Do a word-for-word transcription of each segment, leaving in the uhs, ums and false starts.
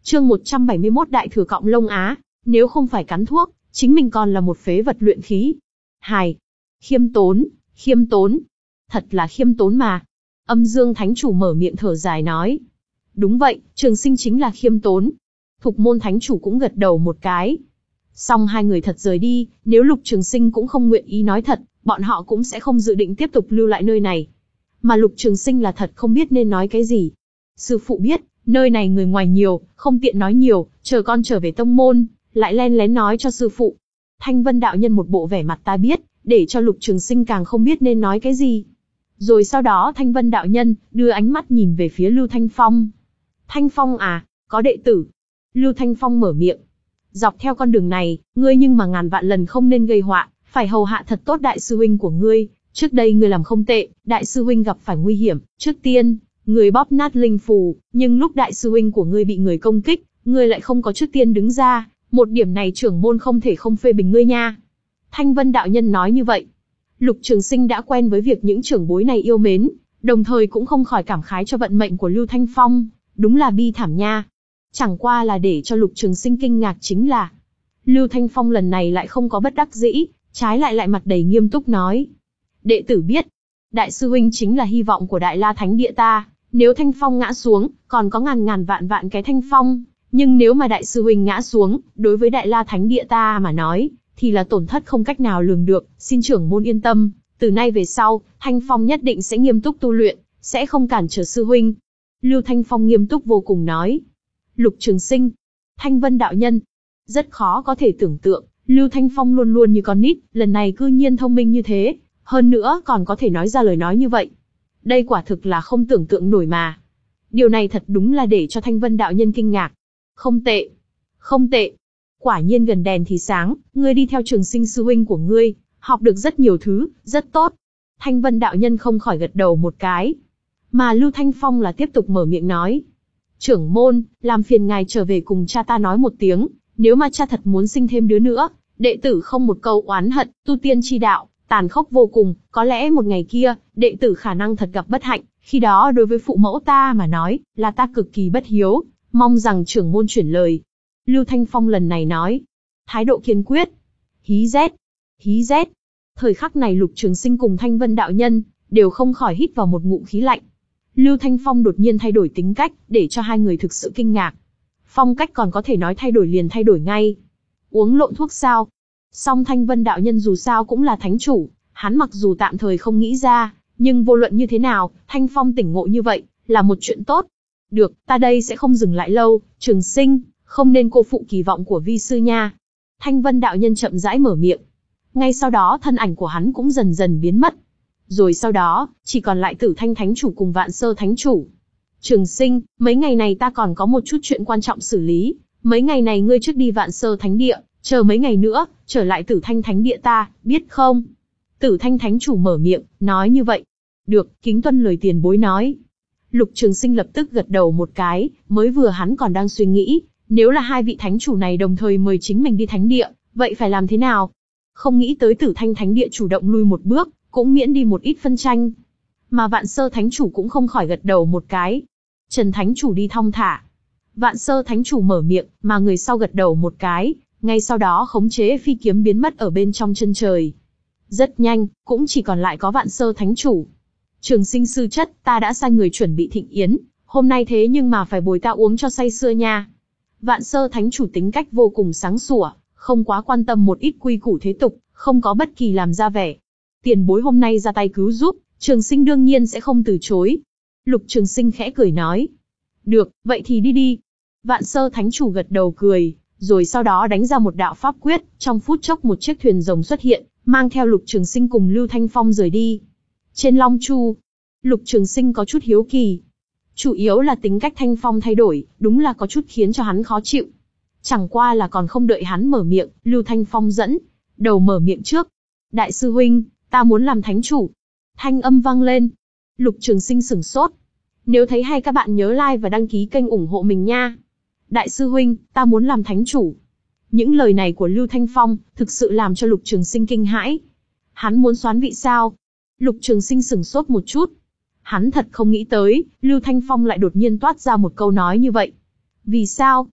Chương một trăm bảy mươi mốt Đại thừa cọng lông Á, nếu không phải cắn thuốc, chính mình còn là một phế vật luyện khí. Hài, khiêm tốn, khiêm tốn, thật là khiêm tốn mà. Âm Dương Thánh Chủ mở miệng thở dài nói. Đúng vậy, Trường Sinh chính là khiêm tốn. Thục Môn Thánh Chủ cũng gật đầu một cái. Xong hai người thật rời đi, nếu Lục Trường Sinh cũng không nguyện ý nói thật, bọn họ cũng sẽ không dự định tiếp tục lưu lại nơi này. Mà Lục Trường Sinh là thật không biết nên nói cái gì. Sư phụ biết, nơi này người ngoài nhiều, không tiện nói nhiều, chờ con trở về tông môn, lại len lén nói cho sư phụ. Thanh Vân đạo nhân một bộ vẻ mặt ta biết, để cho Lục Trường Sinh càng không biết nên nói cái gì. Rồi sau đó Thanh Vân đạo nhân đưa ánh mắt nhìn về phía Lưu Thanh Phong. Thanh Phong à, có đệ tử. Lưu Thanh Phong mở miệng. Dọc theo con đường này, ngươi nhưng mà ngàn vạn lần không nên gây họa, phải hầu hạ thật tốt đại sư huynh của ngươi. Trước đây ngươi làm không tệ, đại sư huynh gặp phải nguy hiểm, trước tiên, ngươi bóp nát linh phù, nhưng lúc đại sư huynh của ngươi bị người công kích, ngươi lại không có trước tiên đứng ra, một điểm này trưởng môn không thể không phê bình ngươi nha. Thanh Vân đạo nhân nói như vậy. Lục Trường Sinh đã quen với việc những trưởng bối này yêu mến, đồng thời cũng không khỏi cảm khái cho vận mệnh của Lưu Thanh Phong, đúng là bi thảm nha. Chẳng qua là để cho Lục Trường Sinh kinh ngạc chính là, Lưu Thanh Phong lần này lại không có bất đắc dĩ, trái lại lại mặt đầy nghiêm túc nói. Đệ tử biết, đại sư huynh chính là hy vọng của Đại La Thánh Địa ta, nếu Thanh Phong ngã xuống, còn có ngàn ngàn vạn vạn cái Thanh Phong, nhưng nếu mà đại sư huynh ngã xuống, đối với Đại La Thánh Địa ta mà nói, thì là tổn thất không cách nào lường được, xin trưởng môn yên tâm, từ nay về sau, Thanh Phong nhất định sẽ nghiêm túc tu luyện, sẽ không cản trở sư huynh. Lưu Thanh Phong nghiêm túc vô cùng nói. Lục Trường Sinh, Thanh Vân đạo nhân, rất khó có thể tưởng tượng, Lưu Thanh Phong luôn luôn như con nít, lần này cư nhiên thông minh như thế, hơn nữa còn có thể nói ra lời nói như vậy. Đây quả thực là không tưởng tượng nổi mà. Điều này thật đúng là để cho Thanh Vân đạo nhân kinh ngạc. Không tệ, không tệ. Quả nhiên gần đèn thì sáng, ngươi đi theo Trường Sinh sư huynh của ngươi, học được rất nhiều thứ, rất tốt. Thanh Vân đạo nhân không khỏi gật đầu một cái. Mà Lưu Thanh Phong là tiếp tục mở miệng nói. Trưởng môn, làm phiền ngài trở về cùng cha ta nói một tiếng, nếu mà cha thật muốn sinh thêm đứa nữa, đệ tử không một câu oán hận, tu tiên chi đạo, tàn khốc vô cùng, có lẽ một ngày kia, đệ tử khả năng thật gặp bất hạnh, khi đó đối với phụ mẫu ta mà nói, là ta cực kỳ bất hiếu, mong rằng trưởng môn chuyển lời. Lưu Thanh Phong lần này nói, thái độ kiên quyết. Hí rét, hí rét. Thời khắc này Lục Trường Sinh cùng Thanh Vân đạo nhân đều không khỏi hít vào một ngụm khí lạnh. Lưu Thanh Phong đột nhiên thay đổi tính cách, để cho hai người thực sự kinh ngạc. Phong cách còn có thể nói thay đổi liền thay đổi ngay. Uống lộn thuốc sao? Song Thanh Vân đạo nhân dù sao cũng là thánh chủ, hắn mặc dù tạm thời không nghĩ ra, nhưng vô luận như thế nào, Thanh Phong tỉnh ngộ như vậy, là một chuyện tốt. Được, ta đây sẽ không dừng lại lâu, Trường Sinh, không nên cô phụ kỳ vọng của vi sư nha. Thanh Vân đạo nhân chậm rãi mở miệng. Ngay sau đó thân ảnh của hắn cũng dần dần biến mất. Rồi sau đó, chỉ còn lại Tử Thanh Thánh Chủ cùng Vạn Sơ Thánh Chủ. Trường Sinh, mấy ngày này ta còn có một chút chuyện quan trọng xử lý, mấy ngày này ngươi trước đi Vạn Sơ Thánh Địa, chờ mấy ngày nữa, trở lại Tử Thanh Thánh Địa ta, biết không? Tử Thanh Thánh Chủ mở miệng, nói như vậy. Được, kính tuân lời tiền bối nói. Lục Trường Sinh lập tức gật đầu một cái, mới vừa hắn còn đang suy nghĩ, nếu là hai vị thánh chủ này đồng thời mời chính mình đi thánh địa, vậy phải làm thế nào? Không nghĩ tới Tử Thanh Thánh Địa chủ động lui một bước, cũng miễn đi một ít phân tranh. Mà Vạn Sơ Thánh Chủ cũng không khỏi gật đầu một cái. Trần Thánh Chủ đi thong thả. Vạn Sơ Thánh Chủ mở miệng, mà người sau gật đầu một cái, ngay sau đó khống chế phi kiếm biến mất ở bên trong chân trời. Rất nhanh, cũng chỉ còn lại có Vạn Sơ Thánh Chủ. Trường Sinh sư chất, ta đã sai người chuẩn bị thịnh yến, hôm nay thế nhưng mà phải bồi ta uống cho say sưa nha. Vạn Sơ Thánh Chủ tính cách vô cùng sáng sủa, không quá quan tâm một ít quy củ thế tục, không có bất kỳ làm ra vẻ. Tiền bối hôm nay ra tay cứu giúp, Trường Sinh đương nhiên sẽ không từ chối. Lục Trường Sinh khẽ cười nói. Được, vậy thì đi đi. Vạn Sơ Thánh Chủ gật đầu cười, rồi sau đó đánh ra một đạo pháp quyết, trong phút chốc một chiếc thuyền rồng xuất hiện, mang theo Lục Trường Sinh cùng Lưu Thanh Phong rời đi. Trên Long Chu, Lục Trường Sinh có chút hiếu kỳ. Chủ yếu là tính cách Thanh Phong thay đổi, đúng là có chút khiến cho hắn khó chịu. Chẳng qua là còn không đợi hắn mở miệng, Lưu Thanh Phong dẫn đầu mở miệng trước. Đại sư huynh, ta muốn làm thánh chủ. Thanh âm vang lên. Lục Trường Sinh sửng sốt. Nếu thấy hay các bạn nhớ like và đăng ký kênh ủng hộ mình nha. Đại sư huynh, ta muốn làm thánh chủ. Những lời này của Lưu Thanh Phong thực sự làm cho Lục Trường Sinh kinh hãi. Hắn muốn soán vị sao? Lục Trường Sinh sửng sốt một chút. Hắn thật không nghĩ tới, Lưu Thanh Phong lại đột nhiên toát ra một câu nói như vậy. Vì sao?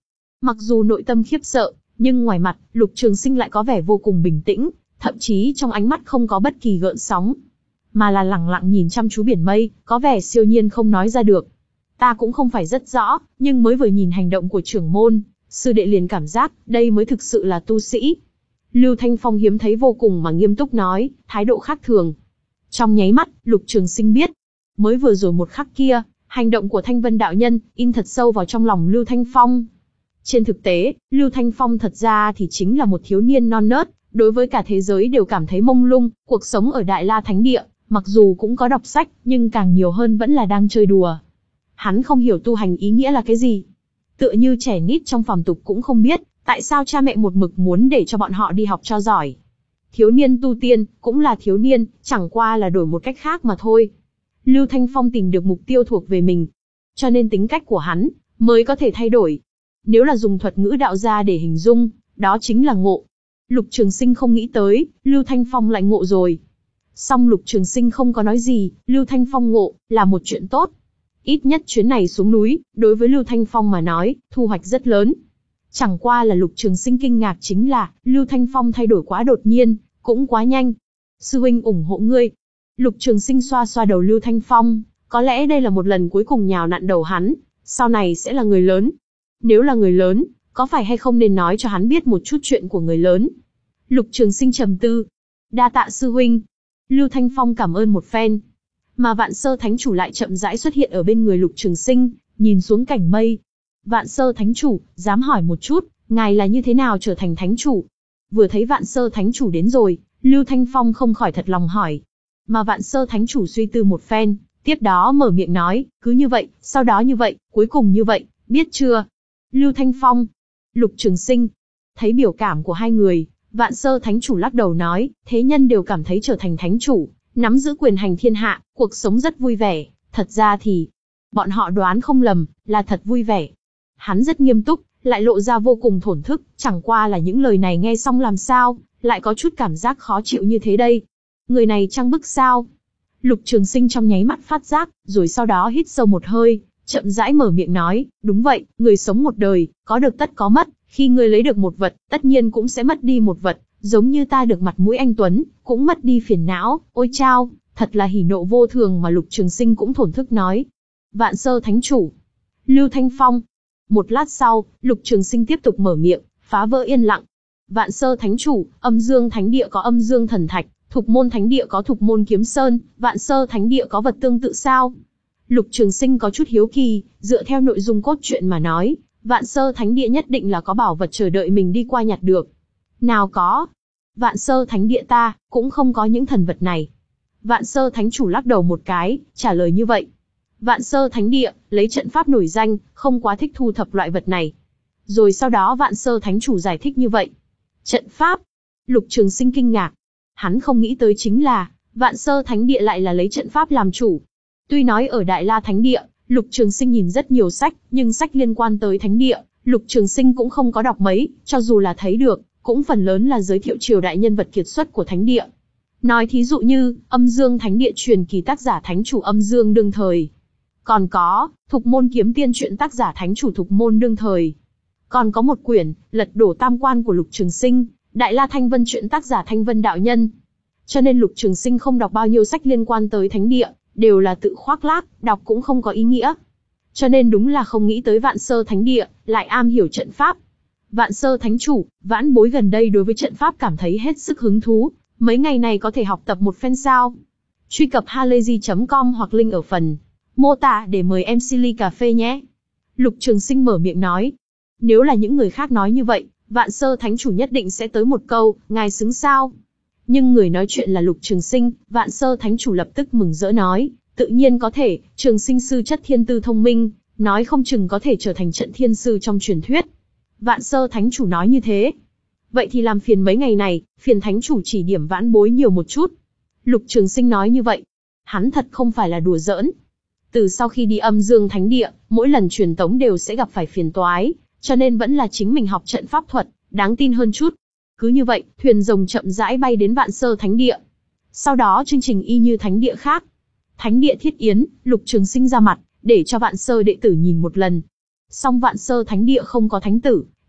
Mặc dù nội tâm khiếp sợ, nhưng ngoài mặt, Lục Trường Sinh lại có vẻ vô cùng bình tĩnh, thậm chí trong ánh mắt không có bất kỳ gợn sóng, mà là lẳng lặng nhìn chăm chú biển mây, có vẻ siêu nhiên không nói ra được. Ta cũng không phải rất rõ, nhưng mới vừa nhìn hành động của trưởng môn, sư đệ liền cảm giác, đây mới thực sự là tu sĩ. Lưu Thanh Phong hiếm thấy vô cùng mà nghiêm túc nói, thái độ khác thường. Trong nháy mắt, Lục Trường Sinh biết, mới vừa rồi một khắc kia, hành động của Thanh Vân đạo nhân, in thật sâu vào trong lòng Lưu Thanh Phong. Trên thực tế, Lưu Thanh Phong thật ra thì chính là một thiếu niên non nớt, đối với cả thế giới đều cảm thấy mông lung, cuộc sống ở Đại La Thánh Địa, mặc dù cũng có đọc sách, nhưng càng nhiều hơn vẫn là đang chơi đùa. Hắn không hiểu tu hành ý nghĩa là cái gì. Tựa như trẻ nít trong phàm tục cũng không biết, tại sao cha mẹ một mực muốn để cho bọn họ đi học cho giỏi. Thiếu niên tu tiên, cũng là thiếu niên, chẳng qua là đổi một cách khác mà thôi. Lưu Thanh Phong tìm được mục tiêu thuộc về mình, cho nên tính cách của hắn mới có thể thay đổi. Nếu là dùng thuật ngữ đạo gia để hình dung, đó chính là ngộ. Lục Trường Sinh không nghĩ tới, Lưu Thanh Phong lại ngộ rồi. Song Lục Trường Sinh không có nói gì, Lưu Thanh Phong ngộ, là một chuyện tốt. Ít nhất chuyến này xuống núi, đối với Lưu Thanh Phong mà nói, thu hoạch rất lớn. Chẳng qua là Lục Trường Sinh kinh ngạc chính là, Lưu Thanh Phong thay đổi quá đột nhiên, cũng quá nhanh. Sư huynh ủng hộ ngươi. Lục Trường Sinh xoa xoa đầu Lưu Thanh Phong, có lẽ đây là một lần cuối cùng nhào nặn đầu hắn, sau này sẽ là người lớn. Nếu là người lớn, có phải hay không nên nói cho hắn biết một chút chuyện của người lớn? Lục Trường Sinh trầm tư. Đa tạ sư huynh. Lưu Thanh Phong cảm ơn một phen. Mà Vạn Sơ Thánh Chủ lại chậm rãi xuất hiện ở bên người Lục Trường Sinh, nhìn xuống cảnh mây. Vạn Sơ Thánh Chủ, dám hỏi một chút, ngài là như thế nào trở thành Thánh Chủ? Vừa thấy Vạn Sơ Thánh Chủ đến rồi, Lưu Thanh Phong không khỏi thật lòng hỏi. Mà Vạn Sơ Thánh Chủ suy tư một phen, tiếp đó mở miệng nói, cứ như vậy, sau đó như vậy, cuối cùng như vậy, biết chưa? Lưu Thanh Phong, Lục Trường Sinh, thấy biểu cảm của hai người, Vạn Sơ Thánh Chủ lắc đầu nói, thế nhân đều cảm thấy trở thành Thánh Chủ, nắm giữ quyền hành thiên hạ, cuộc sống rất vui vẻ, thật ra thì, bọn họ đoán không lầm, là thật vui vẻ. Hắn rất nghiêm túc, lại lộ ra vô cùng thổn thức, chẳng qua là những lời này nghe xong làm sao, lại có chút cảm giác khó chịu như thế đây. Người này trang bức sao? Lục Trường Sinh trong nháy mắt phát giác, rồi sau đó hít sâu một hơi, chậm rãi mở miệng nói, đúng vậy, người sống một đời, có được tất có mất, khi người lấy được một vật, tất nhiên cũng sẽ mất đi một vật, giống như ta được mặt mũi anh Tuấn, cũng mất đi phiền não, ôi chao, thật là hỉ nộ vô thường mà Lục Trường Sinh cũng thổn thức nói. Vạn Sơ Thánh Chủ, Lưu Thanh Phong. Một lát sau, Lục Trường Sinh tiếp tục mở miệng, phá vỡ yên lặng. Vạn Sơ Thánh Chủ, Âm Dương Thánh Địa có Âm Dương Thần Thạch, Thục Môn Thánh Địa có Thục Môn Kiếm Sơn, Vạn Sơ Thánh Địa có vật tương tự sao? Lục Trường Sinh có chút hiếu kỳ, dựa theo nội dung cốt truyện mà nói, Vạn Sơ Thánh Địa nhất định là có bảo vật chờ đợi mình đi qua nhặt được. Nào có. Vạn Sơ Thánh Địa ta, cũng không có những thần vật này. Vạn Sơ Thánh Chủ lắc đầu một cái, trả lời như vậy. Vạn Sơ Thánh Địa, lấy trận pháp nổi danh, không quá thích thu thập loại vật này. Rồi sau đó Vạn Sơ Thánh Chủ giải thích như vậy. Trận pháp. Lục Trường Sinh kinh ngạc. Hắn không nghĩ tới chính là, Vạn Sơ Thánh Địa lại là lấy trận pháp làm chủ. Tuy nói ở Đại La Thánh Địa, Lục Trường Sinh nhìn rất nhiều sách, nhưng sách liên quan tới Thánh Địa, Lục Trường Sinh cũng không có đọc mấy, cho dù là thấy được, cũng phần lớn là giới thiệu triều đại nhân vật kiệt xuất của Thánh Địa. Nói thí dụ như, Âm Dương Thánh Địa truyền kỳ tác giả Thánh Chủ Âm Dương đương thời. Còn có, Thục Môn Kiếm Tiên truyện tác giả Thánh Chủ Thục Môn đương thời. Còn có một quyển, Lật đổ tam quan của Lục Trường Sinh, Đại La Thanh Vân truyện tác giả Thanh Vân đạo nhân. Cho nên Lục Trường Sinh không đọc bao nhiêu sách liên quan tới Thánh Địa, đều là tự khoác lác, đọc cũng không có ý nghĩa. Cho nên đúng là không nghĩ tới Vạn Sơ Thánh Địa, lại am hiểu trận pháp. Vạn Sơ Thánh Chủ, vãn bối gần đây đối với trận pháp cảm thấy hết sức hứng thú, mấy ngày này có thể học tập một phen sao? Truy cập halayzi chấm com hoặc link ở phần mô tả để mời em xê ly cà phê nhé. Lục Trường Sinh mở miệng nói. Nếu là những người khác nói như vậy, Vạn Sơ Thánh Chủ nhất định sẽ tới một câu, ngài xứng sao? Nhưng người nói chuyện là Lục Trường Sinh, Vạn Sơ Thánh Chủ lập tức mừng rỡ nói, tự nhiên có thể, Trường Sinh sư chất thiên tư thông minh, nói không chừng có thể trở thành trận thiên sư trong truyền thuyết. Vạn Sơ Thánh Chủ nói như thế. Vậy thì làm phiền mấy ngày này, phiền Thánh Chủ chỉ điểm vãn bối nhiều một chút. Lục Trường Sinh nói như vậy. Hắn thật không phải là đùa giỡn. Từ sau khi đi Âm Dương Thánh Địa, mỗi lần truyền tống đều sẽ gặp phải phiền toái, cho nên vẫn là chính mình học trận pháp thuật, đáng tin hơn chút. Cứ như vậy, thuyền rồng chậm rãi bay đến Vạn Sơ Thánh Địa. Sau đó chương trình y như Thánh Địa khác. Thánh Địa thiết yến, Lục Trường Sinh ra mặt, để cho Vạn Sơ đệ tử nhìn một lần. Song Vạn Sơ Thánh Địa không có thánh tử,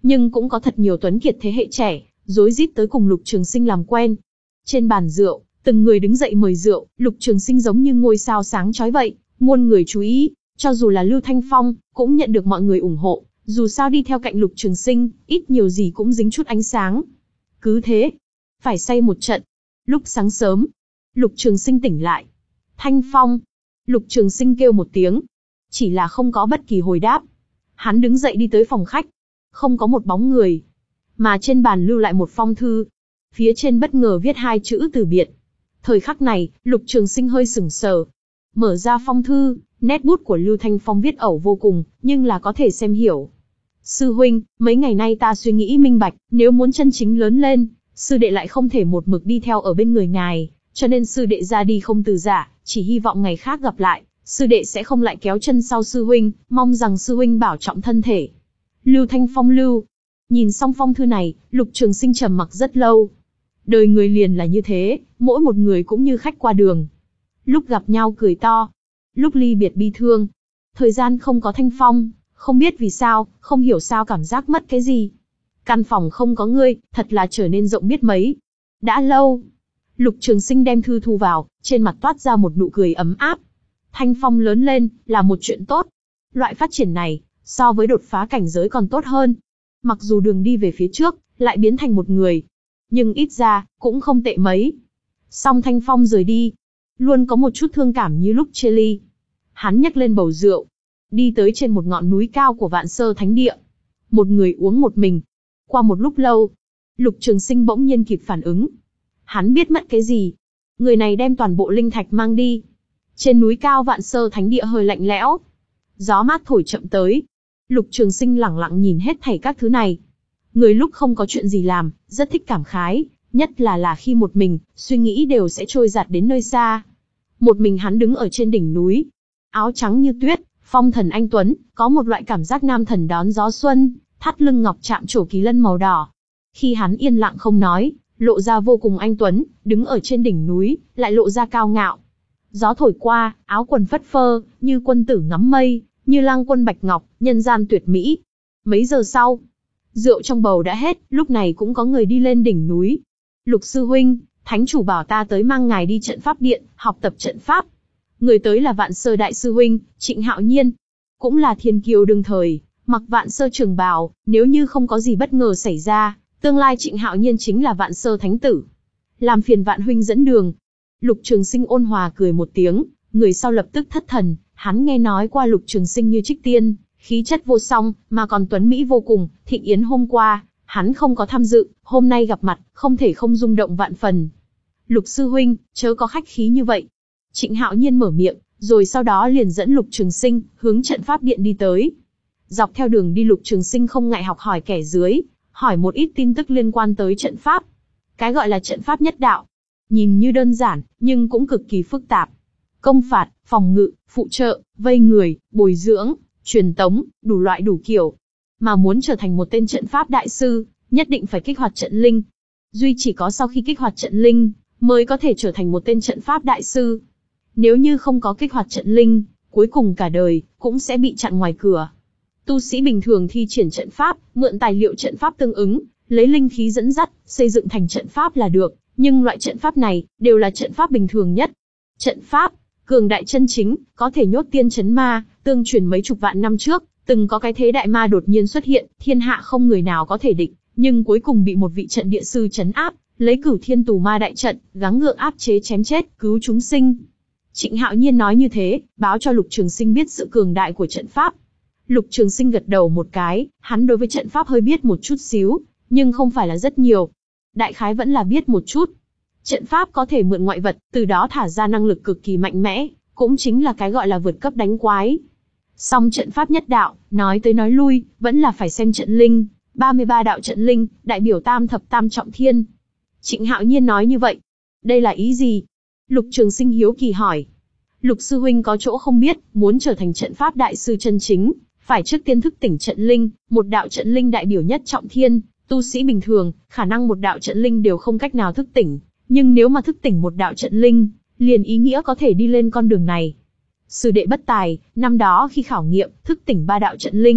nhưng cũng có thật nhiều tuấn kiệt thế hệ trẻ, rối rít tới cùng Lục Trường Sinh làm quen. Trên bàn rượu, từng người đứng dậy mời rượu, Lục Trường Sinh giống như ngôi sao sáng chói vậy, muôn người chú ý, cho dù là Lưu Thanh Phong, cũng nhận được mọi người ủng hộ, dù sao đi theo cạnh Lục Trường Sinh, ít nhiều gì cũng dính chút ánh sáng. Cứ thế, phải say một trận. Lúc sáng sớm, Lục Trường Sinh tỉnh lại. Thanh Phong. Lục Trường Sinh kêu một tiếng, chỉ là không có bất kỳ hồi đáp. Hắn đứng dậy đi tới phòng khách, không có một bóng người, mà trên bàn lưu lại một phong thư. Phía trên bất ngờ viết hai chữ từ biệt. Thời khắc này, Lục Trường Sinh hơi sửng sờ. Mở ra phong thư, nét bút của Lưu Thanh Phong viết ẩu vô cùng, nhưng là có thể xem hiểu. Sư huynh, mấy ngày nay ta suy nghĩ minh bạch, nếu muốn chân chính lớn lên, sư đệ lại không thể một mực đi theo ở bên người ngài, cho nên sư đệ ra đi không từ giả, chỉ hy vọng ngày khác gặp lại, sư đệ sẽ không lại kéo chân sau sư huynh, mong rằng sư huynh bảo trọng thân thể. Lưu Thanh Phong lưu. Nhìn xong phong thư này, Lục Trường Sinh trầm mặc rất lâu. Đời người liền là như thế, mỗi một người cũng như khách qua đường. Lúc gặp nhau cười to, lúc ly biệt bi thương. Thời gian không có Thanh Phong, không biết vì sao, không hiểu sao cảm giác mất cái gì. Căn phòng không có ngươi, thật là trở nên rộng biết mấy. Đã lâu. Lục Trường Sinh đem thư thu vào, trên mặt toát ra một nụ cười ấm áp. Thanh Phong lớn lên, là một chuyện tốt. Loại phát triển này, so với đột phá cảnh giới còn tốt hơn. Mặc dù đường đi về phía trước, lại biến thành một người. Nhưng ít ra, cũng không tệ mấy. Song Thanh Phong rời đi, luôn có một chút thương cảm như lúc chia ly. Hắn nhấc lên bầu rượu, đi tới trên một ngọn núi cao của Vạn Sơ Thánh Địa. Một người uống một mình. Qua một lúc lâu, Lục Trường Sinh bỗng nhiên kịp phản ứng. Hắn biết mất cái gì. Người này đem toàn bộ linh thạch mang đi. Trên núi cao Vạn Sơ Thánh Địa hơi lạnh lẽo. Gió mát thổi chậm tới. Lục Trường Sinh lẳng lặng nhìn hết thảy các thứ này. Người lúc không có chuyện gì làm, rất thích cảm khái, nhất là là khi một mình, suy nghĩ đều sẽ trôi giạt đến nơi xa. Một mình hắn đứng ở trên đỉnh núi, áo trắng như tuyết, phong thần anh tuấn, có một loại cảm giác nam thần đón gió xuân, thắt lưng ngọc chạm trổ kỳ lân màu đỏ. Khi hắn yên lặng không nói, lộ ra vô cùng anh tuấn, đứng ở trên đỉnh núi, lại lộ ra cao ngạo. Gió thổi qua, áo quần phất phơ, như quân tử ngắm mây, như lang quân bạch ngọc, nhân gian tuyệt mỹ. Mấy giờ sau, rượu trong bầu đã hết, lúc này cũng có người đi lên đỉnh núi. Lục sư huynh, thánh chủ bảo ta tới mang ngài đi trận pháp điện, học tập trận pháp. Người tới là Vạn Sơ đại sư huynh, Trịnh Hạo Nhiên. Cũng là thiên kiêu đương thời, mặc Vạn Sơ trường bào, nếu như không có gì bất ngờ xảy ra, tương lai Trịnh Hạo Nhiên chính là Vạn Sơ thánh tử. Làm phiền Vạn huynh dẫn đường. Lục Trường Sinh ôn hòa cười một tiếng, người sau lập tức thất thần, hắn nghe nói qua Lục Trường Sinh như trích tiên, khí chất vô song, mà còn tuấn mỹ vô cùng. Thịnh yến hôm qua, hắn không có tham dự, hôm nay gặp mặt, không thể không rung động vạn phần. Lục sư huynh, chớ có khách khí như vậy. Trịnh Hạo Nhiên mở miệng, rồi sau đó liền dẫn Lục Trường Sinh hướng trận pháp điện đi tới. Dọc theo đường đi Lục Trường Sinh không ngại học hỏi kẻ dưới, hỏi một ít tin tức liên quan tới trận pháp. Cái gọi là trận pháp nhất đạo, nhìn như đơn giản, nhưng cũng cực kỳ phức tạp. Công phạt, phòng ngự, phụ trợ, vây người, bồi dưỡng, truyền tống, đủ loại đủ kiểu. Mà muốn trở thành một tên trận pháp đại sư, nhất định phải kích hoạt trận linh. Duy chỉ có sau khi kích hoạt trận linh, mới có thể trở thành một tên trận pháp đại sư. Nếu như không có kích hoạt trận linh, cuối cùng cả đời, cũng sẽ bị chặn ngoài cửa. Tu sĩ bình thường thi triển trận pháp, mượn tài liệu trận pháp tương ứng, lấy linh khí dẫn dắt, xây dựng thành trận pháp là được. Nhưng loại trận pháp này, đều là trận pháp bình thường nhất. Trận pháp, cường đại chân chính, có thể nhốt tiên trấn ma, tương truyền mấy chục vạn năm trước, từng có cái thế đại ma đột nhiên xuất hiện, thiên hạ không người nào có thể địch, nhưng cuối cùng bị một vị trận địa sư trấn áp, lấy Cửu Thiên Tù Ma đại trận, gắng gượng áp chế chém chết, cứu chúng sinh. Trịnh Hạo Nhiên nói như thế, báo cho Lục Trường Sinh biết sự cường đại của trận pháp. Lục Trường Sinh gật đầu một cái, hắn đối với trận pháp hơi biết một chút xíu, nhưng không phải là rất nhiều. Đại khái vẫn là biết một chút. Trận pháp có thể mượn ngoại vật, từ đó thả ra năng lực cực kỳ mạnh mẽ, cũng chính là cái gọi là vượt cấp đánh quái. Song trận pháp nhất đạo, nói tới nói lui, vẫn là phải xem trận linh, ba mươi ba đạo trận linh, đại biểu tam thập tam trọng thiên. Trịnh Hạo Nhiên nói như vậy. Đây là ý gì? Lục Trường Sinh hiếu kỳ hỏi. Lục sư huynh có chỗ không biết, muốn trở thành trận pháp đại sư chân chính, phải trước tiên thức tỉnh trận linh, một đạo trận linh đại biểu nhất trọng thiên. Tu sĩ bình thường, khả năng một đạo trận linh đều không cách nào thức tỉnh, nhưng nếu mà thức tỉnh một đạo trận linh, liền ý nghĩa có thể đi lên con đường này. Sư đệ bất tài, năm đó khi khảo nghiệm, thức tỉnh ba đạo trận linh,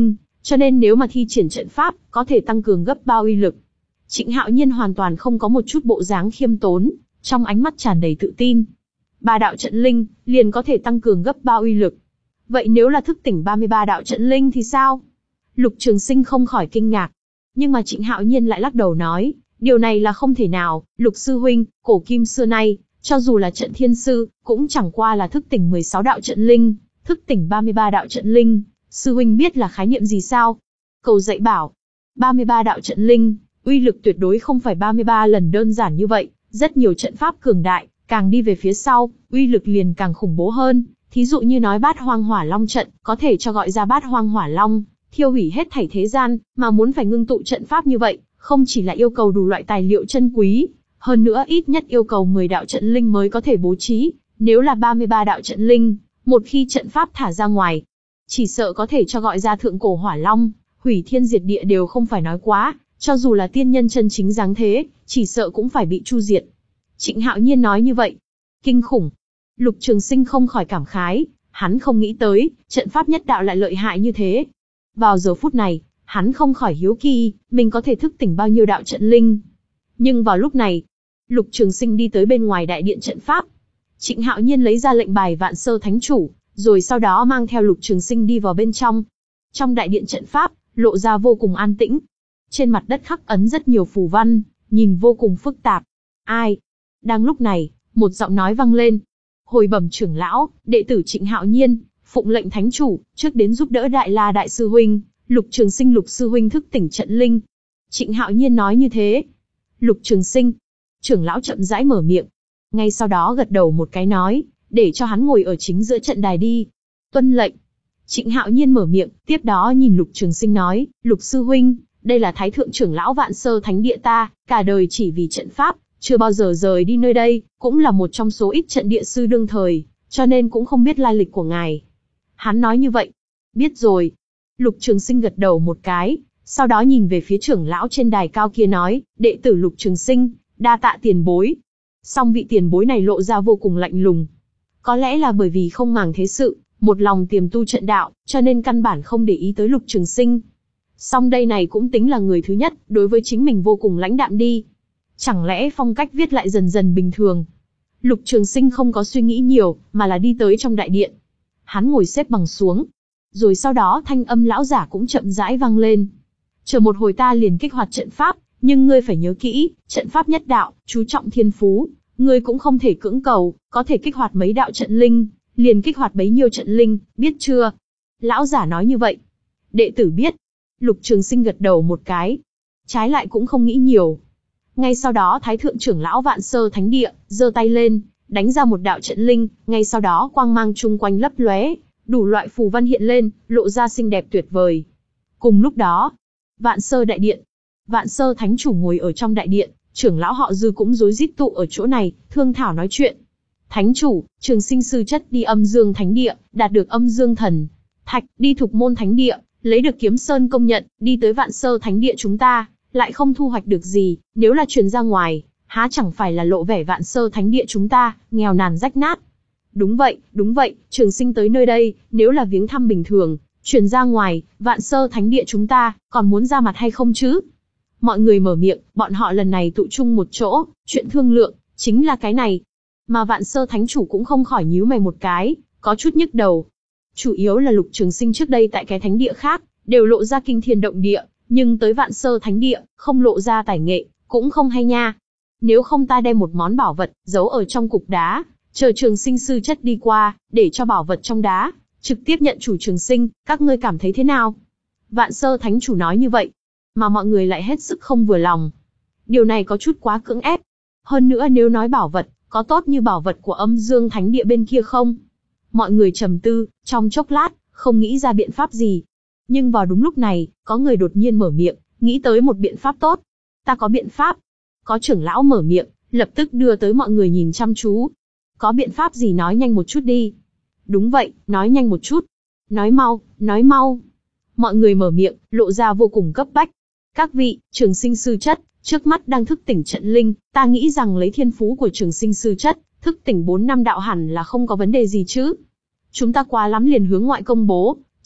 cho nên nếu mà thi triển trận pháp, có thể tăng cường gấp bao uy lực. Trịnh Hạo Nhiên hoàn toàn không có một chút bộ dáng khiêm tốn, trong ánh mắt tràn đầy tự tin. Ba đạo trận linh, liền có thể tăng cường gấp bao uy lực. Vậy nếu là thức tỉnh ba mươi ba đạo trận linh thì sao? Lục Trường Sinh không khỏi kinh ngạc. Nhưng mà Trịnh Hạo Nhiên lại lắc đầu nói, điều này là không thể nào, Lục sư huynh, cổ kim xưa nay, cho dù là trận thiên sư, cũng chẳng qua là thức tỉnh mười sáu đạo trận linh, thức tỉnh ba mươi ba đạo trận linh, sư huynh biết là khái niệm gì sao? Cầu dạy bảo, ba mươi ba đạo trận linh, uy lực tuyệt đối không phải ba mươi ba lần đơn giản như vậy, rất nhiều trận pháp cường đại, càng đi về phía sau, uy lực liền càng khủng bố hơn. Thí dụ như nói Bát Hoang Hỏa Long trận, có thể cho gọi ra Bát Hoang Hỏa Long, thiêu hủy hết thảy thế gian, mà muốn phải ngưng tụ trận pháp như vậy, không chỉ là yêu cầu đủ loại tài liệu chân quý, hơn nữa ít nhất yêu cầu mười đạo trận linh mới có thể bố trí, nếu là ba mươi ba đạo trận linh, một khi trận pháp thả ra ngoài, chỉ sợ có thể cho gọi ra thượng cổ Hỏa Long, hủy thiên diệt địa đều không phải nói quá, cho dù là tiên nhân chân chính dáng thế, chỉ sợ cũng phải bị chu diệt. Trịnh Hạo Nhiên nói như vậy, kinh khủng. Lục Trường Sinh không khỏi cảm khái, hắn không nghĩ tới, trận pháp nhất đạo lại lợi hại như thế. Vào giờ phút này, hắn không khỏi hiếu kỳ, mình có thể thức tỉnh bao nhiêu đạo trận linh. Nhưng vào lúc này, Lục Trường Sinh đi tới bên ngoài đại điện trận pháp. Trịnh Hạo Nhiên lấy ra lệnh bài Vạn Sơ Thánh Chủ, rồi sau đó mang theo Lục Trường Sinh đi vào bên trong. Trong đại điện trận pháp, lộ ra vô cùng an tĩnh. Trên mặt đất khắc ấn rất nhiều phù văn, nhìn vô cùng phức tạp. Ai? Đang lúc này, một giọng nói vang lên. Hồi bẩm trưởng lão, đệ tử Trịnh Hạo Nhiên, phụng lệnh thánh chủ, trước đến giúp đỡ Đại La đại sư huynh, Lục Trường Sinh Lục sư huynh thức tỉnh trận linh. Trịnh Hạo Nhiên nói như thế. Lục Trường Sinh, trưởng lão chậm rãi mở miệng, ngay sau đó gật đầu một cái nói, để cho hắn ngồi ở chính giữa trận đài đi. Tuân lệnh. Trịnh Hạo Nhiên mở miệng, tiếp đó nhìn Lục Trường Sinh nói, Lục sư huynh, đây là Thái thượng trưởng lão Vạn Sơ Thánh Địa ta, cả đời chỉ vì trận pháp, chưa bao giờ rời đi nơi đây, cũng là một trong số ít trận địa sư đương thời, cho nên cũng không biết lai lịch của ngài. Hắn nói như vậy. Biết rồi. Lục Trường Sinh gật đầu một cái, sau đó nhìn về phía trưởng lão trên đài cao kia nói, đệ tử Lục Trường Sinh, đa tạ tiền bối. Song vị tiền bối này lộ ra vô cùng lạnh lùng. Có lẽ là bởi vì không màng thế sự, một lòng tiềm tu trận đạo, cho nên căn bản không để ý tới Lục Trường Sinh. Song đây này cũng tính là người thứ nhất, đối với chính mình vô cùng lãnh đạm đi. Chẳng lẽ phong cách viết lại dần dần bình thường? Lục Trường Sinh không có suy nghĩ nhiều, mà là đi tới trong đại điện. Hắn ngồi xếp bằng xuống. Rồi sau đó thanh âm lão giả cũng chậm rãi vang lên. Chờ một hồi ta liền kích hoạt trận pháp, nhưng ngươi phải nhớ kỹ, trận pháp nhất đạo, chú trọng thiên phú. Ngươi cũng không thể cưỡng cầu, có thể kích hoạt mấy đạo trận linh, liền kích hoạt bấy nhiêu trận linh, biết chưa? Lão giả nói như vậy. Đệ tử biết. Lục Trường Sinh gật đầu một cái. Trái lại cũng không nghĩ nhiều. Ngay sau đó Thái thượng trưởng lão Vạn Sơ Thánh Địa giơ tay lên, đánh ra một đạo trận linh, ngay sau đó quang mang chung quanh lấp lóe, đủ loại phù văn hiện lên, lộ ra xinh đẹp tuyệt vời. Cùng lúc đó, Vạn Sơ đại điện, Vạn Sơ Thánh Chủ ngồi ở trong đại điện, trưởng lão họ Dư cũng rối rít tụ ở chỗ này, thương thảo nói chuyện. Thánh Chủ, Trường Sinh sư chất đi Âm Dương Thánh Địa, đạt được Âm Dương Thần Thạch, đi Thục Môn Thánh Địa, lấy được Kiếm Sơn công nhận, đi tới Vạn Sơ Thánh Địa chúng ta, lại không thu hoạch được gì, nếu là truyền ra ngoài, há chẳng phải là lộ vẻ Vạn Sơ Thánh Địa chúng ta, nghèo nàn rách nát. Đúng vậy, đúng vậy, Trường Sinh tới nơi đây, nếu là viếng thăm bình thường, truyền ra ngoài, Vạn Sơ Thánh Địa chúng ta, còn muốn ra mặt hay không chứ? Mọi người mở miệng, bọn họ lần này tụ chung một chỗ, chuyện thương lượng, chính là cái này. Mà Vạn Sơ Thánh Chủ cũng không khỏi nhíu mày một cái, có chút nhức đầu. Chủ yếu là Lục Trường Sinh trước đây tại cái thánh địa khác, đều lộ ra kinh thiên động địa, nhưng tới Vạn Sơ Thánh Địa, không lộ ra tài nghệ, cũng không hay nha. Nếu không ta đem một món bảo vật, giấu ở trong cục đá, chờ Trường Sinh sư chất đi qua, để cho bảo vật trong đá, trực tiếp nhận chủ Trường Sinh, các ngươi cảm thấy thế nào? Vạn Sơ Thánh Chủ nói như vậy, mà mọi người lại hết sức không vừa lòng. Điều này có chút quá cưỡng ép. Hơn nữa nếu nói bảo vật, có tốt như bảo vật của Âm Dương Thánh Địa bên kia không? Mọi người trầm tư, trong chốc lát, không nghĩ ra biện pháp gì. Nhưng vào đúng lúc này, có người đột nhiên mở miệng, nghĩ tới một biện pháp tốt. Ta có biện pháp. Có trưởng lão mở miệng, lập tức đưa tới mọi người nhìn chăm chú. Có biện pháp gì nói nhanh một chút đi. Đúng vậy, nói nhanh một chút. Nói mau, nói mau. Mọi người mở miệng, lộ ra vô cùng cấp bách. Các vị, Trường Sinh sư chất, trước mắt đang thức tỉnh trận linh, ta nghĩ rằng lấy thiên phú của Trường Sinh sư chất, thức tỉnh bốn năm đạo hẳn là không có vấn đề gì chứ. Chúng ta quá lắm liền hướng ngoại công bố,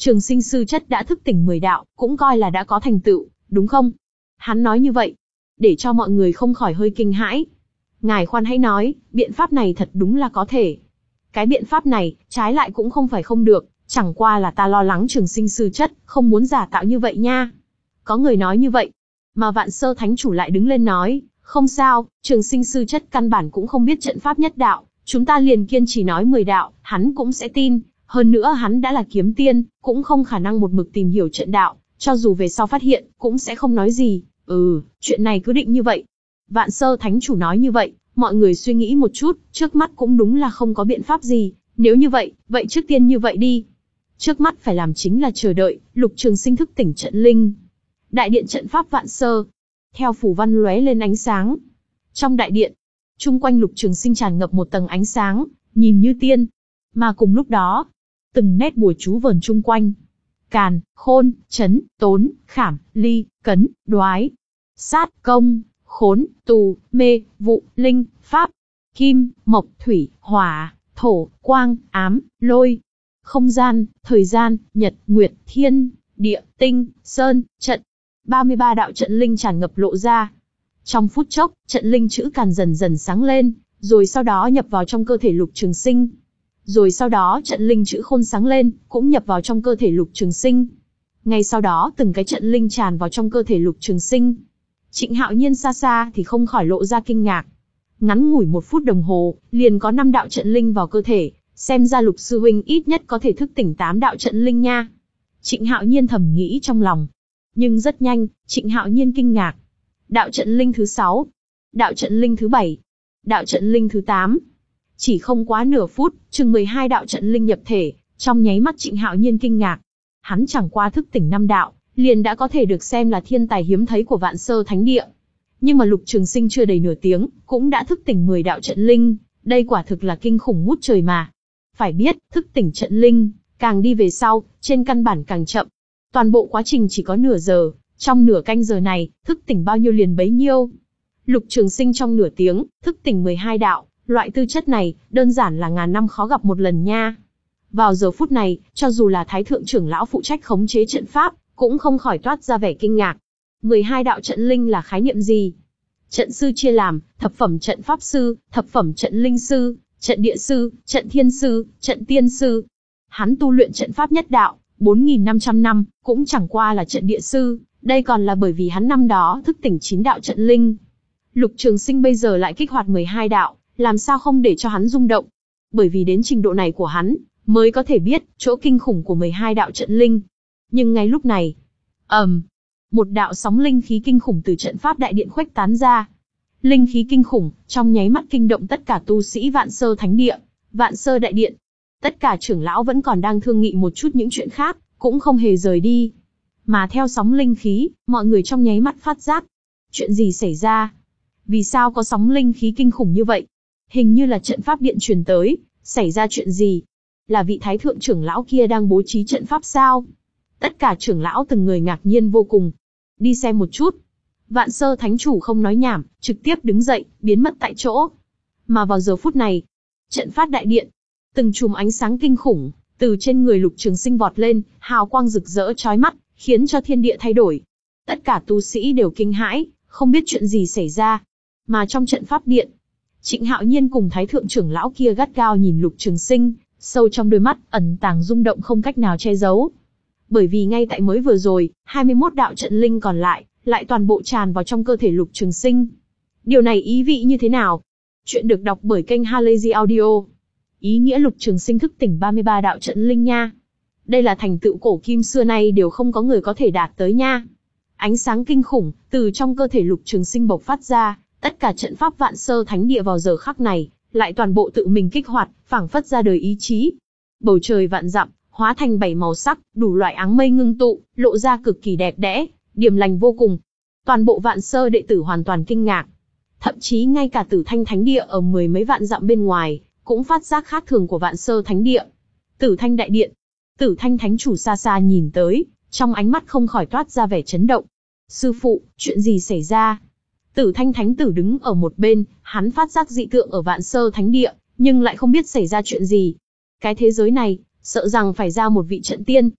Trường Sinh sư chất đã thức tỉnh mười đạo, cũng coi là đã có thành tựu, đúng không? Hắn nói như vậy, để cho mọi người không khỏi hơi kinh hãi. Ngài khoan hãy nói, biện pháp này thật đúng là có thể. Cái biện pháp này, trái lại cũng không phải không được, chẳng qua là ta lo lắng Trường Sinh sư chất, không muốn giả tạo như vậy nha. Có người nói như vậy, mà Vạn Sơ Thánh Chủ lại đứng lên nói, không sao, Trường Sinh sư chất căn bản cũng không biết trận pháp nhất đạo, chúng ta liền kiên trì nói mười đạo, hắn cũng sẽ tin, hơn nữa hắn đã là kiếm tiên, cũng không khả năng một mực tìm hiểu trận đạo, cho dù về sau phát hiện, cũng sẽ không nói gì, ừ, chuyện này cứ định như vậy. Vạn Sơ Thánh Chủ nói như vậy, mọi người suy nghĩ một chút, trước mắt cũng đúng là không có biện pháp gì, nếu như vậy, vậy trước tiên như vậy đi. Trước mắt phải làm chính là chờ đợi, Lục Trường Sinh thức tỉnh trận linh. Đại điện trận pháp Vạn Sơ, theo phù văn lóe lên ánh sáng. Trong đại điện, chung quanh Lục Trường Sinh tràn ngập một tầng ánh sáng, nhìn như tiên. Mà cùng lúc đó, từng nét bùa chú vờn chung quanh. Càn, khôn, chấn, tốn, khảm, ly, cấn, đoái, sát, công, khốn, tù, mê, vụ, linh, pháp, kim, mộc, thủy, hỏa, thổ, quang, ám, lôi, không gian, thời gian, nhật, nguyệt, thiên, địa, tinh, sơn, trận. ba mươi ba đạo trận linh tràn ngập lộ ra. Trong phút chốc, trận linh chữ Càn dần dần sáng lên, rồi sau đó nhập vào trong cơ thể Lục Trường Sinh. Rồi sau đó trận linh chữ Khôn sáng lên, cũng nhập vào trong cơ thể Lục Trường Sinh. Ngay sau đó từng cái trận linh tràn vào trong cơ thể Lục Trường Sinh. Trịnh Hạo Nhiên xa xa thì không khỏi lộ ra kinh ngạc. Ngắn ngủi một phút đồng hồ, liền có năm đạo trận linh vào cơ thể, xem ra Lục sư huynh ít nhất có thể thức tỉnh tám đạo trận linh nha. Trịnh Hạo Nhiên thầm nghĩ trong lòng. Nhưng rất nhanh, Trịnh Hạo Nhiên kinh ngạc. Đạo trận linh thứ sáu, đạo trận linh thứ bảy, đạo trận linh thứ tám. Chỉ không quá nửa phút, chừng mười hai đạo trận linh nhập thể, trong nháy mắt Trịnh Hạo Nhiên kinh ngạc. Hắn chẳng qua thức tỉnh năm đạo, liền đã có thể được xem là thiên tài hiếm thấy của Vạn Sơ Thánh Địa. Nhưng mà Lục Trường Sinh chưa đầy nửa tiếng, cũng đã thức tỉnh mười đạo trận linh, đây quả thực là kinh khủng ngút trời mà. Phải biết, thức tỉnh trận linh, càng đi về sau, trên căn bản càng chậm. Toàn bộ quá trình chỉ có nửa giờ, trong nửa canh giờ này, thức tỉnh bao nhiêu liền bấy nhiêu. Lục Trường Sinh trong nửa tiếng, thức tỉnh mười hai đạo, loại tư chất này, đơn giản là ngàn năm khó gặp một lần nha. Vào giờ phút này, cho dù là Thái Thượng trưởng lão phụ trách khống chế trận pháp, cũng không khỏi toát ra vẻ kinh ngạc. mười hai đạo trận linh là khái niệm gì? Trận sư chia làm, thập phẩm trận pháp sư, thập phẩm trận linh sư, trận địa sư, trận thiên sư, trận tiên sư. Hắn tu luyện trận pháp nhất đạo, bốn nghìn năm trăm năm, cũng chẳng qua là trận địa sư, đây còn là bởi vì hắn năm đó thức tỉnh chín đạo trận linh. Lục Trường Sinh bây giờ lại kích hoạt mười hai đạo, làm sao không để cho hắn rung động? Bởi vì đến trình độ này của hắn, mới có thể biết chỗ kinh khủng của mười hai đạo trận linh. Nhưng ngay lúc này, ầm, um, một đạo sóng linh khí kinh khủng từ trận pháp đại điện khuếch tán ra. Linh khí kinh khủng, trong nháy mắt kinh động tất cả tu sĩ Vạn Sơ Thánh Địa, Vạn Sơ Đại Điện. Tất cả trưởng lão vẫn còn đang thương nghị một chút những chuyện khác, cũng không hề rời đi. Mà theo sóng linh khí, mọi người trong nháy mắt phát giác. Chuyện gì xảy ra? Vì sao có sóng linh khí kinh khủng như vậy? Hình như là trận pháp điện truyền tới, xảy ra chuyện gì? Là vị thái thượng trưởng lão kia đang bố trí trận pháp sao? Tất cả trưởng lão từng người ngạc nhiên vô cùng. Đi xem một chút. Vạn Sơ Thánh Chủ không nói nhảm, trực tiếp đứng dậy, biến mất tại chỗ. Mà vào giờ phút này, trận pháp đại điện, từng chùm ánh sáng kinh khủng từ trên người Lục Trường Sinh vọt lên, hào quang rực rỡ chói mắt, khiến cho thiên địa thay đổi. Tất cả tu sĩ đều kinh hãi, không biết chuyện gì xảy ra. Mà trong trận pháp điện, Trịnh Hạo Nhiên cùng Thái Thượng trưởng lão kia gắt gao nhìn Lục Trường Sinh, sâu trong đôi mắt ẩn tàng rung động không cách nào che giấu. Bởi vì ngay tại mới vừa rồi, hai mươi mốt đạo trận linh còn lại, lại toàn bộ tràn vào trong cơ thể Lục Trường Sinh. Điều này ý vị như thế nào? Chuyện được đọc bởi kênh Halazy Audio. Ý nghĩa Lục Trường Sinh thức tỉnh ba mươi ba đạo trận linh nha. Đây là thành tựu cổ kim xưa nay đều không có người có thể đạt tới nha. Ánh sáng kinh khủng, từ trong cơ thể Lục Trường Sinh bộc phát ra, tất cả trận pháp Vạn Sơ Thánh Địa vào giờ khắc này, lại toàn bộ tự mình kích hoạt, phảng phất ra đời ý chí. Bầu trời vạn dặm, hóa thành bảy màu sắc, đủ loại áng mây ngưng tụ, lộ ra cực kỳ đẹp đẽ, điềm lành vô cùng. Toàn bộ Vạn Sơ đệ tử hoàn toàn kinh ngạc. Thậm chí ngay cả Tử Thanh Thánh Địa ở mười mấy vạn dặm bên ngoài, cũng phát giác khác thường của Vạn Sơ Thánh Địa. Tử Thanh Đại Điện, Tử Thanh Thánh Chủ xa xa nhìn tới, trong ánh mắt không khỏi toát ra vẻ chấn động. Sư phụ, chuyện gì xảy ra? Tử Thanh Thánh Tử đứng ở một bên, hắn phát giác dị tượng ở Vạn Sơ Thánh Địa, nhưng lại không biết xảy ra chuyện gì. Cái thế giới này, sợ rằng phải ra một vị trận tiên.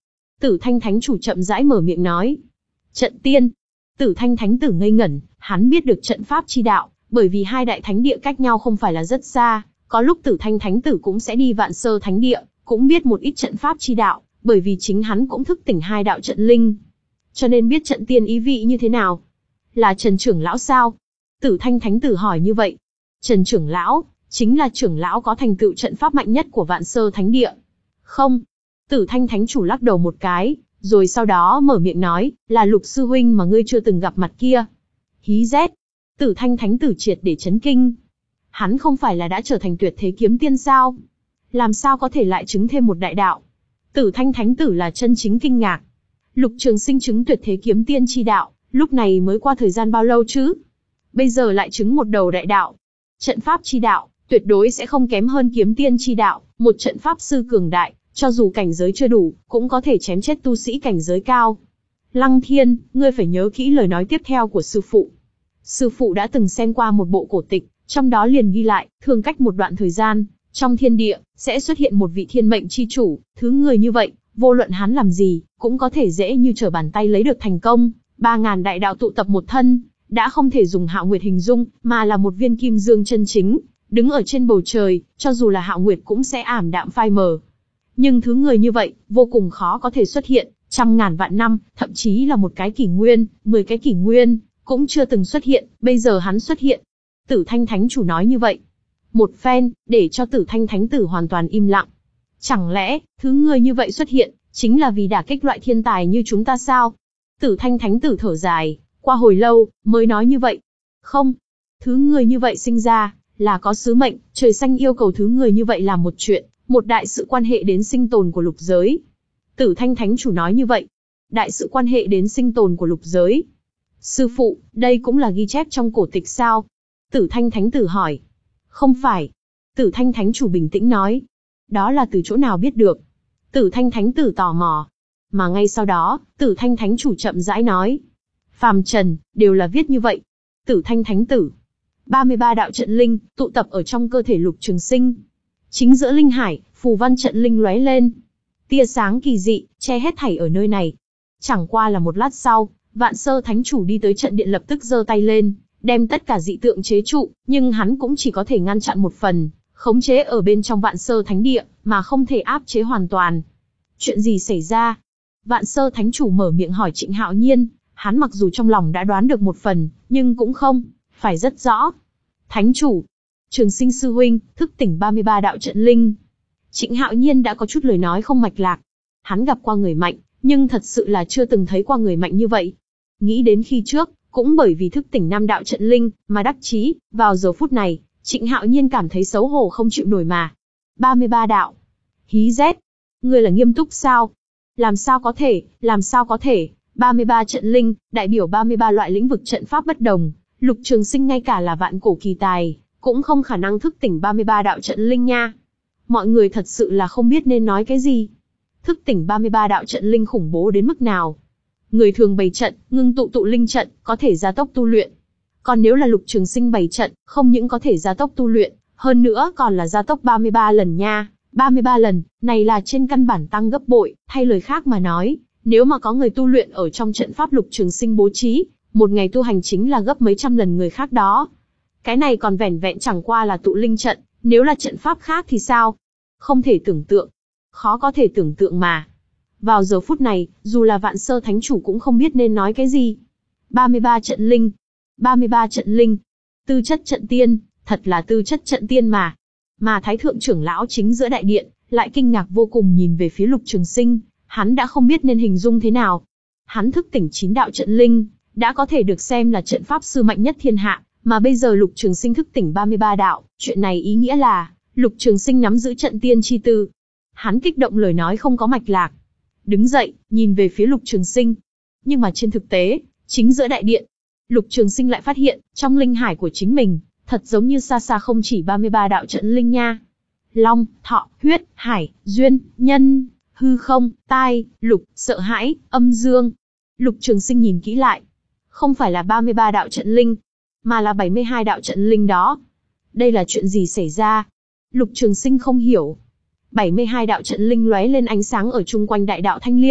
Tử Thanh Thánh Chủ chậm rãi mở miệng nói. Trận tiên. Tử Thanh Thánh Tử ngây ngẩn, hắn biết được trận pháp chi đạo, bởi vì hai đại thánh địa cách nhau không phải là rất xa, có lúc Tử Thanh Thánh Tử cũng sẽ đi Vạn Sơ Thánh Địa, cũng biết một ít trận pháp chi đạo, bởi vì chính hắn cũng thức tỉnh hai đạo trận linh. Cho nên biết trận tiên ý vị như thế nào. Là Trần trưởng lão sao? Tử Thanh Thánh Tử hỏi như vậy. Trần trưởng lão, chính là trưởng lão có thành tựu trận pháp mạnh nhất của Vạn Sơ Thánh Địa. Không. Tử Thanh Thánh Chủ lắc đầu một cái, rồi sau đó mở miệng nói, là Lục sư huynh mà ngươi chưa từng gặp mặt kia. Hí rét. Tử Thanh Thánh Tử triệt để chấn kinh. Hắn không phải là đã trở thành tuyệt thế kiếm tiên sao? Làm sao có thể lại chứng thêm một đại đạo? Tử Thanh Thánh Tử là chân chính kinh ngạc. Lục Trường Sinh chứng tuyệt thế kiếm tiên chi đạo, lúc này mới qua thời gian bao lâu chứ? Bây giờ lại chứng một đầu đại đạo. Trận pháp chi đạo, tuyệt đối sẽ không kém hơn kiếm tiên chi đạo, một trận pháp sư cường đại, cho dù cảnh giới chưa đủ, cũng có thể chém chết tu sĩ cảnh giới cao. Lăng Thiên, ngươi phải nhớ kỹ lời nói tiếp theo của sư phụ. Sư phụ đã từng xem qua một bộ cổ tịch, trong đó liền ghi lại, thường cách một đoạn thời gian, trong thiên địa, sẽ xuất hiện một vị thiên mệnh chi chủ, thứ người như vậy, vô luận hắn làm gì, cũng có thể dễ như trở bàn tay lấy được thành công, ba ngàn đại đạo tụ tập một thân, đã không thể dùng Hạo Nguyệt hình dung, mà là một viên kim dương chân chính, đứng ở trên bầu trời, cho dù là Hạo Nguyệt cũng sẽ ảm đạm phai mờ. Nhưng thứ người như vậy, vô cùng khó có thể xuất hiện, trăm ngàn vạn năm, thậm chí là một cái kỷ nguyên, mười cái kỷ nguyên, cũng chưa từng xuất hiện, bây giờ hắn xuất hiện. Tử Thanh Thánh Chủ nói như vậy. Một phen, để cho Tử Thanh Thánh Tử hoàn toàn im lặng. Chẳng lẽ, thứ người như vậy xuất hiện, chính là vì đả kích loại thiên tài như chúng ta sao? Tử Thanh Thánh Tử thở dài, qua hồi lâu, mới nói như vậy. Không, thứ người như vậy sinh ra, là có sứ mệnh, trời xanh yêu cầu thứ người như vậy làm một chuyện, một đại sự quan hệ đến sinh tồn của lục giới. Tử Thanh Thánh Chủ nói như vậy. Đại sự quan hệ đến sinh tồn của lục giới. Sư phụ, đây cũng là ghi chép trong cổ tịch sao? Tử Thanh Thánh Tử hỏi. Không phải. Tử Thanh Thánh Chủ bình tĩnh nói. Đó là từ chỗ nào biết được? Tử Thanh Thánh Tử tò mò. Mà ngay sau đó, Tử Thanh Thánh Chủ chậm rãi nói. Phàm trần, đều là viết như vậy. Tử Thanh Thánh Tử. ba mươi ba đạo trận linh, tụ tập ở trong cơ thể Lục Trường Sinh. Chính giữa linh hải, phù văn trận linh lóe lên. Tia sáng kỳ dị, che hết thảy ở nơi này. Chẳng qua là một lát sau, Vạn Sơ Thánh Chủ đi tới trận điện lập tức giơ tay lên, đem tất cả dị tượng chế trụ, nhưng hắn cũng chỉ có thể ngăn chặn một phần, khống chế ở bên trong Vạn Sơ Thánh Địa, mà không thể áp chế hoàn toàn. Chuyện gì xảy ra? Vạn Sơ Thánh Chủ mở miệng hỏi Trịnh Hạo Nhiên, hắn mặc dù trong lòng đã đoán được một phần, nhưng cũng không phải rất rõ. Thánh Chủ, Trường Sinh sư huynh, thức tỉnh ba mươi ba đạo trận linh. Trịnh Hạo Nhiên đã có chút lời nói không mạch lạc. Hắn gặp qua người mạnh, nhưng thật sự là chưa từng thấy qua người mạnh như vậy. Nghĩ đến khi trước, cũng bởi vì thức tỉnh năm đạo trận linh, mà đắc chí, vào giờ phút này, Trịnh Hạo Nhiên cảm thấy xấu hổ không chịu nổi mà. ba mươi ba đạo. Hí rét. Ngươi là nghiêm túc sao? Làm sao có thể, làm sao có thể, ba mươi ba trận linh, đại biểu ba mươi ba loại lĩnh vực trận pháp bất đồng, Lục Trường Sinh ngay cả là vạn cổ kỳ tài, cũng không khả năng thức tỉnh ba mươi ba đạo trận linh nha. Mọi người thật sự là không biết nên nói cái gì. Thức tỉnh ba mươi ba đạo trận linh khủng bố đến mức nào? Người thường bày trận, ngưng tụ tụ linh trận, có thể gia tốc tu luyện. Còn nếu là Lục Trường Sinh bày trận, không những có thể gia tốc tu luyện, hơn nữa còn là gia tốc ba mươi ba lần nha. ba mươi ba lần, này là trên căn bản tăng gấp bội, thay lời khác mà nói, nếu mà có người tu luyện ở trong trận pháp Lục Trường Sinh bố trí, một ngày tu hành chính là gấp mấy trăm lần người khác đó. Cái này còn vẻn vẹn chẳng qua là tụ linh trận, nếu là trận pháp khác thì sao? Không thể tưởng tượng. Khó có thể tưởng tượng mà. Vào giờ phút này, dù là Vạn Sơ Thánh Chủ cũng không biết nên nói cái gì. ba mươi ba trận linh. ba mươi ba trận linh. Tư chất trận tiên, thật là tư chất trận tiên mà. Mà Thái Thượng trưởng lão chính giữa đại điện, lại kinh ngạc vô cùng nhìn về phía Lục Trường Sinh, hắn đã không biết nên hình dung thế nào. Hắn thức tỉnh chín đạo trận linh, đã có thể được xem là trận pháp sư mạnh nhất thiên hạ, mà bây giờ Lục Trường Sinh thức tỉnh ba mươi ba đạo, chuyện này ý nghĩa là, Lục Trường Sinh nắm giữ trận tiên chi tư. Hắn kích động lời nói không có mạch lạc. Đứng dậy, nhìn về phía Lục Trường Sinh. Nhưng mà trên thực tế, chính giữa đại điện, Lục Trường Sinh lại phát hiện, trong linh hải của chính mình, thật giống như xa xa không chỉ ba mươi ba đạo trận linh nha. Long, thọ, huyết, hải, duyên, nhân, hư không, tai, lục, sợ hãi, âm dương. Lục Trường Sinh nhìn kỹ lại. Không phải là ba mươi ba đạo trận linh, mà là bảy mươi hai đạo trận linh đó. Đây là chuyện gì xảy ra? Lục Trường Sinh không hiểu. bảy mươi hai đạo trận linh lóe lên ánh sáng ở chung quanh đại đạo Thanh Liên,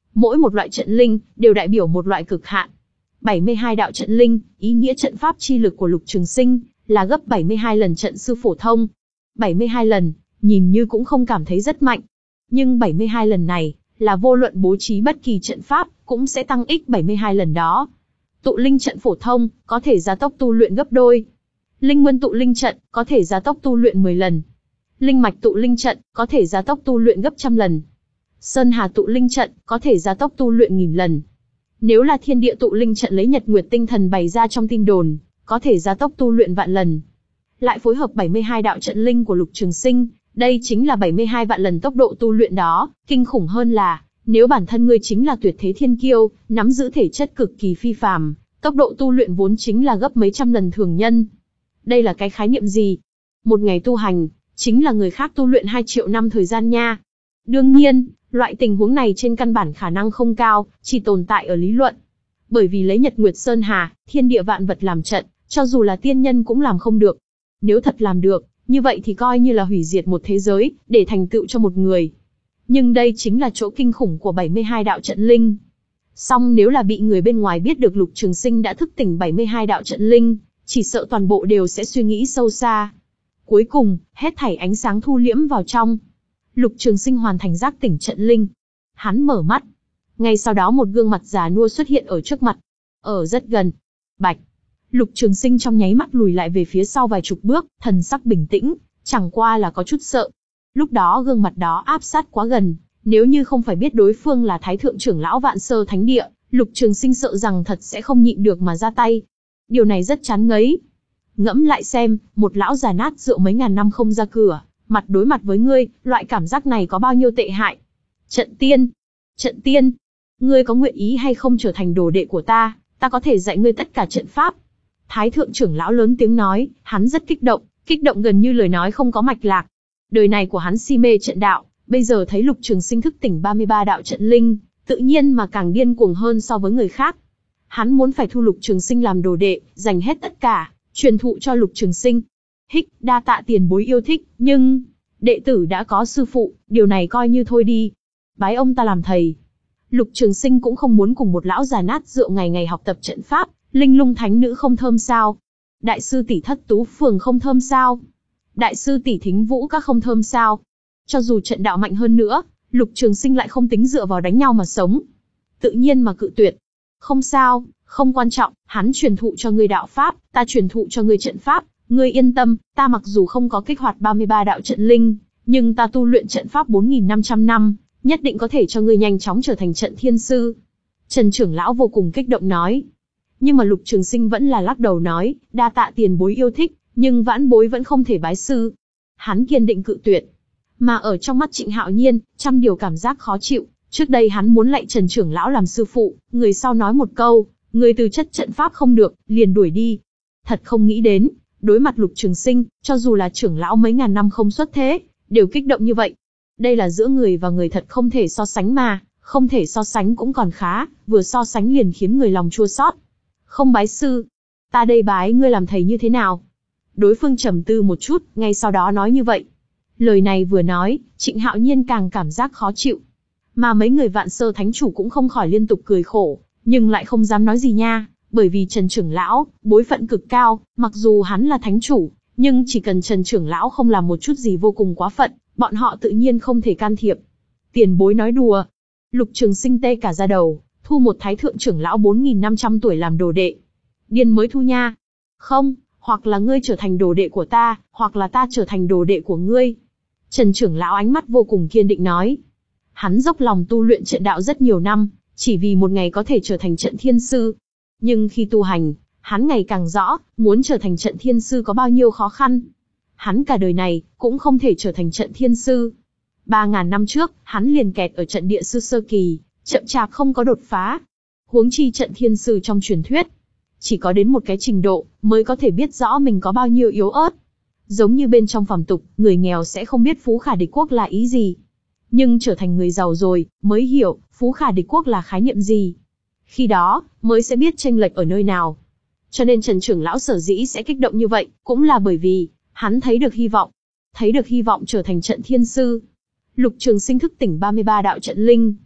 Mỗi một loại trận linh đều đại biểu một loại cực hạn. bảy mươi hai đạo trận linh, ý nghĩa trận pháp chi lực của Lục Trường Sinh là gấp bảy mươi hai lần trận sư phổ thông. bảy mươi hai lần, nhìn như cũng không cảm thấy rất mạnh. Nhưng bảy mươi hai lần này, là vô luận bố trí bất kỳ trận pháp, cũng sẽ tăng ích bảy mươi hai lần đó. Tụ linh trận phổ thông, có thể gia tốc tu luyện gấp đôi. Linh nguyên tụ linh trận, có thể gia tốc tu luyện mười lần. Linh mạch tụ linh trận, có thể gia tốc tu luyện gấp trăm lần. Sơn hà tụ linh trận, có thể gia tốc tu luyện nghìn lần. Nếu là thiên địa tụ linh trận lấy nhật nguyệt tinh thần bày ra trong tin đồn, có thể gia tốc tu luyện vạn lần. Lại phối hợp bảy mươi hai đạo trận linh của Lục Trường Sinh, đây chính là bảy mươi hai vạn lần tốc độ tu luyện đó. Kinh khủng hơn là, nếu bản thân ngươi chính là tuyệt thế thiên kiêu, nắm giữ thể chất cực kỳ phi phàm, tốc độ tu luyện vốn chính là gấp mấy trăm lần thường nhân. Đây là cái khái niệm gì? Một ngày tu hành, chính là người khác tu luyện hai triệu năm thời gian nha. Đương nhiên, loại tình huống này trên căn bản khả năng không cao, chỉ tồn tại ở lý luận. Bởi vì lấy Nhật Nguyệt Sơn Hà, thiên địa vạn vật làm trận, cho dù là tiên nhân cũng làm không được. Nếu thật làm được, như vậy thì coi như là hủy diệt một thế giới, để thành tựu cho một người. Nhưng đây chính là chỗ kinh khủng của bảy mươi hai đạo trận linh. Song nếu là bị người bên ngoài biết được Lục Trường Sinh đã thức tỉnh bảy mươi hai đạo trận linh, chỉ sợ toàn bộ đều sẽ suy nghĩ sâu xa. Cuối cùng, hết thảy ánh sáng thu liễm vào trong. Lục Trường Sinh hoàn thành giác tỉnh trận linh. Hắn mở mắt. Ngay sau đó một gương mặt già nua xuất hiện ở trước mặt. Ở rất gần. Bạch. Lục Trường Sinh trong nháy mắt lùi lại về phía sau vài chục bước, thần sắc bình tĩnh, chẳng qua là có chút sợ. Lúc đó gương mặt đó áp sát quá gần, nếu như không phải biết đối phương là Thái Thượng trưởng lão Vạn Sơ Thánh Địa, Lục Trường Sinh sợ rằng thật sẽ không nhịn được mà ra tay. Điều này rất chán ngấy. Ngẫm lại xem, một lão già nát rượu mấy ngàn năm không ra cửa, mặt đối mặt với ngươi, loại cảm giác này có bao nhiêu tệ hại. Trận tiên, trận tiên, ngươi có nguyện ý hay không trở thành đồ đệ của ta, ta có thể dạy ngươi tất cả trận pháp. Thái Thượng trưởng lão lớn tiếng nói, hắn rất kích động, kích động gần như lời nói không có mạch lạc. Đời này của hắn si mê trận đạo, bây giờ thấy Lục Trường Sinh thức tỉnh ba mươi ba đạo trận linh, tự nhiên mà càng điên cuồng hơn so với người khác. Hắn muốn phải thu Lục Trường Sinh làm đồ đệ, dành hết tất cả, truyền thụ cho Lục Trường Sinh. Hích, đa tạ tiền bối yêu thích, nhưng đệ tử đã có sư phụ, điều này coi như thôi đi. Bái ông ta làm thầy. Lục Trường Sinh cũng không muốn cùng một lão già nát rượu ngày ngày học tập trận pháp. Linh Lung Thánh Nữ không thơm sao? Đại sư tỷ Thất Tú Phường không thơm sao? Đại sư tỷ Thính Vũ Các không thơm sao? Cho dù trận đạo mạnh hơn nữa, Lục Trường Sinh lại không tính dựa vào đánh nhau mà sống. Tự nhiên mà cự tuyệt. Không sao, không quan trọng, hắn truyền thụ cho ngươi đạo pháp, ta truyền thụ cho ngươi trận pháp, ngươi yên tâm, ta mặc dù không có kích hoạt ba mươi ba đạo trận linh, nhưng ta tu luyện trận pháp bốn nghìn năm trăm năm, nhất định có thể cho ngươi nhanh chóng trở thành trận thiên sư. Trần trưởng lão vô cùng kích động nói. Nhưng mà Lục Trường Sinh vẫn là lắc đầu nói, đa tạ tiền bối yêu thích, nhưng vãn bối vẫn không thể bái sư. Hắn kiên định cự tuyệt. Mà ở trong mắt Trịnh Hạo Nhiên, trăm điều cảm giác khó chịu. Trước đây hắn muốn lạy Trần trưởng lão làm sư phụ, người sau nói một câu, người từ chất trận pháp không được, liền đuổi đi. Thật không nghĩ đến, đối mặt Lục Trường Sinh, cho dù là trưởng lão mấy ngàn năm không xuất thế, đều kích động như vậy. Đây là giữa người và người thật không thể so sánh mà, không thể so sánh cũng còn khá, vừa so sánh liền khiến người lòng chua xót. Không bái sư, ta đây bái ngươi làm thầy như thế nào? Đối phương trầm tư một chút, ngay sau đó nói như vậy. Lời này vừa nói, Trịnh Hạo Nhiên càng cảm giác khó chịu. Mà mấy người Vạn Sơ Thánh Chủ cũng không khỏi liên tục cười khổ, nhưng lại không dám nói gì nha, bởi vì Trần trưởng lão, bối phận cực cao, mặc dù hắn là Thánh Chủ, nhưng chỉ cần Trần trưởng lão không làm một chút gì vô cùng quá phận, bọn họ tự nhiên không thể can thiệp. Tiền bối nói đùa. Lục Trường Sinh tê cả da đầu, thu một Thái Thượng trưởng lão bốn nghìn năm trăm tuổi làm đồ đệ. Điên mới thu nha. Không, hoặc là ngươi trở thành đồ đệ của ta, hoặc là ta trở thành đồ đệ của ngươi. Trần trưởng lão ánh mắt vô cùng kiên định nói. Hắn dốc lòng tu luyện trận đạo rất nhiều năm, chỉ vì một ngày có thể trở thành trận thiên sư. Nhưng khi tu hành, hắn ngày càng rõ, muốn trở thành trận thiên sư có bao nhiêu khó khăn. Hắn cả đời này, cũng không thể trở thành trận thiên sư. Ba ngàn năm trước, hắn liền kẹt ở trận địa sư sơ kỳ, chậm chạp không có đột phá. Huống chi trận thiên sư trong truyền thuyết, chỉ có đến một cái trình độ, mới có thể biết rõ mình có bao nhiêu yếu ớt. Giống như bên trong phàm tục, người nghèo sẽ không biết phú khả địch quốc là ý gì. Nhưng trở thành người giàu rồi, mới hiểu, phú khả địch quốc là khái niệm gì. Khi đó, mới sẽ biết chênh lệch ở nơi nào. Cho nên Trần trưởng lão sở dĩ sẽ kích động như vậy, cũng là bởi vì, hắn thấy được hy vọng. Thấy được hy vọng trở thành trận thiên sư. Lục Trường Sinh thức tỉnh ba mươi ba đạo trận linh.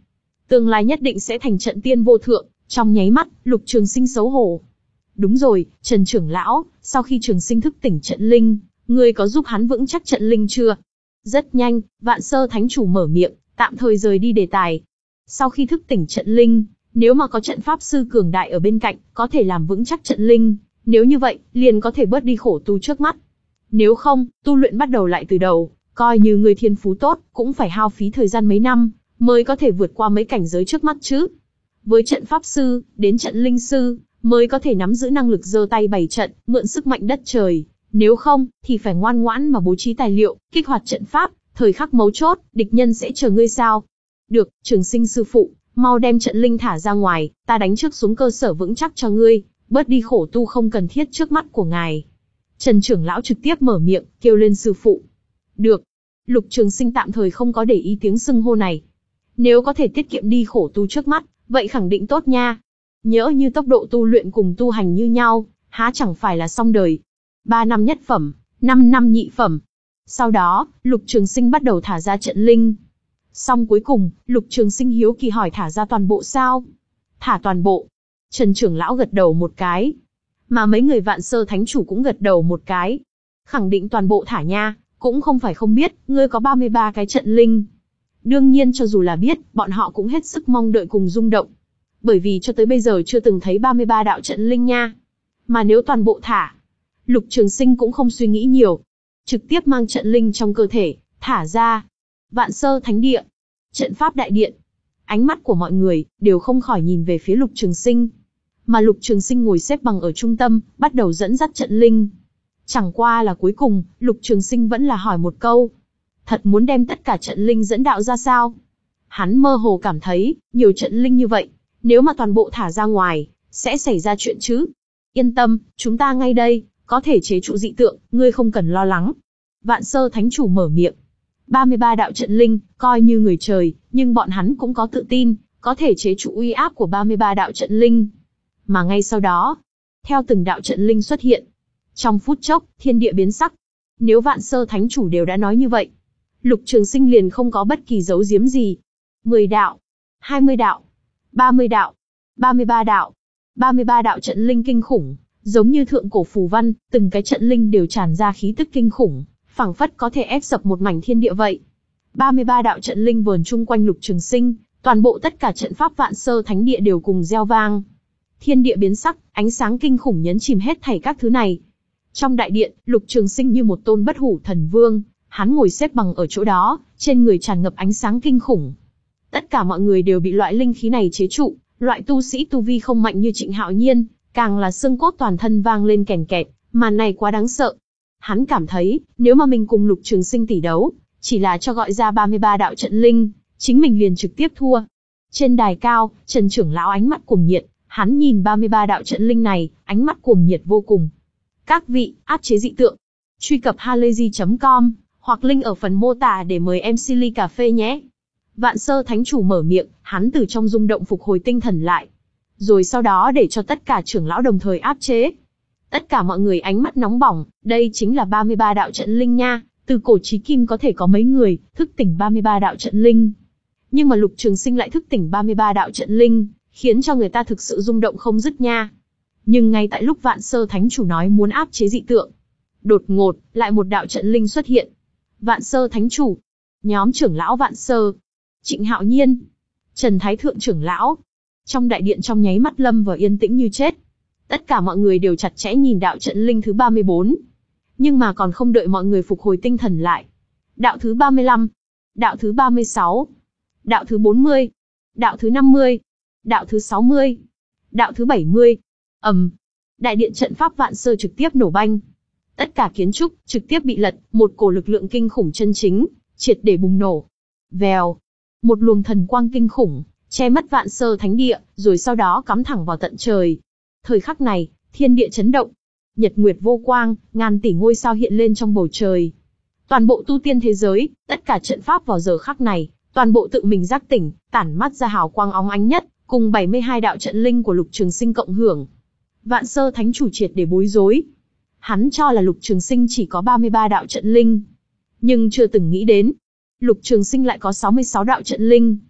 Tương lai nhất định sẽ thành trận tiên vô thượng. Trong nháy mắt, Lục Trường Sinh xấu hổ. Đúng rồi, Trần trưởng lão, sau khi Trường Sinh thức tỉnh trận linh, ngươi có giúp hắn vững chắc trận linh chưa? Rất nhanh, Vạn Sơ Thánh Chủ mở miệng, tạm thời rời đi đề tài. Sau khi thức tỉnh trận linh, nếu mà có trận pháp sư cường đại ở bên cạnh, có thể làm vững chắc trận linh, nếu như vậy, liền có thể bớt đi khổ tu trước mắt. Nếu không, tu luyện bắt đầu lại từ đầu, coi như người thiên phú tốt, cũng phải hao phí thời gian mấy năm, mới có thể vượt qua mấy cảnh giới trước mắt chứ. Với trận pháp sư, đến trận linh sư, mới có thể nắm giữ năng lực giơ tay bày trận, mượn sức mạnh đất trời. Nếu không, thì phải ngoan ngoãn mà bố trí tài liệu, kích hoạt trận pháp, thời khắc mấu chốt, địch nhân sẽ chờ ngươi sao? Được, Trường Sinh sư phụ, mau đem trận linh thả ra ngoài, ta đánh trước xuống cơ sở vững chắc cho ngươi, bớt đi khổ tu không cần thiết trước mắt của ngài. Trần trưởng lão trực tiếp mở miệng, kêu lên sư phụ. Được. Lục Trường Sinh tạm thời không có để ý tiếng xưng hô này. Nếu có thể tiết kiệm đi khổ tu trước mắt, vậy khẳng định tốt nha. Nhỡ như tốc độ tu luyện cùng tu hành như nhau, há chẳng phải là xong đời. Ba năm nhất phẩm, năm năm nhị phẩm. Sau đó, Lục Trường Sinh bắt đầu thả ra trận linh. Xong cuối cùng, Lục Trường Sinh hiếu kỳ hỏi thả ra toàn bộ sao? Thả toàn bộ. Trần trưởng lão gật đầu một cái. Mà mấy người Vạn Sơ Thánh Chủ cũng gật đầu một cái. Khẳng định toàn bộ thả nha, cũng không phải không biết, ngươi có ba mươi ba cái trận linh. Đương nhiên cho dù là biết, bọn họ cũng hết sức mong đợi cùng rung động. Bởi vì cho tới bây giờ chưa từng thấy ba mươi ba đạo trận linh nha. Mà nếu toàn bộ thả, Lục Trường Sinh cũng không suy nghĩ nhiều. Trực tiếp mang trận linh trong cơ thể, thả ra. Vạn Sơ Thánh Địa, trận pháp đại điện. Ánh mắt của mọi người, đều không khỏi nhìn về phía Lục Trường Sinh. Mà Lục Trường Sinh ngồi xếp bằng ở trung tâm, bắt đầu dẫn dắt trận linh. Chẳng qua là cuối cùng, Lục Trường Sinh vẫn là hỏi một câu. Thật muốn đem tất cả trận linh dẫn đạo ra sao? Hắn mơ hồ cảm thấy, nhiều trận linh như vậy, nếu mà toàn bộ thả ra ngoài, sẽ xảy ra chuyện chứ. Yên tâm, chúng ta ngay đây, có thể chế trụ dị tượng, ngươi không cần lo lắng. Vạn Sơ Thánh Chủ mở miệng. ba mươi ba đạo trận linh, coi như người trời, nhưng bọn hắn cũng có tự tin, có thể chế trụ uy áp của ba mươi ba đạo trận linh. Mà ngay sau đó, theo từng đạo trận linh xuất hiện, trong phút chốc, thiên địa biến sắc. Nếu Vạn Sơ Thánh Chủ đều đã nói như vậy, Lục Trường Sinh liền không có bất kỳ giấu giếm gì. mười đạo, hai mươi đạo, ba mươi đạo, ba mươi ba đạo, ba mươi ba đạo trận linh kinh khủng, giống như thượng cổ phù văn, từng cái trận linh đều tràn ra khí tức kinh khủng, phảng phất có thể ép sập một mảnh thiên địa vậy. ba mươi ba đạo trận linh vờn chung quanh Lục Trường Sinh, toàn bộ tất cả trận pháp Vạn Sơ Thánh Địa đều cùng reo vang. Thiên địa biến sắc, ánh sáng kinh khủng nhấn chìm hết thảy các thứ này. Trong đại điện, Lục Trường Sinh như một tôn bất hủ thần vương, hắn ngồi xếp bằng ở chỗ đó, trên người tràn ngập ánh sáng kinh khủng. Tất cả mọi người đều bị loại linh khí này chế trụ, loại tu sĩ tu vi không mạnh như Trịnh Hạo Nhiên, càng là xương cốt toàn thân vang lên kèn kẹt, màn này quá đáng sợ. Hắn cảm thấy, nếu mà mình cùng Lục Trường Sinh tỷ đấu, chỉ là cho gọi ra ba mươi ba đạo trận linh, chính mình liền trực tiếp thua. Trên đài cao, Trần trưởng lão ánh mắt cuồng nhiệt, hắn nhìn ba mươi ba đạo trận linh này, ánh mắt cuồng nhiệt vô cùng. Các vị, áp chế dị tượng. Truy cập halayzi chấm com, hoặc link ở phần mô tả để mời em xê ly cà phê nhé. Vạn Sơ Thánh Chủ mở miệng, hắn từ trong rung động phục hồi tinh thần lại. Rồi sau đó để cho tất cả trưởng lão đồng thời áp chế. Tất cả mọi người ánh mắt nóng bỏng, đây chính là ba mươi ba đạo trận linh nha, từ cổ chí kim có thể có mấy người thức tỉnh ba mươi ba đạo trận linh. Nhưng mà Lục Trường Sinh lại thức tỉnh ba mươi ba đạo trận linh, khiến cho người ta thực sự rung động không dứt nha. Nhưng ngay tại lúc Vạn Sơ Thánh Chủ nói muốn áp chế dị tượng, đột ngột, lại một đạo trận linh xuất hiện. Vạn Sơ Thánh Chủ, nhóm trưởng lão Vạn Sơ, Trịnh Hạo Nhiên, Trần Thái Thượng trưởng lão. Trong đại điện trong nháy mắt lâm vào yên tĩnh như chết. Tất cả mọi người đều chặt chẽ nhìn đạo trận linh thứ ba mươi bốn. Nhưng mà còn không đợi mọi người phục hồi tinh thần lại. Đạo thứ ba mươi lăm, đạo thứ ba mươi sáu, đạo thứ bốn mươi, đạo thứ năm mươi, đạo thứ sáu mươi, đạo thứ bảy mươi. Ầm, um, đại điện trận pháp Vạn Sơ trực tiếp nổ banh. Tất cả kiến trúc trực tiếp bị lật, một cổ lực lượng kinh khủng chân chính, triệt để bùng nổ. Vèo, một luồng thần quang kinh khủng che mất Vạn Sơ Thánh Địa, rồi sau đó cắm thẳng vào tận trời. Thời khắc này, thiên địa chấn động, nhật nguyệt vô quang, ngàn tỷ ngôi sao hiện lên trong bầu trời. Toàn bộ tu tiên thế giới, tất cả trận pháp vào giờ khắc này, toàn bộ tự mình giác tỉnh, tản mắt ra hào quang óng ánh nhất, cùng bảy mươi hai đạo trận linh của Lục Trường Sinh cộng hưởng. Vạn Sơ Thánh Chủ triệt để bối rối. Hắn cho là Lục Trường Sinh chỉ có ba mươi ba đạo trận linh, nhưng chưa từng nghĩ đến, Lục Trường Sinh lại có sáu mươi sáu đạo trận linh.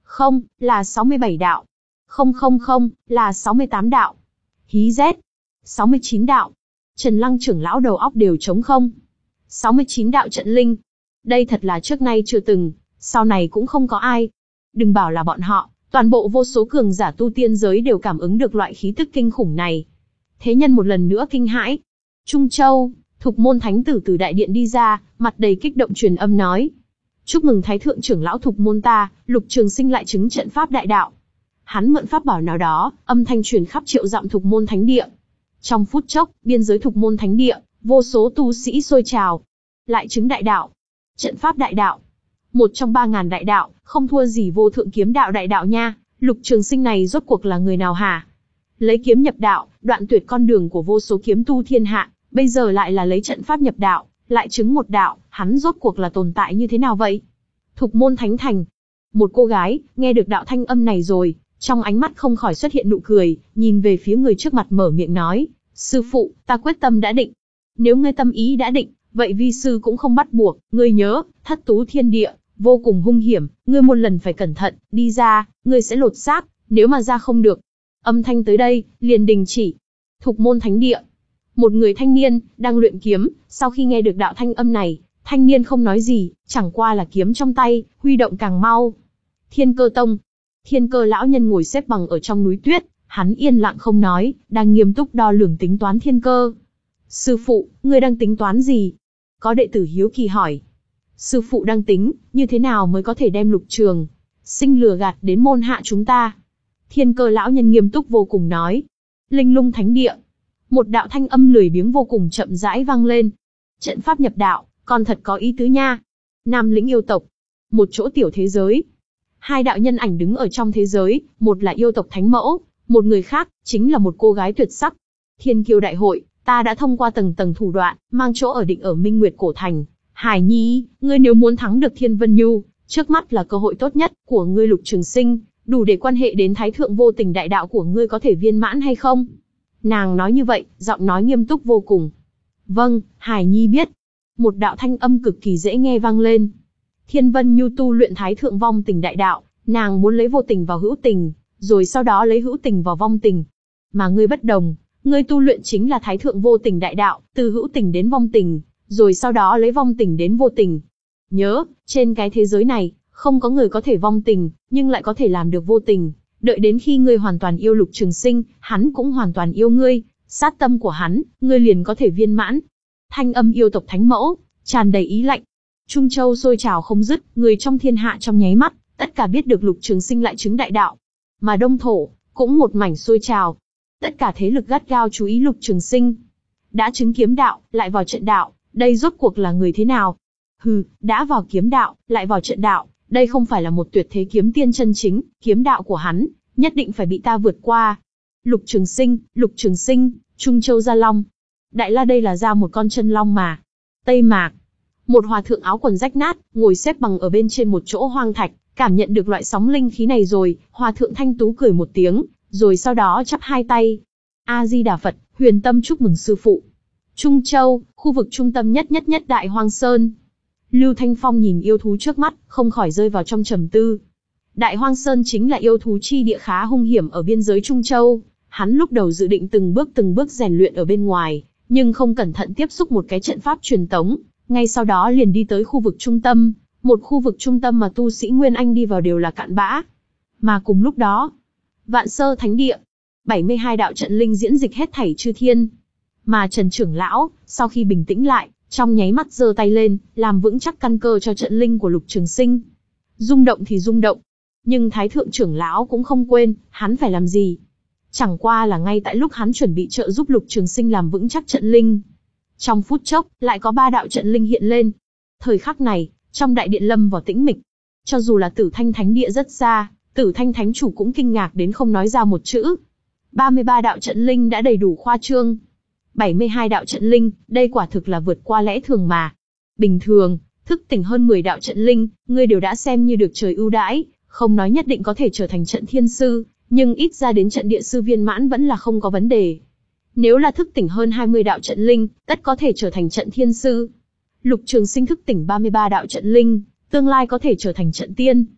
Không, là sáu mươi bảy đạo. Không không không, là sáu mươi tám đạo. Hí Z. sáu mươi chín đạo. Trần Lăng trưởng lão đầu óc đều trống không. sáu mươi chín đạo trận linh. Đây thật là trước nay chưa từng, sau này cũng không có ai. Đừng bảo là bọn họ, toàn bộ vô số cường giả tu tiên giới đều cảm ứng được loại khí tức kinh khủng này. Thế nhân một lần nữa kinh hãi. Trung Châu, Thục Môn Thánh tử từ đại điện đi ra, mặt đầy kích động truyền âm nói. Chúc mừng Thái thượng trưởng lão Thục Môn ta, Lục Trường Sinh lại chứng trận pháp đại đạo. Hắn mượn pháp bảo nào đó, âm thanh truyền khắp triệu dặm Thục Môn Thánh địa. Trong phút chốc, biên giới Thục Môn Thánh địa, vô số tu sĩ sôi trào. Lại chứng đại đạo. Trận pháp đại đạo. Một trong ba ngàn đại đạo, không thua gì vô thượng kiếm đạo đại đạo nha. Lục Trường Sinh này rốt cuộc là người nào hả? Lấy kiếm nhập đạo, đoạn tuyệt con đường của vô số kiếm tu thiên hạ, bây giờ lại là lấy trận pháp nhập đạo, lại chứng một đạo, hắn rốt cuộc là tồn tại như thế nào vậy? Thục Môn Thánh Thành. Một cô gái, nghe được đạo thanh âm này rồi, trong ánh mắt không khỏi xuất hiện nụ cười, nhìn về phía người trước mặt mở miệng nói, sư phụ, ta quyết tâm đã định. Nếu ngươi tâm ý đã định, vậy vi sư cũng không bắt buộc, ngươi nhớ, thất tú thiên địa, vô cùng hung hiểm, ngươi muôn lần phải cẩn thận, đi ra, ngươi sẽ lột xác, nếu mà ra không được. Âm thanh tới đây, liền đình chỉ. Thục Môn Thánh địa. Một người thanh niên, đang luyện kiếm, sau khi nghe được đạo thanh âm này, thanh niên không nói gì, chẳng qua là kiếm trong tay, huy động càng mau. Thiên Cơ Tông. Thiên Cơ lão nhân ngồi xếp bằng ở trong núi tuyết, hắn yên lặng không nói, đang nghiêm túc đo lường tính toán thiên cơ. Sư phụ, ngươi đang tính toán gì? Có đệ tử hiếu kỳ hỏi. Sư phụ đang tính, như thế nào mới có thể đem Lục Trường Sinh lừa gạt đến môn hạ chúng ta? Thiên Cơ lão nhân nghiêm túc vô cùng nói. Linh Lung Thánh địa. Một đạo thanh âm lười biếng vô cùng chậm rãi vang lên. Trận pháp nhập đạo, còn thật có ý tứ nha. Nam Lĩnh yêu tộc. Một chỗ tiểu thế giới. Hai đạo nhân ảnh đứng ở trong thế giới, một là yêu tộc thánh mẫu, một người khác, chính là một cô gái tuyệt sắc. Thiên Kiêu đại hội, ta đã thông qua tầng tầng thủ đoạn, mang chỗ ở định ở Minh Nguyệt Cổ Thành. Hải Nhi, ngươi nếu muốn thắng được Thiên Vân Nhu, trước mắt là cơ hội tốt nhất của ngươi Lục Trường Sinh, đủ để quan hệ đến Thái thượng vô tình đại đạo của ngươi có thể viên mãn hay không? Nàng nói như vậy, giọng nói nghiêm túc vô cùng. Vâng, Hải Nhi biết. Một đạo thanh âm cực kỳ dễ nghe vang lên. Thiên Vân Nhu tu luyện Thái thượng vong tình đại đạo, nàng muốn lấy vô tình vào hữu tình, rồi sau đó lấy hữu tình vào vong tình. Mà ngươi bất đồng, ngươi tu luyện chính là Thái thượng vô tình đại đạo, từ hữu tình đến vong tình, rồi sau đó lấy vong tình đến vô tình. Nhớ, trên cái thế giới này, không có người có thể vong tình, nhưng lại có thể làm được vô tình. Đợi đến khi ngươi hoàn toàn yêu Lục Trường Sinh, hắn cũng hoàn toàn yêu ngươi, sát tâm của hắn, ngươi liền có thể viên mãn. Thanh âm yêu tộc thánh mẫu, tràn đầy ý lạnh. Trung Châu sôi trào không dứt, người trong thiên hạ trong nháy mắt, tất cả biết được Lục Trường Sinh lại chứng đại đạo. Mà Đông Thổ, cũng một mảnh sôi trào. Tất cả thế lực gắt gao chú ý Lục Trường Sinh. Đã chứng kiếm đạo, lại vào trận đạo, đây rốt cuộc là người thế nào? Hừ, đã vào kiếm đạo, lại vào trận đạo, đây không phải là một tuyệt thế kiếm tiên chân chính, kiếm đạo của hắn, nhất định phải bị ta vượt qua. Lục Trường Sinh, Lục Trường Sinh, Trung Châu Gia Long. Đại La đây là ra một con chân long mà. Tây Mạc. Một hòa thượng áo quần rách nát, ngồi xếp bằng ở bên trên một chỗ hoang thạch, cảm nhận được loại sóng linh khí này rồi, hòa thượng thanh tú cười một tiếng, rồi sau đó chắp hai tay. A-di-đà Phật, huyền tâm chúc mừng sư phụ. Trung Châu, khu vực trung tâm nhất nhất nhất Đại Hoang Sơn. Lưu Thanh Phong nhìn yêu thú trước mắt, không khỏi rơi vào trong trầm tư. Đại Hoang Sơn chính là yêu thú chi địa khá hung hiểm ở biên giới Trung Châu. Hắn lúc đầu dự định từng bước từng bước rèn luyện ở bên ngoài, nhưng không cẩn thận tiếp xúc một cái trận pháp truyền tống, ngay sau đó liền đi tới khu vực trung tâm, một khu vực trung tâm mà tu sĩ Nguyên Anh đi vào đều là cạn bã. Mà cùng lúc đó, Vạn Sơ Thánh địa, bảy mươi hai đạo trận linh diễn dịch hết thảy chư thiên. Mà Trần trưởng lão, sau khi bình tĩnh lại, trong nháy mắt giơ tay lên, làm vững chắc căn cơ cho trận linh của Lục Trường Sinh. Rung động thì rung động, nhưng Thái thượng trưởng lão cũng không quên, hắn phải làm gì. Chẳng qua là ngay tại lúc hắn chuẩn bị trợ giúp Lục Trường Sinh làm vững chắc trận linh, trong phút chốc, lại có ba đạo trận linh hiện lên. Thời khắc này, trong đại điện lâm vào tĩnh mịch. Cho dù là Tử Thanh Thánh địa rất xa, Tử Thanh Thánh chủ cũng kinh ngạc đến không nói ra một chữ. ba mươi ba đạo trận linh đã đầy đủ khoa trương. bảy mươi hai đạo trận linh, đây quả thực là vượt qua lẽ thường mà. Bình thường, thức tỉnh hơn mười đạo trận linh, ngươi đều đã xem như được trời ưu đãi, không nói nhất định có thể trở thành trận thiên sư, nhưng ít ra đến trận địa sư viên mãn vẫn là không có vấn đề. Nếu là thức tỉnh hơn hai mươi đạo trận linh, tất có thể trở thành trận thiên sư. Lục Trường Sinh thức tỉnh ba mươi ba đạo trận linh, tương lai có thể trở thành trận tiên.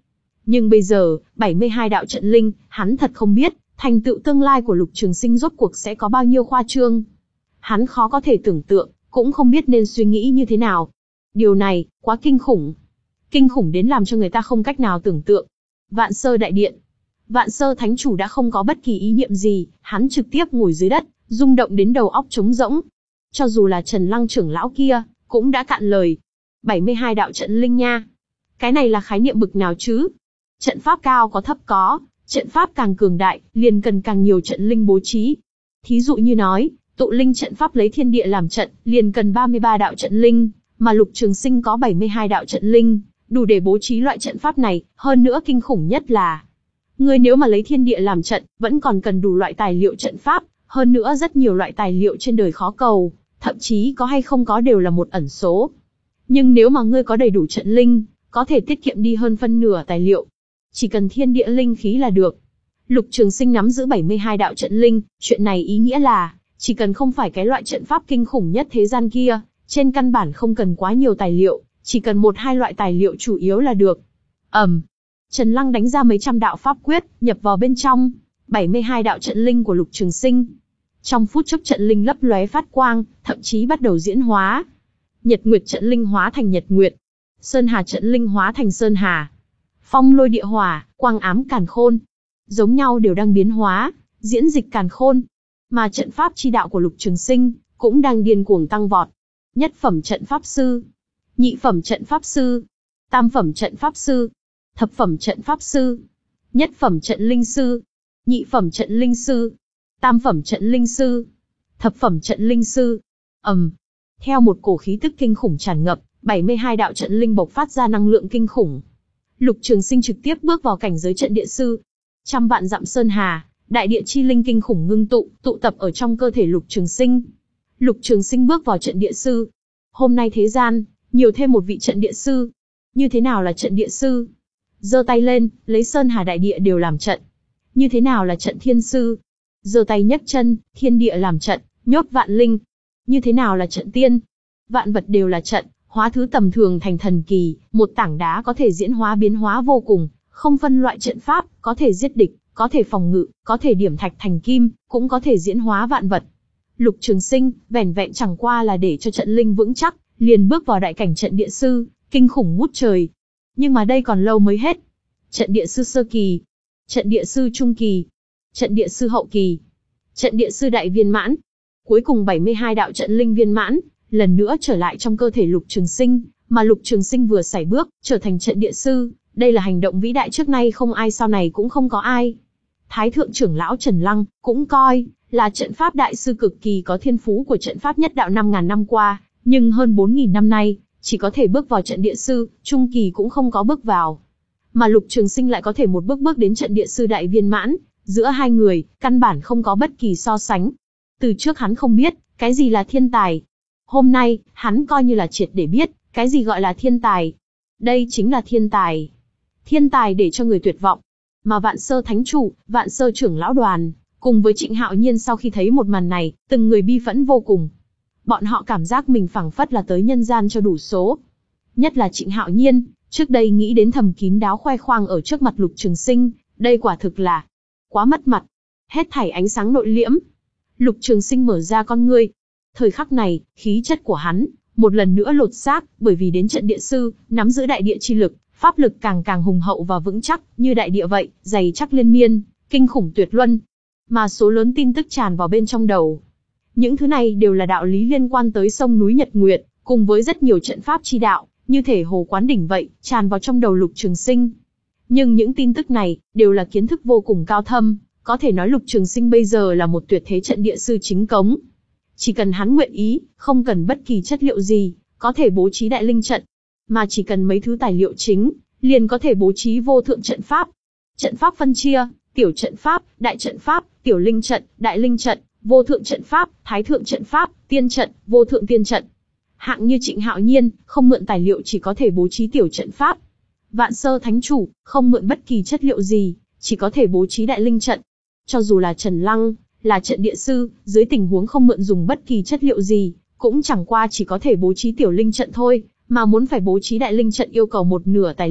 Nhưng bây giờ, bảy mươi hai đạo trận linh, hắn thật không biết, thành tựu tương lai của Lục Trường Sinh rốt cuộc sẽ có bao nhiêu khoa trương. Hắn khó có thể tưởng tượng, cũng không biết nên suy nghĩ như thế nào. Điều này, quá kinh khủng. Kinh khủng đến làm cho người ta không cách nào tưởng tượng. Vạn Sơ Đại Điện. Vạn Sơ Thánh Chủ đã không có bất kỳ ý niệm gì, hắn trực tiếp ngồi dưới đất, rung động đến đầu óc trống rỗng. Cho dù là Trần Lăng trưởng lão kia, cũng đã cạn lời. bảy mươi hai đạo trận linh nha. Cái này là khái niệm bực nào chứ? Trận pháp cao có thấp có, trận pháp càng cường đại, liền cần càng nhiều trận linh bố trí. Thí dụ như nói, tụ linh trận pháp lấy thiên địa làm trận, liền cần ba mươi ba đạo trận linh, mà Lục Trường Sinh có bảy mươi hai đạo trận linh, đủ để bố trí loại trận pháp này, hơn nữa kinh khủng nhất là, người nếu mà lấy thiên địa làm trận, vẫn còn cần đủ loại tài liệu trận pháp, hơn nữa rất nhiều loại tài liệu trên đời khó cầu, thậm chí có hay không có đều là một ẩn số. Nhưng nếu mà ngươi có đầy đủ trận linh, có thể tiết kiệm đi hơn phân nửa tài liệu. Chỉ cần thiên địa linh khí là được. Lục Trường Sinh nắm giữ bảy mươi hai đạo trận linh, chuyện này ý nghĩa là, chỉ cần không phải cái loại trận pháp kinh khủng nhất thế gian kia, trên căn bản không cần quá nhiều tài liệu, chỉ cần một hai loại tài liệu chủ yếu là được. Ầm, um, Trần Lăng đánh ra mấy trăm đạo pháp quyết, nhập vào bên trong bảy mươi hai đạo trận linh của Lục Trường Sinh. Trong phút chốc trận linh lấp lóe phát quang, thậm chí bắt đầu diễn hóa. Nhật Nguyệt trận linh hóa thành Nhật Nguyệt, Sơn Hà trận linh hóa thành Sơn Hà, Phong Lôi Địa Hỏa, Quang Ám Càn Khôn, giống nhau đều đang biến hóa, diễn dịch càn khôn. Mà trận pháp chi đạo của Lục Trường Sinh cũng đang điên cuồng tăng vọt. Nhất phẩm trận pháp sư, nhị phẩm trận pháp sư, tam phẩm trận pháp sư, thập phẩm trận pháp sư, nhất phẩm trận linh sư, nhị phẩm trận linh sư, tam phẩm trận linh sư, thập phẩm trận linh sư. Ầm, um, theo một cổ khí tức kinh khủng tràn ngập, bảy mươi hai đạo trận linh bộc phát ra năng lượng kinh khủng. Lục Trường Sinh trực tiếp bước vào cảnh giới trận địa sư. Trăm vạn dặm sơn hà, đại địa chi linh kinh khủng ngưng tụ, tụ tập ở trong cơ thể Lục Trường Sinh. Lục Trường Sinh bước vào trận địa sư. Hôm nay thế gian, nhiều thêm một vị trận địa sư. Như thế nào là trận địa sư? Giơ tay lên, lấy sơn hà đại địa đều làm trận. Như thế nào là trận thiên sư? Giơ tay nhấc chân, thiên địa làm trận, nhốt vạn linh. Như thế nào là trận tiên? Vạn vật đều là trận, hóa thứ tầm thường thành thần kỳ, một tảng đá có thể diễn hóa biến hóa vô cùng, không phân loại trận pháp, có thể giết địch, có thể phòng ngự, có thể điểm thạch thành kim, cũng có thể diễn hóa vạn vật. Lục Trường Sinh, vẻn vẹn chẳng qua là để cho trận linh vững chắc, liền bước vào đại cảnh trận địa sư, kinh khủng ngút trời. Nhưng mà đây còn lâu mới hết. Trận địa sư sơ kỳ, trận địa sư trung kỳ, trận địa sư hậu kỳ, trận địa sư đại viên mãn. Cuối cùng bảy mươi hai đạo trận linh viên mãn, lần nữa trở lại trong cơ thể Lục Trường Sinh, mà Lục Trường Sinh vừa sải bước, trở thành trận địa sư, đây là hành động vĩ đại trước nay không ai sau này cũng không có ai. Thái thượng trưởng lão Trần Lăng, cũng coi là trận pháp đại sư cực kỳ có thiên phú của trận pháp nhất đạo năm ngàn năm qua, nhưng hơn bốn nghìn năm nay, chỉ có thể bước vào trận địa sư, trung kỳ cũng không có bước vào. Mà Lục Trường Sinh lại có thể một bước bước đến trận địa sư đại viên mãn, giữa hai người, căn bản không có bất kỳ so sánh. Từ trước hắn không biết, cái gì là thiên tài. Hôm nay, hắn coi như là triệt để biết, cái gì gọi là thiên tài. Đây chính là thiên tài. Thiên tài để cho người tuyệt vọng. Mà Vạn Sơ Thánh Chủ, Vạn Sơ trưởng lão đoàn, cùng với Trịnh Hạo Nhiên sau khi thấy một màn này, từng người bi phẫn vô cùng. Bọn họ cảm giác mình phảng phất là tới nhân gian cho đủ số. Nhất là Trịnh Hạo Nhiên, trước đây nghĩ đến thầm kín đáo khoe khoang ở trước mặt Lục Trường Sinh, đây quả thực là quá mất mặt. Hết thảy ánh sáng nội liễm. Lục Trường Sinh mở ra con ngươi. Thời khắc này, khí chất của hắn một lần nữa lột xác, bởi vì đến trận địa sư, nắm giữ đại địa chi lực, pháp lực càng càng hùng hậu và vững chắc, như đại địa vậy, dày chắc liên miên, kinh khủng tuyệt luân. Mà số lớn tin tức tràn vào bên trong đầu. Những thứ này đều là đạo lý liên quan tới sông núi Nhật Nguyệt, cùng với rất nhiều trận pháp chi đạo, như thể hồ quán đỉnh vậy, tràn vào trong đầu Lục Trường Sinh. Nhưng những tin tức này, đều là kiến thức vô cùng cao thâm, có thể nói Lục Trường Sinh bây giờ là một tuyệt thế trận địa sư chính cống. Chỉ cần hắn nguyện ý, không cần bất kỳ chất liệu gì, có thể bố trí đại linh trận. Mà chỉ cần mấy thứ tài liệu chính, liền có thể bố trí vô thượng trận pháp. Trận pháp phân chia, tiểu trận pháp, đại trận pháp, tiểu linh trận, đại linh trận, vô thượng trận pháp, thái thượng trận pháp, tiên trận, vô thượng tiên trận. Hạng như Trịnh Hạo Nhiên, không mượn tài liệu chỉ có thể bố trí tiểu trận pháp. Vạn Sơ Thánh Chủ, không mượn bất kỳ chất liệu gì, chỉ có thể bố trí đại linh trận. Cho dù là Trần Lăng, là trận địa sư, dưới tình huống không mượn dùng bất kỳ chất liệu gì, cũng chẳng qua chỉ có thể bố trí tiểu linh trận thôi, mà muốn phải bố trí đại linh trận yêu cầu một nửa tài liệu,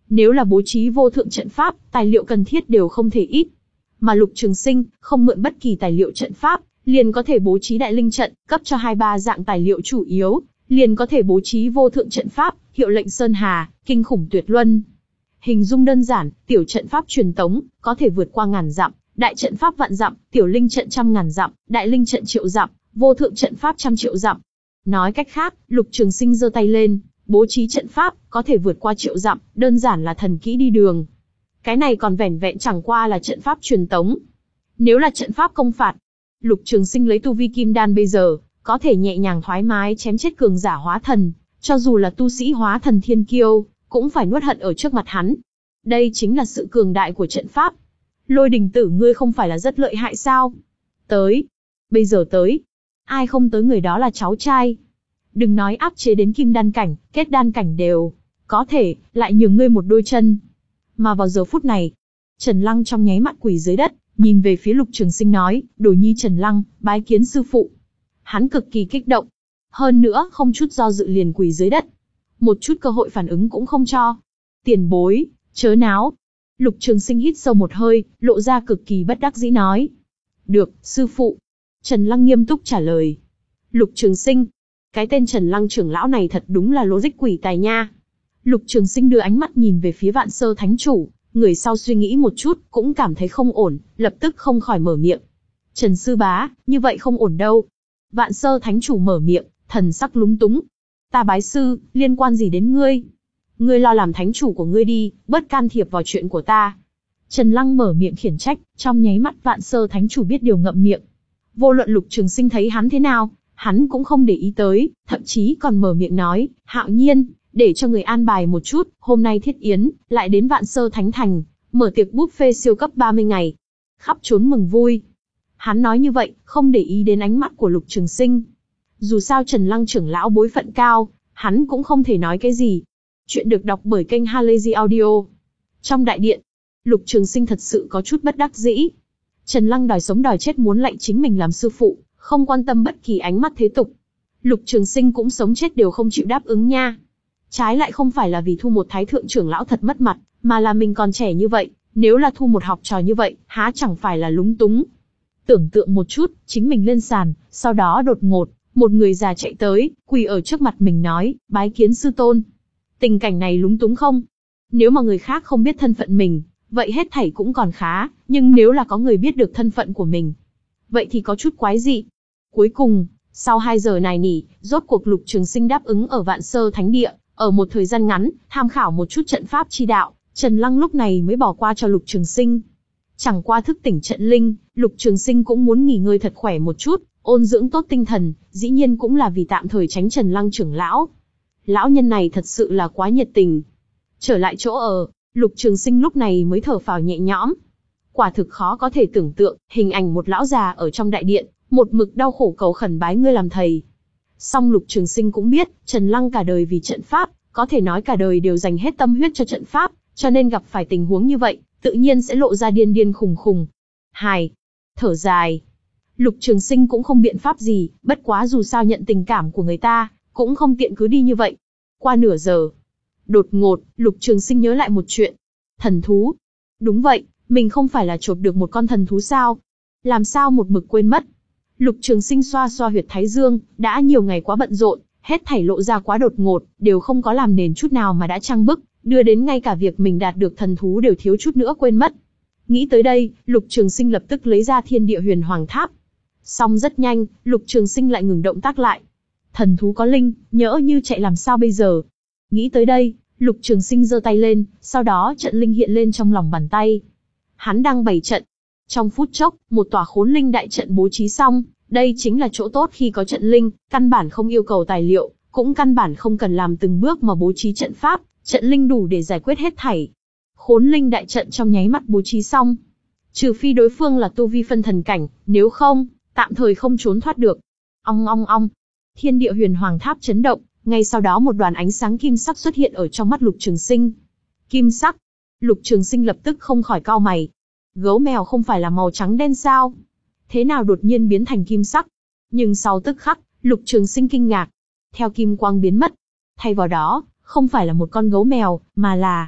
Nếu là bố trí vô thượng trận pháp, tài liệu cần thiết đều không thể ít. Mà Lục Trường Sinh không mượn bất kỳ tài liệu trận pháp, liền có thể bố trí đại linh trận, cấp cho hai ba dạng tài liệu chủ yếu, liền có thể bố trí vô thượng trận pháp, hiệu lệnh sơn hà, kinh khủng tuyệt luân. Hình dung đơn giản, tiểu trận pháp truyền tống, có thể vượt qua ngàn dặm, đại trận pháp vạn dặm, tiểu linh trận trăm ngàn dặm, đại linh trận triệu dặm, vô thượng trận pháp trăm triệu dặm. Nói cách khác, Lục Trường Sinh giơ tay lên, bố trí trận pháp, có thể vượt qua triệu dặm, đơn giản là thần kỹ đi đường. Cái này còn vẻn vẹn chẳng qua là trận pháp truyền tống. Nếu là trận pháp công phạt, Lục Trường Sinh lấy tu vi kim đan bây giờ, có thể nhẹ nhàng thoải mái chém chết cường giả hóa thần, cho dù là tu sĩ hóa thần thiên kiêu, cũng phải nuốt hận ở trước mặt hắn. Đây chính là sự cường đại của trận pháp. Lôi Đình Tử ngươi không phải là rất lợi hại sao? Tới. Bây giờ tới. Ai không tới người đó là cháu trai. Đừng nói áp chế đến kim đan cảnh, kết đan cảnh đều. Có thể, lại nhường ngươi một đôi chân. Mà vào giờ phút này, Trần Lăng trong nháy mắt quỳ dưới đất, nhìn về phía Lục Trường Sinh nói, đồ nhi Trần Lăng, bái kiến sư phụ. Hắn cực kỳ kích động. Hơn nữa, không chút do dự liền quỳ dưới đất. Một chút cơ hội phản ứng cũng không cho. Tiền bối, chớ náo. Lục Trường Sinh hít sâu một hơi, lộ ra cực kỳ bất đắc dĩ nói. Được, sư phụ. Trần Lăng nghiêm túc trả lời. Lục Trường Sinh. Cái tên Trần Lăng trưởng lão này thật đúng là lỗ dích quỷ tài nha. Lục Trường Sinh đưa ánh mắt nhìn về phía Vạn Sơ Thánh Chủ, người sau suy nghĩ một chút, cũng cảm thấy không ổn, lập tức không khỏi mở miệng. Trần sư bá, như vậy không ổn đâu. Vạn Sơ Thánh Chủ mở miệng, thần sắc lúng túng. Ta bái sư, liên quan gì đến ngươi? Ngươi lo làm thánh chủ của ngươi đi, bớt can thiệp vào chuyện của ta. Trần Lăng mở miệng khiển trách, trong nháy mắt Vạn Sơ Thánh Chủ biết điều ngậm miệng. Vô luận Lục Trường Sinh thấy hắn thế nào, hắn cũng không để ý tới, thậm chí còn mở miệng nói, Hạo Nhiên, để cho người an bài một chút, hôm nay Thiết Yến, lại đến Vạn Sơ Thánh Thành, mở tiệc buffet siêu cấp ba mươi ngày. Khắp trốn mừng vui. Hắn nói như vậy, không để ý đến ánh mắt của Lục Trường Sinh. Dù sao Trần Lăng trưởng lão bối phận cao, hắn cũng không thể nói cái gì. Chuyện được đọc bởi kênh Halazy Audio. Trong đại điện, Lục Trường Sinh thật sự có chút bất đắc dĩ. Trần Lăng đòi sống đòi chết muốn lệnh chính mình làm sư phụ, không quan tâm bất kỳ ánh mắt thế tục. Lục Trường Sinh cũng sống chết đều không chịu đáp ứng nha. Trái lại không phải là vì thu một thái thượng trưởng lão thật mất mặt, mà là mình còn trẻ như vậy, nếu là thu một học trò như vậy, há chẳng phải là lúng túng. Tưởng tượng một chút, chính mình lên sàn, sau đó đột ngột, một người già chạy tới, quỳ ở trước mặt mình nói, bái kiến sư tôn. Tình cảnh này lúng túng không? Nếu mà người khác không biết thân phận mình, vậy hết thảy cũng còn khá, nhưng nếu là có người biết được thân phận của mình, vậy thì có chút quái dị. Cuối cùng, sau hai giờ nài nỉ, rốt cuộc Lục Trường Sinh đáp ứng ở Vạn Sơ Thánh Địa, ở một thời gian ngắn, tham khảo một chút trận pháp chi đạo, Trần Lăng lúc này mới bỏ qua cho Lục Trường Sinh. Chẳng qua thức tỉnh trận linh, Lục Trường Sinh cũng muốn nghỉ ngơi thật khỏe một chút, ôn dưỡng tốt tinh thần, dĩ nhiên cũng là vì tạm thời tránh Trần Lăng trưởng lão. Lão nhân này thật sự là quá nhiệt tình. Trở lại chỗ ở, Lục Trường Sinh lúc này mới thở phào nhẹ nhõm. Quả thực khó có thể tưởng tượng, hình ảnh một lão già ở trong đại điện, một mực đau khổ cầu khẩn bái ngươi làm thầy. Song Lục Trường Sinh cũng biết, Trần Lăng cả đời vì trận pháp, có thể nói cả đời đều dành hết tâm huyết cho trận pháp, cho nên gặp phải tình huống như vậy, tự nhiên sẽ lộ ra điên điên khùng khùng. Hài, thở dài. Lục Trường Sinh cũng không biện pháp gì, bất quá dù sao nhận tình cảm của người ta, cũng không tiện cứ đi như vậy. Qua nửa giờ, đột ngột, Lục Trường Sinh nhớ lại một chuyện. Thần thú. Đúng vậy, mình không phải là chộp được một con thần thú sao? Làm sao một mực quên mất? Lục Trường Sinh xoa xoa huyệt thái dương, đã nhiều ngày quá bận rộn, hết thảy lộ ra quá đột ngột, đều không có làm nền chút nào mà đã trang bức, đưa đến ngay cả việc mình đạt được thần thú đều thiếu chút nữa quên mất. Nghĩ tới đây, Lục Trường Sinh lập tức lấy ra Thiên Địa Huyền Hoàng Tháp. Song rất nhanh, Lục Trường Sinh lại ngừng động tác lại. Thần thú có linh, nhỡ như chạy làm sao bây giờ? Nghĩ tới đây, Lục Trường Sinh giơ tay lên, sau đó trận linh hiện lên trong lòng bàn tay. Hắn đang bày trận. Trong phút chốc, một tòa khốn linh đại trận bố trí xong, đây chính là chỗ tốt khi có trận linh, căn bản không yêu cầu tài liệu, cũng căn bản không cần làm từng bước mà bố trí trận pháp, trận linh đủ để giải quyết hết thảy. Khốn linh đại trận trong nháy mắt bố trí xong. Trừ phi đối phương là tu vi phân thần cảnh, nếu không, tạm thời không trốn thoát được. Ong ong ong. Thiên Địa Huyền Hoàng Tháp chấn động, ngay sau đó một đoàn ánh sáng kim sắc xuất hiện ở trong mắt Lục Trường Sinh. Kim sắc. Lục Trường Sinh lập tức không khỏi cau mày. Gấu mèo không phải là màu trắng đen sao? Thế nào đột nhiên biến thành kim sắc? Nhưng sau tức khắc, Lục Trường Sinh kinh ngạc. Theo kim quang biến mất, thay vào đó, không phải là một con gấu mèo, mà là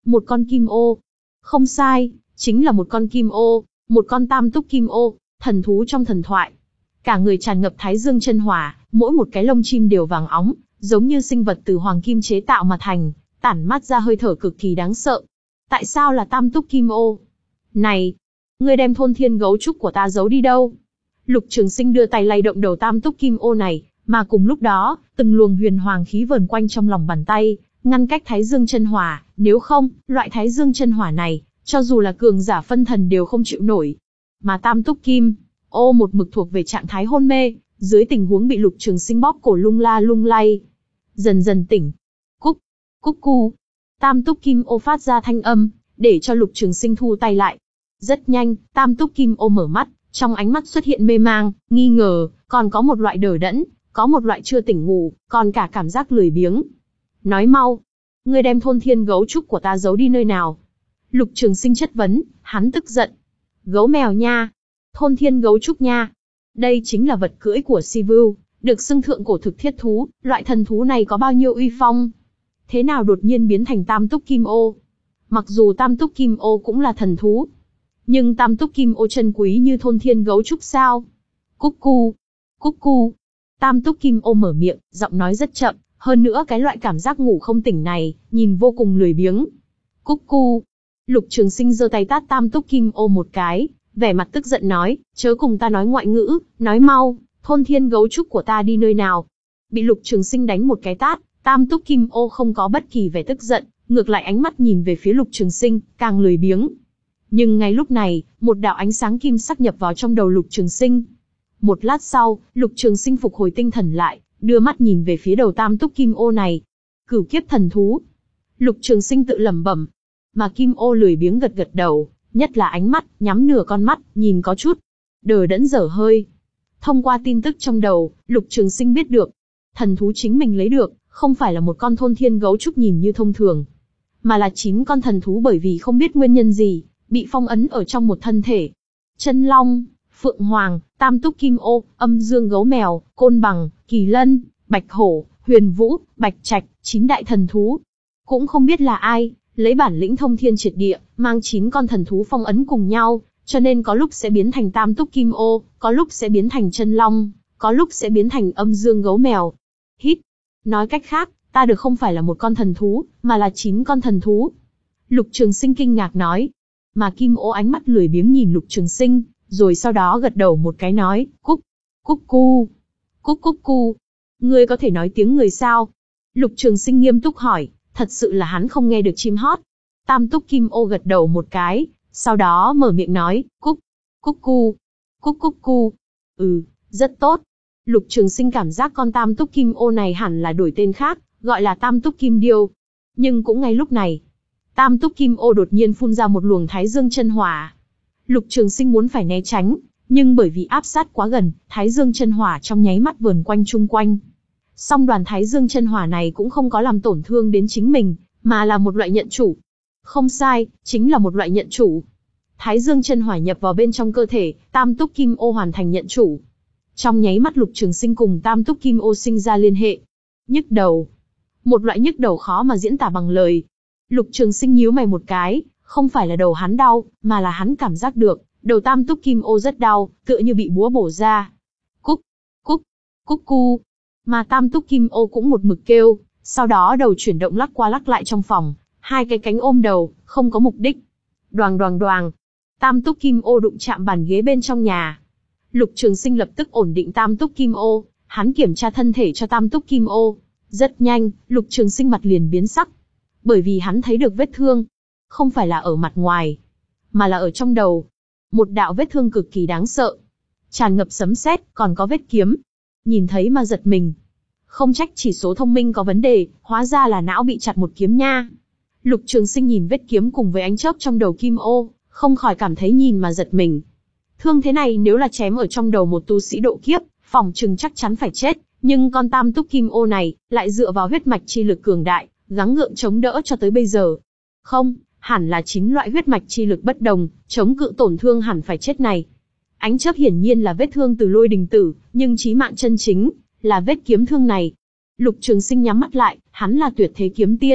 Một con kim ô. Không sai, chính là một con kim ô, một con tam túc kim ô, thần thú trong thần thoại. Cả người tràn ngập thái dương chân hỏa, mỗi một cái lông chim đều vàng óng, giống như sinh vật từ hoàng kim chế tạo mà thành, tản mát ra hơi thở cực kỳ đáng sợ. Tại sao là tam túc kim ô? Này, ngươi đem thôn thiên gấu trúc của ta giấu đi đâu? Lục Trường Sinh đưa tay lay động đầu tam túc kim ô này, mà cùng lúc đó, từng luồng huyền hoàng khí vờn quanh trong lòng bàn tay, ngăn cách thái dương chân hỏa, nếu không, loại thái dương chân hỏa này, cho dù là cường giả phân thần đều không chịu nổi. Mà tam túc kim ô một mực thuộc về trạng thái hôn mê, dưới tình huống bị Lục Trường Sinh bóp cổ lung la lung lay, dần dần tỉnh. Cúc, cúc cu. Tam túc kim ô phát ra thanh âm, để cho Lục Trường Sinh thu tay lại. Rất nhanh, tam túc kim ô mở mắt, trong ánh mắt xuất hiện mê mang, nghi ngờ, còn có một loại đờ đẫn, có một loại chưa tỉnh ngủ, còn cả cảm giác lười biếng. Nói mau, ngươi đem thôn thiên gấu trúc của ta giấu đi nơi nào? Lục Trường Sinh chất vấn, hắn tức giận. Gấu mèo nha, thôn thiên gấu trúc nha. Đây chính là vật cưỡi của Sivu, được xưng thượng cổ thực thiết thú, loại thần thú này có bao nhiêu uy phong? Thế nào đột nhiên biến thành tam túc kim ô? Mặc dù tam túc kim ô cũng là thần thú, nhưng tam túc kim ô chân quý như thôn thiên gấu trúc sao? Cúc cu, cúc cu. Tam túc kim ô mở miệng, giọng nói rất chậm, hơn nữa cái loại cảm giác ngủ không tỉnh này, nhìn vô cùng lười biếng. Cúc cu. Lục Trường Sinh giơ tay tát tam túc kim ô một cái, vẻ mặt tức giận nói, chớ cùng ta nói ngoại ngữ, nói mau, thôn thiên gấu trúc của ta đi nơi nào? Bị Lục Trường Sinh đánh một cái tát, tam túc kim ô không có bất kỳ vẻ tức giận, ngược lại ánh mắt nhìn về phía Lục Trường Sinh, càng lười biếng. Nhưng ngay lúc này, một đạo ánh sáng kim sắc nhập vào trong đầu Lục Trường Sinh. Một lát sau, Lục Trường Sinh phục hồi tinh thần lại, đưa mắt nhìn về phía đầu tam túc kim ô này. Cửu kiếp thần thú. Lục Trường Sinh tự lẩm bẩm. Mà kim ô lười biếng gật gật đầu, nhất là ánh mắt, nhắm nửa con mắt, nhìn có chút đờ đẫn dở hơi. Thông qua tin tức trong đầu, Lục Trường Sinh biết được, thần thú chính mình lấy được, không phải là một con thôn thiên gấu trúc nhìn như thông thường, mà là chín con thần thú bởi vì không biết nguyên nhân gì, bị phong ấn ở trong một thân thể. Chân long, phượng hoàng, tam túc kim ô, âm dương gấu mèo, côn bằng, kỳ lân, bạch hổ, huyền vũ, bạch trạch, chín đại thần thú. Cũng không biết là ai, lấy bản lĩnh thông thiên triệt địa, mang chín con thần thú phong ấn cùng nhau, cho nên có lúc sẽ biến thành tam túc kim ô, có lúc sẽ biến thành chân long, có lúc sẽ biến thành âm dương gấu mèo. Hít. Nói cách khác, ta được không phải là một con thần thú, mà là chín con thần thú. Lục Trường Sinh kinh ngạc nói. Mà kim ô ánh mắt lười biếng nhìn Lục Trường Sinh, rồi sau đó gật đầu một cái nói, cúc, cúc cu, cúc cúc cu. Ngươi có thể nói tiếng người sao? Lục Trường Sinh nghiêm túc hỏi, thật sự là hắn không nghe được chim hót. Tam túc kim ô gật đầu một cái, sau đó mở miệng nói, cúc, cúc cu, cúc cúc cu. Ừ, rất tốt. Lục Trường Sinh cảm giác con tam túc kim ô này hẳn là đổi tên khác, gọi là tam túc kim điêu. Nhưng cũng ngay lúc này, tam túc kim ô đột nhiên phun ra một luồng thái dương chân hỏa. Lục Trường Sinh muốn phải né tránh, nhưng bởi vì áp sát quá gần, thái dương chân hỏa trong nháy mắt vờn quanh chung quanh. Song đoàn thái dương chân hỏa này cũng không có làm tổn thương đến chính mình, mà là một loại nhận chủ. Không sai, chính là một loại nhận chủ. Thái dương chân hỏa nhập vào bên trong cơ thể, tam túc kim ô hoàn thành nhận chủ. Trong nháy mắt Lục Trường Sinh cùng tam túc kim ô sinh ra liên hệ. Nhức đầu. Một loại nhức đầu khó mà diễn tả bằng lời. Lục Trường Sinh nhíu mày một cái, không phải là đầu hắn đau, mà là hắn cảm giác được, đầu tam túc kim ô rất đau, tựa như bị búa bổ ra. Cúc, cúc, cúc cu. Mà tam túc kim ô cũng một mực kêu, sau đó đầu chuyển động lắc qua lắc lại trong phòng, hai cái cánh ôm đầu, không có mục đích. Đoàng đoàng đoàng. Tam túc kim ô đụng chạm bàn ghế bên trong nhà. Lục Trường Sinh lập tức ổn định tam túc kim ô, hắn kiểm tra thân thể cho tam túc kim ô. Rất nhanh, Lục Trường Sinh mặt liền biến sắc. Bởi vì hắn thấy được vết thương. Không phải là ở mặt ngoài, mà là ở trong đầu. Một đạo vết thương cực kỳ đáng sợ. Tràn ngập sấm sét, còn có vết kiếm. Nhìn thấy mà giật mình. Không trách chỉ số thông minh có vấn đề, hóa ra là não bị chặt một kiếm nha. Lục Trường Sinh nhìn vết kiếm cùng với ánh chớp trong đầu kim ô, không khỏi cảm thấy nhìn mà giật mình. Thương thế này nếu là chém ở trong đầu một tu sĩ độ kiếp, phỏng chừng chắc chắn phải chết, nhưng con tam túc kim ô này, lại dựa vào huyết mạch chi lực cường đại, gắng gượng chống đỡ cho tới bây giờ. Không, hẳn là chín loại huyết mạch chi lực bất đồng, chống cự tổn thương hẳn phải chết này. Ánh chớp hiển nhiên là vết thương từ lôi đình tử, nhưng chí mạng chân chính, là vết kiếm thương này. Lục Trường Sinh nhắm mắt lại, hắn là tuyệt thế kiếm tiên,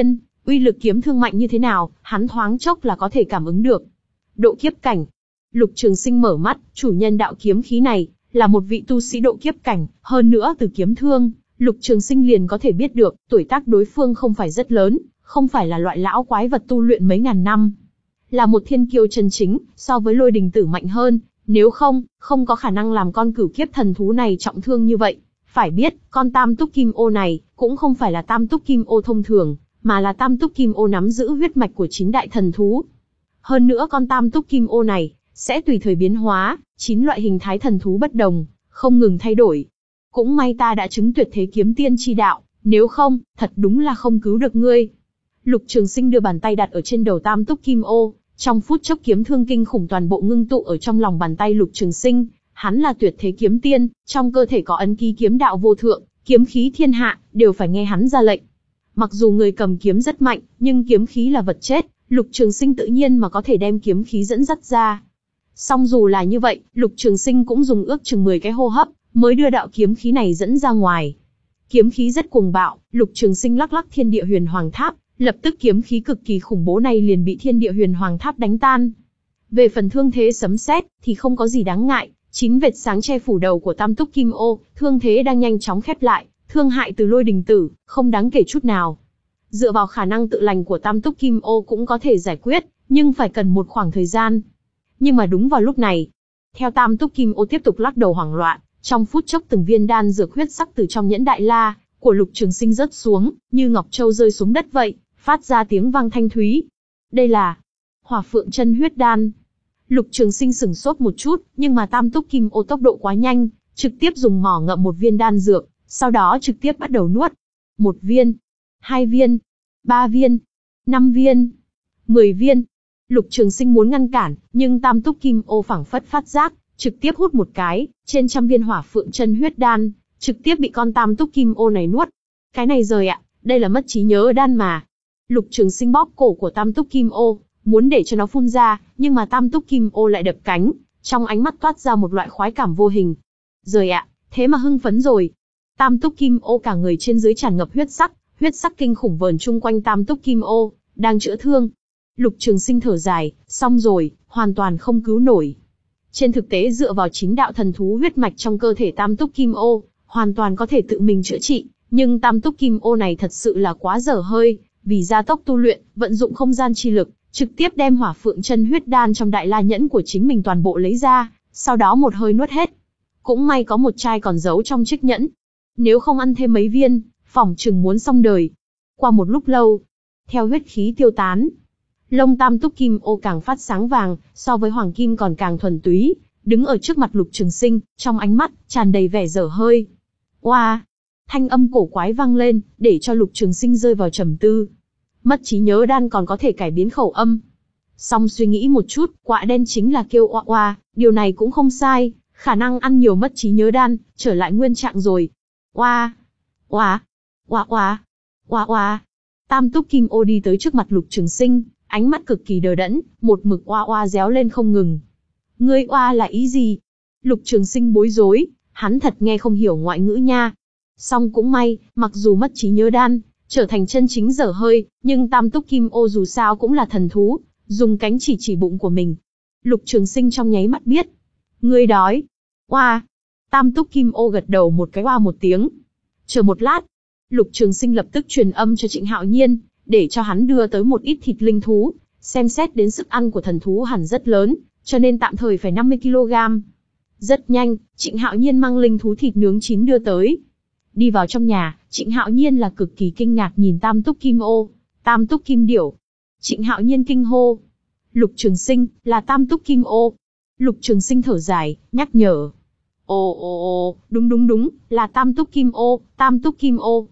Uy lực kiếm thương mạnh như thế nào, hắn thoáng chốc là có thể cảm ứng được. Độ kiếp cảnh. Lục Trường Sinh mở mắt, chủ nhân đạo kiếm khí này, là một vị tu sĩ độ kiếp cảnh, hơn nữa từ kiếm thương, Lục Trường Sinh liền có thể biết được, tuổi tác đối phương không phải rất lớn, không phải là loại lão quái vật tu luyện mấy ngàn năm. Là một thiên kiêu chân chính, so với Lôi Đình Tử mạnh hơn, nếu không, không có khả năng làm con cửu kiếp thần thú này trọng thương như vậy. Phải biết, con tam túc kim ô này, cũng không phải là tam túc kim ô thông thường, mà là tam túc kim ô nắm giữ huyết mạch của chín đại thần thú. Hơn nữa con tam túc kim ô này, sẽ tùy thời biến hóa, chín loại hình thái thần thú bất đồng, không ngừng thay đổi. Cũng may ta đã chứng tuyệt thế kiếm tiên chi đạo, nếu không, thật đúng là không cứu được ngươi. Lục Trường Sinh đưa bàn tay đặt ở trên đầu tam túc kim ô, trong phút chốc kiếm thương kinh khủng toàn bộ ngưng tụ ở trong lòng bàn tay Lục Trường Sinh. Hắn là tuyệt thế kiếm tiên, trong cơ thể có ấn ký kiếm đạo vô thượng, kiếm khí thiên hạ, đều phải nghe hắn ra lệnh. Mặc dù người cầm kiếm rất mạnh, nhưng kiếm khí là vật chết, Lục Trường Sinh tự nhiên mà có thể đem kiếm khí dẫn dắt ra. Song dù là như vậy, Lục Trường Sinh cũng dùng ước chừng mười cái hô hấp, mới đưa đạo kiếm khí này dẫn ra ngoài. Kiếm khí rất cuồng bạo, Lục Trường Sinh lắc lắc thiên địa huyền hoàng tháp, lập tức kiếm khí cực kỳ khủng bố này liền bị thiên địa huyền hoàng tháp đánh tan. Về phần thương thế sấm sét, thì không có gì đáng ngại, chín vệt sáng che phủ đầu của tam túc kim ô, thương thế đang nhanh chóng khép lại, thương hại từ Lôi Đình Tử, không đáng kể chút nào. Dựa vào khả năng tự lành của tam túc kim ô cũng có thể giải quyết, nhưng phải cần một khoảng thời gian. Nhưng mà đúng vào lúc này, theo tam túc kim ô tiếp tục lắc đầu hoảng loạn, trong phút chốc từng viên đan dược huyết sắc từ trong nhẫn đại la của Lục Trường Sinh rớt xuống, như ngọc châu rơi xuống đất vậy, phát ra tiếng vang thanh thúy. Đây là Hỏa Phượng Chân Huyết Đan. Lục Trường Sinh sững sốt một chút, nhưng mà tam túc kim ô tốc độ quá nhanh, trực tiếp dùng mỏ ngậm một viên đan dược, sau đó trực tiếp bắt đầu nuốt. Một viên, hai viên, ba viên, năm viên, mười viên. Lục Trường Sinh muốn ngăn cản, nhưng tam túc kim ô phảng phất phát giác, trực tiếp hút một cái, trên trăm viên Hỏa Phượng Chân Huyết Đan, trực tiếp bị con tam túc kim ô này nuốt. Cái này rời ạ, đây là mất trí nhớ đan mà. Lục Trường Sinh bóp cổ của tam túc kim ô, muốn để cho nó phun ra, nhưng mà tam túc kim ô lại đập cánh, trong ánh mắt toát ra một loại khoái cảm vô hình. Rời ạ, thế mà hưng phấn rồi. Tam túc kim ô cả người trên dưới tràn ngập huyết sắc, huyết sắc kinh khủng vờn chung quanh tam túc kim ô, đang chữa thương. Lục Trường Sinh thở dài, xong rồi, hoàn toàn không cứu nổi. Trên thực tế dựa vào chính đạo thần thú huyết mạch trong cơ thể tam túc kim ô, hoàn toàn có thể tự mình chữa trị, nhưng tam túc kim ô này thật sự là quá dở hơi, vì gia tốc tu luyện, vận dụng không gian chi lực, trực tiếp đem Hỏa Phượng Chân Huyết Đan trong đại la nhẫn của chính mình toàn bộ lấy ra, sau đó một hơi nuốt hết. Cũng may có một chai còn giấu trong chiếc nhẫn. Nếu không ăn thêm mấy viên, phỏng chừng muốn xong đời. Qua một lúc lâu, theo huyết khí tiêu tán, lông tam túc kim ô càng phát sáng vàng, so với hoàng kim còn càng thuần túy, đứng ở trước mặt Lục Trường Sinh, trong ánh mắt tràn đầy vẻ dở hơi. Oa! Wow. Thanh âm cổ quái vang lên, để cho Lục Trường Sinh rơi vào trầm tư. Mất trí nhớ đan còn có thể cải biến khẩu âm. Song suy nghĩ một chút, quạ đen chính là kêu oa oa, điều này cũng không sai, khả năng ăn nhiều mất trí nhớ đan, trở lại nguyên trạng rồi. Oa! Oa! Oa oa! Oa oa! Tam túc kim ô đi tới trước mặt Lục Trường Sinh, ánh mắt cực kỳ đờ đẫn, một mực oa oa réo lên không ngừng. Ngươi oa là ý gì? Lục Trường Sinh bối rối, hắn thật nghe không hiểu ngoại ngữ nha. Song cũng may, mặc dù mất trí nhớ đan, trở thành chân chính dở hơi, nhưng tam túc kim ô dù sao cũng là thần thú, dùng cánh chỉ chỉ bụng của mình. Lục Trường Sinh trong nháy mắt biết. Ngươi đói. Oa. Tam túc kim ô gật đầu một cái oa một tiếng. Chờ một lát. Lục Trường Sinh lập tức truyền âm cho Trịnh Hạo Nhiên, để cho hắn đưa tới một ít thịt linh thú, xem xét đến sức ăn của thần thú hẳn rất lớn, cho nên tạm thời phải năm mươi ki lô gam. Rất nhanh, Trịnh Hạo Nhiên mang linh thú thịt nướng chín đưa tới. Đi vào trong nhà, Trịnh Hạo Nhiên là cực kỳ kinh ngạc nhìn tam túc kim ô, tam túc kim điểu. Trịnh Hạo Nhiên kinh hô. Lục Trường Sinh, là tam túc kim ô. Lục Trường Sinh thở dài, nhắc nhở. Ồ ồ ồ, đúng đúng đúng, là tam túc kim ô, tam túc kim ô.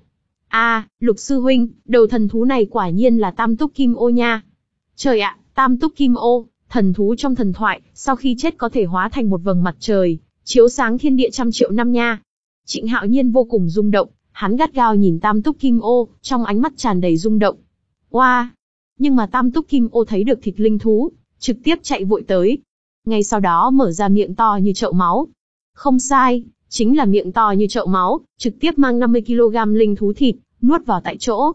À, Lục sư huynh, đầu thần thú này quả nhiên là tam túc kim ô nha. Trời ạ, tam túc kim ô, thần thú trong thần thoại, sau khi chết có thể hóa thành một vầng mặt trời, chiếu sáng thiên địa trăm triệu năm nha. Trịnh Hạo Nhiên vô cùng rung động, hắn gắt gao nhìn tam túc kim ô, trong ánh mắt tràn đầy rung động. Oa! Wow. Nhưng mà tam túc kim ô thấy được thịt linh thú, trực tiếp chạy vội tới. Ngay sau đó mở ra miệng to như chậu máu. Không sai, chính là miệng to như chậu máu, trực tiếp mang năm mươi ki lô gam linh thú thịt, nuốt vào tại chỗ.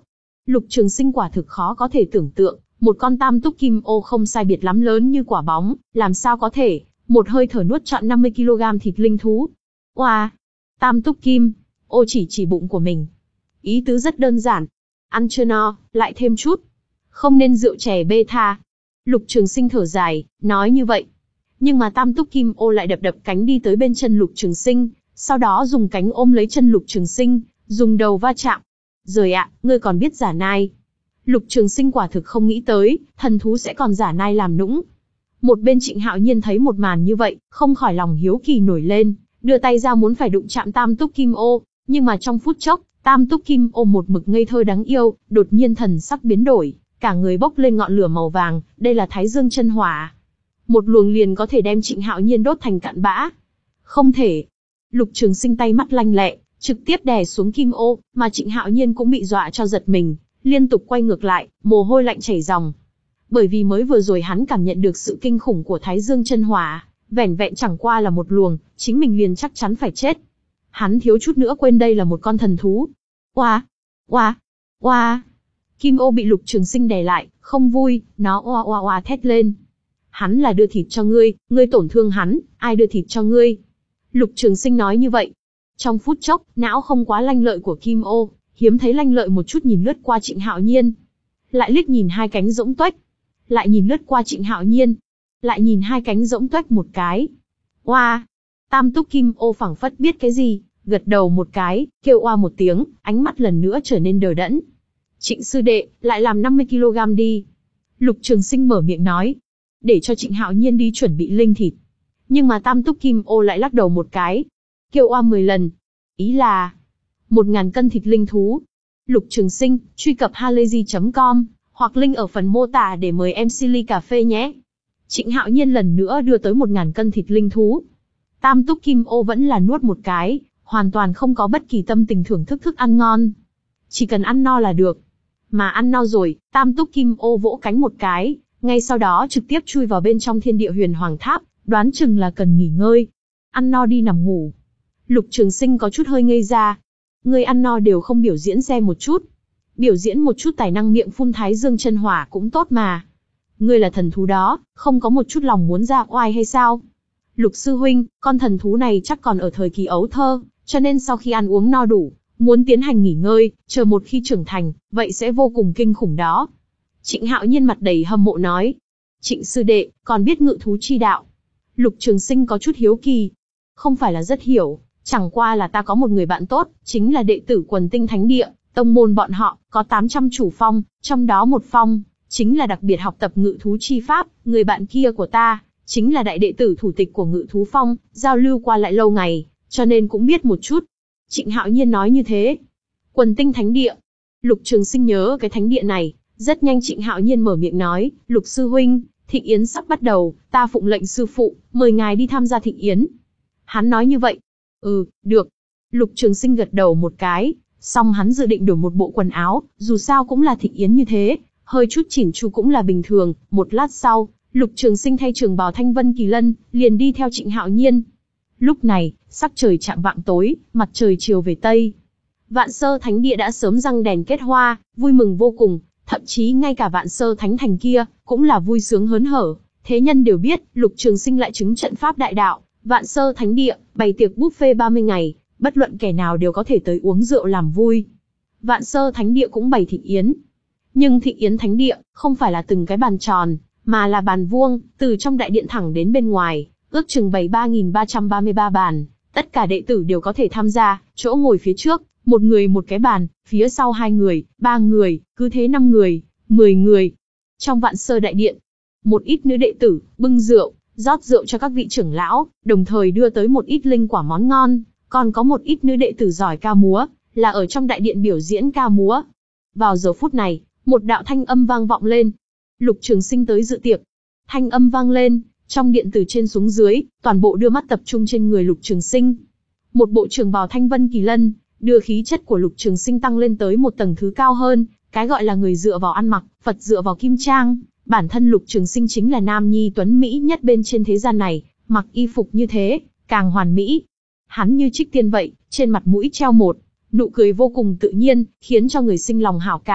Lục Trường Sinh quả thực khó có thể tưởng tượng, một con tam túc kim ô không sai biệt lắm lớn như quả bóng, làm sao có thể một hơi thở nuốt trọn năm mươi ki lô gam thịt linh thú. Oa, tam túc kim ô chỉ chỉ bụng của mình. Ý tứ rất đơn giản, ăn chưa no, lại thêm chút. Không nên rượu chè beta. Lục Trường Sinh thở dài, nói như vậy. Nhưng mà tam túc kim ô lại đập đập cánh đi tới bên chân Lục Trường Sinh, sau đó dùng cánh ôm lấy chân Lục Trường Sinh, dùng đầu va chạm. Rời ạ, ngươi còn biết giả nai. Lục Trường Sinh quả thực không nghĩ tới, thần thú sẽ còn giả nai làm nũng. Một bên Trịnh Hạo Nhiên thấy một màn như vậy, không khỏi lòng hiếu kỳ nổi lên, đưa tay ra muốn phải đụng chạm tam túc kim ô, nhưng mà trong phút chốc, tam túc kim ô một mực ngây thơ đáng yêu, đột nhiên thần sắc biến đổi, cả người bốc lên ngọn lửa màu vàng, đây là Thái Dương chân hỏa. Một luồng liền có thể đem Trịnh Hạo Nhiên đốt thành cặn bã. Không thể. Lục Trường Sinh tay mắt lanh lẹ, trực tiếp đè xuống kim ô, mà Trịnh Hạo Nhiên cũng bị dọa cho giật mình, liên tục quay ngược lại, mồ hôi lạnh chảy ròng. Bởi vì mới vừa rồi hắn cảm nhận được sự kinh khủng của Thái Dương chân hỏa, vẻn vẹn chẳng qua là một luồng, chính mình liền chắc chắn phải chết. Hắn thiếu chút nữa quên đây là một con thần thú. Oa, oa, oa. Kim ô bị Lục Trường Sinh đè lại, không vui, nó oa oa oa thét lên. Hắn là đưa thịt cho ngươi, ngươi tổn thương hắn, ai đưa thịt cho ngươi? Lục Trường Sinh nói như vậy. Trong phút chốc, não không quá lanh lợi của Kim ô, hiếm thấy lanh lợi một chút nhìn lướt qua Trịnh Hạo Nhiên. Lại liếc nhìn hai cánh rỗng tuếch. Lại nhìn lướt qua Trịnh Hạo Nhiên. Lại nhìn hai cánh rỗng tuếch một cái. Oa! Tam túc Kim ô phảng phất biết cái gì, gật đầu một cái, kêu oa một tiếng, ánh mắt lần nữa trở nên đờ đẫn. Trịnh sư đệ, lại làm năm mươi ki lô gam đi. Lục Trường Sinh mở miệng nói. Để cho Trịnh Hạo Nhiên đi chuẩn bị linh thịt. Nhưng mà tam túc Kim ô lại lắc đầu một cái. Kêu oa mười lần. Ý là một ngàn cân thịt linh thú. Lục Trường Sinh, truy cập halayzi chấm com, hoặc link ở phần mô tả để mời em xê ly cà phê nhé. Trịnh Hạo Nhiên lần nữa đưa tới một ngàn cân thịt linh thú. Tam túc Kim ô vẫn là nuốt một cái, hoàn toàn không có bất kỳ tâm tình thưởng thức thức ăn ngon. Chỉ cần ăn no là được. Mà ăn no rồi, tam túc Kim ô vỗ cánh một cái, ngay sau đó trực tiếp chui vào bên trong thiên địa huyền hoàng tháp, đoán chừng là cần nghỉ ngơi. Ăn no đi nằm ngủ. Lục Trường Sinh có chút hơi ngây ra. Ngươi ăn no đều không biểu diễn xem một chút. Biểu diễn một chút tài năng miệng phun Thái Dương chân hỏa cũng tốt mà. Ngươi là thần thú đó, không có một chút lòng muốn ra oai hay sao? Lục sư huynh, con thần thú này chắc còn ở thời kỳ ấu thơ, cho nên sau khi ăn uống no đủ, muốn tiến hành nghỉ ngơi, chờ một khi trưởng thành, vậy sẽ vô cùng kinh khủng đó. Trịnh Hạo Nhiên mặt đầy hâm mộ nói. Trịnh sư đệ, còn biết ngự thú chi đạo. Lục Trường Sinh có chút hiếu kỳ. Không phải là rất hiểu, chẳng qua là ta có một người bạn tốt, chính là đệ tử Quần Tinh Thánh Địa, tông môn bọn họ, có tám trăm chủ phong, trong đó một phong, chính là đặc biệt học tập ngự thú chi pháp, người bạn kia của ta, chính là đại đệ tử thủ tịch của ngự thú phong, giao lưu qua lại lâu ngày, cho nên cũng biết một chút. Trịnh Hạo Nhiên nói như thế. Quần Tinh Thánh Địa. Lục Trường Sinh nhớ cái thánh địa này, rất nhanh Trịnh Hạo Nhiên mở miệng nói, Lục sư huynh, thịnh yến sắp bắt đầu, ta phụng lệnh sư phụ, mời ngài đi tham gia thịnh yến. Hắn nói như vậy. Ừ, được. Lục Trường Sinh gật đầu một cái, xong hắn dự định đổi một bộ quần áo, dù sao cũng là thịnh yến như thế, hơi chút chỉn chu cũng là bình thường. Một lát sau, Lục Trường Sinh thay trường bào thanh vân kỳ lân, liền đi theo Trịnh Hạo Nhiên. Lúc này, sắc trời chạng vạng tối, mặt trời chiều về tây. Vạn Sơ Thánh Địa đã sớm răng đèn kết hoa, vui mừng vô cùng, thậm chí ngay cả Vạn Sơ Thánh Thành kia, cũng là vui sướng hớn hở. Thế nhân đều biết, Lục Trường Sinh lại chứng trận pháp đại đạo, Vạn Sơ Thánh Địa, bày tiệc buffet ba mươi ngày, bất luận kẻ nào đều có thể tới uống rượu làm vui. Vạn Sơ Thánh Địa cũng bày thịnh yến. Nhưng thịnh yến Thánh Địa, không phải là từng cái bàn tròn, mà là bàn vuông, từ trong đại điện thẳng đến bên ngoài, ước chừng bày ba nghìn ba trăm ba mươi ba bàn, tất cả đệ tử đều có thể tham gia, chỗ ngồi phía trước, một người một cái bàn, phía sau hai người, ba người, cứ thế năm người, mười người. Trong Vạn Sơ đại điện, một ít nữ đệ tử, bưng rượu, rót rượu cho các vị trưởng lão, đồng thời đưa tới một ít linh quả món ngon, còn có một ít nữ đệ tử giỏi ca múa, là ở trong đại điện biểu diễn ca múa. Vào giờ phút này, một đạo thanh âm vang vọng lên. Lục Trường Sinh tới dự tiệc. Thanh âm vang lên, trong điện từ trên xuống dưới, toàn bộ đưa mắt tập trung trên người Lục Trường Sinh. Một bộ trường bào thanh vân kỳ lân, đưa khí chất của Lục Trường Sinh tăng lên tới một tầng thứ cao hơn, cái gọi là người dựa vào ăn mặc, Phật dựa vào kim trang. Bản thân Lục Trường Sinh chính là nam nhi tuấn mỹ nhất bên trên thế gian này, mặc y phục như thế, càng hoàn mỹ. Hắn như trích tiên vậy, trên mặt mũi treo một nụ cười vô cùng tự nhiên, khiến cho người sinh lòng hảo cảm,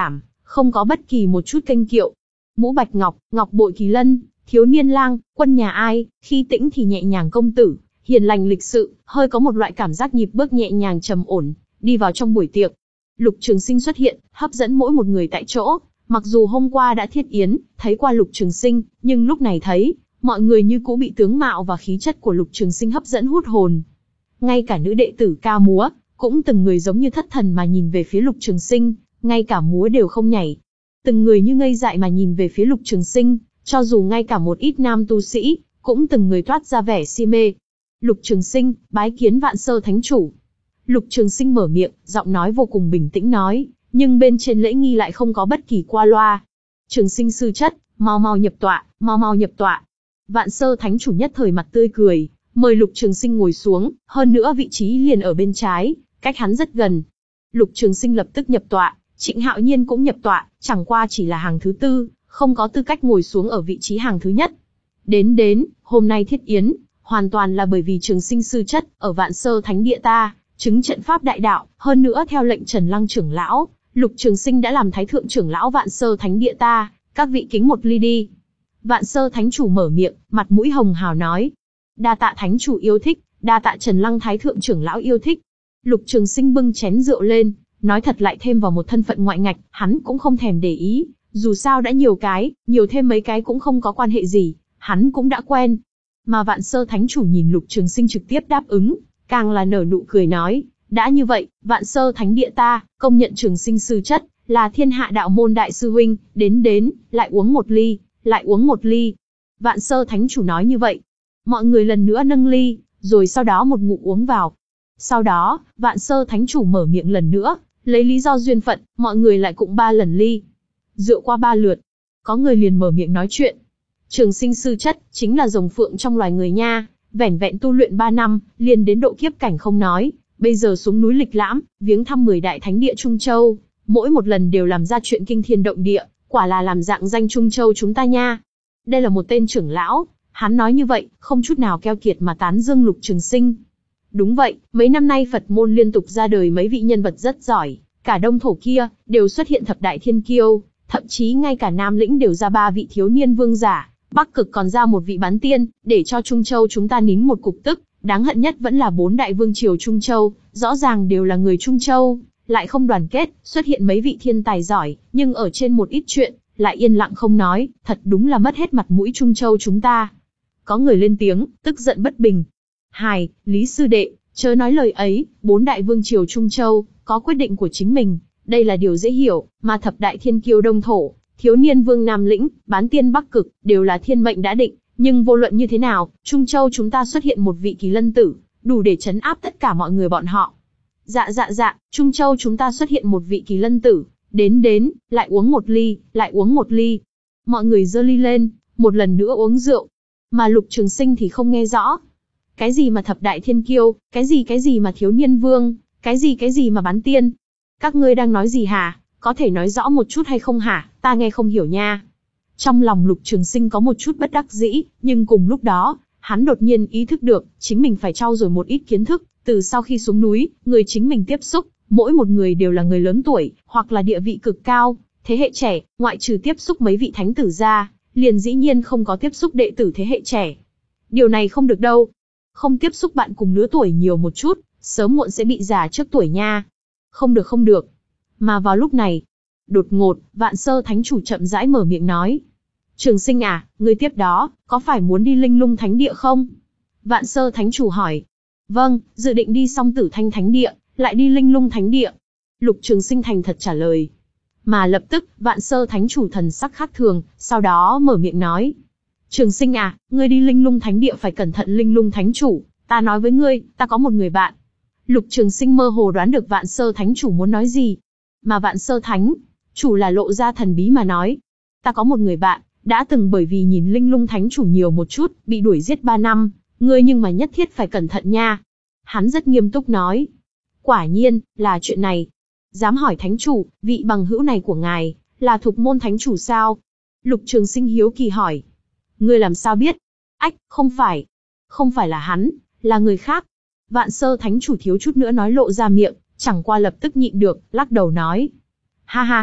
không có bất kỳ một chút kênh kiệu. Mũ bạch ngọc, ngọc bội kỳ lân, thiếu niên lang, quân nhà ai, khi tĩnh thì nhẹ nhàng công tử, hiền lành lịch sự, hơi có một loại cảm giác nhịp bước nhẹ nhàng trầm ổn, đi vào trong buổi tiệc. Lục Trường Sinh xuất hiện, hấp dẫn mỗi một người tại chỗ. Mặc dù hôm qua đã thiết yến, thấy qua Lục Trường Sinh, nhưng lúc này thấy, mọi người như cũ bị tướng mạo và khí chất của Lục Trường Sinh hấp dẫn hút hồn. Ngay cả nữ đệ tử ca múa, cũng từng người giống như thất thần mà nhìn về phía Lục Trường Sinh, ngay cả múa đều không nhảy. Từng người như ngây dại mà nhìn về phía Lục Trường Sinh, cho dù ngay cả một ít nam tu sĩ, cũng từng người toát ra vẻ si mê. Lục Trường Sinh, bái kiến Vạn Sơ Thánh Chủ. Lục Trường Sinh mở miệng, giọng nói vô cùng bình tĩnh nói, nhưng bên trên lễ nghi lại không có bất kỳ qua loa. Trường Sinh sư chất, mau mau nhập tọa, mau mau nhập tọa. Vạn Sơ Thánh Chủ nhất thời mặt tươi cười, mời Lục Trường Sinh ngồi xuống, hơn nữa vị trí liền ở bên trái, cách hắn rất gần. Lục Trường Sinh lập tức nhập tọa, Trịnh Hạo Nhiên cũng nhập tọa, chẳng qua chỉ là hàng thứ tư, không có tư cách ngồi xuống ở vị trí hàng thứ nhất. Đến đến, hôm nay thiết yến, hoàn toàn là bởi vì Trường Sinh sư chất, ở Vạn Sơ Thánh Địa ta, chứng trận pháp đại đạo, hơn nữa theo lệnh Trần Lăng trưởng lão, Lục Trường Sinh đã làm thái thượng trưởng lão Vạn Sơ Thánh Địa ta, các vị kính một ly đi. Vạn Sơ Thánh Chủ mở miệng, mặt mũi hồng hào nói. Đa tạ Thánh Chủ yêu thích, đa tạ Trần Lăng thái thượng trưởng lão yêu thích. Lục Trường Sinh bưng chén rượu lên, nói thật lại thêm vào một thân phận ngoại ngạch, hắn cũng không thèm để ý, dù sao đã nhiều cái, nhiều thêm mấy cái cũng không có quan hệ gì, hắn cũng đã quen. Mà Vạn Sơ Thánh Chủ nhìn Lục Trường Sinh trực tiếp đáp ứng, càng là nở nụ cười nói, đã như vậy, Vạn Sơ Thánh Địa ta, công nhận Trường Sinh sư chất, là thiên hạ đạo môn đại sư huynh, đến đến, lại uống một ly, lại uống một ly. Vạn Sơ Thánh Chủ nói như vậy, mọi người lần nữa nâng ly, rồi sau đó một ngụm uống vào. Sau đó, Vạn Sơ Thánh Chủ mở miệng lần nữa, lấy lý do duyên phận, mọi người lại cũng ba lần ly. Rượu qua ba lượt, có người liền mở miệng nói chuyện. Trường Sinh sư chất, chính là rồng phượng trong loài người nha, vẻn vẹn tu luyện ba năm, liền đến độ kiếp cảnh không nói, bây giờ xuống núi lịch lãm, viếng thăm mười đại thánh địa Trung Châu, mỗi một lần đều làm ra chuyện kinh thiên động địa, quả là làm dạng danh Trung Châu chúng ta nha. Đây là một tên trưởng lão, hắn nói như vậy, không chút nào keo kiệt mà tán dương Lục Trường Sinh. Đúng vậy, mấy năm nay Phật môn liên tục ra đời mấy vị nhân vật rất giỏi, cả Đông Thổ kia, đều xuất hiện thập đại thiên kiêu, thậm chí ngay cả Nam Lĩnh đều ra ba vị thiếu niên vương giả, Bắc Cực còn ra một vị bán tiên, để cho Trung Châu chúng ta nín một cục tức, đáng hận nhất vẫn là bốn đại vương triều Trung Châu, rõ ràng đều là người Trung Châu, lại không đoàn kết, xuất hiện mấy vị thiên tài giỏi, nhưng ở trên một ít chuyện, lại yên lặng không nói, thật đúng là mất hết mặt mũi Trung Châu chúng ta. Có người lên tiếng, tức giận bất bình. Hài, Lý sư đệ, chớ nói lời ấy, bốn đại vương triều Trung Châu, có quyết định của chính mình, đây là điều dễ hiểu, mà thập đại thiên kiêu Đông Thổ, thiếu niên vương Nam Lĩnh, bán tiên Bắc Cực, đều là thiên mệnh đã định, nhưng vô luận như thế nào, Trung Châu chúng ta xuất hiện một vị kỳ lân tử, đủ để chấn áp tất cả mọi người bọn họ. Dạ dạ dạ, Trung Châu chúng ta xuất hiện một vị kỳ lân tử, đến đến, lại uống một ly, lại uống một ly. Mọi người giơ ly lên, một lần nữa uống rượu. Mà Lục Trường Sinh thì không nghe rõ. Cái gì mà thập đại thiên kiêu, cái gì cái gì mà thiếu niên vương, cái gì cái gì mà bán tiên. Các ngươi đang nói gì hả, có thể nói rõ một chút hay không hả, ta nghe không hiểu nha. Trong lòng Lục Trường Sinh có một chút bất đắc dĩ, nhưng cùng lúc đó, hắn đột nhiên ý thức được, chính mình phải trau dồi một ít kiến thức, từ sau khi xuống núi, người chính mình tiếp xúc, mỗi một người đều là người lớn tuổi, hoặc là địa vị cực cao, thế hệ trẻ, ngoại trừ tiếp xúc mấy vị thánh tử ra, liền dĩ nhiên không có tiếp xúc đệ tử thế hệ trẻ. Điều này không được đâu. Không tiếp xúc bạn cùng lứa tuổi nhiều một chút, sớm muộn sẽ bị già trước tuổi nha. Không được không được. Mà vào lúc này, đột ngột, Vạn Sơ Thánh Chủ chậm rãi mở miệng nói. Trường Sinh à, ngươi tiếp đó, có phải muốn đi Linh Lung Thánh Địa không? Vạn Sơ Thánh Chủ hỏi. Vâng, dự định đi xong Tử Thanh Thánh Địa, lại đi Linh Lung Thánh Địa. Lục Trường Sinh thành thật trả lời. Mà lập tức, Vạn Sơ Thánh Chủ thần sắc khác thường, sau đó mở miệng nói. Trường Sinh à, ngươi đi Linh Lung Thánh Địa phải cẩn thận. Linh Lung Thánh Chủ, ta nói với ngươi, ta có một người bạn. Lục Trường Sinh mơ hồ đoán được Vạn Sơ Thánh Chủ muốn nói gì. Mà Vạn Sơ Thánh Chủ là lộ ra thần bí mà nói. Ta có một người bạn, đã từng bởi vì nhìn Linh Lung Thánh Chủ nhiều một chút, bị đuổi giết ba năm, ngươi nhưng mà nhất thiết phải cẩn thận nha. Hắn rất nghiêm túc nói. Quả nhiên, là chuyện này. Dám hỏi Thánh Chủ, vị bằng hữu này của ngài, là Thục Môn Thánh Chủ sao? Lục Trường Sinh hiếu kỳ hỏi. Ngươi làm sao biết? Ách, không phải. Không phải là hắn, là người khác. Vạn Sơ Thánh Chủ thiếu chút nữa nói lộ ra miệng, chẳng qua lập tức nhịn được, lắc đầu nói. Ha ha,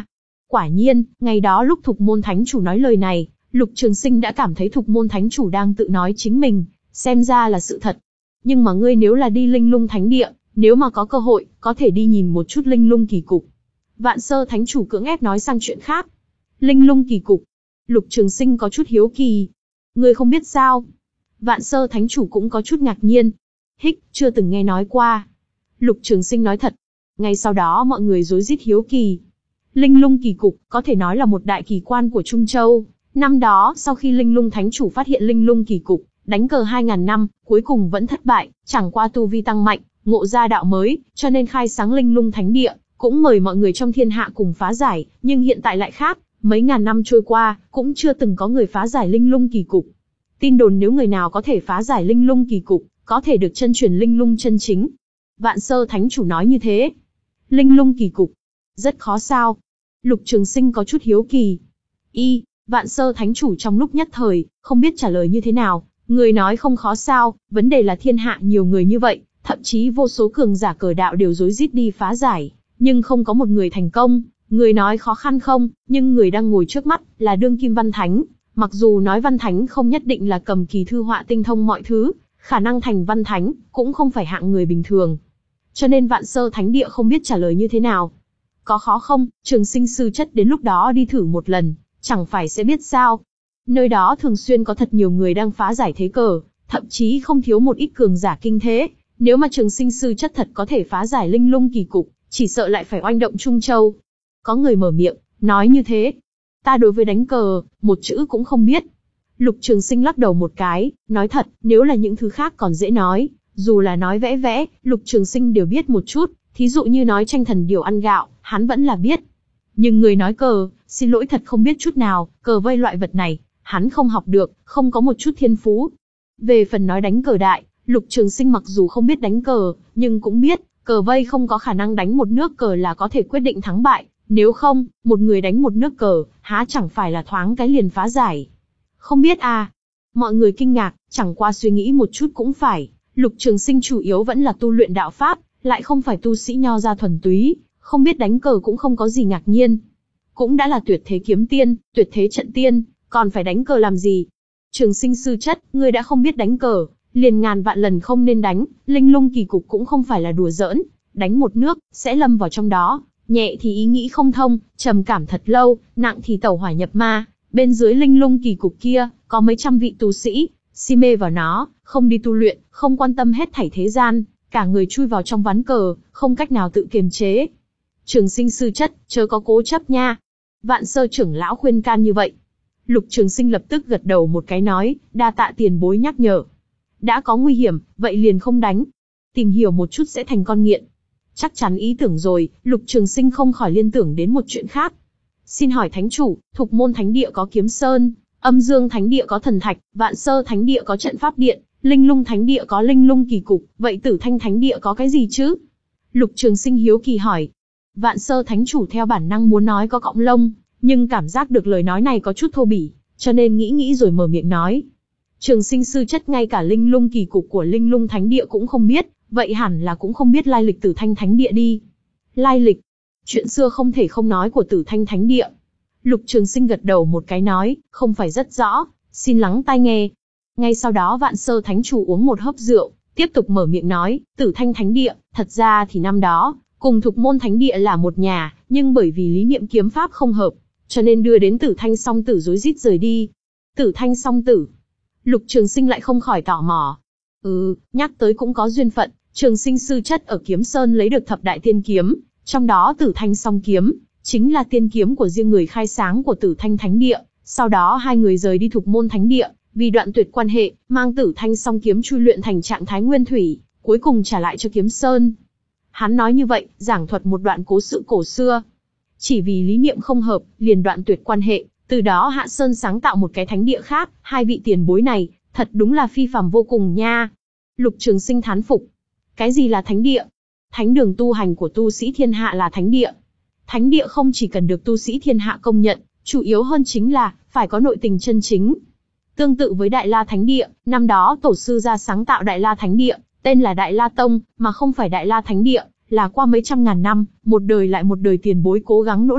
Quả nhiên, ngày đó lúc Thục Môn Thánh Chủ nói lời này, Lục Trường Sinh đã cảm thấy Thục Môn Thánh Chủ đang tự nói chính mình, xem ra là sự thật. Nhưng mà ngươi nếu là đi Linh Lung Thánh Địa, nếu mà có cơ hội, có thể đi nhìn một chút Linh Lung Kỳ Cục. Vạn Sơ Thánh Chủ cưỡng ép nói sang chuyện khác. Linh Lung Kỳ Cục. Lục Trường Sinh có chút hiếu kỳ. Ngươi không biết sao? Vạn Sơ Thánh Chủ cũng có chút ngạc nhiên. Hích, chưa từng nghe nói qua. Lục Trường Sinh nói thật. Ngay sau đó mọi người rối rít hiếu kỳ. Linh Lung Kỳ Cục có thể nói là một đại kỳ quan của Trung Châu. Năm đó, sau khi Linh Lung Thánh Chủ phát hiện Linh Lung Kỳ Cục, đánh cờ hai ngàn năm, cuối cùng vẫn thất bại, chẳng qua tu vi tăng mạnh, ngộ ra đạo mới, cho nên khai sáng Linh Lung Thánh Địa, cũng mời mọi người trong thiên hạ cùng phá giải, nhưng hiện tại lại khác, mấy ngàn năm trôi qua, cũng chưa từng có người phá giải Linh Lung Kỳ Cục. Tin đồn nếu người nào có thể phá giải Linh Lung Kỳ Cục, có thể được chân truyền Linh Lung chân chính. Vạn Sơ Thánh Chủ nói như thế. Linh Lung Kỳ Cục, rất khó sao? Lục Trường Sinh có chút hiếu kỳ. Y, Vạn Sơ Thánh Chủ trong lúc nhất thời, không biết trả lời như thế nào. Người nói không khó sao, vấn đề là thiên hạ nhiều người như vậy, thậm chí vô số cường giả cờ đạo đều rối rít đi phá giải, nhưng không có một người thành công. Người nói khó khăn không, nhưng người đang ngồi trước mắt là đương kim Văn Thánh. Mặc dù nói Văn Thánh không nhất định là cầm kỳ thư họa tinh thông mọi thứ, khả năng thành Văn Thánh cũng không phải hạng người bình thường. Cho nên Vạn Sơ Thánh Địa không biết trả lời như thế nào. Có khó không, Trường Sinh sư chất đến lúc đó đi thử một lần, chẳng phải sẽ biết sao. Nơi đó thường xuyên có thật nhiều người đang phá giải thế cờ, thậm chí không thiếu một ít cường giả kinh thế. Nếu mà Trường Sinh sư chất thật có thể phá giải Linh Lung Kỳ Cục, chỉ sợ lại phải oanh động Trung Châu. Có người mở miệng, nói như thế. Ta đối với đánh cờ, một chữ cũng không biết. Lục Trường Sinh lắc đầu một cái, nói thật, nếu là những thứ khác còn dễ nói, dù là nói vẽ vẽ, Lục Trường Sinh đều biết một chút, thí dụ như nói tranh thần điểu ăn gạo, hắn vẫn là biết. Nhưng người nói cờ, xin lỗi thật không biết chút nào, cờ vây loại vật này, hắn không học được, không có một chút thiên phú. Về phần nói đánh cờ đại, Lục Trường Sinh mặc dù không biết đánh cờ, nhưng cũng biết, cờ vây không có khả năng đánh một nước cờ là có thể quyết định thắng bại, nếu không, một người đánh một nước cờ, há chẳng phải là thoáng cái liền phá giải. Không biết à? Mọi người kinh ngạc, chẳng qua suy nghĩ một chút cũng phải, Lục Trường Sinh chủ yếu vẫn là tu luyện đạo pháp, lại không phải tu sĩ nho gia thuần túy, không biết đánh cờ cũng không có gì ngạc nhiên. Cũng đã là tuyệt thế kiếm tiên, tuyệt thế trận tiên, còn phải đánh cờ làm gì? Trường Sinh sư chất, ngươi đã không biết đánh cờ, liền ngàn vạn lần không nên đánh, Linh Lung Kỳ Cục cũng không phải là đùa giỡn, đánh một nước, sẽ lâm vào trong đó, nhẹ thì ý nghĩ không thông, trầm cảm thật lâu, nặng thì tẩu hỏa nhập ma. Bên dưới Linh Lung Kỳ Cục kia, có mấy trăm vị tu sĩ, si mê vào nó, không đi tu luyện, không quan tâm hết thảy thế gian, cả người chui vào trong ván cờ, không cách nào tự kiềm chế. Trường Sinh sư chất, chớ có cố chấp nha. Vạn Sơ trưởng lão khuyên can như vậy. Lục Trường Sinh lập tức gật đầu một cái nói, đa tạ tiền bối nhắc nhở. Đã có nguy hiểm, vậy liền không đánh. Tìm hiểu một chút sẽ thành con nghiện. Chắc chắn ý tưởng rồi, Lục Trường Sinh không khỏi liên tưởng đến một chuyện khác. Xin hỏi Thánh Chủ, Thục Môn Thánh Địa có Kiếm Sơn, Âm Dương Thánh Địa có Thần Thạch, Vạn Sơ Thánh Địa có Trận Pháp Điện, Linh Lung Thánh Địa có Linh Lung Kỳ Cục, vậy Tử Thanh Thánh Địa có cái gì chứ? Lục Trường Sinh hiếu kỳ hỏi. Vạn Sơ Thánh Chủ theo bản năng muốn nói có cọng lông, nhưng cảm giác được lời nói này có chút thô bỉ, cho nên nghĩ nghĩ rồi mở miệng nói. Trường Sinh sư chất ngay cả Linh Lung Kỳ Cục của Linh Lung Thánh Địa cũng không biết, vậy hẳn là cũng không biết lai lịch Tử Thanh Thánh Địa đi. Lai lịch? Chuyện xưa không thể không nói của Tử Thanh Thánh Địa. Lục Trường Sinh gật đầu một cái nói, không phải rất rõ, xin lắng tai nghe. Ngay sau đó Vạn Sơ Thánh Chủ uống một hớp rượu, tiếp tục mở miệng nói, Tử Thanh Thánh Địa, thật ra thì năm đó, cùng Thục Môn Thánh Địa là một nhà, nhưng bởi vì lý niệm kiếm pháp không hợp, cho nên đưa đến Tử Thanh Song Tử rối rít rời đi. Tử Thanh Song Tử. Lục Trường Sinh lại không khỏi tò mò. Ừ, nhắc tới cũng có duyên phận, Trường Sinh sư chất ở Kiếm Sơn lấy được thập đại tiên kiếm, trong đó Tử Thanh Song Kiếm, chính là tiên kiếm của riêng người khai sáng của Tử Thanh Thánh Địa. Sau đó hai người rời đi Thục Môn Thánh Địa, vì đoạn tuyệt quan hệ, mang Tử Thanh Song Kiếm chui luyện thành trạng thái nguyên thủy, cuối cùng trả lại cho Kiếm Sơn. Hắn nói như vậy, giảng thuật một đoạn cố sự cổ xưa. Chỉ vì lý niệm không hợp, liền đoạn tuyệt quan hệ, từ đó Hạ Sơn sáng tạo một cái thánh địa khác, hai vị tiền bối này, thật đúng là phi phàm vô cùng nha. Lục Trường Sinh thán phục. Cái gì là thánh địa? Thánh đường tu hành của tu sĩ thiên hạ là thánh địa. Thánh địa không chỉ cần được tu sĩ thiên hạ công nhận, chủ yếu hơn chính là, phải có nội tình chân chính. Tương tự với Đại La Thánh Địa, năm đó tổ sư ra sáng tạo Đại La Thánh Địa, tên là Đại La Tông, mà không phải Đại La Thánh Địa, là qua mấy trăm ngàn năm, một đời lại một đời tiền bối cố gắng nỗ lực,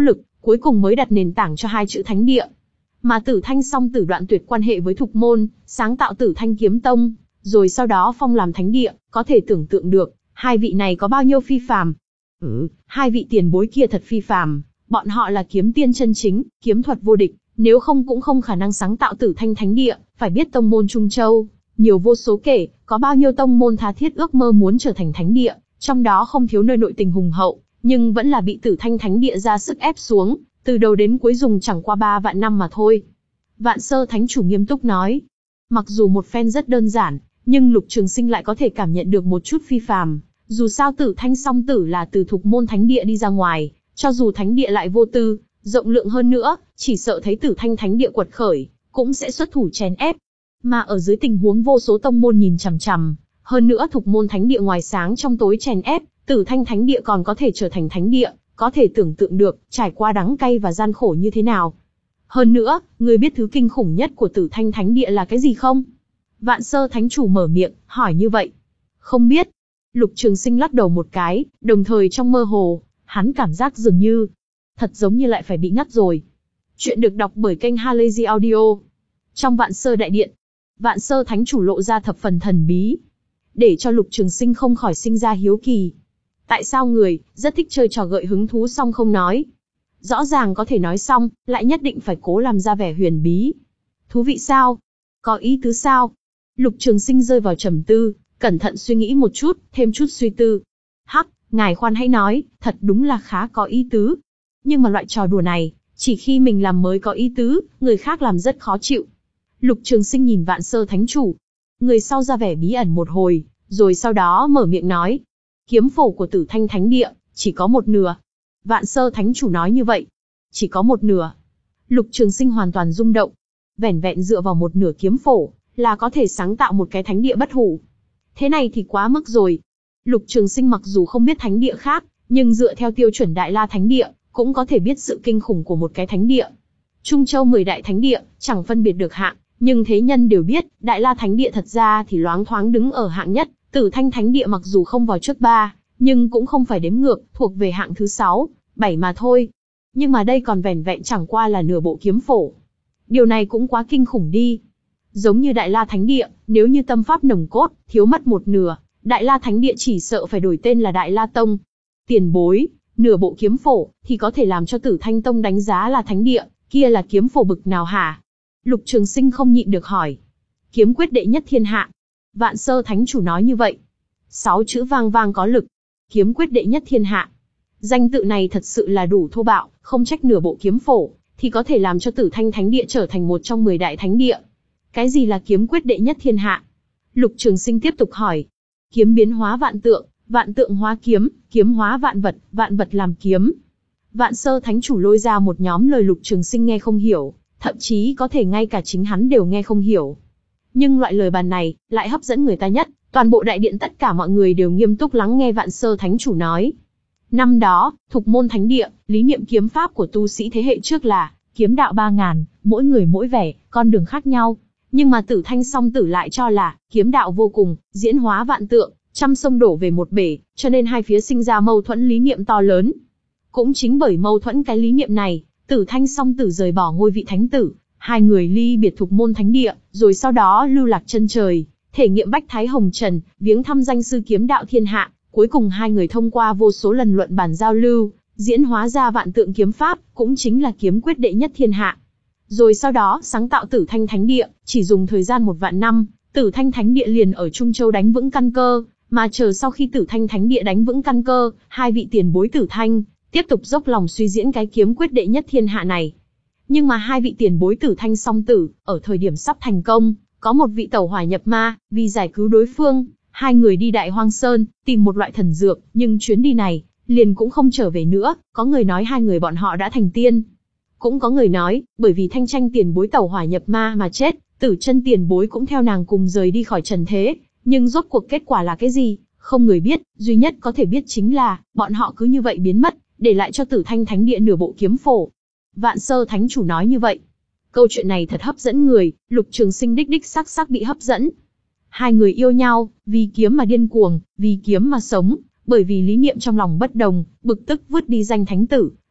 cuối cùng mới đặt nền tảng cho hai chữ thánh địa. Mà Tử Thanh Song Tử đoạn tuyệt quan hệ với Thục Môn, sáng tạo Tử Thanh Kiếm Tông, rồi sau đó phong làm thánh địa, có thể tưởng tượng được, hai vị này có bao nhiêu phi phàm. Ừ, hai vị tiền bối kia thật phi phàm, bọn họ là kiếm tiên chân chính, kiếm thuật vô địch, nếu không cũng không khả năng sáng tạo Tử Thanh Thánh Địa, phải biết tông môn Trung Châu, nhiều vô số kể, có bao nhiêu tông môn tha thiết ước mơ muốn trở thành thánh địa, trong đó không thiếu nơi nội tình hùng hậu, nhưng vẫn là bị Tử Thanh Thánh Địa ra sức ép xuống, từ đầu đến cuối dùng chẳng qua ba vạn năm mà thôi. Vạn Sơ Thánh Chủ nghiêm túc nói, mặc dù một phen rất đơn giản, nhưng Lục Trường Sinh lại có thể cảm nhận được một chút phi phàm, dù sao Tử Thanh Song Tử là từ Thục Môn Thánh Địa đi ra ngoài, cho dù thánh địa lại vô tư, rộng lượng hơn nữa, chỉ sợ thấy Tử Thanh Thánh Địa quật khởi, cũng sẽ xuất thủ chèn ép. Mà ở dưới tình huống vô số tông môn nhìn chằm chằm, hơn nữa Thục Môn Thánh Địa ngoài sáng trong tối chèn ép, Tử Thanh Thánh Địa còn có thể trở thành thánh địa, có thể tưởng tượng được, trải qua đắng cay và gian khổ như thế nào. Hơn nữa, người biết thứ kinh khủng nhất của Tử Thanh Thánh Địa là cái gì không? Vạn Sơ Thánh Chủ mở miệng, hỏi như vậy. Không biết. Lục Trường Sinh lắc đầu một cái, đồng thời trong mơ hồ, hắn cảm giác dường như, thật giống như lại phải bị ngắt rồi. Chuyện được đọc bởi kênh Halazy Audio. Trong Vạn Sơ Đại Điện, Vạn Sơ Thánh Chủ lộ ra thập phần thần bí, để cho Lục Trường Sinh không khỏi sinh ra hiếu kỳ. Tại sao người rất thích chơi trò gợi hứng thú xong không nói? Rõ ràng có thể nói xong, lại nhất định phải cố làm ra vẻ huyền bí. Thú vị sao? Có ý tứ sao? Lục Trường Sinh rơi vào trầm tư, cẩn thận suy nghĩ một chút, thêm chút suy tư. Hắc, ngài khoan hãy nói, thật đúng là khá có ý tứ. Nhưng mà loại trò đùa này, chỉ khi mình làm mới có ý tứ, người khác làm rất khó chịu. Lục Trường Sinh nhìn Vạn Sơ Thánh Chủ. Người sau ra vẻ bí ẩn một hồi, rồi sau đó mở miệng nói. Kiếm phổ của Tử Thanh Thánh Địa, chỉ có một nửa. Vạn Sơ Thánh Chủ nói như vậy. Chỉ có một nửa. Lục Trường Sinh hoàn toàn rung động. Vẻn vẹn dựa vào một nửa kiếm phổ, là có thể sáng tạo một cái thánh địa bất hủ. Thế này thì quá mức rồi. Lục Trường Sinh mặc dù không biết thánh địa khác, nhưng dựa theo tiêu chuẩn Đại La Thánh Địa, cũng có thể biết sự kinh khủng của một cái thánh địa. Trung Châu mười đại thánh địa, chẳng phân biệt được hạng, nhưng thế nhân đều biết, Đại La Thánh Địa thật ra thì loáng thoáng đứng ở hạng nhất, Tử Thanh Thánh Địa mặc dù không vào trước ba, nhưng cũng không phải đếm ngược, thuộc về hạng thứ sáu, bảy mà thôi. Nhưng mà đây còn vẻn vẹn chẳng qua là nửa bộ kiếm phổ. Điều này cũng quá kinh khủng đi. Giống như Đại La Thánh Địa, nếu như tâm pháp nồng cốt, thiếu mất một nửa, Đại La Thánh Địa chỉ sợ phải đổi tên là Đại La Tông. Tiền bối, nửa bộ kiếm phổ, thì có thể làm cho Tử Thanh Tông đánh giá là thánh địa, kia là kiếm phổ bực nào hả? Lục Trường Sinh không nhịn được hỏi. Kiếm quyết đệ nhất thiên hạ. Vạn Sơ Thánh Chủ nói như vậy. Sáu chữ vang vang có lực. Kiếm quyết đệ nhất thiên hạ. Danh tự này thật sự là đủ thô bạo, không trách nửa bộ kiếm phổ, thì có thể làm cho Tử Thanh Thánh Địa trở thành một trong mười đại thánh địa. Cái gì là kiếm quyết đệ nhất thiên hạ? Lục Trường Sinh tiếp tục hỏi. Kiếm biến hóa vạn tượng, vạn tượng hóa kiếm, kiếm hóa vạn vật, vạn vật làm kiếm. Vạn Sơ Thánh Chủ lôi ra một nhóm lời Lục Trường Sinh nghe không hiểu, thậm chí có thể ngay cả chính hắn đều nghe không hiểu. Nhưng loại lời bàn này, lại hấp dẫn người ta nhất, toàn bộ đại điện tất cả mọi người đều nghiêm túc lắng nghe Vạn Sơ Thánh Chủ nói. Năm đó, Thục Môn Thánh Địa, lý niệm kiếm pháp của tu sĩ thế hệ trước là, kiếm đạo ba ngàn, mỗi người mỗi vẻ, con đường khác nhau. Nhưng mà Tử Thanh Song Tử lại cho là, kiếm đạo vô cùng, diễn hóa vạn tượng, trăm sông đổ về một bể, cho nên hai phía sinh ra mâu thuẫn lý niệm to lớn. Cũng chính bởi mâu thuẫn cái lý niệm này, Tử Thanh Song Tử rời bỏ ngôi vị thánh tử, hai người ly biệt Thục Môn Thánh Địa, rồi sau đó lưu lạc chân trời, thể nghiệm bách thái hồng trần, viếng thăm danh sư kiếm đạo thiên hạ. Cuối cùng hai người thông qua vô số lần luận bàn giao lưu, diễn hóa ra vạn tượng kiếm pháp, cũng chính là kiếm quyết đệ nhất thiên hạ. Rồi sau đó sáng tạo Tử Thanh Thánh Địa, chỉ dùng thời gian một vạn năm, Tử Thanh Thánh Địa liền ở Trung Châu đánh vững căn cơ, mà chờ sau khi Tử Thanh Thánh Địa đánh vững căn cơ, hai vị tiền bối Tử Thanh tiếp tục dốc lòng suy diễn cái kiếm quyết đệ nhất thiên hạ này. Nhưng mà hai vị tiền bối Tử Thanh Song Tử, ở thời điểm sắp thành công, có một vị tẩu hỏa nhập ma, vì giải cứu đối phương, hai người đi Đại Hoang Sơn, tìm một loại thần dược, nhưng chuyến đi này, liền cũng không trở về nữa, có người nói hai người bọn họ đã thành tiên. Cũng có người nói, bởi vì Thanh Tranh tiền bối tẩu hỏa nhập ma mà chết, Tử Chân tiền bối cũng theo nàng cùng rời đi khỏi trần thế, nhưng rốt cuộc kết quả là cái gì, không người biết, duy nhất có thể biết chính là, bọn họ cứ như vậy biến mất, để lại cho Tử Thanh Thánh Địa nửa bộ kiếm phổ. Vạn Sơ Thánh Chủ nói như vậy. Câu chuyện này thật hấp dẫn người, Lục Trường Sinh đích đích xác xác bị hấp dẫn. Hai người yêu nhau, vì kiếm mà điên cuồng, vì kiếm mà sống, bởi vì lý niệm trong lòng bất đồng, bực tức vứt đi danh thánh tử,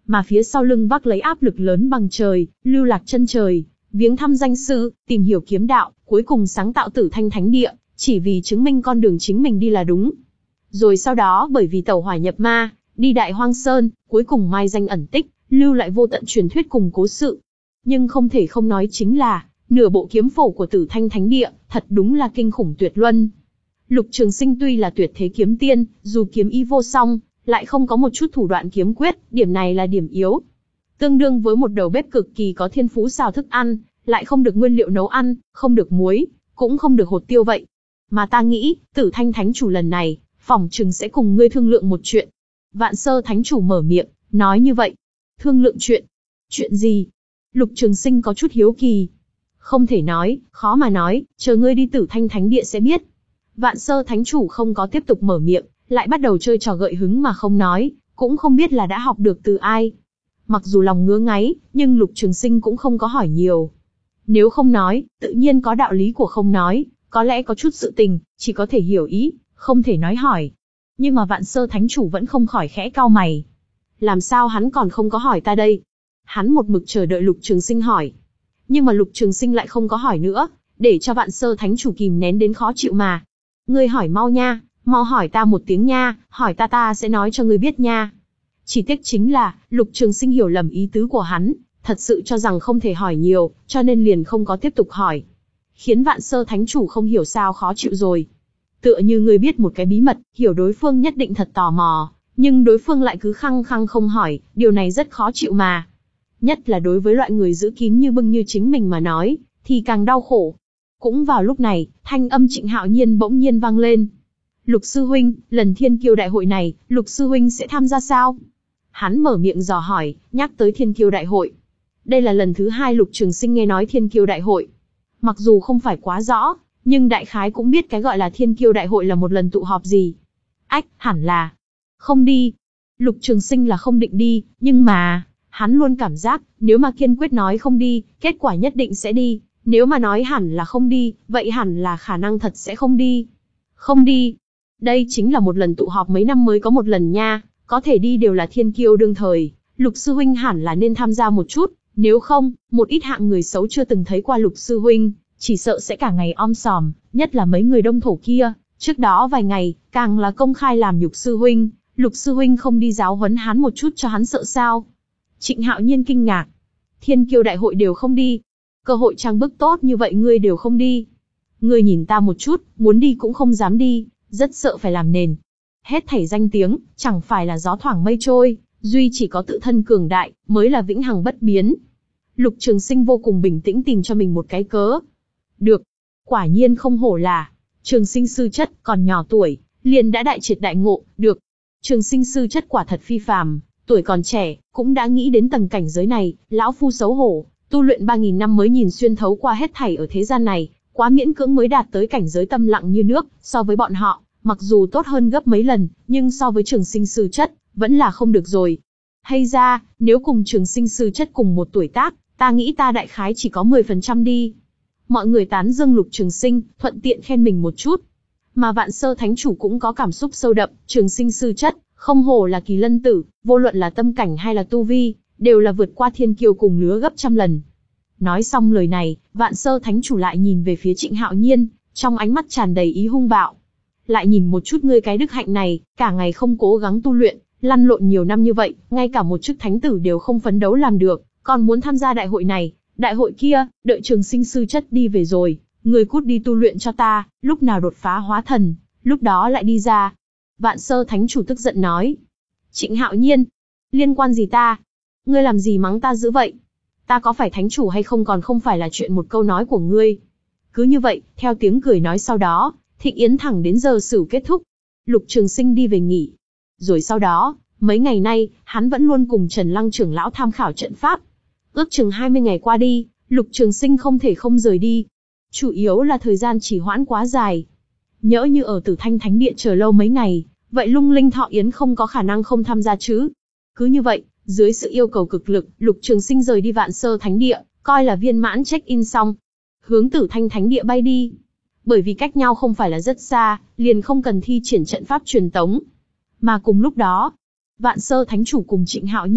mà phía sau lưng vác lấy áp lực lớn bằng trời, lưu lạc chân trời, viếng thăm danh sư, tìm hiểu kiếm đạo, cuối cùng sáng tạo Tử Thanh Thánh Địa, chỉ vì chứng minh con đường chính mình đi là đúng. Rồi sau đó bởi vì tẩu hỏa nhập ma, đi Đại Hoang Sơn, cuối cùng mai danh ẩn tích, lưu lại vô tận truyền thuyết cùng cố sự. Nhưng không thể không nói chính là, nửa bộ kiếm phổ của Tử Thanh Thánh Địa, thật đúng là kinh khủng tuyệt luân. Lục Trường Sinh tuy là tuyệt thế kiếm tiên, dù kiếm ý vô song, lại không có một chút thủ đoạn kiếm quyết, điểm này là điểm yếu. Tương đương với một đầu bếp cực kỳ có thiên phú xào thức ăn, lại không được nguyên liệu nấu ăn, không được muối, cũng không được hột tiêu vậy. Mà ta nghĩ, Tử Thanh Thánh Chủ lần này, phỏng chừng sẽ cùng ngươi thương lượng một chuyện. Vạn Sơ Thánh Chủ mở miệng, nói như vậy. Thương lượng chuyện? Chuyện gì? Lục Trường Sinh có chút hiếu kỳ. Không thể nói, khó mà nói, chờ ngươi đi Tử Thanh Thánh Địa sẽ biết. Vạn Sơ Thánh Chủ không có tiếp tục mở miệng, lại bắt đầu chơi trò gợi hứng mà không nói, cũng không biết là đã học được từ ai. Mặc dù lòng ngứa ngáy, nhưng Lục Trường Sinh cũng không có hỏi nhiều. Nếu không nói, tự nhiên có đạo lý của không nói, có lẽ có chút sự tình, chỉ có thể hiểu ý, không thể nói hỏi. Nhưng mà Vạn Sơ Thánh Chủ vẫn không khỏi khẽ cau mày. Làm sao hắn còn không có hỏi ta đây? Hắn một mực chờ đợi Lục Trường Sinh hỏi. Nhưng mà Lục Trường Sinh lại không có hỏi nữa, để cho Vạn Sơ Thánh Chủ kìm nén đến khó chịu mà. Ngươi hỏi mau nha, mau hỏi ta một tiếng nha, hỏi ta ta sẽ nói cho ngươi biết nha. Chỉ tiếc chính là, Lục Trường Sinh hiểu lầm ý tứ của hắn, thật sự cho rằng không thể hỏi nhiều, cho nên liền không có tiếp tục hỏi. Khiến Vạn Sơ Thánh Chủ không hiểu sao khó chịu rồi. Tựa như ngươi biết một cái bí mật, hiểu đối phương nhất định thật tò mò, nhưng đối phương lại cứ khăng khăng không hỏi, điều này rất khó chịu mà. Nhất là đối với loại người giữ kín như bưng như chính mình mà nói, thì càng đau khổ. Cũng vào lúc này, thanh âm Trịnh Hạo Nhiên bỗng nhiên vang lên. Lục sư huynh, lần Thiên Kiêu đại hội này, Lục sư huynh sẽ tham gia sao? Hắn mở miệng dò hỏi, nhắc tới Thiên Kiêu đại hội. Đây là lần thứ hai Lục Trường Sinh nghe nói Thiên Kiêu đại hội. Mặc dù không phải quá rõ, nhưng đại khái cũng biết cái gọi là Thiên Kiêu đại hội là một lần tụ họp gì. Ách, hẳn là không đi. Lục Trường Sinh là không định đi, nhưng mà, hắn luôn cảm giác, nếu mà kiên quyết nói không đi, kết quả nhất định sẽ đi. Nếu mà nói hẳn là không đi, vậy hẳn là khả năng thật sẽ không đi. Không đi. Đây chính là một lần tụ họp mấy năm mới có một lần nha, có thể đi đều là thiên kiêu đương thời. Lục sư huynh hẳn là nên tham gia một chút, nếu không, một ít hạng người xấu chưa từng thấy qua Lục sư huynh, chỉ sợ sẽ cả ngày om sòm, nhất là mấy người Đông Thổ kia. Trước đó vài ngày, càng là công khai làm nhục sư huynh, Lục sư huynh không đi giáo huấn hắn một chút cho hắn sợ sao? Trịnh Hạo Nhiên kinh ngạc. Thiên kiêu đại hội đều không đi. Cơ hội trang bức tốt như vậy ngươi đều không đi. Ngươi nhìn ta một chút, muốn đi cũng không dám đi, rất sợ phải làm nền. Hết thảy danh tiếng, chẳng phải là gió thoảng mây trôi, duy chỉ có tự thân cường đại, mới là vĩnh hằng bất biến. Lục Trường Sinh vô cùng bình tĩnh tìm cho mình một cái cớ. Được. Quả nhiên không hổ là Trường Sinh sư chất, còn nhỏ tuổi, liền đã đại triệt đại ngộ, được. Trường Sinh sư chất quả thật phi phàm, tuổi còn trẻ, cũng đã nghĩ đến tầng cảnh giới này, lão phu xấu hổ. Tu luyện ba nghìn năm mới nhìn xuyên thấu qua hết thảy ở thế gian này, quá miễn cưỡng mới đạt tới cảnh giới tâm lặng như nước, so với bọn họ, mặc dù tốt hơn gấp mấy lần, nhưng so với Trường Sinh sư chất, vẫn là không được rồi. Hay ra, nếu cùng Trường Sinh sư chất cùng một tuổi tác, ta nghĩ ta đại khái chỉ có mười phần trăm đi. Mọi người tán dương Lục Trường Sinh, thuận tiện khen mình một chút. Mà Vạn Sơ Thánh Chủ cũng có cảm xúc sâu đậm, Trường Sinh sư chất, không hổ là kỳ lân tử, vô luận là tâm cảnh hay là tu vi, đều là vượt qua thiên kiêu cùng lứa gấp trăm lần. Nói xong lời này, Vạn Sơ Thánh Chủ lại nhìn về phía Trịnh Hạo Nhiên, trong ánh mắt tràn đầy ý hung bạo. Lại nhìn một chút ngươi cái đức hạnh này, cả ngày không cố gắng tu luyện, lăn lộn nhiều năm như vậy, ngay cả một chức thánh tử đều không phấn đấu làm được, còn muốn tham gia đại hội này, đại hội kia, đợi Trường Sinh sư chất đi về rồi, ngươi cút đi tu luyện cho ta, lúc nào đột phá hóa thần, lúc đó lại đi ra. Vạn Sơ Thánh Chủ tức giận nói. Trịnh Hạo Nhiên, liên quan gì ta? Ngươi làm gì mắng ta dữ vậy? Ta có phải thánh chủ hay không còn không phải là chuyện một câu nói của ngươi. Cứ như vậy, theo tiếng cười nói sau đó, thịnh yến thẳng đến giờ sửu kết thúc. Lục Trường Sinh đi về nghỉ. Rồi sau đó, mấy ngày nay, hắn vẫn luôn cùng Trần Lăng trưởng lão tham khảo trận pháp. Ước chừng hai mươi ngày qua đi, Lục Trường Sinh không thể không rời đi. Chủ yếu là thời gian trì hoãn quá dài. Nhỡ như ở Tử Thanh Thánh Địa chờ lâu mấy ngày, vậy Lung Linh Thọ Yến không có khả năng không tham gia chứ. Cứ như vậy, dưới sự yêu cầu cực lực, Lục Trường Sinh rời đi Vạn Sơ Thánh Địa, coi là viên mãn check-in xong. Hướng Tử Thanh Thánh Địa bay đi. Bởi vì cách nhau không phải là rất xa, liền không cần thi triển trận pháp truyền tống. Mà cùng lúc đó, Vạn Sơ Thánh Chủ cùng Trịnh Hạo Nhiên,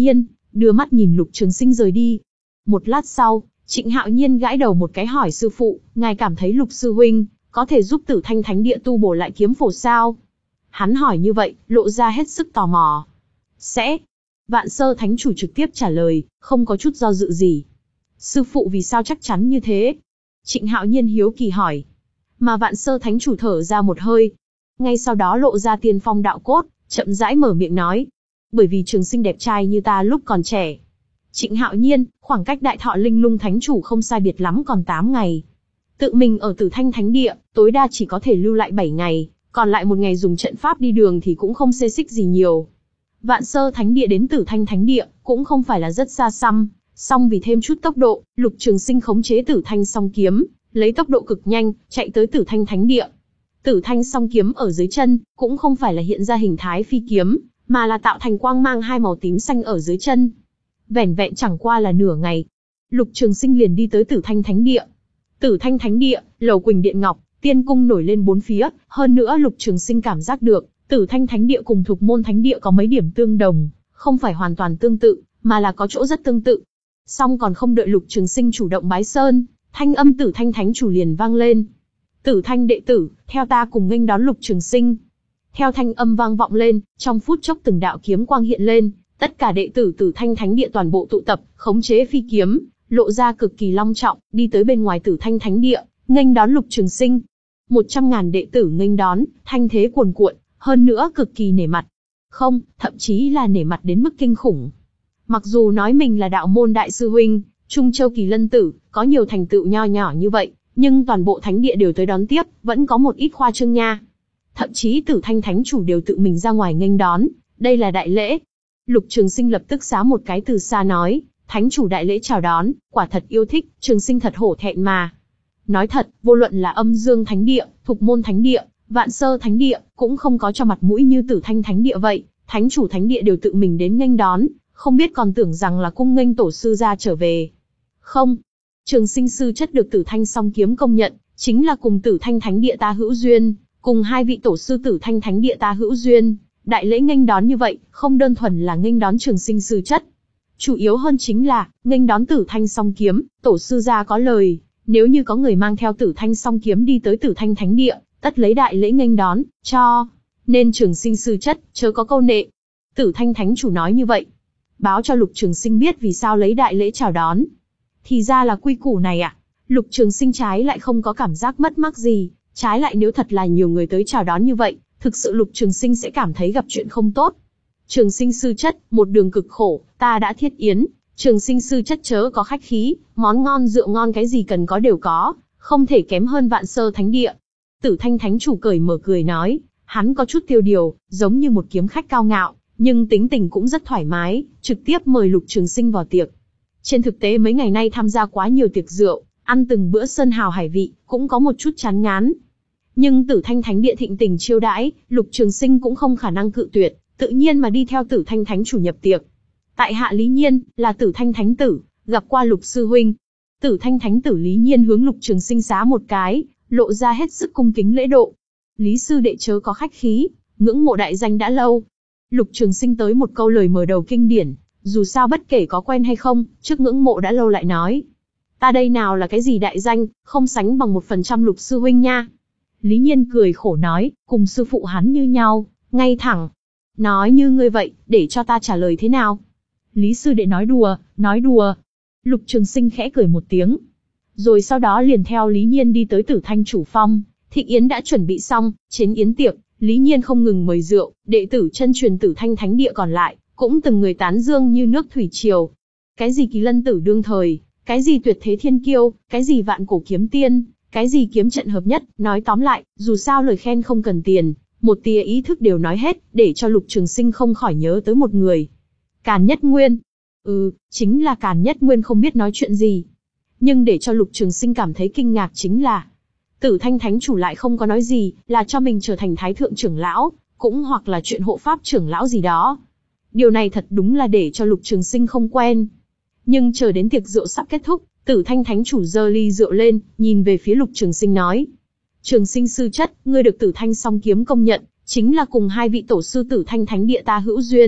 đưa mắt nhìn Lục Trường Sinh rời đi. Một lát sau, Trịnh Hạo Nhiên gãi đầu một cái hỏi sư phụ, ngài cảm thấy Lục sư huynh có thể giúp Tử Thanh Thánh Địa tu bổ lại kiếm phổ sao? Hắn hỏi như vậy, lộ ra hết sức tò mò. Sẽ. Vạn Sơ Thánh Chủ trực tiếp trả lời, không có chút do dự gì. Sư phụ vì sao chắc chắn như thế? Trịnh Hạo Nhiên hiếu kỳ hỏi. Mà Vạn Sơ Thánh Chủ thở ra một hơi. Ngay sau đó lộ ra tiên phong đạo cốt, chậm rãi mở miệng nói. Bởi vì Trường Sinh đẹp trai như ta lúc còn trẻ. Trịnh Hạo Nhiên, khoảng cách Đại Thọ Linh Lung Thánh Chủ không sai biệt lắm còn tám ngày. Tự mình ở Tử Thanh Thánh Địa, tối đa chỉ có thể lưu lại bảy ngày, còn lại một ngày dùng trận pháp đi đường thì cũng không xê xích gì nhiều. Vạn Sơ Thánh Địa đến Tử Thanh Thánh Địa, cũng không phải là rất xa xăm, song vì thêm chút tốc độ, Lục Trường Sinh khống chế Tử Thanh song kiếm, lấy tốc độ cực nhanh, chạy tới Tử Thanh Thánh Địa. Tử Thanh song kiếm ở dưới chân, cũng không phải là hiện ra hình thái phi kiếm, mà là tạo thành quang mang hai màu tím xanh ở dưới chân. Vẻn vẹn chẳng qua là nửa ngày, Lục Trường Sinh liền đi tới Tử Thanh Thánh Địa. Tử Thanh Thánh Địa, lầu Quỳnh Điện Ngọc, tiên cung nổi lên bốn phía, hơn nữa Lục Trường Sinh cảm giác được, Tử Thanh Thánh Địa cùng Thục Môn Thánh Địa có mấy điểm tương đồng, không phải hoàn toàn tương tự, mà là có chỗ rất tương tự. Song còn không đợi Lục Trường Sinh chủ động bái sơn, thanh âm Tử Thanh Thánh Chủ liền vang lên. Tử Thanh đệ tử, theo ta cùng nghênh đón Lục Trường Sinh. Theo thanh âm vang vọng lên, trong phút chốc từng đạo kiếm quang hiện lên, tất cả đệ tử Tử Thanh Thánh Địa toàn bộ tụ tập, khống chế phi kiếm, lộ ra cực kỳ long trọng, đi tới bên ngoài Tử Thanh Thánh Địa, nghênh đón Lục Trường Sinh. Một trăm ngàn đệ tử nghênh đón, thanh thế cuồn cuộn, hơn nữa cực kỳ nể mặt. Không, thậm chí là nể mặt đến mức kinh khủng. Mặc dù nói mình là đạo môn đại sư huynh, Trung Châu Kỳ Lân Tử, có nhiều thành tựu nho nhỏ như vậy, nhưng toàn bộ thánh địa đều tới đón tiếp, vẫn có một ít khoa trương nha. Thậm chí Tử Thanh Thánh Chủ đều tự mình ra ngoài nghênh đón, đây là đại lễ. Lục Trường Sinh lập tức xá một cái từ xa nói, Thánh Chủ đại lễ chào đón, quả thật yêu thích, Trường Sinh thật hổ thẹn mà. Nói thật, vô luận là Âm Dương Thánh Địa, Thục Môn Thánh Địa, Vạn Sơ Thánh Địa, cũng không có cho mặt mũi như Tử Thanh Thánh Địa vậy, Thánh Chủ Thánh Địa đều tự mình đến nghênh đón, không biết còn tưởng rằng là cung nghênh tổ sư ra trở về. Không, Trường Sinh sư chất được Tử Thanh song kiếm công nhận, chính là cùng Tử Thanh Thánh Địa ta hữu duyên, cùng hai vị tổ sư Tử Thanh Thánh Địa ta hữu duyên, đại lễ nghênh đón như vậy, không đơn thuần là nghênh đón Trường Sinh sư chất, chủ yếu hơn chính là nghênh đón Tử Thanh song kiếm, tổ sư gia có lời, nếu như có người mang theo Tử Thanh song kiếm đi tới Tử Thanh Thánh Địa, tất lấy đại lễ nghênh đón, cho nên Trường Sinh sư chất, chớ có câu nệ. Tử Thanh Thánh Chủ nói như vậy, báo cho Lục Trường Sinh biết vì sao lấy đại lễ chào đón. Thì ra là quy củ này ạ. À? Lục Trường Sinh trái lại không có cảm giác mất mát gì, trái lại nếu thật là nhiều người tới chào đón như vậy, thực sự Lục Trường Sinh sẽ cảm thấy gặp chuyện không tốt. Trường Sinh sư chất, một đường cực khổ, ta đã thiết yến, Trường Sinh sư chất chớ có khách khí, món ngon rượu ngon cái gì cần có đều có, không thể kém hơn Vạn Sơ Thánh Địa. Tử Thanh Thánh Chủ cởi mở cười nói, hắn có chút tiêu điều, giống như một kiếm khách cao ngạo, nhưng tính tình cũng rất thoải mái, trực tiếp mời Lục Trường Sinh vào tiệc. Trên thực tế mấy ngày nay tham gia quá nhiều tiệc rượu, ăn từng bữa sơn hào hải vị, cũng có một chút chán ngán. Nhưng Tử Thanh Thánh Địa thịnh tình chiêu đãi, Lục Trường Sinh cũng không khả năng cự tuyệt, tự nhiên mà đi theo Tử Thanh Thánh Chủ nhập tiệc. Tại hạ Lý Nhiên, là Tử Thanh Thánh Tử, gặp qua Lục sư huynh. Tử Thanh Thánh Tử Lý Nhiên hướng Lục Trường Sinh xá một cái, lộ ra hết sức cung kính lễ độ. Lý sư đệ chớ có khách khí, ngưỡng mộ đại danh đã lâu. Lục Trường Sinh tới một câu lời mở đầu kinh điển, dù sao bất kể có quen hay không, trước ngưỡng mộ đã lâu lại nói. Ta đây nào là cái gì đại danh, không sánh bằng một phần trăm Lục sư huynh nha. Lý Nhiên cười khổ nói, cùng sư phụ hắn như nhau, ngay thẳng. Nói như ngươi vậy, để cho ta trả lời thế nào? Lý sư đệ nói đùa, nói đùa. Lục Trường Sinh khẽ cười một tiếng. Rồi sau đó liền theo Lý Nhiên đi tới Tử Thanh Chủ Phong, thịnh yến đã chuẩn bị xong, trên yến tiệc, Lý Nhiên không ngừng mời rượu, đệ tử chân truyền Tử Thanh Thánh Địa còn lại, cũng từng người tán dương như nước thủy triều. Cái gì Kỳ Lân Tử đương thời, cái gì tuyệt thế thiên kiêu, cái gì vạn cổ kiếm tiên, cái gì kiếm trận hợp nhất, nói tóm lại, dù sao lời khen không cần tiền, một tia ý thức đều nói hết, để cho Lục Trường Sinh không khỏi nhớ tới một người. Càn Nhất Nguyên. Ừ, chính là Càn Nhất Nguyên không biết nói chuyện gì. Nhưng để cho Lục Trường Sinh cảm thấy kinh ngạc chính là, Tử Thanh Thánh Chủ lại không có nói gì, là cho mình trở thành Thái Thượng trưởng lão, cũng hoặc là chuyện hộ pháp trưởng lão gì đó. Điều này thật đúng là để cho Lục Trường Sinh không quen. Nhưng chờ đến tiệc rượu sắp kết thúc, Tử Thanh Thánh Chủ giơ ly rượu lên, nhìn về phía Lục Trường Sinh nói. Trường Sinh sư chất, ngươi được Tử Thanh song kiếm công nhận, chính là cùng hai vị tổ sư Tử Thanh Thánh Địa ta hữu duyên,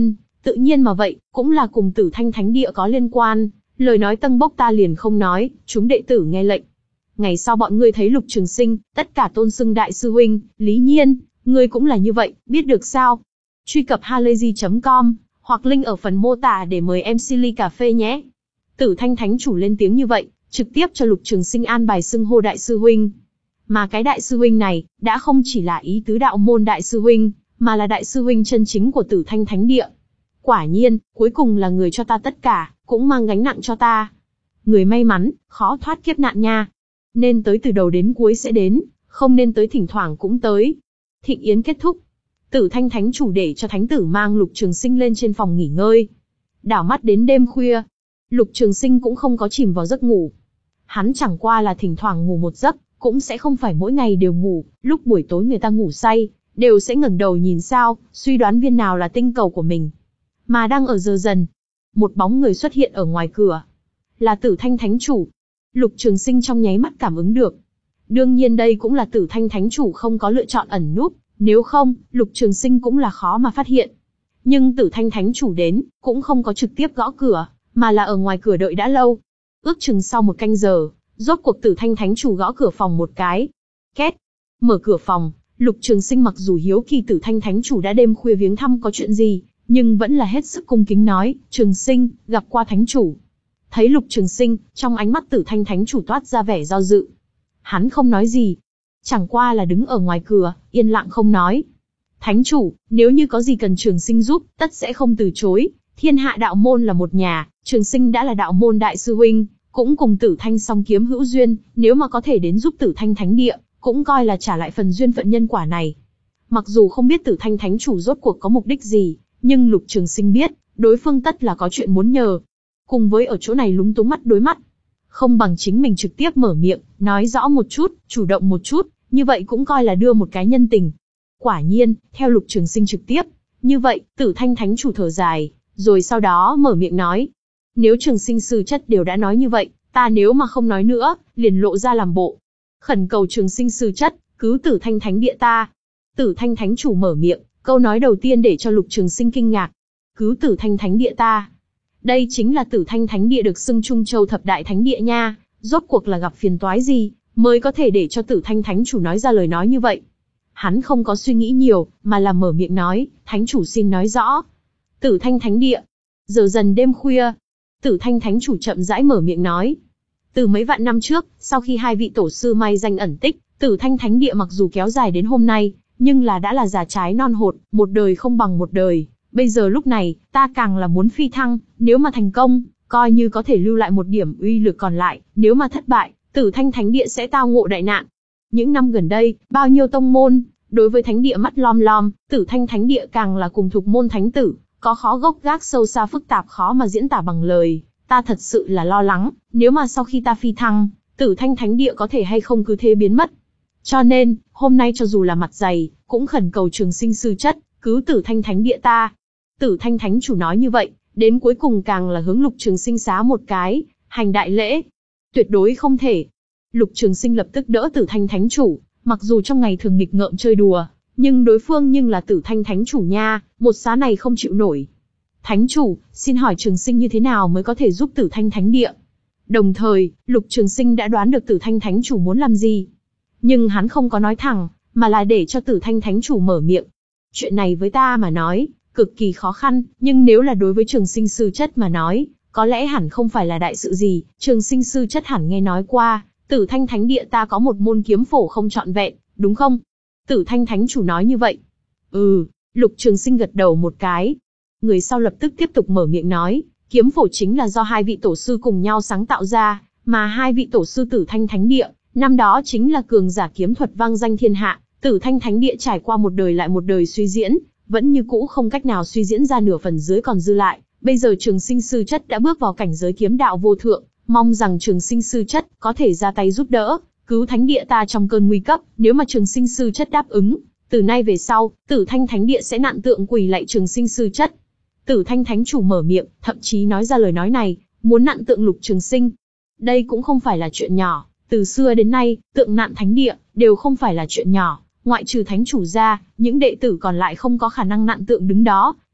tự nhiên mà vậy, cũng là cùng Tử Thanh Thánh Địa có liên quan, lời nói tâng bốc ta liền không nói, chúng đệ tử nghe lệnh. Ngày sau bọn ngươi thấy Lục Trường Sinh, tất cả tôn xưng đại sư huynh, Lý Nhiên, ngươi cũng là như vậy, biết được sao? Truy cập halayzi chấm com, hoặc link ở phần mô tả để mời em xê ly cà phê nhé. Tử Thanh Thánh Chủ lên tiếng như vậy, trực tiếp cho Lục Trường Sinh an bài xưng hô đại sư huynh. Mà cái đại sư huynh này, đã không chỉ là ý tứ đạo môn đại sư huynh, mà là đại sư huynh chân chính của Tử Thanh Thánh Địa. Quả nhiên, cuối cùng là người cho ta tất cả, cũng mang gánh nặng cho ta. Người may mắn, khó thoát kiếp nạn nha. Nên tới từ đầu đến cuối sẽ đến, không nên tới thỉnh thoảng cũng tới. Thịnh yến kết thúc. Tử Thanh Thánh Chủ để cho Thánh Tử mang Lục Trường Sinh lên trên phòng nghỉ ngơi. Đảo mắt đến đêm khuya, Lục Trường Sinh cũng không có chìm vào giấc ngủ. Hắn chẳng qua là thỉnh thoảng ngủ một giấc, cũng sẽ không phải mỗi ngày đều ngủ, lúc buổi tối người ta ngủ say, đều sẽ ngẩng đầu nhìn sao, suy đoán viên nào là tinh cầu của mình. Mà đang ở giờ dần, một bóng người xuất hiện ở ngoài cửa. Là Tử Thanh Thánh Chủ. Lục Trường Sinh trong nháy mắt cảm ứng được. Đương nhiên đây cũng là Tử Thanh Thánh Chủ không có lựa chọn ẩn núp, nếu không, Lục Trường Sinh cũng là khó mà phát hiện. Nhưng Tử Thanh Thánh Chủ đến, cũng không có trực tiếp gõ cửa, mà là ở ngoài cửa đợi đã lâu. Ước chừng sau một canh giờ, rốt cuộc Tử Thanh Thánh Chủ gõ cửa phòng một cái. Két. Mở cửa phòng, Lục Trường Sinh mặc dù hiếu kỳ Tử Thanh Thánh Chủ đã đêm khuya viếng thăm có chuyện gì, nhưng vẫn là hết sức cung kính nói, Trường Sinh, gặp qua Thánh Chủ. Thấy Lục Trường Sinh, trong ánh mắt Tử Thanh Thánh Chủ toát ra vẻ do dự. Hắn không nói gì, chẳng qua là đứng ở ngoài cửa, yên lặng không nói. Thánh Chủ, nếu như có gì cần Trường Sinh giúp, tất sẽ không từ chối. Thiên hạ đạo môn là một nhà, Trường Sinh đã là đạo môn đại sư huynh, cũng cùng Tử Thanh song kiếm hữu duyên, nếu mà có thể đến giúp Tử Thanh Thánh Địa, cũng coi là trả lại phần duyên phận nhân quả này. Mặc dù không biết Tử Thanh Thánh Chủ rốt cuộc có mục đích gì, nhưng Lục Trường Sinh biết, đối phương tất là có chuyện muốn nhờ. Cùng với ở chỗ này lúng túng mắt đối mắt, không bằng chính mình trực tiếp mở miệng, nói rõ một chút, chủ động một chút, như vậy cũng coi là đưa một cái nhân tình. Quả nhiên, theo Lục Trường Sinh trực tiếp, như vậy, Tử Thanh Thánh Chủ thở dài, rồi sau đó mở miệng nói. Nếu Trường Sinh sư chất đều đã nói như vậy, ta nếu mà không nói nữa, liền lộ ra làm bộ. Khẩn cầu Trường Sinh sư chất, cứu Tử Thanh Thánh Địa ta. Tử Thanh Thánh Chủ mở miệng, câu nói đầu tiên để cho Lục Trường Sinh kinh ngạc. Cứu Tử Thanh Thánh Địa ta. Đây chính là Tử Thanh Thánh Địa được xưng Trung Châu Thập Đại Thánh Địa nha, rốt cuộc là gặp phiền toái gì, mới có thể để cho Tử Thanh Thánh Chủ nói ra lời nói như vậy. Hắn không có suy nghĩ nhiều, mà là mở miệng nói, Thánh Chủ xin nói rõ. Tử Thanh Thánh Địa. Giờ dần đêm khuya, Tử Thanh Thánh Chủ chậm rãi mở miệng nói. Từ mấy vạn năm trước, sau khi hai vị tổ sư may danh ẩn tích, Tử Thanh Thánh Địa mặc dù kéo dài đến hôm nay, nhưng là đã là già trái non hột, một đời không bằng một đời. Bây giờ lúc này, ta càng là muốn phi thăng, nếu mà thành công, coi như có thể lưu lại một điểm uy lực còn lại, nếu mà thất bại, Tử Thanh Thánh Địa sẽ tao ngộ đại nạn. Những năm gần đây, bao nhiêu tông môn, đối với Thánh Địa mắt lom lom, Tử Thanh Thánh Địa càng là cùng thục môn thánh tử, có khó gốc gác sâu xa phức tạp khó mà diễn tả bằng lời. Ta thật sự là lo lắng, nếu mà sau khi ta phi thăng, Tử Thanh Thánh Địa có thể hay không cứ thế biến mất. Cho nên, hôm nay cho dù là mặt dày, cũng khẩn cầu Trường Sinh sư chất, cứu Tử Thanh Thánh Địa ta. Tử Thanh Thánh Chủ nói như vậy, đến cuối cùng càng là hướng Lục Trường Sinh xá một cái, hành đại lễ. Tuyệt đối không thể. Lục Trường Sinh lập tức đỡ Tử Thanh Thánh Chủ, mặc dù trong ngày thường nghịch ngợm chơi đùa, nhưng đối phương nhưng là Tử Thanh Thánh Chủ nha, một xá này không chịu nổi. Thánh Chủ, xin hỏi Trường Sinh như thế nào mới có thể giúp Tử Thanh Thánh Địa? Đồng thời, Lục Trường Sinh đã đoán được Tử Thanh Thánh Chủ muốn làm gì. Nhưng hắn không có nói thẳng, mà là để cho Tử Thanh Thánh Chủ mở miệng. Chuyện này với ta mà nói, cực kỳ khó khăn, nhưng nếu là đối với Trường Sinh sư chất mà nói, có lẽ hẳn không phải là đại sự gì. Trường Sinh sư chất hẳn nghe nói qua, Tử Thanh Thánh Địa ta có một môn kiếm phổ không trọn vẹn, đúng không? Tử Thanh Thánh Chủ nói như vậy. Ừ, Lục Trường Sinh gật đầu một cái. Người sau lập tức tiếp tục mở miệng nói, kiếm phổ chính là do hai vị tổ sư cùng nhau sáng tạo ra, mà hai vị tổ sư Tử Thanh Thánh Địa, năm đó chính là cường giả kiếm thuật vang danh thiên hạ. Tử Thanh Thánh Địa trải qua một đời lại một đời suy diễn, vẫn như cũ không cách nào suy diễn ra nửa phần dưới còn dư lại. Bây giờ Trường Sinh sư chất đã bước vào cảnh giới kiếm đạo vô thượng, mong rằng Trường Sinh sư chất có thể ra tay giúp đỡ, cứu Thánh Địa ta trong cơn nguy cấp. Nếu mà Trường Sinh sư chất đáp ứng, từ nay về sau, Tử Thanh Thánh Địa sẽ nạn tượng quỳ lạy Trường Sinh sư chất. Tử Thanh Thánh Chủ mở miệng, thậm chí nói ra lời nói này, muốn nạn tượng Lục Trường Sinh. Đây cũng không phải là chuyện nhỏ, từ xưa đến nay, tượng nạn Thánh Địa đều không phải là chuyện nhỏ, ngoại trừ Thánh Chủ ra, những đệ tử còn lại không có khả năng nạn tượng đứng đó.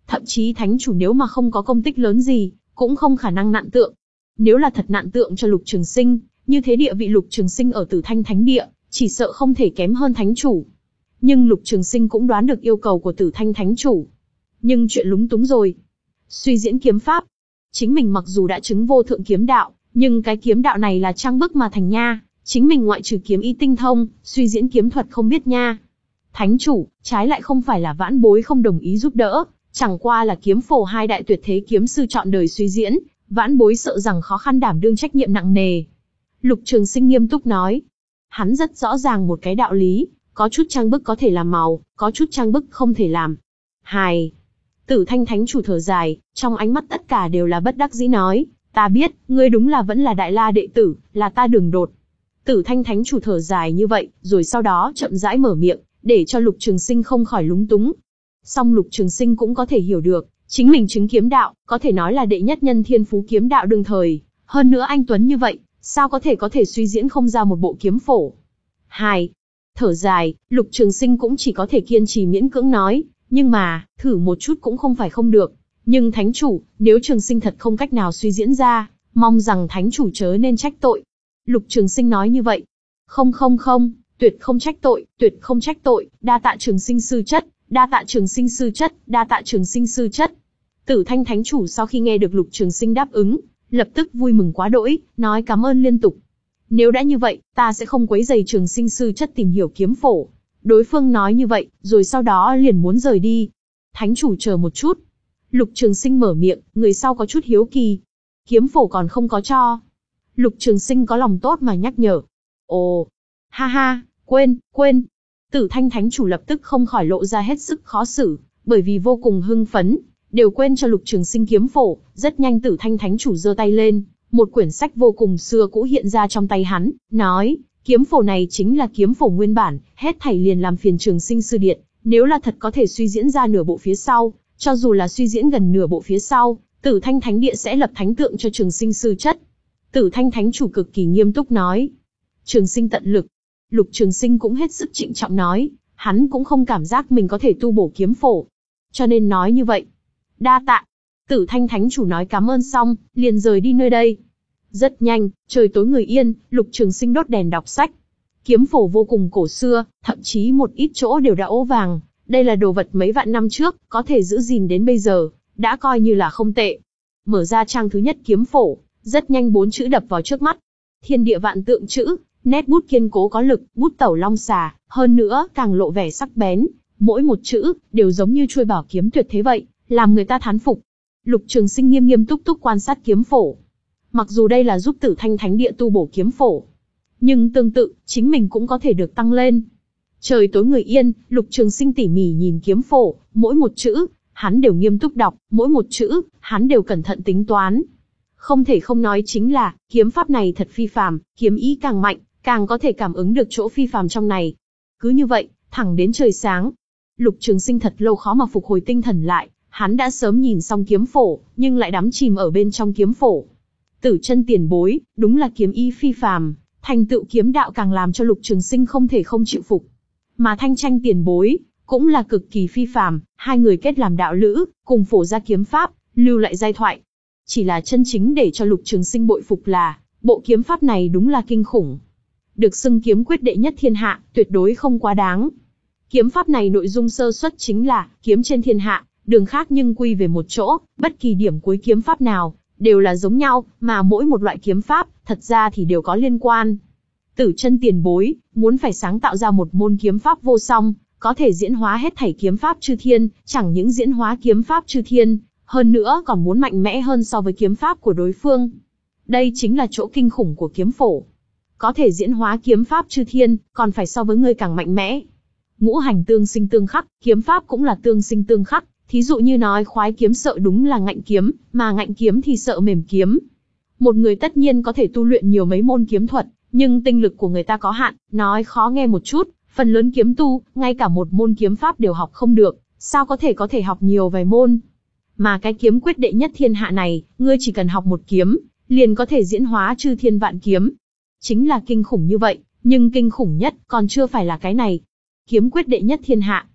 Thậm chí thánh chủ nếu mà không có công tích lớn gì, cũng không khả năng nặn tượng. Nếu là thật nặn tượng cho Lục Trường Sinh, như thế địa vị Lục Trường Sinh ở Tử Thanh Thánh Địa, chỉ sợ không thể kém hơn thánh chủ. Nhưng Lục Trường Sinh cũng đoán được yêu cầu của Tử Thanh Thánh chủ. Nhưng chuyện lúng túng rồi. Suy diễn kiếm pháp. Chính mình mặc dù đã chứng vô thượng kiếm đạo, nhưng cái kiếm đạo này là trang bức mà thành nha. Chính mình ngoại trừ kiếm ý tinh thông, suy diễn kiếm thuật không biết nha. Thánh chủ, trái lại không phải là vãn bối không đồng ý giúp đỡ, chẳng qua là kiếm phổ hai đại tuyệt thế kiếm sư chọn đời suy diễn, vãn bối sợ rằng khó khăn đảm đương trách nhiệm nặng nề. Lục Trường Sinh nghiêm túc nói. Hắn rất rõ ràng một cái đạo lý, có chút trang bức có thể làm màu, có chút trang bức không thể làm. Hài. Tử Thanh Thánh chủ thở dài, trong ánh mắt tất cả đều là bất đắc dĩ nói, ta biết, ngươi đúng là vẫn là Đại La đệ tử, là ta đường đột. Tử Thanh Thánh chủ thở dài như vậy, rồi sau đó chậm rãi mở miệng, để cho Lục Trường Sinh không khỏi lúng túng. Song Lục Trường Sinh cũng có thể hiểu được, chính mình chứng kiếm đạo, có thể nói là đệ nhất nhân thiên phú kiếm đạo đương thời, hơn nữa anh tuấn như vậy, sao có thể có thể suy diễn không ra một bộ kiếm phổ. Hai. Thở dài, Lục Trường Sinh cũng chỉ có thể kiên trì miễn cưỡng nói, nhưng mà, thử một chút cũng không phải không được. Nhưng thánh chủ, nếu Trường Sinh thật không cách nào suy diễn ra, mong rằng thánh chủ chớ nên trách tội. Lục Trường Sinh nói như vậy. Không không không, tuyệt không trách tội, tuyệt không trách tội, đa tạ Trường Sinh sư chất, đa tạ Trường Sinh sư chất, đa tạ Trường Sinh sư chất. Tử Thanh Thánh chủ sau khi nghe được Lục Trường Sinh đáp ứng, lập tức vui mừng quá đỗi, nói cảm ơn liên tục. Nếu đã như vậy, ta sẽ không quấy rầy Trường Sinh sư chất tìm hiểu kiếm phổ. Đối phương nói như vậy, rồi sau đó liền muốn rời đi. Thánh chủ chờ một chút. Lục Trường Sinh mở miệng, người sau có chút hiếu kỳ. Kiếm phổ còn không có cho. Lục Trường Sinh có lòng tốt mà nhắc nhở. Ồ, ha ha, quên, quên. Tử Thanh Thánh chủ lập tức không khỏi lộ ra hết sức khó xử, bởi vì vô cùng hưng phấn, đều quên cho Lục Trường Sinh kiếm phổ. Rất nhanh Tử Thanh Thánh chủ giơ tay lên, một quyển sách vô cùng xưa cũ hiện ra trong tay hắn, nói, kiếm phổ này chính là kiếm phổ nguyên bản, hết thảy liền làm phiền Trường Sinh sư điện, nếu là thật có thể suy diễn ra nửa bộ phía sau, cho dù là suy diễn gần nửa bộ phía sau, Tử Thanh Thánh địa sẽ lập thánh tượng cho Trường Sinh sư chất. Tử Thanh Thánh chủ cực kỳ nghiêm túc nói, Trường Sinh tận lực. Lục Trường Sinh cũng hết sức trịnh trọng nói, hắn cũng không cảm giác mình có thể tu bổ kiếm phổ, cho nên nói như vậy. Đa tạ. Tử Thanh Thánh chủ nói cảm ơn xong, liền rời đi nơi đây. Rất nhanh, trời tối người yên, Lục Trường Sinh đốt đèn đọc sách. Kiếm phổ vô cùng cổ xưa, thậm chí một ít chỗ đều đã ố vàng. Đây là đồ vật mấy vạn năm trước, có thể giữ gìn đến bây giờ, đã coi như là không tệ. Mở ra trang thứ nhất kiếm phổ, rất nhanh bốn chữ đập vào trước mắt. Thiên địa vạn tượng chữ, nét bút kiên cố có lực, bút tẩu long xà, hơn nữa càng lộ vẻ sắc bén. Mỗi một chữ, đều giống như chuôi bảo kiếm tuyệt thế vậy, làm người ta thán phục. Lục Trường Sinh nghiêm nghiêm túc túc quan sát kiếm phổ. Mặc dù đây là giúp Tử Thanh Thánh địa tu bổ kiếm phổ, nhưng tương tự, chính mình cũng có thể được tăng lên. Trời tối người yên, Lục Trường Sinh tỉ mỉ nhìn kiếm phổ, mỗi một chữ, hắn đều nghiêm túc đọc, mỗi một chữ, hắn đều cẩn thận tính toán. Không thể không nói chính là, kiếm pháp này thật phi phàm, kiếm ý càng mạnh, càng có thể cảm ứng được chỗ phi phàm trong này. Cứ như vậy, thẳng đến trời sáng. Lục Trường Sinh thật lâu khó mà phục hồi tinh thần lại, hắn đã sớm nhìn xong kiếm phổ, nhưng lại đắm chìm ở bên trong kiếm phổ. Tử chân tiền bối, đúng là kiếm ý phi phàm, thành tựu kiếm đạo càng làm cho Lục Trường Sinh không thể không chịu phục. Mà Thanh Tranh tiền bối, cũng là cực kỳ phi phàm, hai người kết làm đạo lữ, cùng phổ ra kiếm pháp, lưu lại giai thoại. Chỉ là chân chính để cho Lục Trường Sinh bội phục là, bộ kiếm pháp này đúng là kinh khủng. Được xưng kiếm quyết đệ nhất thiên hạ, tuyệt đối không quá đáng. Kiếm pháp này nội dung sơ xuất chính là, kiếm trên thiên hạ, đường khác nhưng quy về một chỗ, bất kỳ điểm cuối kiếm pháp nào, đều là giống nhau, mà mỗi một loại kiếm pháp, thật ra thì đều có liên quan. Tử chân tiền bối, muốn phải sáng tạo ra một môn kiếm pháp vô song, có thể diễn hóa hết thảy kiếm pháp chư thiên, chẳng những diễn hóa kiếm pháp chư thiên, hơn nữa còn muốn mạnh mẽ hơn so với kiếm pháp của đối phương. Đây chính là chỗ kinh khủng của kiếm phổ. Có thể diễn hóa kiếm pháp chư thiên, còn phải so với người càng mạnh mẽ. Ngũ hành tương sinh tương khắc, kiếm pháp cũng là tương sinh tương khắc. Thí dụ như nói khoái kiếm sợ đúng là ngạnh kiếm, mà ngạnh kiếm thì sợ mềm kiếm. Một người tất nhiên có thể tu luyện nhiều mấy môn kiếm thuật, nhưng tinh lực của người ta có hạn, nói khó nghe một chút, phần lớn kiếm tu, ngay cả một môn kiếm pháp đều học không được, sao có thể có thể học nhiều vài môn. Mà cái kiếm quyết đệ nhất thiên hạ này, ngươi chỉ cần học một kiếm, liền có thể diễn hóa chư thiên vạn kiếm. Chính là kinh khủng như vậy, nhưng kinh khủng nhất còn chưa phải là cái này. Kiếm quyết đệ nhất thiên hạ.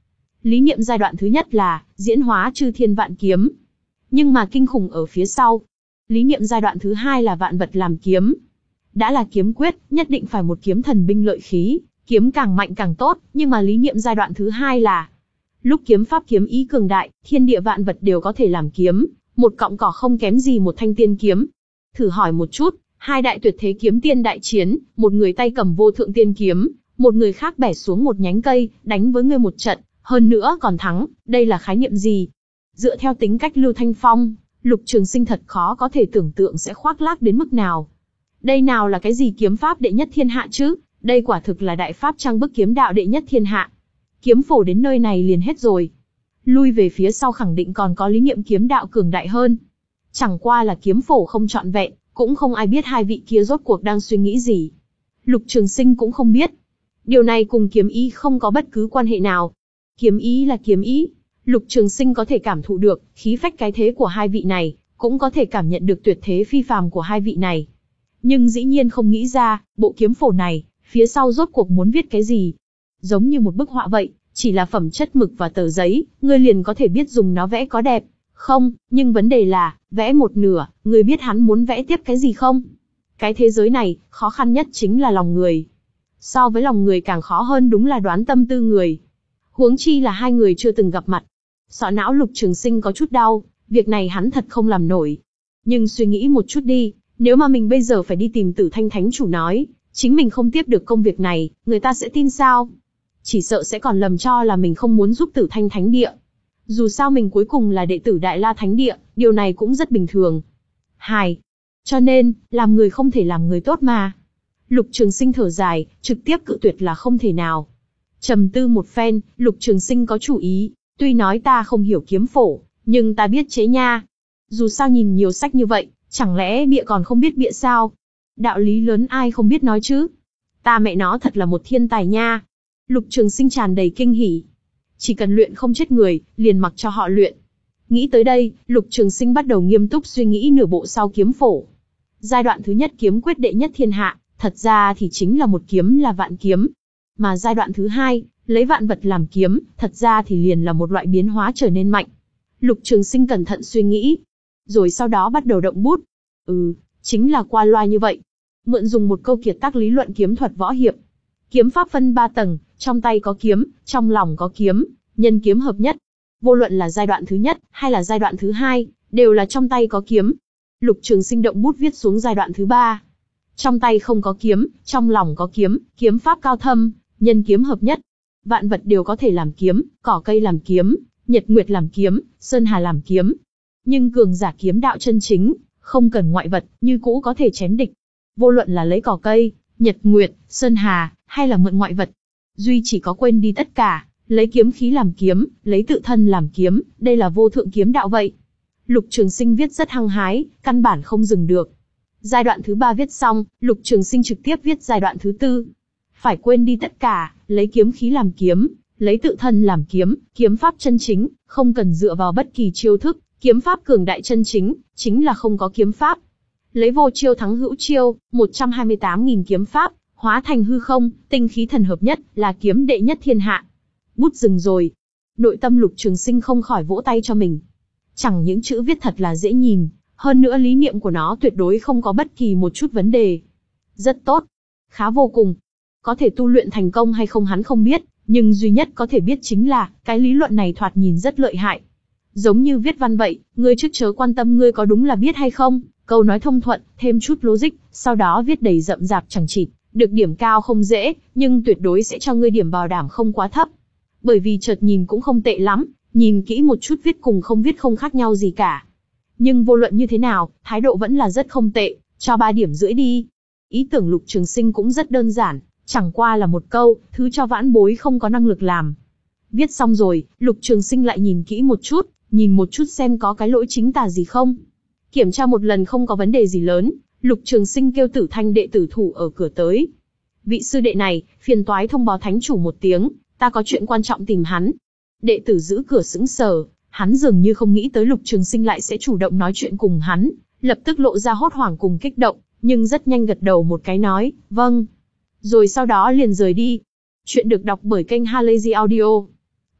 Lý niệm giai đoạn thứ nhất là diễn hóa chư thiên vạn kiếm. Nhưng mà kinh khủng ở phía sau. Lý niệm giai đoạn thứ hai là vạn vật làm kiếm. Đã là kiếm quyết, nhất định phải một kiếm thần binh lợi khí, kiếm càng mạnh càng tốt, nhưng mà lý niệm giai đoạn thứ hai là lúc kiếm pháp kiếm ý cường đại, thiên địa vạn vật đều có thể làm kiếm, một cọng cỏ không kém gì một thanh tiên kiếm. Thử hỏi một chút, hai đại tuyệt thế kiếm tiên đại chiến, một người tay cầm vô thượng tiên kiếm, một người khác bẻ xuống một nhánh cây, đánh với ngươi một trận, hơn nữa còn thắng, đây là khái niệm gì? Dựa theo tính cách Lưu Thanh Phong, Lục Trường Sinh thật khó có thể tưởng tượng sẽ khoác lác đến mức nào. Đây nào là cái gì kiếm pháp đệ nhất thiên hạ chứ, đây quả thực là đại pháp trang bức kiếm đạo đệ nhất thiên hạ. Kiếm phổ đến nơi này liền hết rồi. Lui về phía sau khẳng định còn có lý niệm kiếm đạo cường đại hơn. Chẳng qua là kiếm phổ không trọn vẹn, cũng không ai biết hai vị kia rốt cuộc đang suy nghĩ gì. Lục Trường Sinh cũng không biết. Điều này cùng kiếm ý không có bất cứ quan hệ nào. Kiếm ý là kiếm ý. Lục Trường Sinh có thể cảm thụ được khí phách cái thế của hai vị này, cũng có thể cảm nhận được tuyệt thế phi phàm của hai vị này. Nhưng dĩ nhiên không nghĩ ra, bộ kiếm phổ này, phía sau rốt cuộc muốn viết cái gì. Giống như một bức họa vậy, chỉ là phẩm chất mực và tờ giấy, ngươi liền có thể biết dùng nó vẽ có đẹp không, nhưng vấn đề là, vẽ một nửa, ngươi biết hắn muốn vẽ tiếp cái gì không? Cái thế giới này, khó khăn nhất chính là lòng người. So với lòng người càng khó hơn đúng là đoán tâm tư người. Huống chi là hai người chưa từng gặp mặt. Sọ não Lục Trường Sinh có chút đau, việc này hắn thật không làm nổi. Nhưng suy nghĩ một chút đi, nếu mà mình bây giờ phải đi tìm Tử Thanh Thánh Chủ nói, chính mình không tiếp được công việc này, người ta sẽ tin sao? Chỉ sợ sẽ còn lầm cho là mình không muốn giúp Tử Thanh Thánh Địa. Dù sao mình cuối cùng là đệ tử Đại La Thánh Địa, điều này cũng rất bình thường. Hai. Cho nên, làm người không thể làm người tốt mà. Lục Trường Sinh thở dài, trực tiếp cự tuyệt là không thể nào. Trầm tư một phen, Lục Trường Sinh có chủ ý, tuy nói ta không hiểu kiếm phổ, nhưng ta biết chế nha. Dù sao nhìn nhiều sách như vậy, chẳng lẽ bịa còn không biết bịa sao? Đạo lý lớn ai không biết nói chứ? Ta mẹ nó thật là một thiên tài nha. Lục Trường Sinh tràn đầy kinh hỉ. Chỉ cần luyện không chết người, liền mặc cho họ luyện. Nghĩ tới đây, Lục Trường Sinh bắt đầu nghiêm túc suy nghĩ nửa bộ sau kiếm phổ. Giai đoạn thứ nhất kiếm quyết đệ nhất thiên hạ, thật ra thì chính là một kiếm là vạn kiếm. Mà giai đoạn thứ hai, lấy vạn vật làm kiếm, thật ra thì liền là một loại biến hóa trở nên mạnh. Lục Trường Sinh cẩn thận suy nghĩ, rồi sau đó bắt đầu động bút. Ừ, chính là qua loa như vậy. Mượn dùng một câu kiệt tác lý luận kiếm thuật võ hiệp. Kiếm pháp phân ba tầng, trong tay có kiếm, trong lòng có kiếm, nhân kiếm hợp nhất. Vô luận là giai đoạn thứ nhất, hay là giai đoạn thứ hai, đều là trong tay có kiếm. Lục Trường Sinh động bút viết xuống giai đoạn thứ ba. Trong tay không có kiếm, trong lòng có kiếm, kiếm pháp cao thâm, nhân kiếm hợp nhất. Vạn vật đều có thể làm kiếm, cỏ cây làm kiếm, nhật nguyệt làm kiếm, sơn hà làm kiếm. Nhưng cường giả kiếm đạo chân chính, không cần ngoại vật, như cũ có thể chém địch. Vô luận là lấy cỏ cây, nhật nguyệt, sơn hà, hay là mượn ngoại vật. Duy chỉ có quên đi tất cả, lấy kiếm khí làm kiếm, lấy tự thân làm kiếm, đây là vô thượng kiếm đạo vậy. Lục Trường Sinh viết rất hăng hái, căn bản không dừng được. Giai đoạn thứ ba viết xong, Lục Trường Sinh trực tiếp viết giai đoạn thứ tư. Phải quên đi tất cả, lấy kiếm khí làm kiếm, lấy tự thân làm kiếm, kiếm pháp chân chính, không cần dựa vào bất kỳ chiêu thức, kiếm pháp cường đại chân chính, chính là không có kiếm pháp. Lấy vô chiêu thắng hữu chiêu, một trăm hai mươi tám nghìn kiếm pháp, hóa thành hư không, tinh khí thần hợp nhất, là kiếm đệ nhất thiên hạ. Bút dừng rồi. Nội tâm Lục Trường Sinh không khỏi vỗ tay cho mình. Chẳng những chữ viết thật là dễ nhìn, hơn nữa lý niệm của nó tuyệt đối không có bất kỳ một chút vấn đề. Rất tốt. Khá vô cùng. Có thể tu luyện thành công hay không hắn không biết, nhưng duy nhất có thể biết chính là, cái lý luận này thoạt nhìn rất lợi hại. Giống như viết văn vậy, ngươi trước chớ quan tâm ngươi có đúng là biết hay không, câu nói thông thuận, thêm chút logic, sau đó viết đầy rậm rạp chẳng chịt, được điểm cao không dễ, nhưng tuyệt đối sẽ cho ngươi điểm bảo đảm không quá thấp. Bởi vì chợt nhìn cũng không tệ lắm, nhìn kỹ một chút viết cùng không viết không khác nhau gì cả. Nhưng vô luận như thế nào, thái độ vẫn là rất không tệ, cho ba điểm rưỡi đi. Ý tưởng Lục Trường Sinh cũng rất đơn giản, chẳng qua là một câu, thứ cho vãn bối không có năng lực làm. Viết xong rồi, Lục Trường Sinh lại nhìn kỹ một chút, nhìn một chút xem có cái lỗi chính tả gì không. Kiểm tra một lần không có vấn đề gì lớn, Lục Trường Sinh kêu Tử Thanh đệ tử thủ ở cửa tới. Vị sư đệ này, phiền toái thông báo thánh chủ một tiếng, ta có chuyện quan trọng tìm hắn. Đệ tử giữ cửa sững sờ, hắn dường như không nghĩ tới Lục Trường Sinh lại sẽ chủ động nói chuyện cùng hắn, lập tức lộ ra hốt hoảng cùng kích động, nhưng rất nhanh gật đầu một cái nói, vâng. Rồi sau đó liền rời đi. Chuyện được đọc bởi kênh Halazy Audio.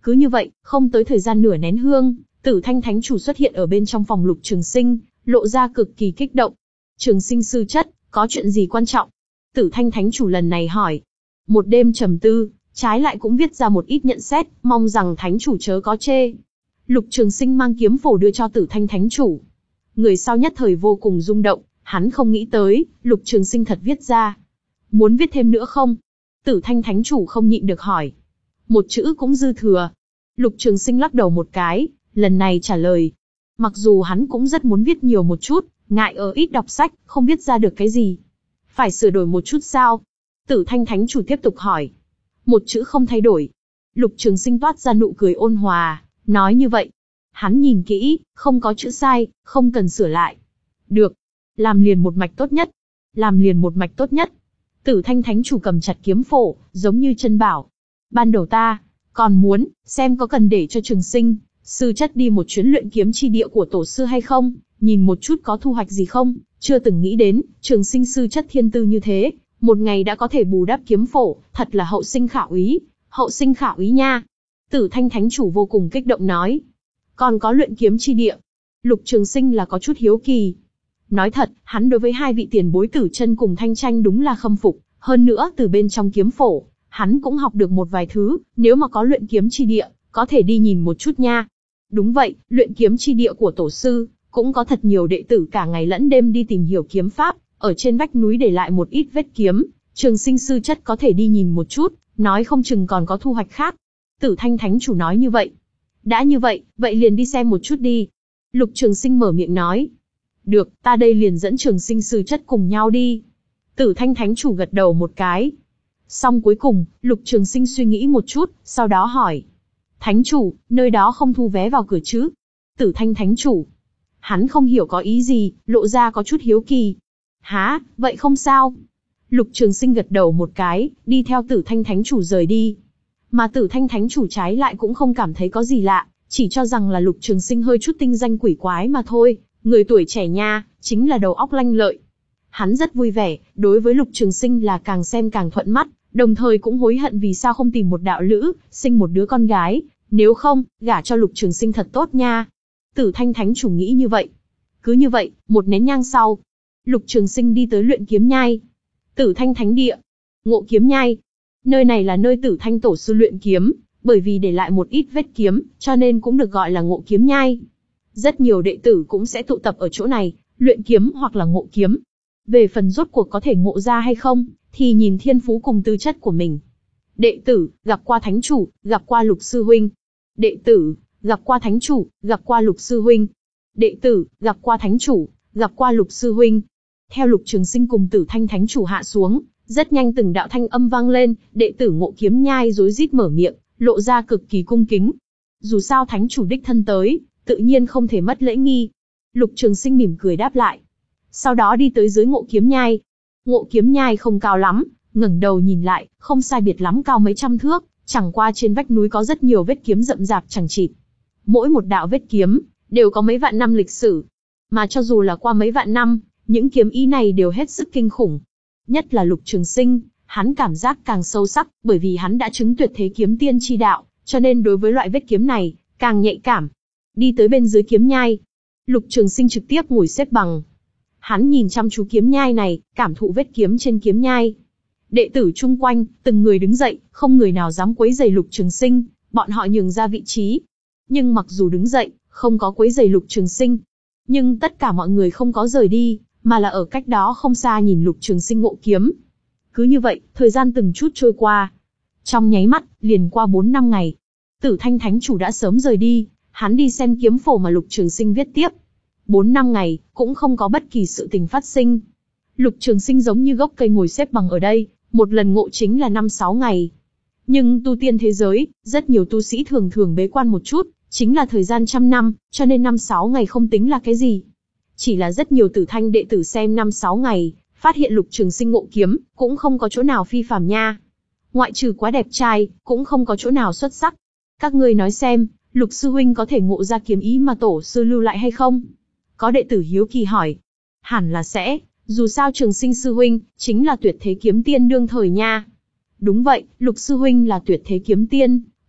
Cứ như vậy, không tới thời gian nửa nén hương, Tử Thanh Thánh Chủ xuất hiện ở bên trong phòng Lục Trường Sinh, lộ ra cực kỳ kích động. Trường Sinh sư chất, có chuyện gì quan trọng? Tử Thanh Thánh Chủ lần này hỏi. Một đêm trầm tư, trái lại cũng viết ra một ít nhận xét, mong rằng Thánh Chủ chớ có chê. Lục Trường Sinh mang kiếm phổ đưa cho Tử Thanh Thánh Chủ. Người sau nhất thời vô cùng rung động, hắn không nghĩ tới, Lục Trường Sinh thật viết ra. Muốn viết thêm nữa không? Tử Thanh Thánh Chủ không nhịn được hỏi. Một chữ cũng dư thừa. Lục Trường Sinh lắc đầu một cái, lần này trả lời. Mặc dù hắn cũng rất muốn viết nhiều một chút, ngại ở ít đọc sách, không viết ra được cái gì. Phải sửa đổi một chút sao? Tử Thanh Thánh Chủ tiếp tục hỏi. Một chữ không thay đổi. Lục Trường Sinh toát ra nụ cười ôn hòa, nói như vậy. Hắn nhìn kỹ, không có chữ sai, không cần sửa lại. Được. Làm liền một mạch tốt nhất. Làm liền một mạch tốt nhất. Tử Thanh Thánh Chủ cầm chặt kiếm phổ, giống như chân bảo. Ban đầu ta, còn muốn, xem có cần để cho Trường Sinh, sư chất đi một chuyến luyện kiếm chi địa của tổ sư hay không, nhìn một chút có thu hoạch gì không, chưa từng nghĩ đến, Trường Sinh sư chất thiên tư như thế, một ngày đã có thể bù đắp kiếm phổ, thật là hậu sinh khả úy, hậu sinh khả úy nha. Tử Thanh Thánh Chủ vô cùng kích động nói. Còn có luyện kiếm chi địa. Lục Trường Sinh là có chút hiếu kỳ. Nói thật, hắn đối với hai vị tiền bối Tử Chân cùng Thanh Tranh đúng là khâm phục, hơn nữa từ bên trong kiếm phổ, hắn cũng học được một vài thứ, nếu mà có luyện kiếm chi địa, có thể đi nhìn một chút nha. Đúng vậy, luyện kiếm chi địa của tổ sư, cũng có thật nhiều đệ tử cả ngày lẫn đêm đi tìm hiểu kiếm pháp, ở trên vách núi để lại một ít vết kiếm, Trường Sinh sư chất có thể đi nhìn một chút, nói không chừng còn có thu hoạch khác. Tử Thanh Thánh Chủ nói như vậy. Đã như vậy, vậy liền đi xem một chút đi. Lục Trường Sinh mở miệng nói. Được, ta đây liền dẫn Trường Sinh sư chất cùng nhau đi. Tử Thanh Thánh Chủ gật đầu một cái. Xong cuối cùng, Lục Trường Sinh suy nghĩ một chút, sau đó hỏi. Thánh Chủ, nơi đó không thu vé vào cửa chứ? Tử Thanh Thánh Chủ. Hắn không hiểu có ý gì, lộ ra có chút hiếu kỳ. Hả, vậy không sao. Lục Trường Sinh gật đầu một cái, đi theo Tử Thanh Thánh Chủ rời đi. Mà Tử Thanh Thánh Chủ trái lại cũng không cảm thấy có gì lạ, chỉ cho rằng là Lục Trường Sinh hơi chút tinh danh quỷ quái mà thôi, người tuổi trẻ nha, chính là đầu óc lanh lợi. Hắn rất vui vẻ, đối với Lục Trường Sinh là càng xem càng thuận mắt, đồng thời cũng hối hận vì sao không tìm một đạo lữ, sinh một đứa con gái, nếu không, gả cho Lục Trường Sinh thật tốt nha. Tử Thanh Thánh Chủ nghĩ như vậy. Cứ như vậy, một nén nhang sau, Lục Trường Sinh đi tới luyện kiếm nhai. Tử Thanh Thánh Địa, Ngộ Kiếm Nhai. Nơi này là nơi Tử Thanh Tổ sư luyện kiếm, bởi vì để lại một ít vết kiếm, cho nên cũng được gọi là Ngộ Kiếm Nhai. Rất nhiều đệ tử cũng sẽ tụ tập ở chỗ này, luyện kiếm hoặc là ngộ kiếm. Về phần rốt cuộc có thể ngộ ra hay không, thì nhìn thiên phú cùng tư chất của mình. Đệ tử, gặp qua Thánh Chủ, gặp qua Lục Sư Huynh. Đệ tử, gặp qua Thánh Chủ, gặp qua Lục Sư Huynh. Đệ tử, gặp qua Thánh Chủ, gặp qua Lục Sư Huynh. Theo Lục Trường Sinh cùng Tử Thanh Thánh Chủ hạ xuống, rất nhanh từng đạo thanh âm vang lên, đệ tử Ngộ Kiếm Nhai rối rít mở miệng, lộ ra cực kỳ cung kính. Dù sao Thánh Chủ đích thân tới, tự nhiên không thể mất lễ nghi. Lục Trường Sinh mỉm cười đáp lại. Sau đó đi tới dưới Ngộ Kiếm Nhai. Ngộ Kiếm Nhai không cao lắm, ngẩng đầu nhìn lại, không sai biệt lắm cao mấy trăm thước, chẳng qua trên vách núi có rất nhiều vết kiếm rậm rạp chằng chịt. Mỗi một đạo vết kiếm đều có mấy vạn năm lịch sử, mà cho dù là qua mấy vạn năm, những kiếm ý này đều hết sức kinh khủng. Nhất là Lục Trường Sinh, hắn cảm giác càng sâu sắc, bởi vì hắn đã chứng tuyệt thế kiếm tiên chi đạo, cho nên đối với loại vết kiếm này càng nhạy cảm. Đi tới bên dưới kiếm nhai, Lục Trường Sinh trực tiếp ngồi xếp bằng. Hắn nhìn chăm chú kiếm nhai này, cảm thụ vết kiếm trên kiếm nhai. Đệ tử chung quanh, từng người đứng dậy, không người nào dám quấy rầy Lục Trường Sinh, bọn họ nhường ra vị trí. Nhưng mặc dù đứng dậy, không có quấy rầy Lục Trường Sinh, nhưng tất cả mọi người không có rời đi, mà là ở cách đó không xa nhìn Lục Trường Sinh ngộ kiếm. Cứ như vậy, thời gian từng chút trôi qua. Trong nháy mắt, liền qua bốn năm ngày. Tử Thanh Thánh Chủ đã sớm rời đi, hắn đi xem kiếm phổ mà Lục Trường Sinh viết tiếp. Bốn năm ngày, cũng không có bất kỳ sự tình phát sinh. Lục Trường Sinh giống như gốc cây ngồi xếp bằng ở đây, một lần ngộ chính là năm sáu ngày. Nhưng tu tiên thế giới, rất nhiều tu sĩ thường thường bế quan một chút, chính là thời gian trăm năm, cho nên năm sáu ngày không tính là cái gì. Chỉ là rất nhiều Tử Thanh đệ tử xem năm sáu ngày, phát hiện Lục Trường Sinh ngộ kiếm, cũng không có chỗ nào phi phàm nha. Ngoại trừ quá đẹp trai, cũng không có chỗ nào xuất sắc. Các ngươi nói xem, Lục Sư Huynh có thể ngộ ra kiếm ý mà Tổ sư lưu lại hay không? Có đệ tử hiếu kỳ hỏi. Hẳn là sẽ, dù sao Trường Sinh Sư Huynh, chính là tuyệt thế kiếm tiên đương thời nha. Đúng vậy, Lục Sư Huynh là tuyệt thế kiếm tiên,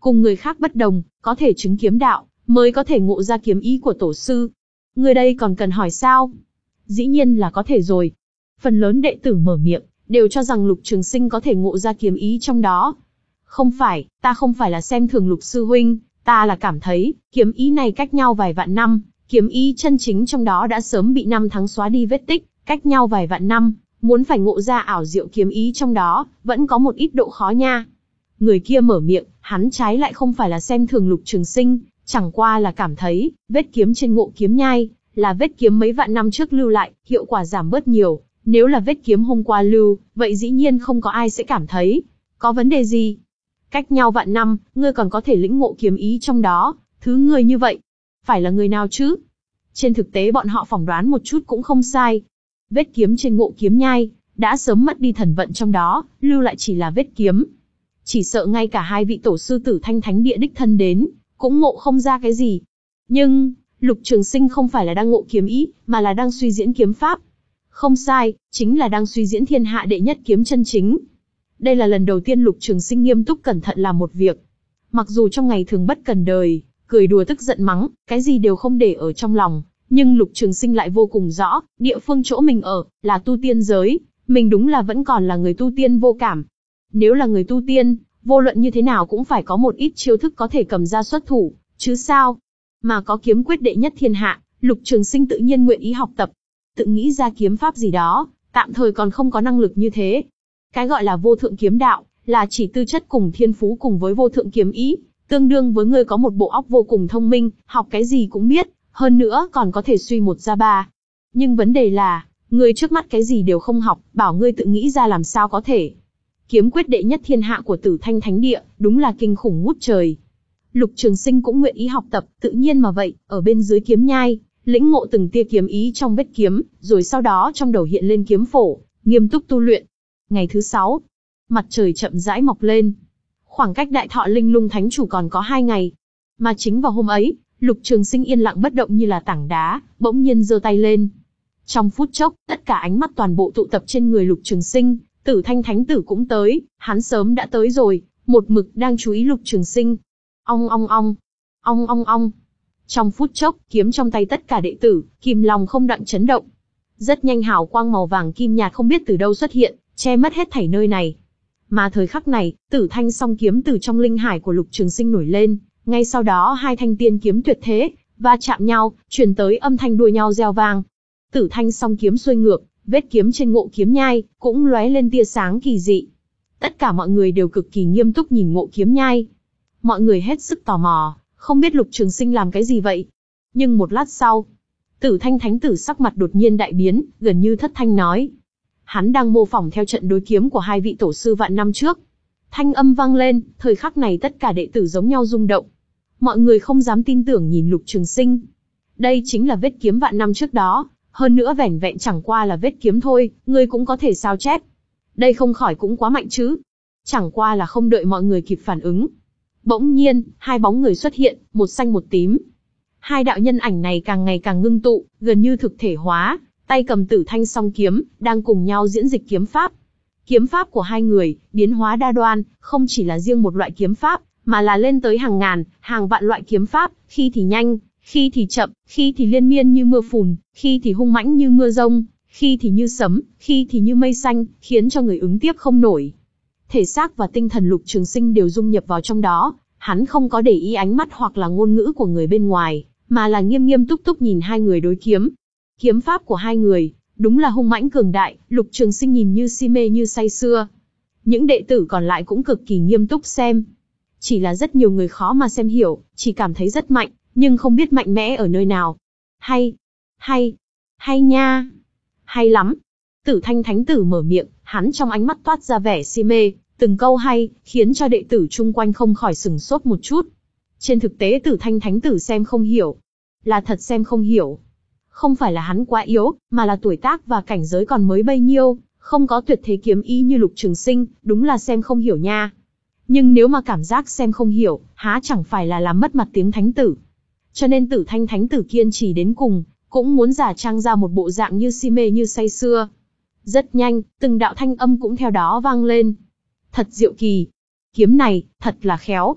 cùng người khác bất đồng, có thể chứng kiếm đạo, mới có thể ngộ ra kiếm ý của tổ sư. Người đây còn cần hỏi sao? Dĩ nhiên là có thể rồi. Phần lớn đệ tử mở miệng, đều cho rằng Lục Trường Sinh có thể ngộ ra kiếm ý trong đó. Không phải, ta không phải là xem thường Lục sư huynh, ta là cảm thấy, kiếm ý này cách nhau vài vạn năm, kiếm ý chân chính trong đó đã sớm bị năm tháng xóa đi vết tích, cách nhau vài vạn năm, muốn phải ngộ ra ảo diệu kiếm ý trong đó, vẫn có một ít độ khó nha. Người kia mở miệng, hắn trái lại không phải là xem thường Lục Trường Sinh, chẳng qua là cảm thấy, vết kiếm trên Ngộ Kiếm Nhai, là vết kiếm mấy vạn năm trước lưu lại, hiệu quả giảm bớt nhiều. Nếu là vết kiếm hôm qua lưu, vậy dĩ nhiên không có ai sẽ cảm thấy có vấn đề gì. Cách nhau vạn năm, ngươi còn có thể lĩnh ngộ kiếm ý trong đó, thứ người như vậy, phải là người nào chứ? Trên thực tế bọn họ phỏng đoán một chút cũng không sai. Vết kiếm trên Ngộ Kiếm Nhai, đã sớm mất đi thần vận trong đó, lưu lại chỉ là vết kiếm. Chỉ sợ ngay cả hai vị tổ sư Tử Thanh Thánh Địa đích thân đến, cũng ngộ không ra cái gì. Nhưng, Lục Trường Sinh không phải là đang ngộ kiếm ý, mà là đang suy diễn kiếm pháp. Không sai, chính là đang suy diễn thiên hạ đệ nhất kiếm chân chính. Đây là lần đầu tiên Lục Trường Sinh nghiêm túc cẩn thận làm một việc. Mặc dù trong ngày thường bất cần đời, cười đùa tức giận mắng, cái gì đều không để ở trong lòng, nhưng Lục Trường Sinh lại vô cùng rõ, địa phương chỗ mình ở, là tu tiên giới, mình đúng là vẫn còn là người tu tiên vô cảm. Nếu là người tu tiên, vô luận như thế nào cũng phải có một ít chiêu thức có thể cầm ra xuất thủ, chứ sao? Mà có kiếm quyết đệ nhất thiên hạ, Lục Trường Sinh tự nhiên nguyện ý học tập. Tự nghĩ ra kiếm pháp gì đó, tạm thời còn không có năng lực như thế. Cái gọi là vô thượng kiếm đạo, là chỉ tư chất cùng thiên phú cùng với vô thượng kiếm ý, tương đương với người có một bộ óc vô cùng thông minh, học cái gì cũng biết, hơn nữa còn có thể suy một ra ba. Nhưng vấn đề là, người trước mắt cái gì đều không học, bảo ngươi tự nghĩ ra làm sao có thể. Kiếm quyết đệ nhất thiên hạ của Tử Thanh Thánh Địa, đúng là kinh khủng ngút trời. Lục Trường Sinh cũng nguyện ý học tập, tự nhiên mà vậy, ở bên dưới kiếm nhai, lĩnh ngộ từng tia kiếm ý trong vết kiếm, rồi sau đó trong đầu hiện lên kiếm phổ, nghiêm túc tu luyện. Ngày thứ sáu, mặt trời chậm rãi mọc lên. Khoảng cách đại thọ linh lung thánh chủ còn có hai ngày. Mà chính vào hôm ấy, Lục Trường Sinh yên lặng bất động như là tảng đá, bỗng nhiên giơ tay lên. Trong phút chốc, tất cả ánh mắt toàn bộ tụ tập trên người Lục Trường Sinh, Tử Thanh Thánh Tử cũng tới, hắn sớm đã tới rồi, một mực đang chú ý Lục Trường Sinh. Ong ong ong, ong ong ong. Trong phút chốc, kiếm trong tay tất cả đệ tử, kìm lòng không đặng chấn động. Rất nhanh hào quang màu vàng kim nhạt không biết từ đâu xuất hiện, che mất hết thảy nơi này. Mà thời khắc này, Tử Thanh song kiếm từ trong linh hải của Lục Trường Sinh nổi lên, ngay sau đó hai thanh tiên kiếm tuyệt thế va chạm nhau, truyền tới âm thanh đua nhau reo vang. Tử Thanh song kiếm xuôi ngược, vết kiếm trên Ngộ Kiếm Nhai cũng lóe lên tia sáng kỳ dị. Tất cả mọi người đều cực kỳ nghiêm túc nhìn Ngộ Kiếm Nhai. Mọi người hết sức tò mò, không biết Lục Trường Sinh làm cái gì vậy. Nhưng một lát sau, Tử Thanh Thánh Tử sắc mặt đột nhiên đại biến, gần như thất thanh nói: hắn đang mô phỏng theo trận đối kiếm của hai vị tổ sư vạn năm trước. Thanh âm vang lên, thời khắc này tất cả đệ tử giống nhau rung động. Mọi người không dám tin tưởng nhìn Lục Trường Sinh. Đây chính là vết kiếm vạn năm trước đó, hơn nữa vẻn vẹn chẳng qua là vết kiếm thôi, ngươi cũng có thể sao chép. Đây không khỏi cũng quá mạnh chứ. Chẳng qua là không đợi mọi người kịp phản ứng. Bỗng nhiên, hai bóng người xuất hiện, một xanh một tím. Hai đạo nhân ảnh này càng ngày càng ngưng tụ, gần như thực thể hóa, tay cầm Tử Thanh song kiếm, đang cùng nhau diễn dịch kiếm pháp. Kiếm pháp của hai người, biến hóa đa đoan, không chỉ là riêng một loại kiếm pháp, mà là lên tới hàng ngàn, hàng vạn loại kiếm pháp, khi thì nhanh, khi thì chậm, khi thì liên miên như mưa phùn, khi thì hung mãnh như mưa rông, khi thì như sấm, khi thì như mây xanh, khiến cho người ứng tiếp không nổi. Thể xác và tinh thần Lục Trường Sinh đều dung nhập vào trong đó, hắn không có để ý ánh mắt hoặc là ngôn ngữ của người bên ngoài, mà là nghiêm nghiêm túc túc nhìn hai người đối kiếm. Kiếm pháp của hai người, đúng là hung mãnh cường đại, Lục Trường Sinh nhìn như si mê như say sưa. Những đệ tử còn lại cũng cực kỳ nghiêm túc xem. Chỉ là rất nhiều người khó mà xem hiểu, chỉ cảm thấy rất mạnh, nhưng không biết mạnh mẽ ở nơi nào. Hay, hay, hay nha, hay lắm. Tử Thanh Thánh Tử mở miệng, hắn trong ánh mắt toát ra vẻ si mê, từng câu hay, khiến cho đệ tử chung quanh không khỏi sửng sốt một chút. Trên thực tế Tử Thanh Thánh Tử xem không hiểu, là thật xem không hiểu. Không phải là hắn quá yếu, mà là tuổi tác và cảnh giới còn mới bấy nhiêu, không có tuyệt thế kiếm ý như Lục Trường Sinh, đúng là xem không hiểu nha. Nhưng nếu mà cảm giác xem không hiểu, há chẳng phải là làm mất mặt tiếng Thánh Tử. Cho nên Tử Thanh Thánh Tử kiên trì đến cùng, cũng muốn giả trang ra một bộ dạng như si mê như say sưa. Rất nhanh, từng đạo thanh âm cũng theo đó vang lên. Thật diệu kỳ. Kiếm này, thật là khéo.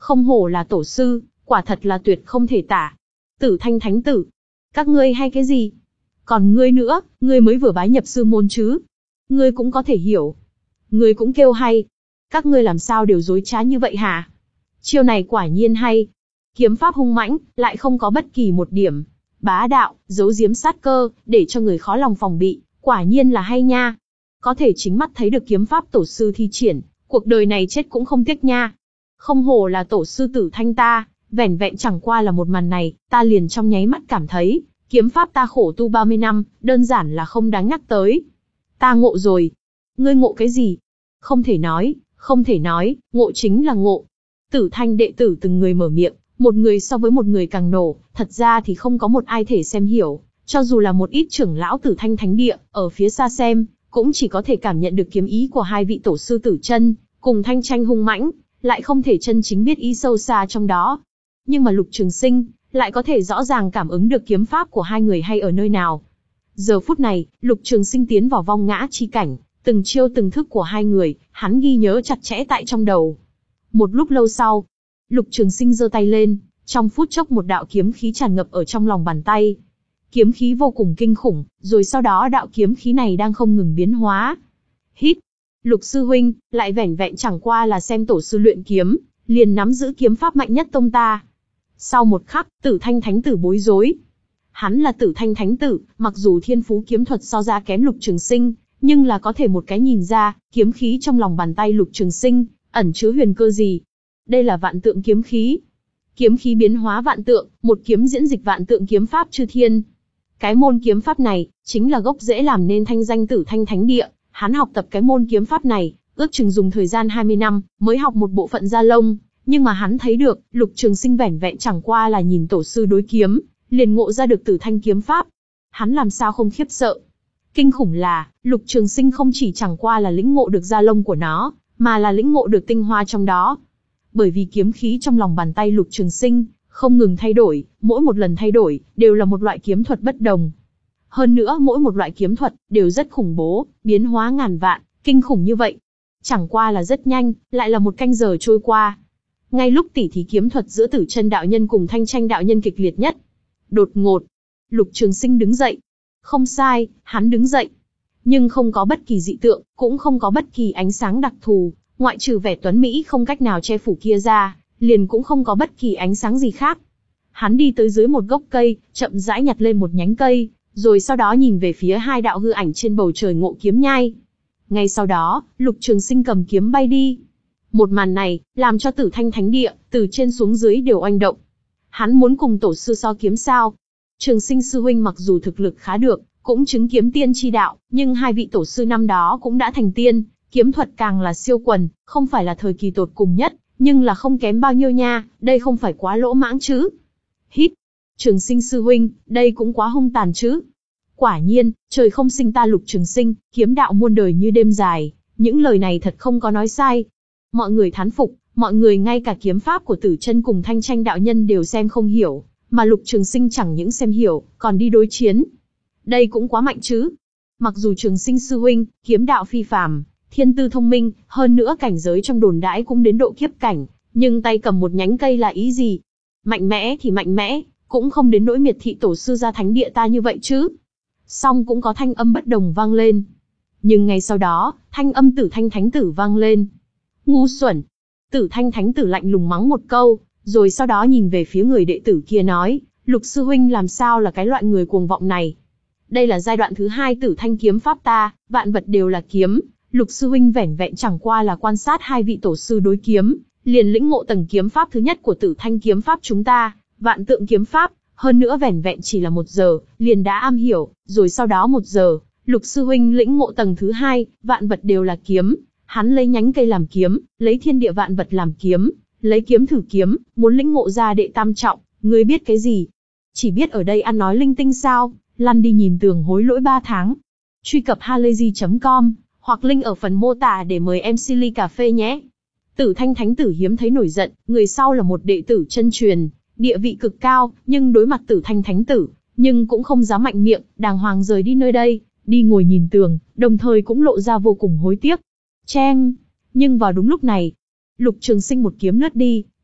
Không hổ là tổ sư, quả thật là tuyệt không thể tả. Tử Thanh thánh tử, các ngươi hay cái gì? Còn ngươi nữa, ngươi mới vừa bái nhập sư môn chứ? Ngươi cũng có thể hiểu. Ngươi cũng kêu hay. Các ngươi làm sao đều dối trá như vậy hả? Chiêu này quả nhiên hay. Kiếm pháp hung mãnh, lại không có bất kỳ một điểm bá đạo, giấu giếm sát cơ, để cho người khó lòng phòng bị, quả nhiên là hay nha. Có thể chính mắt thấy được kiếm pháp tổ sư thi triển, cuộc đời này chết cũng không tiếc nha. Không hổ là tổ sư Tử Thanh ta, vẻn vẹn chẳng qua là một màn này, ta liền trong nháy mắt cảm thấy, kiếm pháp ta khổ tu ba mươi năm, đơn giản là không đáng nhắc tới. Ta ngộ rồi. Ngươi ngộ cái gì? Không thể nói, không thể nói, ngộ chính là ngộ. Tử Thanh đệ tử từng người mở miệng, một người so với một người càng nổ, thật ra thì không có một ai thể xem hiểu, cho dù là một ít trưởng lão Tử Thanh thánh địa, ở phía xa xem, cũng chỉ có thể cảm nhận được kiếm ý của hai vị tổ sư Tử Chân, cùng thanh tranh hung mãnh, lại không thể chân chính biết ý sâu xa trong đó. Nhưng mà Lục Trường Sinh, lại có thể rõ ràng cảm ứng được kiếm pháp của hai người hay ở nơi nào. Giờ phút này, Lục Trường Sinh tiến vào vong ngã chi cảnh, từng chiêu từng thức của hai người, hắn ghi nhớ chặt chẽ tại trong đầu. Một lúc lâu sau, Lục Trường Sinh giơ tay lên, trong phút chốc một đạo kiếm khí tràn ngập ở trong lòng bàn tay. Kiếm khí vô cùng kinh khủng, rồi sau đó đạo kiếm khí này đang không ngừng biến hóa. Hít! Lục sư huynh, lại vẻn vẹn chẳng qua là xem tổ sư luyện kiếm, liền nắm giữ kiếm pháp mạnh nhất tông ta. Sau một khắc, Tử Thanh thánh tử bối rối. Hắn là Tử Thanh thánh tử, mặc dù thiên phú kiếm thuật so ra kém Lục Trường Sinh, nhưng là có thể một cái nhìn ra, kiếm khí trong lòng bàn tay Lục Trường Sinh, ẩn chứa huyền cơ gì. Đây là vạn tượng kiếm khí. Kiếm khí biến hóa vạn tượng, một kiếm diễn dịch vạn tượng kiếm pháp chư thiên. Cái môn kiếm pháp này, chính là gốc rễ làm nên thanh danh Tử Thanh thánh địa. Hắn học tập cái môn kiếm pháp này, ước chừng dùng thời gian hai mươi năm, mới học một bộ phận gia lông. Nhưng mà hắn thấy được, Lục Trường Sinh vẻn vẹn chẳng qua là nhìn tổ sư đối kiếm, liền ngộ ra được Tử Thanh kiếm pháp. Hắn làm sao không khiếp sợ. Kinh khủng là, Lục Trường Sinh không chỉ chẳng qua là lĩnh ngộ được gia lông của nó, mà là lĩnh ngộ được tinh hoa trong đó. Bởi vì kiếm khí trong lòng bàn tay Lục Trường Sinh, không ngừng thay đổi, mỗi một lần thay đổi, đều là một loại kiếm thuật bất đồng. Hơn nữa mỗi một loại kiếm thuật, đều rất khủng bố, biến hóa ngàn vạn, kinh khủng như vậy. Chẳng qua là rất nhanh, lại là một canh giờ trôi qua. Ngay lúc tỉ thí kiếm thuật giữa Tử Chân đạo nhân cùng Thanh Tranh đạo nhân kịch liệt nhất. Đột ngột, Lục Trường Sinh đứng dậy. Không sai, hắn đứng dậy. Nhưng không có bất kỳ dị tượng, cũng không có bất kỳ ánh sáng đặc thù, ngoại trừ vẻ tuấn mỹ không cách nào che phủ kia ra, liền cũng không có bất kỳ ánh sáng gì khác. Hắn đi tới dưới một gốc cây, chậm rãi nhặt lên một nhánh cây, rồi sau đó nhìn về phía hai đạo hư ảnh trên bầu trời Ngộ Kiếm Nhai. Ngay sau đó, Lục Trường Sinh cầm kiếm bay đi. Một màn này, làm cho Tử Thanh thánh địa, từ trên xuống dưới đều oanh động. Hắn muốn cùng tổ sư so kiếm sao? Trường Sinh sư huynh mặc dù thực lực khá được, cũng chứng kiếm tiên chi đạo, nhưng hai vị tổ sư năm đó cũng đã thành tiên, kiếm thuật càng là siêu quần, không phải là thời kỳ tột cùng nhất, nhưng là không kém bao nhiêu nha, đây không phải quá lỗ mãng chứ? Hít! Trường Sinh sư huynh, đây cũng quá hung tàn chứ? Quả nhiên, trời không sinh ta Lục Trường Sinh, kiếm đạo muôn đời như đêm dài, những lời này thật không có nói sai. Mọi người thán phục, mọi người ngay cả kiếm pháp của Tử Chân cùng Thanh Tranh đạo nhân đều xem không hiểu, mà Lục Trường Sinh chẳng những xem hiểu, còn đi đối chiến. Đây cũng quá mạnh chứ. Mặc dù Trường Sinh sư huynh, kiếm đạo phi phàm, thiên tư thông minh, hơn nữa cảnh giới trong đồn đãi cũng đến độ kiếp cảnh, nhưng tay cầm một nhánh cây là ý gì? Mạnh mẽ thì mạnh mẽ, cũng không đến nỗi miệt thị tổ sư gia thánh địa ta như vậy chứ. Song cũng có thanh âm bất đồng vang lên. Nhưng ngay sau đó, thanh âm Tử Thanh thánh tử vang lên. Ngu xuẩn! Tử Thanh thánh tử lạnh lùng mắng một câu, rồi sau đó nhìn về phía người đệ tử kia nói, Lục sư huynh làm sao là cái loại người cuồng vọng này? Đây là giai đoạn thứ hai Tử Thanh kiếm pháp ta, vạn vật đều là kiếm. Lục sư huynh vẻn vẹn chẳng qua là quan sát hai vị tổ sư đối kiếm, liền lĩnh ngộ tầng kiếm pháp thứ nhất của Tử Thanh kiếm pháp chúng ta, vạn tượng kiếm pháp, hơn nữa vẻn vẹn chỉ là một giờ, liền đã am hiểu, rồi sau đó một giờ, Lục sư huynh lĩnh ngộ tầng thứ hai, vạn vật đều là kiếm, hắn lấy nhánh cây làm kiếm, lấy thiên địa vạn vật làm kiếm, lấy kiếm thử kiếm, muốn lĩnh ngộ ra đệ tam trọng, ngươi biết cái gì? Chỉ biết ở đây ăn nói linh tinh sao? Lăn đi nhìn tường hối lỗi ba tháng. Truy cập halayzi chấm com hoặc link ở phần mô tả để mời em xê ly cà phê nhé. Tử Thanh thánh tử hiếm thấy nổi giận, người sau là một đệ tử chân truyền, địa vị cực cao, nhưng đối mặt Tử Thanh thánh tử, nhưng cũng không dám mạnh miệng, đàng hoàng rời đi nơi đây, đi ngồi nhìn tường, đồng thời cũng lộ ra vô cùng hối tiếc. Cheng! Nhưng vào đúng lúc này, Lục Trường Sinh một kiếm lướt đi,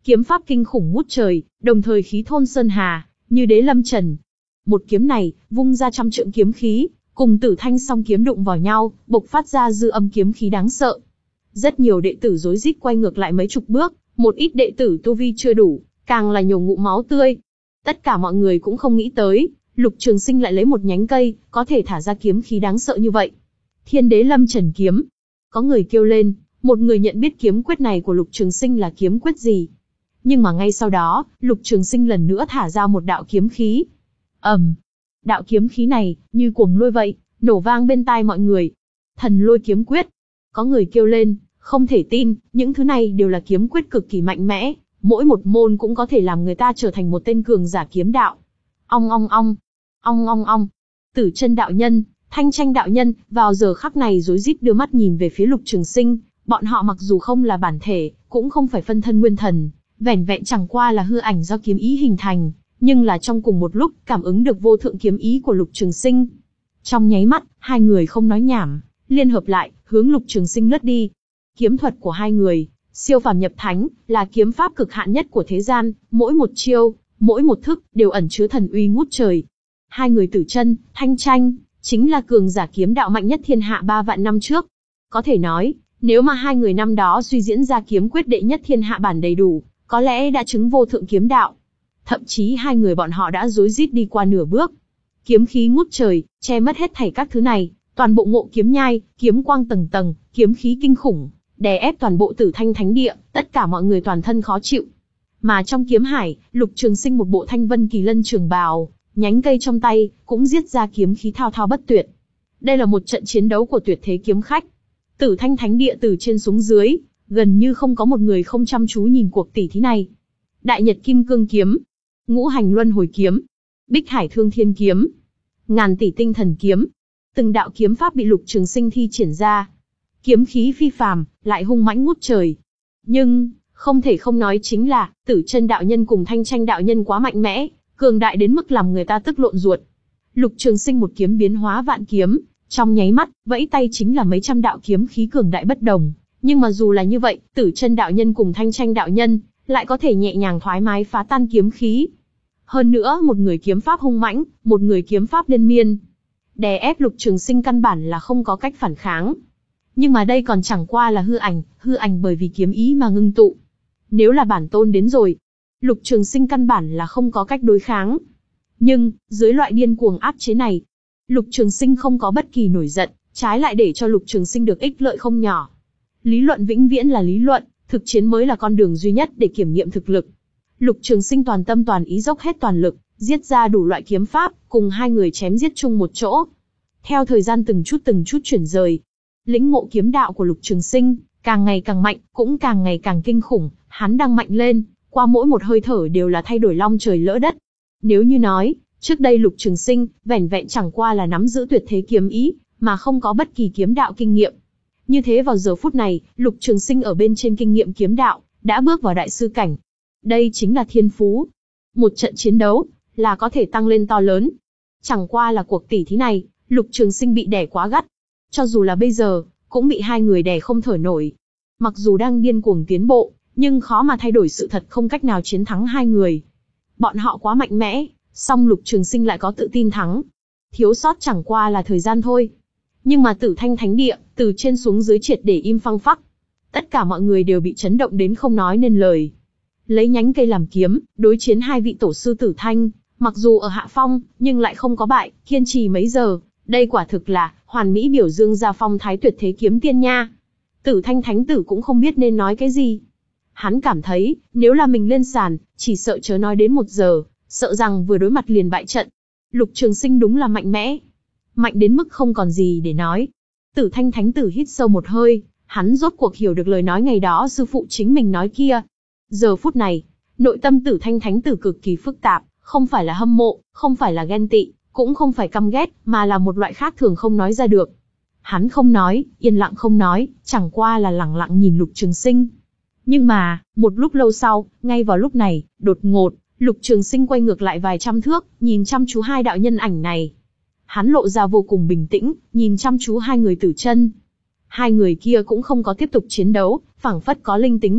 Kiếm pháp kinh khủng ngút trời, đồng thời khí thôn sơn hà, như đế lâm trần. Một kiếm này, vung ra trăm trượng kiếm khí, cùng Tử Thanh song kiếm đụng vào nhau, bộc phát ra dư âm kiếm khí đáng sợ. Rất nhiều đệ tử rối rít quay ngược lại mấy chục bước, một ít đệ tử tu vi chưa đủ, càng là nhổ ngụm máu tươi. Tất cả mọi người cũng không nghĩ tới, Lục Trường Sinh lại lấy một nhánh cây, có thể thả ra kiếm khí đáng sợ như vậy. Thiên Đế Lâm Trần kiếm. Có người kêu lên, một người nhận biết kiếm quyết này của Lục Trường Sinh là kiếm quyết gì. Nhưng mà ngay sau đó, Lục Trường Sinh lần nữa thả ra một đạo kiếm khí. ầm, um, đạo kiếm khí này như cuồng lôi vậy, nổ vang bên tai mọi người. Thần Lôi kiếm quyết. Có người kêu lên, không thể tin, những thứ này đều là kiếm quyết cực kỳ mạnh mẽ, mỗi một môn cũng có thể làm người ta trở thành một tên cường giả kiếm đạo. Ong ong ong, ong ong ong. Tử Chân đạo nhân, Thanh Tranh đạo nhân, vào giờ khắc này rối rít đưa mắt nhìn về phía Lục Trường Sinh, bọn họ mặc dù không là bản thể, cũng không phải phân thân nguyên thần, vẻn vẹn chẳng qua là hư ảnh do kiếm ý hình thành, nhưng là trong cùng một lúc cảm ứng được vô thượng kiếm ý của Lục Trường Sinh. Trong nháy mắt, hai người không nói nhảm, liên hợp lại, hướng Lục Trường Sinh lướt đi. Kiếm thuật của hai người, siêu phàm nhập thánh, là kiếm pháp cực hạn nhất của thế gian, mỗi một chiêu, mỗi một thức, đều ẩn chứa thần uy ngút trời. Hai người Tử Chân, Thanh Tranh, chính là cường giả kiếm đạo mạnh nhất thiên hạ ba vạn năm trước. Có thể nói, nếu mà hai người năm đó suy diễn ra kiếm quyết đệ nhất thiên hạ bản đầy đủ, có lẽ đã chứng vô thượng kiếm đạo. Thậm chí hai người bọn họ đã rối rít đi qua nửa bước. Kiếm khí ngút trời, che mất hết thảy các thứ này, toàn bộ Ngộ Kiếm Nhai, kiếm quang tầng tầng, kiếm khí kinh khủng, đè ép toàn bộ Tử Thanh Thánh Địa, tất cả mọi người toàn thân khó chịu. Mà trong kiếm hải, Lục Trường Sinh một bộ Thanh Vân Kỳ Lân trường bào, nhánh cây trong tay, cũng giết ra kiếm khí thao thao bất tuyệt. Đây là một trận chiến đấu của tuyệt thế kiếm khách. Tử Thanh Thánh Địa từ trên xuống dưới, gần như không có một người không chăm chú nhìn cuộc tỉ thí này. Đại Nhật Kim Cương kiếm, Ngũ Hành Luân Hồi kiếm, Bích Hải Thương Thiên kiếm, Ngàn Tỷ Tinh Thần kiếm. Từng đạo kiếm pháp bị Lục Trường Sinh thi triển ra. Kiếm khí phi phàm, lại hung mãnh ngút trời. Nhưng, không thể không nói chính là, Tử Chân đạo nhân cùng Thanh Tranh đạo nhân quá mạnh mẽ, cường đại đến mức làm người ta tức lộn ruột. Lục Trường Sinh một kiếm biến hóa vạn kiếm, trong nháy mắt, vẫy tay chính là mấy trăm đạo kiếm khí cường đại bất đồng. Nhưng mà dù là như vậy, Tử Chân đạo nhân cùng Thanh Tranh đạo nhân lại có thể nhẹ nhàng thoải mái phá tan kiếm khí. Hơn nữa, một người kiếm pháp hung mãnh, một người kiếm pháp liên miên, đè ép Lục Trường Sinh căn bản là không có cách phản kháng. Nhưng mà đây còn chẳng qua là hư ảnh, hư ảnh bởi vì kiếm ý mà ngưng tụ. Nếu là bản tôn đến rồi, Lục Trường Sinh căn bản là không có cách đối kháng. Nhưng, dưới loại điên cuồng áp chế này, Lục Trường Sinh không có bất kỳ nổi giận, trái lại để cho Lục Trường Sinh được ích lợi không nhỏ. Lý luận vĩnh viễn là lý luận, thực chiến mới là con đường duy nhất để kiểm nghiệm thực lực. Lục Trường Sinh toàn tâm toàn ý dốc hết toàn lực, giết ra đủ loại kiếm pháp, cùng hai người chém giết chung một chỗ. Theo thời gian từng chút từng chút chuyển rời, lĩnh ngộ kiếm đạo của Lục Trường Sinh càng ngày càng mạnh, cũng càng ngày càng kinh khủng, hắn đang mạnh lên, qua mỗi một hơi thở đều là thay đổi long trời lỡ đất. Nếu như nói, trước đây Lục Trường Sinh vẻn vẹn chẳng qua là nắm giữ tuyệt thế kiếm ý, mà không có bất kỳ kiếm đạo kinh nghiệm. Như thế vào giờ phút này, Lục Trường Sinh ở bên trên kinh nghiệm kiếm đạo, đã bước vào đại sư cảnh. Đây chính là thiên phú. Một trận chiến đấu, là có thể tăng lên to lớn. Chẳng qua là cuộc tỉ thí này, Lục Trường Sinh bị đè quá gắt. Cho dù là bây giờ, cũng bị hai người đè không thở nổi. Mặc dù đang điên cuồng tiến bộ, nhưng khó mà thay đổi sự thật không cách nào chiến thắng hai người. Bọn họ quá mạnh mẽ, song Lục Trường Sinh lại có tự tin thắng. Thiếu sót chẳng qua là thời gian thôi. Nhưng mà Tử Thanh Thánh Địa, từ trên xuống dưới triệt để im phăng phắc. Tất cả mọi người đều bị chấn động đến không nói nên lời. Lấy nhánh cây làm kiếm, đối chiến hai vị tổ sư Tử Thanh, mặc dù ở hạ phong, nhưng lại không có bại, kiên trì mấy giờ. Đây quả thực là hoàn mỹ biểu dương ra phong thái tuyệt thế kiếm tiên nha. Tử Thanh Thánh Tử cũng không biết nên nói cái gì. Hắn cảm thấy, nếu là mình lên sàn, chỉ sợ chớ nói đến một giờ, sợ rằng vừa đối mặt liền bại trận. Lục Trường Sinh đúng là mạnh mẽ. Mạnh đến mức không còn gì để nói. Tử Thanh Thánh Tử hít sâu một hơi, hắn rốt cuộc hiểu được lời nói ngày đó sư phụ chính mình nói kia. Giờ phút này, nội tâm Tử Thanh Thánh Tử cực kỳ phức tạp, không phải là hâm mộ, không phải là ghen tị, cũng không phải căm ghét, mà là một loại khác thường không nói ra được. Hắn không nói, yên lặng không nói, chẳng qua là lẳng lặng nhìn Lục Trường Sinh. Nhưng mà, một lúc lâu sau, ngay vào lúc này, đột ngột, Lục Trường Sinh quay ngược lại vài trăm thước, nhìn chăm chú hai đạo nhân ảnh này. Hắn lộ ra vô cùng bình tĩnh, nhìn chăm chú hai người Tử Chân. Hai người kia cũng không có tiếp tục chiến đấu, phảng phất có linh tính vậy,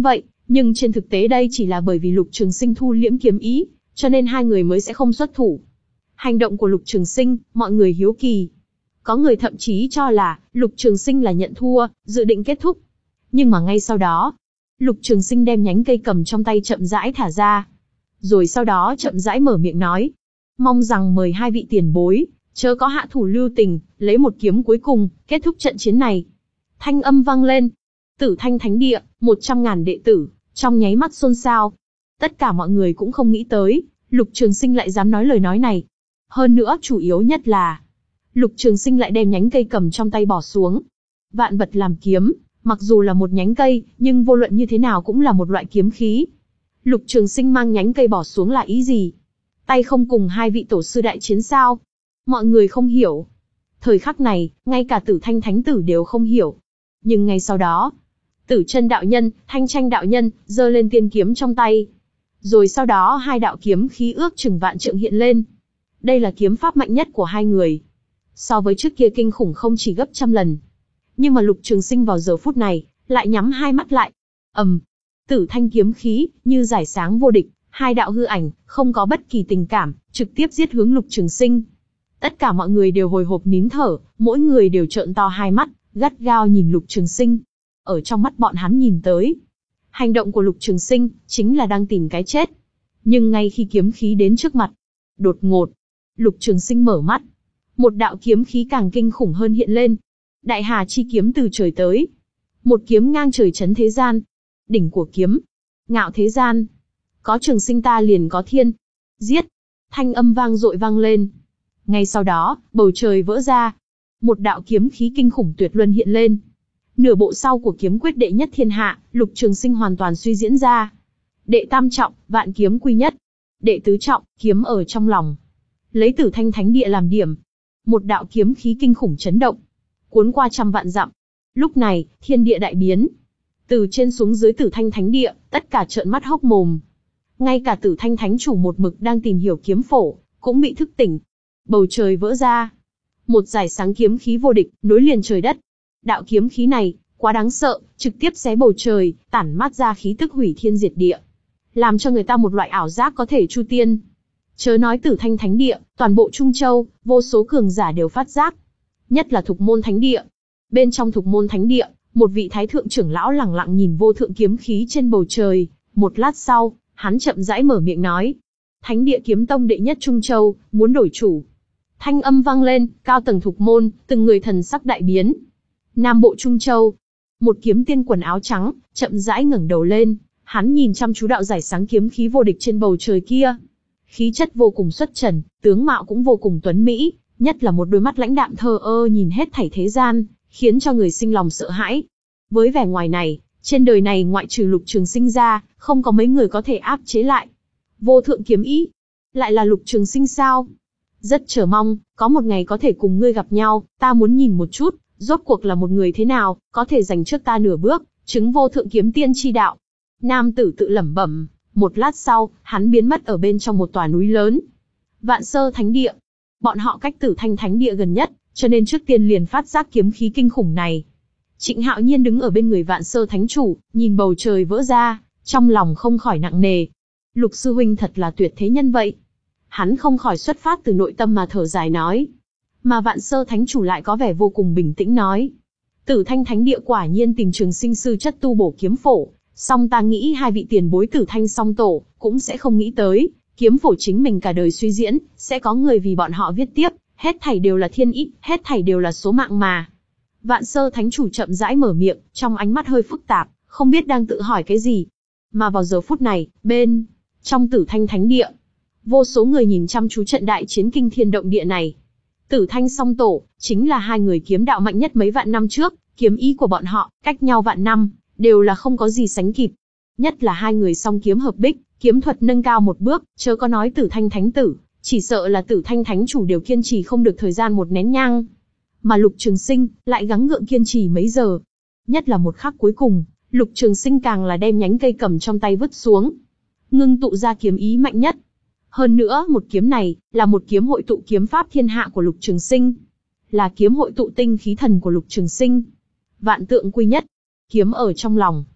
Nhưng trên thực tế đây chỉ là bởi vì Lục Trường Sinh thu liễm kiếm ý, cho nên hai người mới sẽ không xuất thủ. Hành động của Lục Trường Sinh, mọi người hiếu kỳ. Có người thậm chí cho là Lục Trường Sinh là nhận thua, dự định kết thúc. Nhưng mà ngay sau đó, Lục Trường Sinh đem nhánh cây cầm trong tay chậm rãi thả ra. Rồi sau đó chậm rãi mở miệng nói. Mong rằng mời hai vị tiền bối, chớ có hạ thủ lưu tình, lấy một kiếm cuối cùng, kết thúc trận chiến này. Thanh âm vang lên. Tử Thanh Thánh Địa, một trăm ngàn đệ tử, trong nháy mắt xôn xao. Tất cả mọi người cũng không nghĩ tới, Lục Trường Sinh lại dám nói lời nói này. Hơn nữa chủ yếu nhất là, Lục Trường Sinh lại đem nhánh cây cầm trong tay bỏ xuống. Vạn vật làm kiếm, mặc dù là một nhánh cây, nhưng vô luận như thế nào cũng là một loại kiếm khí. Lục Trường Sinh mang nhánh cây bỏ xuống là ý gì? Tay không cùng hai vị tổ sư đại chiến sao? Mọi người không hiểu. Thời khắc này, ngay cả Tử Thanh Thánh Tử đều không hiểu. Nhưng ngay sau đó, Tử Chân đạo nhân, Thanh Tranh đạo nhân, giơ lên tiên kiếm trong tay. Rồi sau đó hai đạo kiếm khí ước chừng vạn trượng hiện lên. Đây là kiếm pháp mạnh nhất của hai người. So với trước kia kinh khủng không chỉ gấp trăm lần. Nhưng mà Lục Trường Sinh vào giờ phút này, lại nhắm hai mắt lại. ầm, um, Tử Thanh kiếm khí, như rải sáng vô địch, hai đạo hư ảnh, không có bất kỳ tình cảm, trực tiếp giết hướng Lục Trường Sinh. Tất cả mọi người đều hồi hộp nín thở, mỗi người đều trợn to hai mắt, gắt gao nhìn Lục Trường Sinh. Ở trong mắt bọn hắn nhìn tới, hành động của Lục Trường Sinh chính là đang tìm cái chết. Nhưng ngay khi kiếm khí đến trước mặt, đột ngột, Lục Trường Sinh mở mắt, một đạo kiếm khí càng kinh khủng hơn hiện lên. Đại Hà chi kiếm từ trời tới, một kiếm ngang trời chấn thế gian. Đỉnh của kiếm, ngạo thế gian. Có Trường Sinh ta liền có thiên. Giết! Thanh âm vang dội vang lên. Ngay sau đó, bầu trời vỡ ra. Một đạo kiếm khí kinh khủng tuyệt luân hiện lên. Nửa bộ sau của kiếm quyết đệ nhất thiên hạ, Lục Trường Sinh hoàn toàn suy diễn ra. Đệ tam trọng, vạn kiếm quy nhất. Đệ tứ trọng, kiếm ở trong lòng. Lấy Tử Thanh Thánh Địa làm điểm. Một đạo kiếm khí kinh khủng chấn động, cuốn qua trăm vạn dặm. Lúc này, thiên địa đại biến. Từ trên xuống dưới Tử Thanh Thánh Địa, tất cả trợn mắt hốc mồm. Ngay cả Tử Thanh Thánh Chủ một mực đang tìm hiểu kiếm phổ, cũng bị thức tỉnh. Bầu trời vỡ ra. Một dải sáng kiếm khí vô địch, nối liền trời đất. Đạo kiếm khí này, quá đáng sợ, trực tiếp xé bầu trời, tản mát ra khí tức hủy thiên diệt địa. Làm cho người ta một loại ảo giác có thể chu tiên. Chớ nói Tử Thanh Thánh Địa, toàn bộ Trung Châu, vô số cường giả đều phát giác. Nhất là Thục Môn Thánh Địa. Bên trong Thục Môn Thánh Địa, một vị thái thượng trưởng lão lẳng lặng nhìn vô thượng kiếm khí trên bầu trời. Một lát sau, hắn chậm rãi mở miệng nói. Thánh Địa Kiếm Tông đệ nhất Trung Châu, muốn đổi chủ. Thanh âm vang lên, cao tầng Thục Môn, từng người thần sắc đại biến. Nam Bộ Trung Châu, một kiếm tiên quần áo trắng, chậm rãi ngẩng đầu lên. Hắn nhìn chăm chú đạo rải sáng kiếm khí vô địch trên bầu trời kia. Khí chất vô cùng xuất trần, tướng mạo cũng vô cùng tuấn mỹ, nhất là một đôi mắt lãnh đạm thờ ơ nhìn hết thảy thế gian, khiến cho người sinh lòng sợ hãi. Với vẻ ngoài này, trên đời này ngoại trừ Lục Trường Sinh ra, không có mấy người có thể áp chế lại. Vô thượng kiếm ý, lại là Lục Trường Sinh sao? Rất chờ mong, có một ngày có thể cùng ngươi gặp nhau, ta muốn nhìn một chút, rốt cuộc là một người thế nào, có thể giành trước ta nửa bước, chứng vô thượng kiếm tiên chi đạo. Nam tử tự lẩm bẩm. Một lát sau, hắn biến mất ở bên trong một tòa núi lớn. Vạn Sơ Thánh Địa. Bọn họ cách Tử Thanh Thánh Địa gần nhất, cho nên trước tiên liền phát giác kiếm khí kinh khủng này. Trịnh Hạo Nhiên đứng ở bên người Vạn Sơ Thánh Chủ, nhìn bầu trời vỡ ra, trong lòng không khỏi nặng nề. Lục sư huynh thật là tuyệt thế nhân vậy. Hắn không khỏi xuất phát từ nội tâm mà thở dài nói. Mà Vạn Sơ Thánh Chủ lại có vẻ vô cùng bình tĩnh nói. Tử Thanh Thánh Địa quả nhiên tìm Trường Sinh sư chất tu bổ kiếm phổ. Song ta nghĩ hai vị tiền bối Tử Thanh song tổ, cũng sẽ không nghĩ tới, kiếm phổ chính mình cả đời suy diễn, sẽ có người vì bọn họ viết tiếp, hết thảy đều là thiên ý, hết thảy đều là số mạng mà. Vạn Sơ Thánh Chủ chậm rãi mở miệng, trong ánh mắt hơi phức tạp, không biết đang tự hỏi cái gì. Mà vào giờ phút này, bên trong Tử Thanh Thánh Địa, vô số người nhìn chăm chú trận đại chiến kinh thiên động địa này. Tử Thanh song tổ, chính là hai người kiếm đạo mạnh nhất mấy vạn năm trước, kiếm ý của bọn họ, cách nhau vạn năm, đều là không có gì sánh kịp. Nhất là hai người song kiếm hợp bích, kiếm thuật nâng cao một bước, chớ có nói Tử Thanh Thánh Tử, chỉ sợ là Tử Thanh Thánh Chủ đều kiên trì không được thời gian một nén nhang. Mà Lục Trường Sinh, lại gắng gượng kiên trì mấy giờ. Nhất là một khắc cuối cùng, Lục Trường Sinh càng là đem nhánh cây cầm trong tay vứt xuống. Ngưng tụ ra kiếm ý mạnh nhất. Hơn nữa, một kiếm này, là một kiếm hội tụ kiếm pháp thiên hạ của Lục Trường Sinh. Là kiếm hội tụ tinh khí thần của Lục Trường Sinh. Vạn tượng quy nhất. Kiếm ở trong lòng.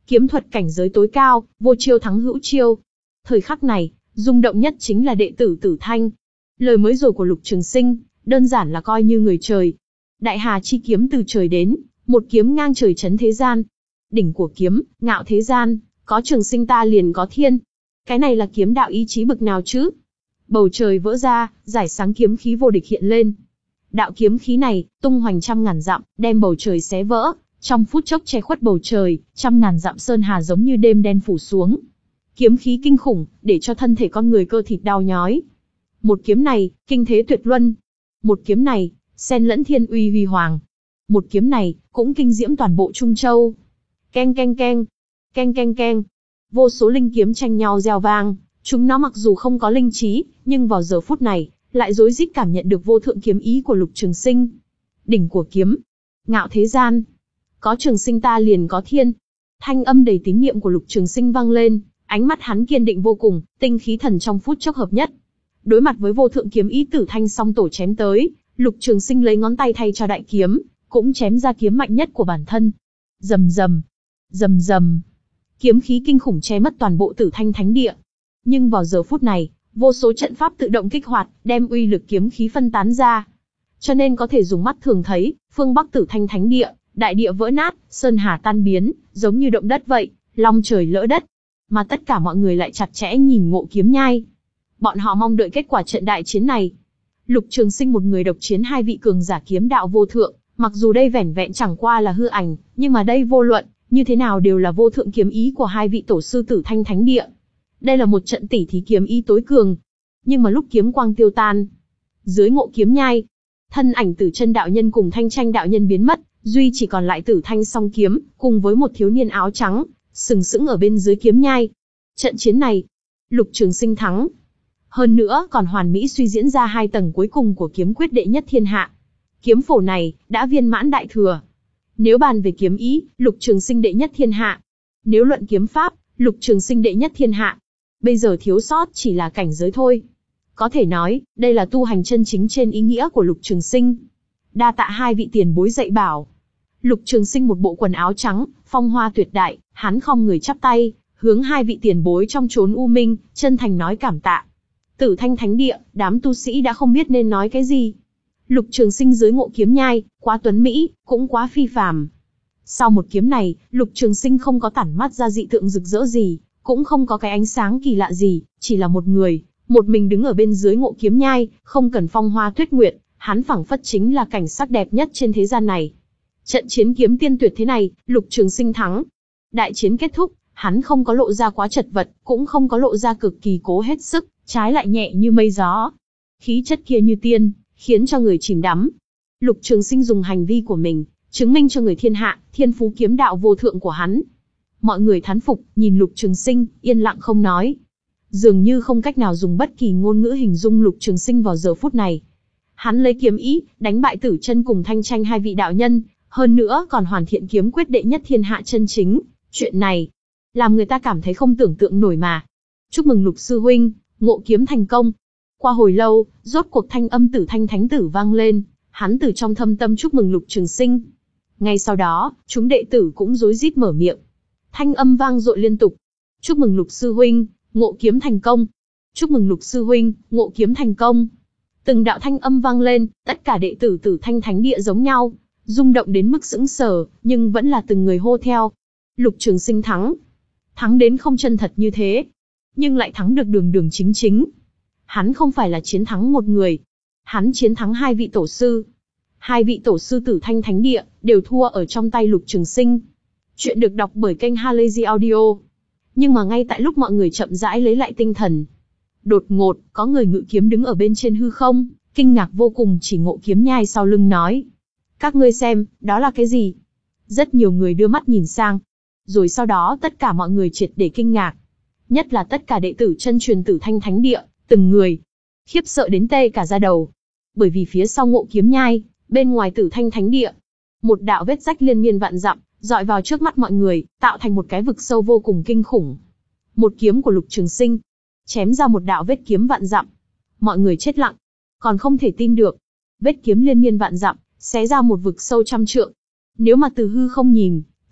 kiếm thuật cảnh giới tối cao, vô chiêu thắng hữu chiêu. Thời khắc này, rung động nhất chính là đệ tử Tử Thanh. Lời mới rồi của Lục Trường Sinh, đơn giản là coi như người trời. Đại Hà chi kiếm từ trời đến, một kiếm ngang trời chấn thế gian. Đỉnh của kiếm, ngạo thế gian, có Trường Sinh ta liền có thiên. Cái này là kiếm đạo ý chí bực nào chứ? Bầu trời vỡ ra, giải sáng kiếm khí vô địch hiện lên. Đạo kiếm khí này, tung hoành trăm ngàn dặm, đem bầu trời xé vỡ, trong phút chốc che khuất bầu trời, trăm ngàn dặm sơn hà giống như đêm đen phủ xuống. Kiếm khí kinh khủng, để cho thân thể con người cơ thịt đau nhói. Một kiếm này, kinh thế tuyệt luân. Một kiếm này, xen lẫn thiên uy huy hoàng. Một kiếm này, cũng kinh diễm toàn bộ Trung Châu. Keng keng keng, keng keng keng. Vô số linh kiếm tranh nhau reo vang, chúng nó mặc dù không có linh trí, nhưng vào giờ phút này, lại rối rít cảm nhận được vô thượng kiếm ý của Lục Trường Sinh. Đỉnh của kiếm, ngạo thế gian, có Trường Sinh ta liền có thiên. Thanh âm đầy tín niệm của Lục Trường Sinh vang lên, ánh mắt hắn kiên định vô cùng, tinh khí thần trong phút chốc hợp nhất. Đối mặt với vô thượng kiếm ý Tử Thanh song tổ chém tới, Lục Trường Sinh lấy ngón tay thay cho đại kiếm, cũng chém ra kiếm mạnh nhất của bản thân. Rầm rầm, rầm rầm, kiếm khí kinh khủng che mất toàn bộ Tử Thanh thánh địa. Nhưng vào giờ phút này, vô số trận pháp tự động kích hoạt, đem uy lực kiếm khí phân tán ra. Cho nên có thể dùng mắt thường thấy, phương Bắc Tử Thanh thánh địa, đại địa vỡ nát, sơn hà tan biến, giống như động đất vậy, long trời lỡ đất. Mà tất cả mọi người lại chặt chẽ nhìn Ngộ Kiếm Nhai. Bọn họ mong đợi kết quả trận đại chiến này. Lục Trường Sinh một người độc chiến hai vị cường giả kiếm đạo vô thượng, mặc dù đây vẻn vẹn chẳng qua là hư ảnh, nhưng mà đây vô luận như thế nào đều là vô thượng kiếm ý của hai vị tổ sư Tử Thanh thánh địa. Đây là một trận tỉ thí kiếm ý tối cường. Nhưng mà lúc kiếm quang tiêu tan, dưới Ngộ Kiếm Nhai, thân ảnh Tử Chân đạo nhân cùng Thanh Tranh đạo nhân biến mất, duy chỉ còn lại Tử Thanh song kiếm, cùng với một thiếu niên áo trắng, sừng sững ở bên dưới kiếm nhai. Trận chiến này, Lục Trường Sinh thắng. Hơn nữa còn hoàn mỹ suy diễn ra hai tầng cuối cùng của kiếm quyết đệ nhất thiên hạ. Kiếm phổ này, đã viên mãn đại thừa. Nếu bàn về kiếm ý, Lục Trường Sinh đệ nhất thiên hạ. Nếu luận kiếm pháp, Lục Trường Sinh đệ nhất thiên hạ. Bây giờ thiếu sót chỉ là cảnh giới thôi. Có thể nói, đây là tu hành chân chính trên ý nghĩa của Lục Trường Sinh. Đa tạ hai vị tiền bối dạy bảo. Lục Trường Sinh một bộ quần áo trắng, phong hoa tuyệt đại, hắn khom người chắp tay, hướng hai vị tiền bối trong chốn u minh, chân thành nói cảm tạ. Tử Thanh thánh địa, đám tu sĩ đã không biết nên nói cái gì. Lục Trường Sinh dưới Ngộ Kiếm Nhai, quá tuấn mỹ, cũng quá phi phàm. Sau một kiếm này, Lục Trường Sinh không có tản mắt ra dị tượng rực rỡ gì, cũng không có cái ánh sáng kỳ lạ gì, chỉ là một người, một mình đứng ở bên dưới Ngộ Kiếm Nhai, không cần phong hoa tuyết nguyệt, hắn phảng phất chính là cảnh sắc đẹp nhất trên thế gian này. Trận chiến kiếm tiên tuyệt thế này, Lục Trường Sinh thắng. Đại chiến kết thúc, hắn không có lộ ra quá chật vật, cũng không có lộ ra cực kỳ cố hết sức, trái lại nhẹ như mây gió. Khí chất kia như tiên, khiến cho người chìm đắm. Lục Trường Sinh dùng hành vi của mình, chứng minh cho người thiên hạ, thiên phú kiếm đạo vô thượng của hắn. Mọi người thán phục, nhìn Lục Trường Sinh, yên lặng không nói. Dường như không cách nào dùng bất kỳ ngôn ngữ hình dung Lục Trường Sinh vào giờ phút này. Hắn lấy kiếm ý, đánh bại Tử Chân cùng Thanh Tranh hai vị đạo nhân, hơn nữa còn hoàn thiện kiếm quyết đệ nhất thiên hạ chân chính. Chuyện này, làm người ta cảm thấy không tưởng tượng nổi mà. Chúc mừng Lục sư huynh, ngộ kiếm thành công. Qua hồi lâu, rốt cuộc thanh âm Tử Thanh thánh tử vang lên, hắn từ trong thâm tâm chúc mừng Lục Trường Sinh. Ngay sau đó, chúng đệ tử cũng rối rít mở miệng. Thanh âm vang dội liên tục. Chúc mừng Lục sư huynh, ngộ kiếm thành công. Chúc mừng Lục sư huynh, ngộ kiếm thành công. Từng đạo thanh âm vang lên, tất cả đệ tử Tử Thanh thánh địa giống nhau, rung động đến mức sững sờ, nhưng vẫn là từng người hô theo. Lục Trường Sinh thắng. Thắng đến không chân thật như thế, nhưng lại thắng được đường đường chính chính. Hắn không phải là chiến thắng một người, hắn chiến thắng hai vị tổ sư. Hai vị tổ sư Tử Thanh thánh địa đều thua ở trong tay Lục Trường Sinh. Chuyện được đọc bởi kênh Halazy Audio. Nhưng mà ngay tại lúc mọi người chậm rãi lấy lại tinh thần, đột ngột có người ngự kiếm đứng ở bên trên hư không, kinh ngạc vô cùng chỉ Ngộ Kiếm Nhai sau lưng nói: các ngươi xem, đó là cái gì? Rất nhiều người đưa mắt nhìn sang. Rồi sau đó tất cả mọi người triệt để kinh ngạc. Nhất là tất cả đệ tử chân truyền Tử Thanh thánh địa, từng người khiếp sợ đến tê cả da đầu. Bởi vì phía sau Ngộ Kiếm Nhai, bên ngoài Tử Thanh thánh địa, một đạo vết rách liên miên vạn dặm, dọi vào trước mắt mọi người, tạo thành một cái vực sâu vô cùng kinh khủng. Một kiếm của Lục Trường Sinh chém ra một đạo vết kiếm vạn dặm. Mọi người chết lặng, còn không thể tin được. Vết kiếm liên miên vạn dặm, xé ra một vực sâu trăm trượng. Nếu mà từ hư không nhìn,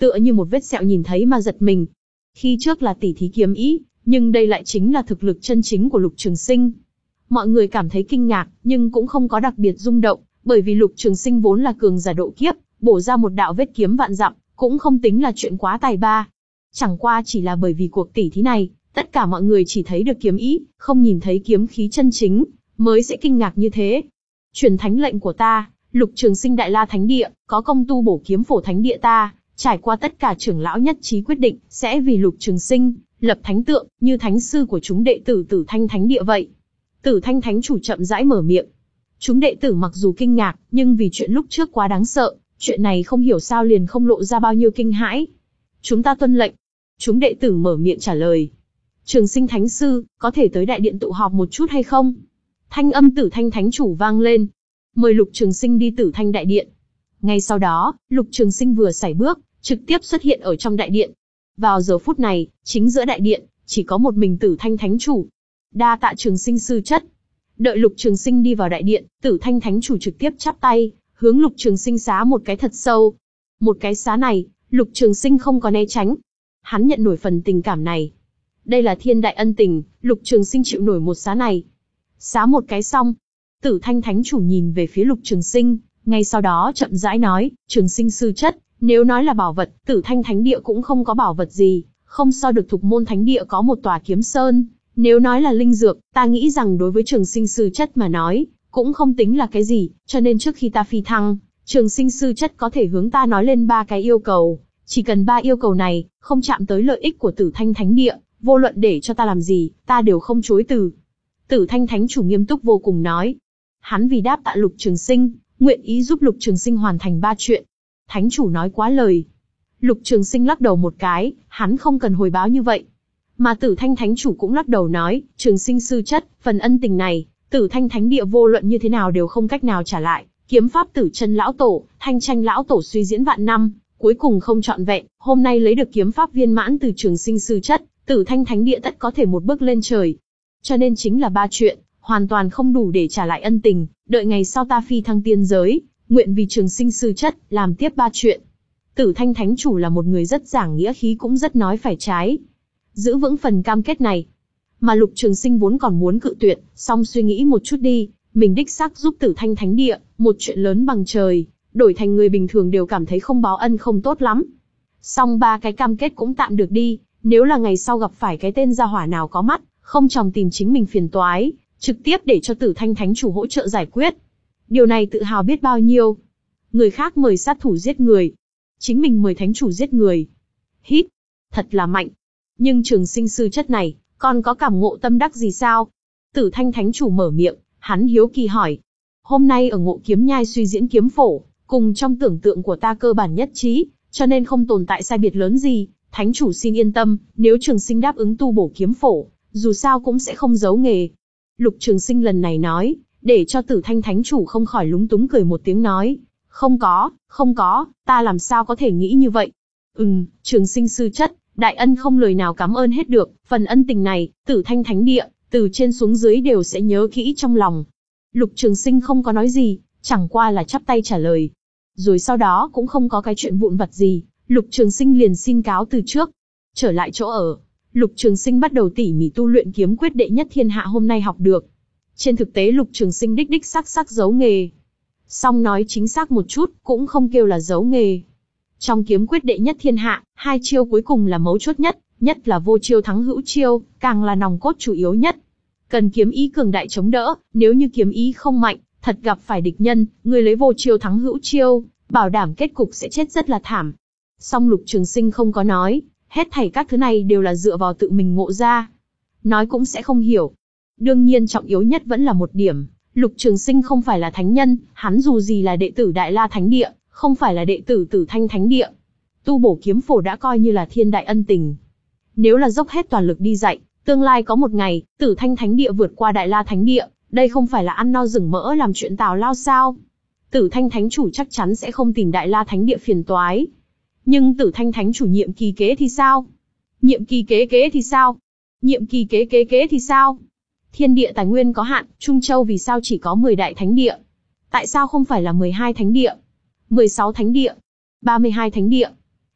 tựa như một vết sẹo nhìn thấy mà giật mình. Khi trước là tỉ thí kiếm ý, nhưng đây lại chính là thực lực chân chính của Lục Trường Sinh. Mọi người cảm thấy kinh ngạc, nhưng cũng không có đặc biệt rung động, bởi vì Lục Trường Sinh vốn là cường giả độ kiếp, bổ ra một đạo vết kiếm vạn dặm, cũng không tính là chuyện quá tài ba. Chẳng qua chỉ là bởi vì cuộc tỉ thí này, tất cả mọi người chỉ thấy được kiếm ý, không nhìn thấy kiếm khí chân chính, mới sẽ kinh ngạc như thế. Truyền thánh lệnh của ta, Lục Trường Sinh Đại La Thánh Địa, có công tu bổ kiếm phổ thánh địa ta, trải qua tất cả trưởng lão nhất trí quyết định, sẽ vì Lục Trường Sinh lập thánh tượng, như thánh sư của chúng đệ tử Tử Thanh Thánh Địa vậy. Tử Thanh Thánh chủ chậm rãi mở miệng. Chúng đệ tử mặc dù kinh ngạc, nhưng vì chuyện lúc trước quá đáng sợ, chuyện này không hiểu sao liền không lộ ra bao nhiêu kinh hãi. Chúng ta tuân lệnh. Chúng đệ tử mở miệng trả lời. Trường Sinh Thánh sư, có thể tới đại điện tụ họp một chút hay không? Thanh âm Tử Thanh Thánh chủ vang lên. Mời Lục Trường Sinh đi Tử Thanh đại điện. Ngay sau đó, Lục Trường Sinh vừa sải bước, trực tiếp xuất hiện ở trong đại điện. Vào giờ phút này, chính giữa đại điện, chỉ có một mình Tử Thanh Thánh chủ. Đa tạ Trường Sinh sư chất. Đợi Lục Trường Sinh đi vào đại điện, Tử Thanh Thánh chủ trực tiếp chắp tay, hướng Lục Trường Sinh xá một cái thật sâu. Một cái xá này, Lục Trường Sinh không có né tránh. Hắn nhận nổi phần tình cảm này. Đây là thiên đại ân tình, Lục Trường Sinh chịu nổi một xá này. Xá một cái xong, Tử Thanh Thánh chủ nhìn về phía Lục Trường Sinh, ngay sau đó chậm rãi nói, Trường Sinh sư chất, nếu nói là bảo vật, Tử Thanh Thánh Địa cũng không có bảo vật gì, không so được Thục Môn Thánh Địa có một tòa kiếm sơn. Nếu nói là linh dược, ta nghĩ rằng đối với Trường Sinh sư chất mà nói, cũng không tính là cái gì, cho nên trước khi ta phi thăng, Trường Sinh sư chất có thể hướng ta nói lên ba cái yêu cầu, chỉ cần ba yêu cầu này, không chạm tới lợi ích của Tử Thanh Thánh Địa, vô luận để cho ta làm gì, ta đều không chối từ. Tử Thanh Thánh chủ nghiêm túc vô cùng nói. Hắn vì đáp tạ Lục Trường Sinh, nguyện ý giúp Lục Trường Sinh hoàn thành ba chuyện. Thánh chủ nói quá lời. Lục Trường Sinh lắc đầu một cái, hắn không cần hồi báo như vậy. Mà Tử Thanh Thánh chủ cũng lắc đầu nói, Trường Sinh sư chất, phần ân tình này, Tử Thanh Thánh Địa vô luận như thế nào đều không cách nào trả lại. Kiếm pháp Tử Chân lão tổ, Thanh Tranh lão tổ suy diễn vạn năm, cuối cùng không trọn vẹn, hôm nay lấy được kiếm pháp viên mãn từ Trường Sinh sư chất, Tử Thanh Thánh Địa tất có thể một bước lên trời. Cho nên chính là ba chuyện, hoàn toàn không đủ để trả lại ân tình, đợi ngày sau ta phi thăng tiên giới, nguyện vì Trường Sinh sư chất, làm tiếp ba chuyện. Tử Thanh Thánh chủ là một người rất giảng nghĩa khí cũng rất nói phải trái. Giữ vững phần cam kết này. Mà Lục Trường Sinh vốn còn muốn cự tuyệt, song suy nghĩ một chút đi, mình đích xác giúp Tử Thanh Thánh Địa, một chuyện lớn bằng trời, đổi thành người bình thường đều cảm thấy không báo ân không tốt lắm. Song ba cái cam kết cũng tạm được đi, nếu là ngày sau gặp phải cái tên gia hỏa nào có mắt, không chòng tìm chính mình phiền toái, trực tiếp để cho Tử Thanh Thánh chủ hỗ trợ giải quyết. Điều này tự hào biết bao nhiêu. Người khác mời sát thủ giết người, chính mình mời thánh chủ giết người. Hít, thật là mạnh. Nhưng Trường Sinh sư chất này, còn có cảm ngộ tâm đắc gì sao? Tử Thanh Thánh chủ mở miệng, hắn hiếu kỳ hỏi. Hôm nay ở Ngộ Kiếm Nhai suy diễn kiếm phổ, cùng trong tưởng tượng của ta cơ bản nhất trí, cho nên không tồn tại sai biệt lớn gì. Thánh chủ xin yên tâm, nếu Trường Sinh đáp ứng tu bổ kiếm phổ, dù sao cũng sẽ không giấu nghề. Lục Trường Sinh lần này nói, để cho Tử Thanh Thánh chủ không khỏi lúng túng cười một tiếng nói. Không có, không có, ta làm sao có thể nghĩ như vậy? Ừm, Trường Sinh sư chất, đại ân không lời nào cảm ơn hết được, phần ân tình này, Tử Thanh Thánh Địa, từ trên xuống dưới đều sẽ nhớ kỹ trong lòng. Lục Trường Sinh không có nói gì, chẳng qua là chắp tay trả lời. Rồi sau đó cũng không có cái chuyện vụn vặt gì, Lục Trường Sinh liền xin cáo từ trước. Trở lại chỗ ở, Lục Trường Sinh bắt đầu tỉ mỉ tu luyện kiếm quyết đệ nhất thiên hạ hôm nay học được. Trên thực tế Lục Trường Sinh đích đích xác xác giấu nghề. Song nói chính xác một chút, cũng không kêu là giấu nghề. Trong kiếm quyết đệ nhất thiên hạ, hai chiêu cuối cùng là mấu chốt nhất, nhất là vô chiêu thắng hữu chiêu, càng là nòng cốt chủ yếu nhất. Cần kiếm ý cường đại chống đỡ, nếu như kiếm ý không mạnh, thật gặp phải địch nhân, người lấy vô chiêu thắng hữu chiêu, bảo đảm kết cục sẽ chết rất là thảm. Song Lục Trường Sinh không có nói, hết thảy các thứ này đều là dựa vào tự mình ngộ ra. Nói cũng sẽ không hiểu. Đương nhiên trọng yếu nhất vẫn là một điểm, Lục Trường Sinh không phải là thánh nhân, hắn dù gì là đệ tử Đại La Thánh Địa, không phải là đệ tử Tử Thanh Thánh Địa. Tu bổ kiếm phổ đã coi như là thiên đại ân tình. Nếu là dốc hết toàn lực đi dạy, tương lai có một ngày, Tử Thanh Thánh Địa vượt qua Đại La Thánh Địa, đây không phải là ăn no rừng mỡ làm chuyện tào lao sao? Tử Thanh Thánh chủ chắc chắn sẽ không tìm Đại La Thánh Địa phiền toái. Nhưng Tử Thanh Thánh chủ nhiệm kỳ kế thì sao? Nhiệm kỳ kế kế thì sao? Nhiệm kỳ kế kế kế thì sao? Thiên địa tài nguyên có hạn, Trung Châu vì sao chỉ có mười đại thánh địa? Tại sao không phải là mười hai thánh địa? mười sáu thánh địa? ba mươi hai thánh địa?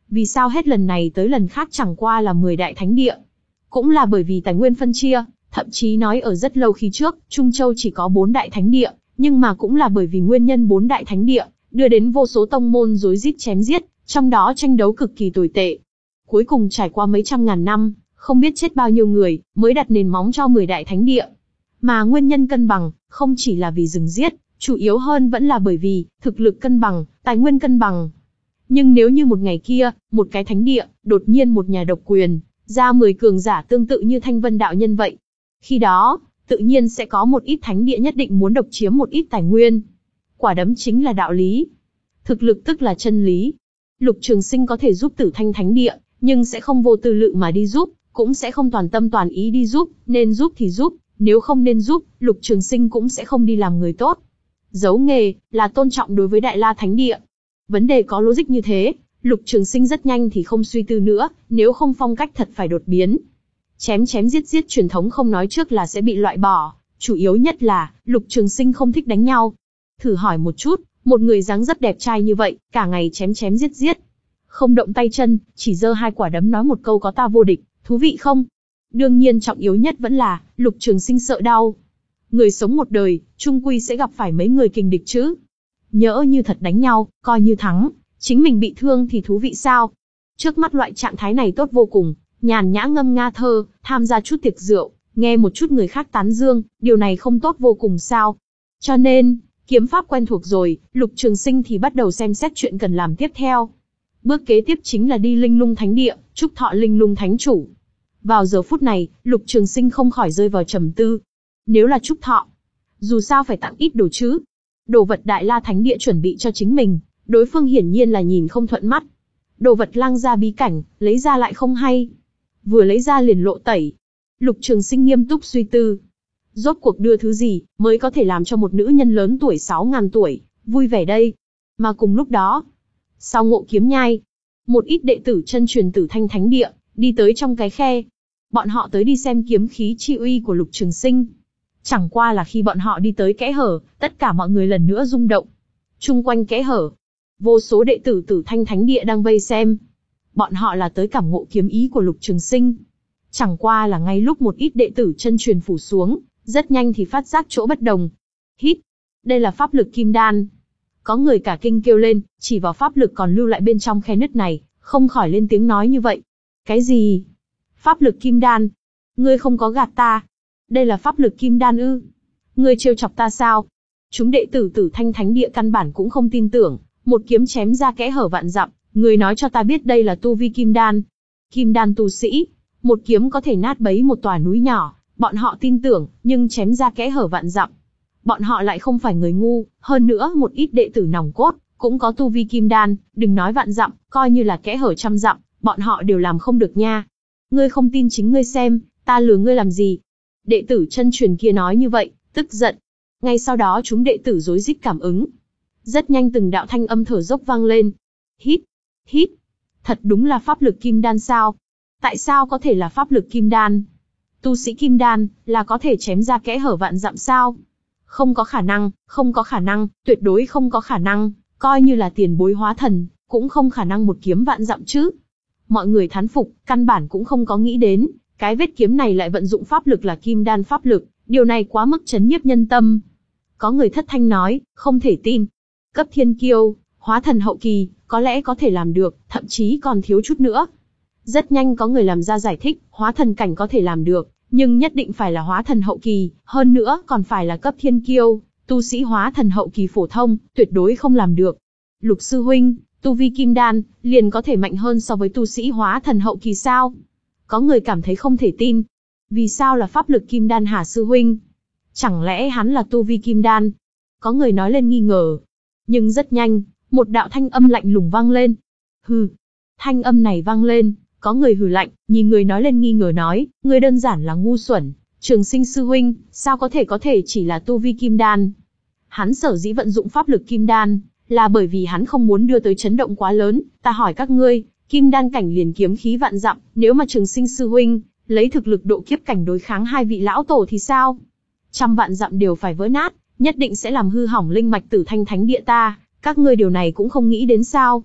Vì sao hết lần này tới lần khác chẳng qua là mười đại thánh địa? Cũng là bởi vì tài nguyên phân chia, thậm chí nói ở rất lâu khi trước, Trung Châu chỉ có bốn đại thánh địa, nhưng mà cũng là bởi vì nguyên nhân bốn đại thánh địa, đưa đến vô số tông môn rối rít chém giết, trong đó tranh đấu cực kỳ tồi tệ. Cuối cùng trải qua mấy trăm ngàn năm, không biết chết bao nhiêu người, mới đặt nền móng cho mười đại thánh địa. Mà nguyên nhân cân bằng, không chỉ là vì rừng giết, chủ yếu hơn vẫn là bởi vì, thực lực cân bằng, tài nguyên cân bằng. Nhưng nếu như một ngày kia, một cái thánh địa, đột nhiên một nhà độc quyền, ra mười cường giả tương tự như Thanh Vân đạo nhân vậy. Khi đó, tự nhiên sẽ có một ít thánh địa nhất định muốn độc chiếm một ít tài nguyên. Quả đấm chính là đạo lý. Thực lực tức là chân lý. Lục Trường Sinh có thể giúp Tử Thanh thánh địa, nhưng sẽ không vô tư lự mà đi giúp, cũng sẽ không toàn tâm toàn ý đi giúp, nên giúp thì giúp, nếu không nên giúp, Lục Trường Sinh cũng sẽ không đi làm người tốt. Giấu nghề, là tôn trọng đối với Đại La Thánh Địa. Vấn đề có logic như thế, Lục Trường Sinh rất nhanh thì không suy tư nữa, nếu không phong cách thật phải đột biến. Chém chém giết giết truyền thống không nói trước là sẽ bị loại bỏ, chủ yếu nhất là, Lục Trường Sinh không thích đánh nhau. Thử hỏi một chút, một người dáng dấp đẹp trai như vậy, cả ngày chém chém giết giết. Không động tay chân, chỉ giơ hai quả đấm nói một câu có ta vô địch, thú vị không? Đương nhiên trọng yếu nhất vẫn là, Lục Trường Sinh sợ đau. Người sống một đời, chung quy sẽ gặp phải mấy người kình địch chứ. Nhỡ như thật đánh nhau, coi như thắng, chính mình bị thương thì thú vị sao? Trước mắt loại trạng thái này tốt vô cùng, nhàn nhã ngâm nga thơ, tham gia chút tiệc rượu, nghe một chút người khác tán dương, điều này không tốt vô cùng sao? Cho nên, kiếm pháp quen thuộc rồi, Lục Trường Sinh thì bắt đầu xem xét chuyện cần làm tiếp theo. Bước kế tiếp chính là đi Linh Lung Thánh Địa, chúc thọ Linh Lung Thánh Chủ. Vào giờ phút này, Lục Trường Sinh không khỏi rơi vào trầm tư. Nếu là chúc thọ, dù sao phải tặng ít đồ chứ. Đồ vật Đại La Thánh Địa chuẩn bị cho chính mình, đối phương hiển nhiên là nhìn không thuận mắt. Đồ vật Lăng gia bí cảnh, lấy ra lại không hay. Vừa lấy ra liền lộ tẩy. Lục Trường Sinh nghiêm túc suy tư. Rốt cuộc đưa thứ gì, mới có thể làm cho một nữ nhân lớn tuổi sáu ngàn tuổi, vui vẻ đây. Mà cùng lúc đó, sau Ngộ Kiếm Nhai, một ít đệ tử chân truyền Tử Thanh Thánh Địa, đi tới trong cái khe. Bọn họ tới đi xem kiếm khí chi uy của Lục Trường Sinh. Chẳng qua là khi bọn họ đi tới kẽ hở, tất cả mọi người lần nữa rung động. Chung quanh kẽ hở, vô số đệ tử Tử Thanh Thánh Địa đang vây xem. Bọn họ là tới cảm ngộ kiếm ý của Lục Trường Sinh. Chẳng qua là ngay lúc một ít đệ tử chân truyền phủ xuống, rất nhanh thì phát giác chỗ bất đồng. Hít, đây là pháp lực kim đan. Có người cả kinh kêu lên, chỉ vào pháp lực còn lưu lại bên trong khe nứt này, không khỏi lên tiếng nói như vậy. Cái gì? Pháp lực kim đan? Ngươi không có gạt ta? Đây là pháp lực kim đan ư? Ngươi trêu chọc ta sao? Chúng đệ tử Tử Thanh Thánh Địa căn bản cũng không tin tưởng, một kiếm chém ra kẽ hở vạn dặm, ngươi nói cho ta biết đây là tu vi kim đan. Kim đan tu sĩ, một kiếm có thể nát bấy một tòa núi nhỏ, bọn họ tin tưởng, nhưng chém ra kẽ hở vạn dặm. Bọn họ lại không phải người ngu, hơn nữa một ít đệ tử nòng cốt, cũng có tu vi kim đan, đừng nói vạn dặm, coi như là kẽ hở trăm dặm, bọn họ đều làm không được nha. Ngươi không tin chính ngươi xem, ta lừa ngươi làm gì? Đệ tử chân truyền kia nói như vậy, tức giận. Ngay sau đó chúng đệ tử rối rít cảm ứng. Rất nhanh từng đạo thanh âm thở dốc vang lên. Hít, hít. Thật đúng là pháp lực kim đan sao? Tại sao có thể là pháp lực kim đan? Tu sĩ kim đan, là có thể chém ra kẽ hở vạn dặm sao? Không có khả năng, không có khả năng, tuyệt đối không có khả năng, coi như là tiền bối hóa thần, cũng không khả năng một kiếm vạn dặm chứ. Mọi người thán phục, căn bản cũng không có nghĩ đến, cái vết kiếm này lại vận dụng pháp lực là kim đan pháp lực, điều này quá mức chấn nhiếp nhân tâm. Có người thất thanh nói, không thể tin. Cấp thiên kiêu, hóa thần hậu kỳ, có lẽ có thể làm được, thậm chí còn thiếu chút nữa. Rất nhanh có người làm ra giải thích, hóa thần cảnh có thể làm được, nhưng nhất định phải là hóa thần hậu kỳ, hơn nữa còn phải là cấp thiên kiêu, tu sĩ hóa thần hậu kỳ phổ thông, tuyệt đối không làm được. Lục sư huynh, tu vi kim đan, liền có thể mạnh hơn so với tu sĩ hóa thần hậu kỳ sao? Có người cảm thấy không thể tin. Vì sao là pháp lực kim đan hả sư huynh? Chẳng lẽ hắn là tu vi kim đan? Có người nói lên nghi ngờ. Nhưng rất nhanh, một đạo thanh âm lạnh lùng vang lên. Hừ. Thanh âm này vang lên, có người hừ lạnh, nhìn người nói lên nghi ngờ nói, người đơn giản là ngu xuẩn. Trường Sinh sư huynh, sao có thể có thể chỉ là tu vi kim đan? Hắn sở dĩ vận dụng pháp lực kim đan, là bởi vì hắn không muốn đưa tới chấn động quá lớn. Ta hỏi các ngươi, kim đan cảnh liền kiếm khí vạn dặm, nếu mà Trường Sinh sư huynh lấy thực lực độ kiếp cảnh đối kháng hai vị lão tổ thì sao? Trăm vạn dặm đều phải vỡ nát, nhất định sẽ làm hư hỏng linh mạch Tử Thanh Thánh Địa ta, các ngươi điều này cũng không nghĩ đến sao?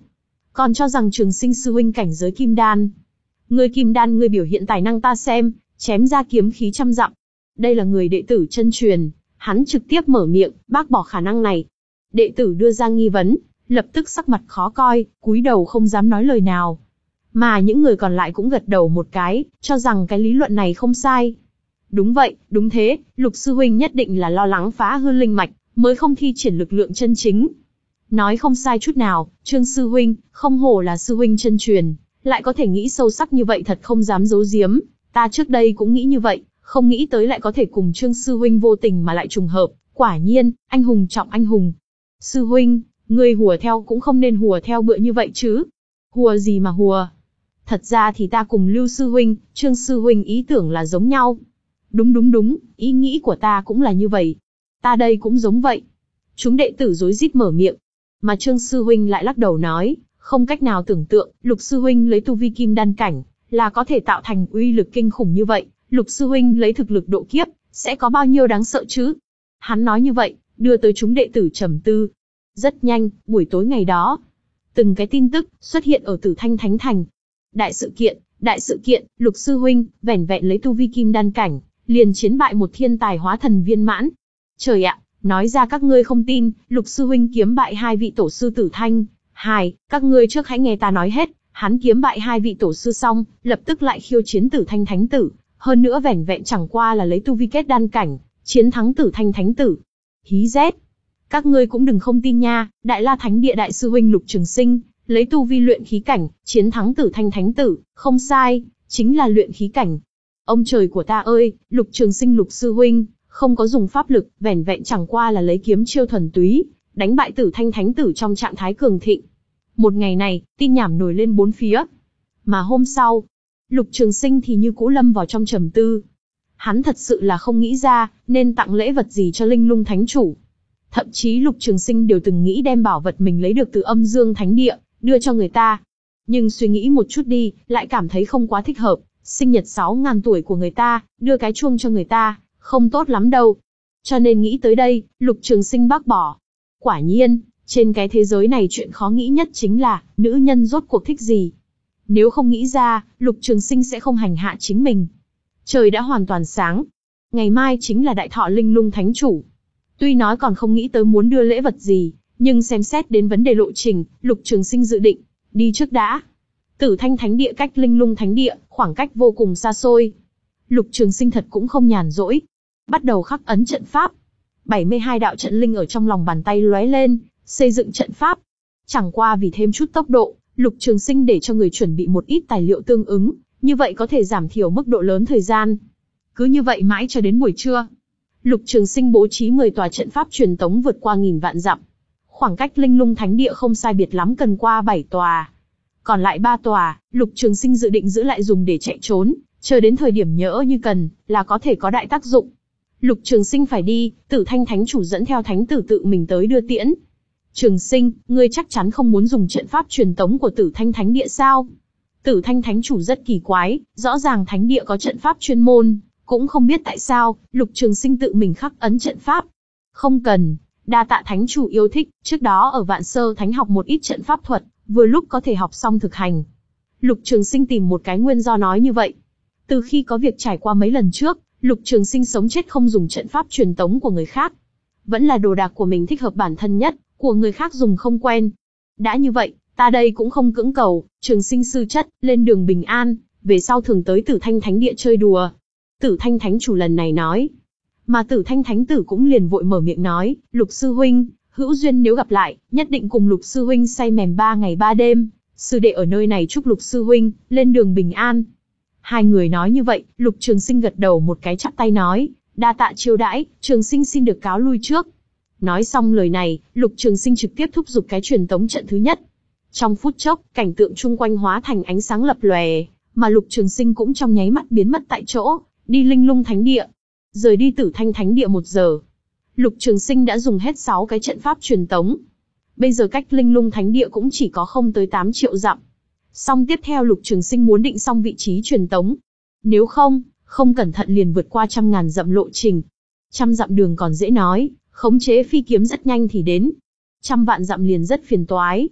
còn cho rằng Trường Sinh sư huynh cảnh giới kim đan. Ngươi kim đan, ngươi biểu hiện tài năng ta xem, chém ra kiếm khí trăm dặm. Đây là người đệ tử chân truyền, hắn trực tiếp mở miệng, bác bỏ khả năng này. Đệ tử đưa ra nghi vấn, lập tức sắc mặt khó coi, cúi đầu không dám nói lời nào. Mà những người còn lại cũng gật đầu một cái, cho rằng cái lý luận này không sai. Đúng vậy, đúng thế, Lục sư huynh nhất định là lo lắng phá hư linh mạch, mới không thi triển lực lượng chân chính. Nói không sai chút nào, Trương sư huynh, không hổ là sư huynh chân truyền, lại có thể nghĩ sâu sắc như vậy, thật không dám giấu giếm. Ta trước đây cũng nghĩ như vậy, không nghĩ tới lại có thể cùng Trương sư huynh vô tình mà lại trùng hợp, quả nhiên, anh hùng trọng anh hùng. Sư huynh, ngươi hùa theo cũng không nên hùa theo bựa như vậy chứ. Hùa gì mà hùa? Thật ra thì ta cùng Lưu sư huynh, Trương sư huynh ý tưởng là giống nhau. Đúng đúng đúng, ý nghĩ của ta cũng là như vậy. Ta đây cũng giống vậy. Chúng đệ tử rối rít mở miệng. Mà Trương sư huynh lại lắc đầu nói, không cách nào tưởng tượng, Lục sư huynh lấy tu vi kim đan cảnh, là có thể tạo thành uy lực kinh khủng như vậy. Lục sư huynh lấy thực lực độ kiếp, sẽ có bao nhiêu đáng sợ chứ? Hắn nói như vậy, đưa tới chúng đệ tử trầm tư. Rất nhanh, buổi tối ngày đó, từng cái tin tức xuất hiện ở Tử Thanh Thánh Thành. Đại sự kiện, đại sự kiện, Lục sư huynh, vẻn vẹn lấy tu vi kim đan cảnh, liền chiến bại một thiên tài hóa thần viên mãn. Trời ạ, nói ra các ngươi không tin, Lục sư huynh kiếm bại hai vị tổ sư Tử Thanh. Hai, các ngươi trước hãy nghe ta nói hết, hắn kiếm bại hai vị tổ sư xong, lập tức lại khiêu chiến Tử Thanh Thánh Tử, hơn nữa vẻn vẹn chẳng qua là lấy tu vi kết đan cảnh, chiến thắng Tử Thanh Thánh Tử. Hí rét. Các ngươi cũng đừng không tin nha, Đại La Thánh Địa đại sư huynh Lục Trường Sinh, lấy tu vi luyện khí cảnh, chiến thắng Tử Thanh Thánh Tử, không sai, chính là luyện khí cảnh. Ông trời của ta ơi, Lục Trường Sinh Lục sư huynh, không có dùng pháp lực, vẻn vẹn chẳng qua là lấy kiếm chiêu thuần túy, đánh bại Tử Thanh Thánh Tử trong trạng thái cường thịnh. Một ngày này, tin nhảm nổi lên bốn phía. Mà hôm sau, Lục Trường Sinh thì như cũ lâm vào trong trầm tư. Hắn thật sự là không nghĩ ra, nên tặng lễ vật gì cho Linh Lung Thánh Chủ. Thậm chí Lục Trường Sinh đều từng nghĩ đem bảo vật mình lấy được từ Âm Dương Thánh Địa, đưa cho người ta. Nhưng suy nghĩ một chút đi, lại cảm thấy không quá thích hợp. Sinh nhật sáu ngàn tuổi của người ta, đưa cái chuông cho người ta, không tốt lắm đâu. Cho nên nghĩ tới đây, Lục Trường Sinh bác bỏ. Quả nhiên, trên cái thế giới này chuyện khó nghĩ nhất chính là, nữ nhân rốt cuộc thích gì. Nếu không nghĩ ra, Lục Trường Sinh sẽ không hành hạ chính mình. Trời đã hoàn toàn sáng. Ngày mai chính là đại thọ Linh Lung Thánh Chủ. Tuy nói còn không nghĩ tới muốn đưa lễ vật gì, nhưng xem xét đến vấn đề lộ trình, Lục Trường Sinh dự định, đi trước đã. Tử Thanh Thánh Địa cách Linh Lung Thánh Địa, khoảng cách vô cùng xa xôi. Lục Trường Sinh thật cũng không nhàn rỗi. Bắt đầu khắc ấn trận pháp. bảy mươi hai đạo trận linh ở trong lòng bàn tay lóe lên, xây dựng trận pháp. Chẳng qua vì thêm chút tốc độ, Lục Trường Sinh để cho người chuẩn bị một ít tài liệu tương ứng, như vậy có thể giảm thiểu mức độ lớn thời gian. Cứ như vậy mãi cho đến buổi trưa. Lục Trường Sinh bố trí mười tòa trận pháp truyền tống vượt qua nghìn vạn dặm. Khoảng cách Linh Lung Thánh Địa không sai biệt lắm, cần qua bảy tòa. Còn lại ba tòa, Lục Trường Sinh dự định giữ lại dùng để chạy trốn, chờ đến thời điểm nhỡ như cần, là có thể có đại tác dụng. Lục Trường Sinh phải đi, Tử Thanh Thánh Chủ dẫn theo Thánh Tử tự mình tới đưa tiễn. Trường Sinh, ngươi chắc chắn không muốn dùng trận pháp truyền tống của Tử Thanh Thánh Địa sao? Tử Thanh Thánh Chủ rất kỳ quái, rõ ràng Thánh Địa có trận pháp chuyên môn, cũng không biết tại sao, Lục Trường Sinh tự mình khắc ấn trận pháp. Không cần, đa tạ Thánh Chủ yêu thích, trước đó ở Vạn Sơ Thánh học một ít trận pháp thuật, vừa lúc có thể học xong thực hành. Lục Trường Sinh tìm một cái nguyên do nói như vậy. Từ khi có việc trải qua mấy lần trước, Lục Trường Sinh sống chết không dùng trận pháp truyền tống của người khác. Vẫn là đồ đạc của mình thích hợp bản thân nhất, của người khác dùng không quen. Đã như vậy, ta đây cũng không cưỡng cầu, Trường Sinh sư chất, lên đường bình an, về sau thường tới Tử Thanh Thánh Địa chơi đùa. Tử Thanh Thánh Chủ lần này nói. Mà Tử Thanh Thánh Tử cũng liền vội mở miệng nói, Lục sư huynh, hữu duyên nếu gặp lại, nhất định cùng Lục sư huynh say mềm ba ngày ba đêm. Sư đệ ở nơi này chúc Lục sư huynh lên đường bình an. Hai người nói như vậy, Lục Trường Sinh gật đầu một cái chắp tay nói, đa tạ chiêu đãi, Trường Sinh xin được cáo lui trước. Nói xong lời này, Lục Trường Sinh trực tiếp thúc giục cái truyền tống trận thứ nhất. Trong phút chốc, cảnh tượng chung quanh hóa thành ánh sáng lập lòe, mà Lục Trường Sinh cũng trong nháy mắt biến mất tại chỗ, đi Linh Lung Thánh Địa. Rời đi Tử Thanh Thánh Địa một giờ, Lục Trường Sinh đã dùng hết sáu cái trận pháp truyền tống. Bây giờ cách Linh Lung Thánh Địa cũng chỉ có không tới tám triệu dặm. Song tiếp theo Lục Trường Sinh muốn định xong vị trí truyền tống. Nếu không, không cẩn thận liền vượt qua trăm ngàn dặm lộ trình. Trăm dặm đường còn dễ nói, khống chế phi kiếm rất nhanh thì đến. Trăm vạn dặm liền rất phiền toái.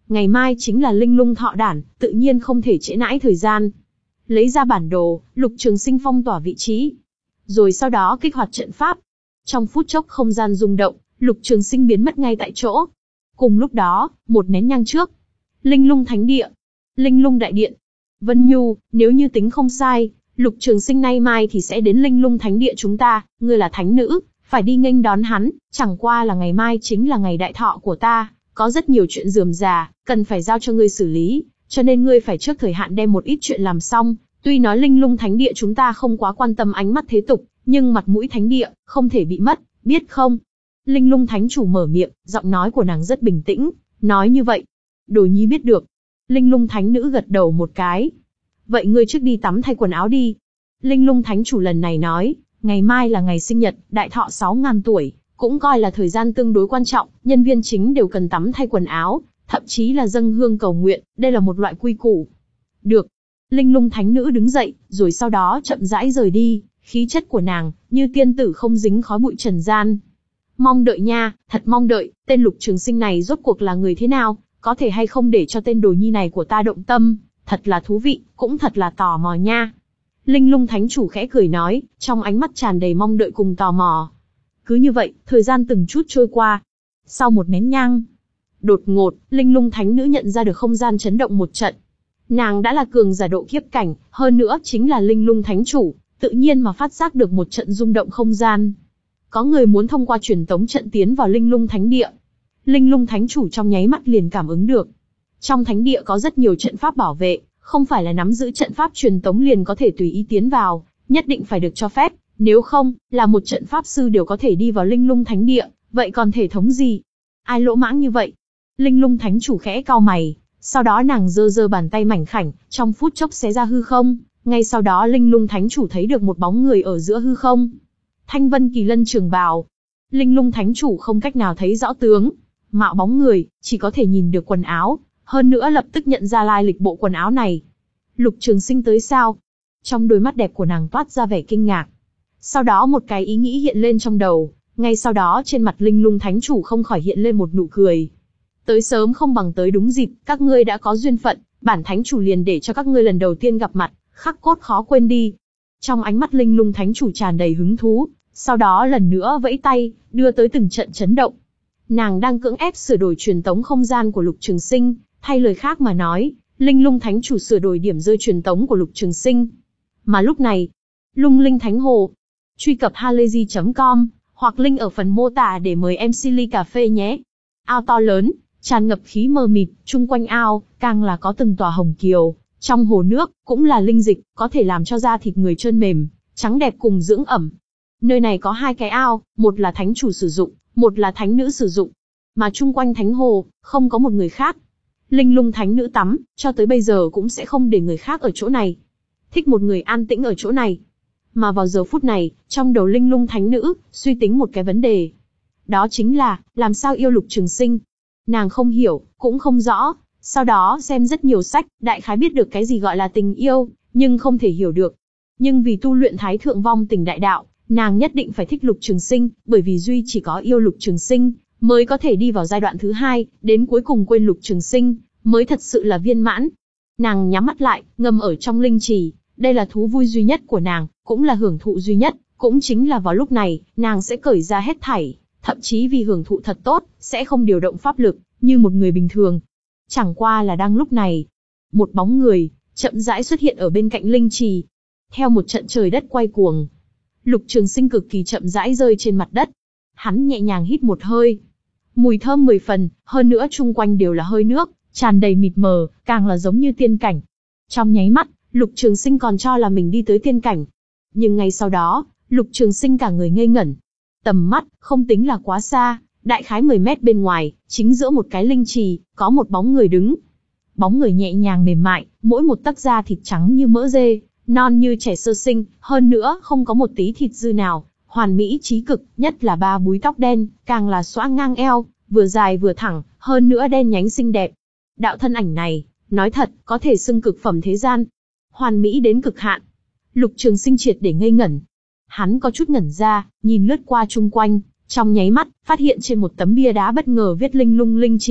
Ngày mai chính là linh lung thọ đản, tự nhiên không thể trễ nãi thời gian. Lấy ra bản đồ, Lục Trường Sinh phong tỏa vị trí. Rồi sau đó kích hoạt trận pháp. Trong phút chốc không gian rung động, Lục Trường Sinh biến mất ngay tại chỗ. Cùng lúc đó, một nén nhang trước. Linh lung thánh địa. Linh lung đại điện. Vân Nhu, nếu như tính không sai, Lục Trường Sinh nay mai thì sẽ đến linh lung thánh địa chúng ta, ngươi là thánh nữ, phải đi nghênh đón hắn, chẳng qua là ngày mai chính là ngày đại thọ của ta, có rất nhiều chuyện rườm rà, cần phải giao cho ngươi xử lý, cho nên ngươi phải trước thời hạn đem một ít chuyện làm xong. Tuy nói linh lung thánh địa chúng ta không quá quan tâm ánh mắt thế tục, nhưng mặt mũi thánh địa, không thể bị mất, biết không? Linh lung thánh chủ mở miệng, giọng nói của nàng rất bình tĩnh, nói như vậy. Đồ nhi biết được. Linh lung thánh nữ gật đầu một cái. Vậy ngươi trước đi tắm thay quần áo đi. Linh lung thánh chủ lần này nói, ngày mai là ngày sinh nhật, đại thọ sáu ngàn tuổi, cũng coi là thời gian tương đối quan trọng, nhân viên chính đều cần tắm thay quần áo, thậm chí là dâng hương cầu nguyện, đây là một loại quy củ. Được. Linh lung thánh nữ đứng dậy, rồi sau đó chậm rãi rời đi, khí chất của nàng, như tiên tử không dính khói bụi trần gian. Mong đợi nha, thật mong đợi, tên Lục Trường Sinh này rốt cuộc là người thế nào, có thể hay không để cho tên đồ nhi này của ta động tâm, thật là thú vị, cũng thật là tò mò nha. Linh lung thánh chủ khẽ cười nói, trong ánh mắt tràn đầy mong đợi cùng tò mò. Cứ như vậy, thời gian từng chút trôi qua. Sau một nén nhang, đột ngột, linh lung thánh nữ nhận ra được không gian chấn động một trận. Nàng đã là cường giả độ kiếp cảnh, hơn nữa chính là linh lung thánh chủ, tự nhiên mà phát giác được một trận rung động không gian. Có người muốn thông qua truyền tống trận tiến vào linh lung thánh địa. Linh lung thánh chủ trong nháy mắt liền cảm ứng được. Trong thánh địa có rất nhiều trận pháp bảo vệ, không phải là nắm giữ trận pháp truyền tống liền có thể tùy ý tiến vào, nhất định phải được cho phép, nếu không, là một trận pháp sư đều có thể đi vào linh lung thánh địa, vậy còn thể thống gì? Ai lỗ mãng như vậy? Linh lung thánh chủ khẽ cau mày, sau đó nàng giơ giơ bàn tay mảnh khảnh, trong phút chốc xé ra hư không, ngay sau đó linh lung thánh chủ thấy được một bóng người ở giữa hư không. Thanh vân kỳ lân trường bào. Linh lung thánh chủ không cách nào thấy rõ tướng mạo bóng người, chỉ có thể nhìn được quần áo, hơn nữa lập tức nhận ra lai lịch bộ quần áo này. Lục Trường Sinh tới sao? Trong đôi mắt đẹp của nàng toát ra vẻ kinh ngạc. Sau đó một cái ý nghĩ hiện lên trong đầu, ngay sau đó trên mặt linh lung thánh chủ không khỏi hiện lên một nụ cười. Tới sớm không bằng tới đúng dịp, các ngươi đã có duyên phận, bản thánh chủ liền để cho các ngươi lần đầu tiên gặp mặt, khắc cốt khó quên đi. Trong ánh mắt linh lung thánh chủ tràn đầy hứng thú, sau đó lần nữa vẫy tay, đưa tới từng trận chấn động. Nàng đang cưỡng ép sửa đổi truyền tống không gian của Lục Trường Sinh, thay lời khác mà nói, linh lung thánh chủ sửa đổi điểm rơi truyền tống của Lục Trường Sinh. Mà lúc này, Lung Linh Thánh Hồ, truy cập halayzi chấm com, hoặc link ở phần mô tả để mời em xê ly cà phê nhé. Ao to lớn, tràn ngập khí mờ mịt, chung quanh ao, càng là có từng tòa hồng kiều, trong hồ nước, cũng là linh dịch, có thể làm cho da thịt người trơn mềm, trắng đẹp cùng dưỡng ẩm. Nơi này có hai cái ao, một là thánh chủ sử dụng, một là thánh nữ sử dụng. Mà chung quanh thánh hồ, không có một người khác. Linh lung thánh nữ tắm, cho tới bây giờ cũng sẽ không để người khác ở chỗ này. Thích một người an tĩnh ở chỗ này. Mà vào giờ phút này, trong đầu linh lung thánh nữ, suy tính một cái vấn đề. Đó chính là, làm sao yêu Lục Trường Sinh. Nàng không hiểu, cũng không rõ, sau đó xem rất nhiều sách, đại khái biết được cái gì gọi là tình yêu, nhưng không thể hiểu được. Nhưng vì tu luyện Thái Thượng Vong Tình Đại Đạo, nàng nhất định phải thích Lục Trường Sinh, bởi vì duy chỉ có yêu Lục Trường Sinh, mới có thể đi vào giai đoạn thứ hai, đến cuối cùng quên Lục Trường Sinh, mới thật sự là viên mãn. Nàng nhắm mắt lại, ngâm ở trong linh trì, đây là thú vui duy nhất của nàng, cũng là hưởng thụ duy nhất, cũng chính là vào lúc này, nàng sẽ cởi ra hết thảy, thậm chí vì hưởng thụ thật tốt, sẽ không điều động pháp lực, như một người bình thường. Chẳng qua là đang lúc này, một bóng người, chậm rãi xuất hiện ở bên cạnh linh trì. Theo một trận trời đất quay cuồng, Lục Trường Sinh cực kỳ chậm rãi rơi trên mặt đất. Hắn nhẹ nhàng hít một hơi. Mùi thơm mười phần, hơn nữa chung quanh đều là hơi nước, tràn đầy mịt mờ, càng là giống như tiên cảnh. Trong nháy mắt, Lục Trường Sinh còn cho là mình đi tới tiên cảnh. Nhưng ngay sau đó, Lục Trường Sinh cả người ngây ngẩn. Tầm mắt, không tính là quá xa, đại khái mười mét bên ngoài, chính giữa một cái linh trì, có một bóng người đứng. Bóng người nhẹ nhàng mềm mại, mỗi một tấc da thịt trắng như mỡ dê, non như trẻ sơ sinh, hơn nữa không có một tí thịt dư nào, hoàn mỹ trí cực, nhất là ba búi tóc đen, càng là xõa ngang eo, vừa dài vừa thẳng, hơn nữa đen nhánh xinh đẹp. Đạo thân ảnh này, nói thật, có thể xưng cực phẩm thế gian. Hoàn mỹ đến cực hạn. Lục Trường Sinh triệt để ngây ngẩn. Hắn có chút ngẩn ra, nhìn lướt qua chung quanh, trong nháy mắt, phát hiện trên một tấm bia đá bất ngờ viết linh lung linh trì,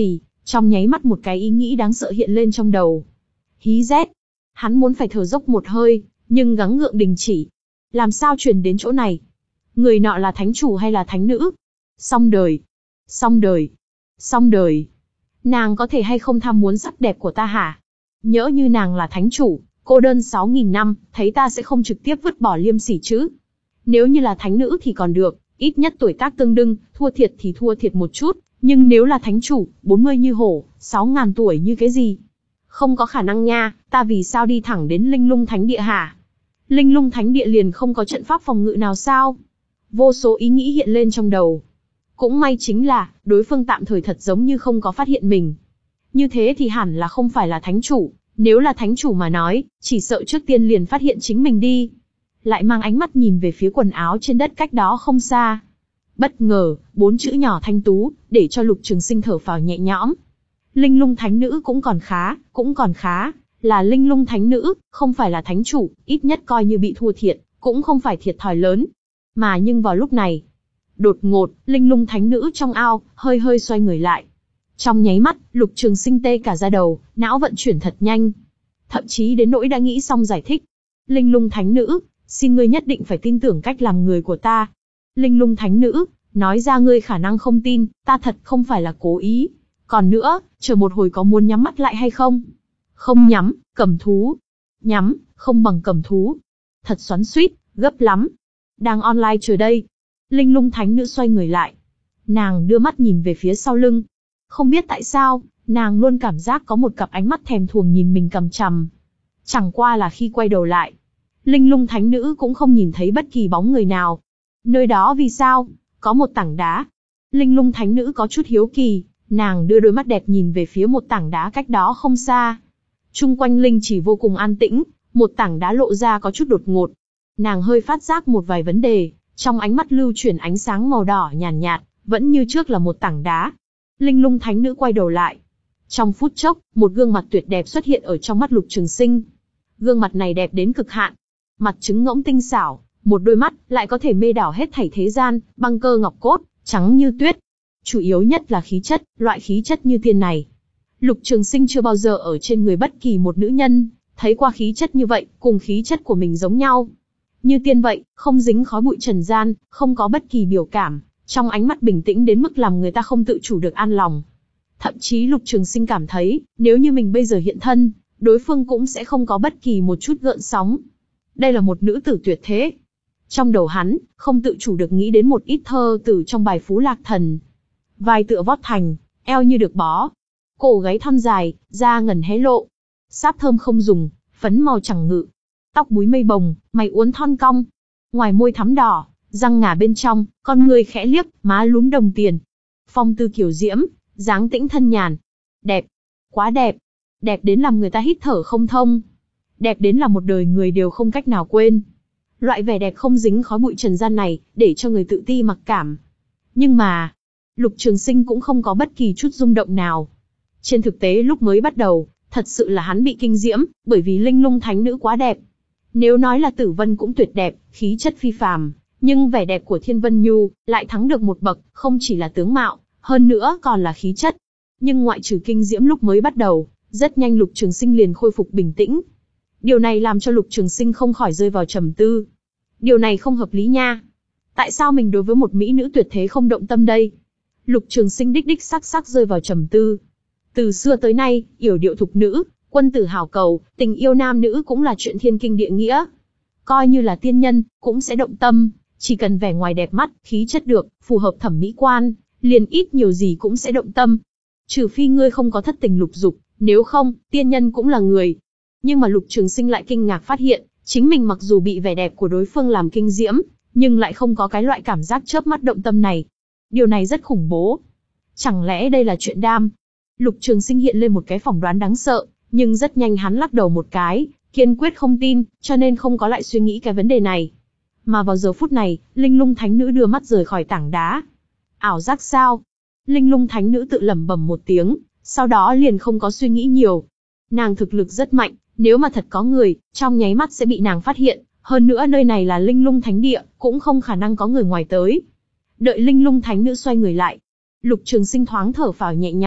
Trong nháy mắt một cái ý nghĩ đáng sợ hiện lên trong đầu. Hí rét. Hắn muốn phải thở dốc một hơi, nhưng gắng gượng đình chỉ. Làm sao truyền đến chỗ này? Người nọ là thánh chủ hay là thánh nữ? Xong đời. Xong đời. Xong đời. Nàng có thể hay không tham muốn sắc đẹp của ta hả? Nhỡ như nàng là thánh chủ, cô đơn sáu nghìn năm, thấy ta sẽ không trực tiếp vứt bỏ liêm sỉ chứ? Nếu như là thánh nữ thì còn được, ít nhất tuổi tác tương đương, thua thiệt thì thua thiệt một chút. Nhưng nếu là thánh chủ, bốn mươi như hổ, sáu ngàn tuổi như cái gì? Không có khả năng nha, ta vì sao đi thẳng đến Linh Lung Thánh Địa hả? Linh Lung Thánh Địa liền không có trận pháp phòng ngự nào sao? Vô số ý nghĩ hiện lên trong đầu. Cũng may chính là, đối phương tạm thời thật giống như không có phát hiện mình. Như thế thì hẳn là không phải là thánh chủ, nếu là thánh chủ mà nói, chỉ sợ trước tiên liền phát hiện chính mình đi. Lại mang ánh mắt nhìn về phía quần áo trên đất cách đó không xa. Bất ngờ, bốn chữ nhỏ thanh tú, để cho Lục Trường Sinh thở phào nhẹ nhõm. Linh Lung Thánh Nữ cũng còn khá, cũng còn khá, là Linh Lung Thánh Nữ, không phải là thánh chủ, ít nhất coi như bị thua thiệt, cũng không phải thiệt thòi lớn. Mà nhưng vào lúc này, đột ngột, Linh Lung Thánh Nữ trong ao, hơi hơi xoay người lại. Trong nháy mắt, Lục Trường Sinh tê cả da đầu, não vận chuyển thật nhanh. Thậm chí đến nỗi đã nghĩ xong giải thích. Linh Lung Thánh Nữ, xin ngươi nhất định phải tin tưởng cách làm người của ta. Linh Lung Thánh Nữ, nói ra ngươi khả năng không tin, ta thật không phải là cố ý. Còn nữa, chờ một hồi có muốn nhắm mắt lại hay không? Không nhắm, cầm thú. Nhắm, không bằng cầm thú. Thật xoắn xuýt, gấp lắm. Đang online chờ đây. Linh Lung Thánh Nữ xoay người lại. Nàng đưa mắt nhìn về phía sau lưng. Không biết tại sao, nàng luôn cảm giác có một cặp ánh mắt thèm thuồng nhìn mình cằm chằm. Chẳng qua là khi quay đầu lại, Linh Lung Thánh Nữ cũng không nhìn thấy bất kỳ bóng người nào. Nơi đó vì sao? Có một tảng đá. Linh Lung Thánh Nữ có chút hiếu kỳ, nàng đưa đôi mắt đẹp nhìn về phía một tảng đá cách đó không xa. Chung quanh linh chỉ vô cùng an tĩnh, một tảng đá lộ ra có chút đột ngột. Nàng hơi phát giác một vài vấn đề, trong ánh mắt lưu chuyển ánh sáng màu đỏ nhàn nhạt, nhạt, vẫn như trước là một tảng đá. Linh Lung Thánh Nữ quay đầu lại. Trong phút chốc, một gương mặt tuyệt đẹp xuất hiện ở trong mắt Lục Trường Sinh. Gương mặt này đẹp đến cực hạn. Mặt trứng ngỗng tinh xảo, một đôi mắt lại có thể mê đảo hết thảy thế gian, băng cơ ngọc cốt, trắng như tuyết. Chủ yếu nhất là khí chất, loại khí chất như tiên này. Lục Trường Sinh chưa bao giờ ở trên người bất kỳ một nữ nhân, thấy qua khí chất như vậy, cùng khí chất của mình giống nhau. Như tiên vậy, không dính khói bụi trần gian, không có bất kỳ biểu cảm, trong ánh mắt bình tĩnh đến mức làm người ta không tự chủ được an lòng. Thậm chí Lục Trường Sinh cảm thấy, nếu như mình bây giờ hiện thân, đối phương cũng sẽ không có bất kỳ một chút gợn sóng. Đây là một nữ tử tuyệt thế. Trong đầu hắn, không tự chủ được nghĩ đến một ít thơ từ trong bài Phú Lạc Thần. Vai tựa vót thành, eo như được bó. Cổ gáy thon dài, da ngần hé lộ. Sáp thơm không dùng, phấn màu chẳng ngự. Tóc búi mây bồng, mày uốn thon cong. Ngoài môi thắm đỏ, răng ngà bên trong, con người khẽ liếc, má lúm đồng tiền. Phong tư kiều diễm, dáng tĩnh thân nhàn. Đẹp, quá đẹp. Đẹp đến làm người ta hít thở không thông. Đẹp đến là một đời người đều không cách nào quên. Loại vẻ đẹp không dính khói bụi trần gian này, để cho người tự ti mặc cảm. Nhưng mà, Lục Trường Sinh cũng không có bất kỳ chút rung động nào. Trên thực tế lúc mới bắt đầu, thật sự là hắn bị kinh diễm, bởi vì Linh Lung Thánh Nữ quá đẹp. Nếu nói là Tử Vân cũng tuyệt đẹp, khí chất phi phàm, nhưng vẻ đẹp của Thiên Vân Nhu lại thắng được một bậc, không chỉ là tướng mạo, hơn nữa còn là khí chất. Nhưng ngoại trừ kinh diễm lúc mới bắt đầu, rất nhanh Lục Trường Sinh liền khôi phục bình tĩnh. Điều này làm cho Lục Trường Sinh không khỏi rơi vào trầm tư. Điều này không hợp lý nha. Tại sao mình đối với một mỹ nữ tuyệt thế không động tâm đây? Lục Trường Sinh đích đích sắc sắc rơi vào trầm tư. Từ xưa tới nay, yểu điệu thục nữ, quân tử hảo cầu, tình yêu nam nữ cũng là chuyện thiên kinh địa nghĩa. Coi như là tiên nhân, cũng sẽ động tâm, chỉ cần vẻ ngoài đẹp mắt, khí chất được, phù hợp thẩm mỹ quan, liền ít nhiều gì cũng sẽ động tâm. Trừ phi ngươi không có thất tình lục dục, nếu không, tiên nhân cũng là người. Nhưng mà Lục Trường Sinh lại kinh ngạc phát hiện, chính mình mặc dù bị vẻ đẹp của đối phương làm kinh diễm, nhưng lại không có cái loại cảm giác chớp mắt động tâm này. Điều này rất khủng bố. Chẳng lẽ đây là chuyện đam? Lục Trường Sinh hiện lên một cái phỏng đoán đáng sợ, nhưng rất nhanh hắn lắc đầu một cái, kiên quyết không tin, cho nên không có lại suy nghĩ cái vấn đề này. Mà vào giờ phút này, Linh Lung Thánh Nữ đưa mắt rời khỏi tảng đá. Ảo giác sao? Linh Lung Thánh Nữ tự lẩm bẩm một tiếng, sau đó liền không có suy nghĩ nhiều. Nàng thực lực rất mạnh, nếu mà thật có người, trong nháy mắt sẽ bị nàng phát hiện, hơn nữa nơi này là Linh Lung Thánh Địa, cũng không khả năng có người ngoài tới. Đợi Linh Lung Thánh Nữ xoay người lại, Lục Trường Sinh thoáng thở phào nhẹ nhõm,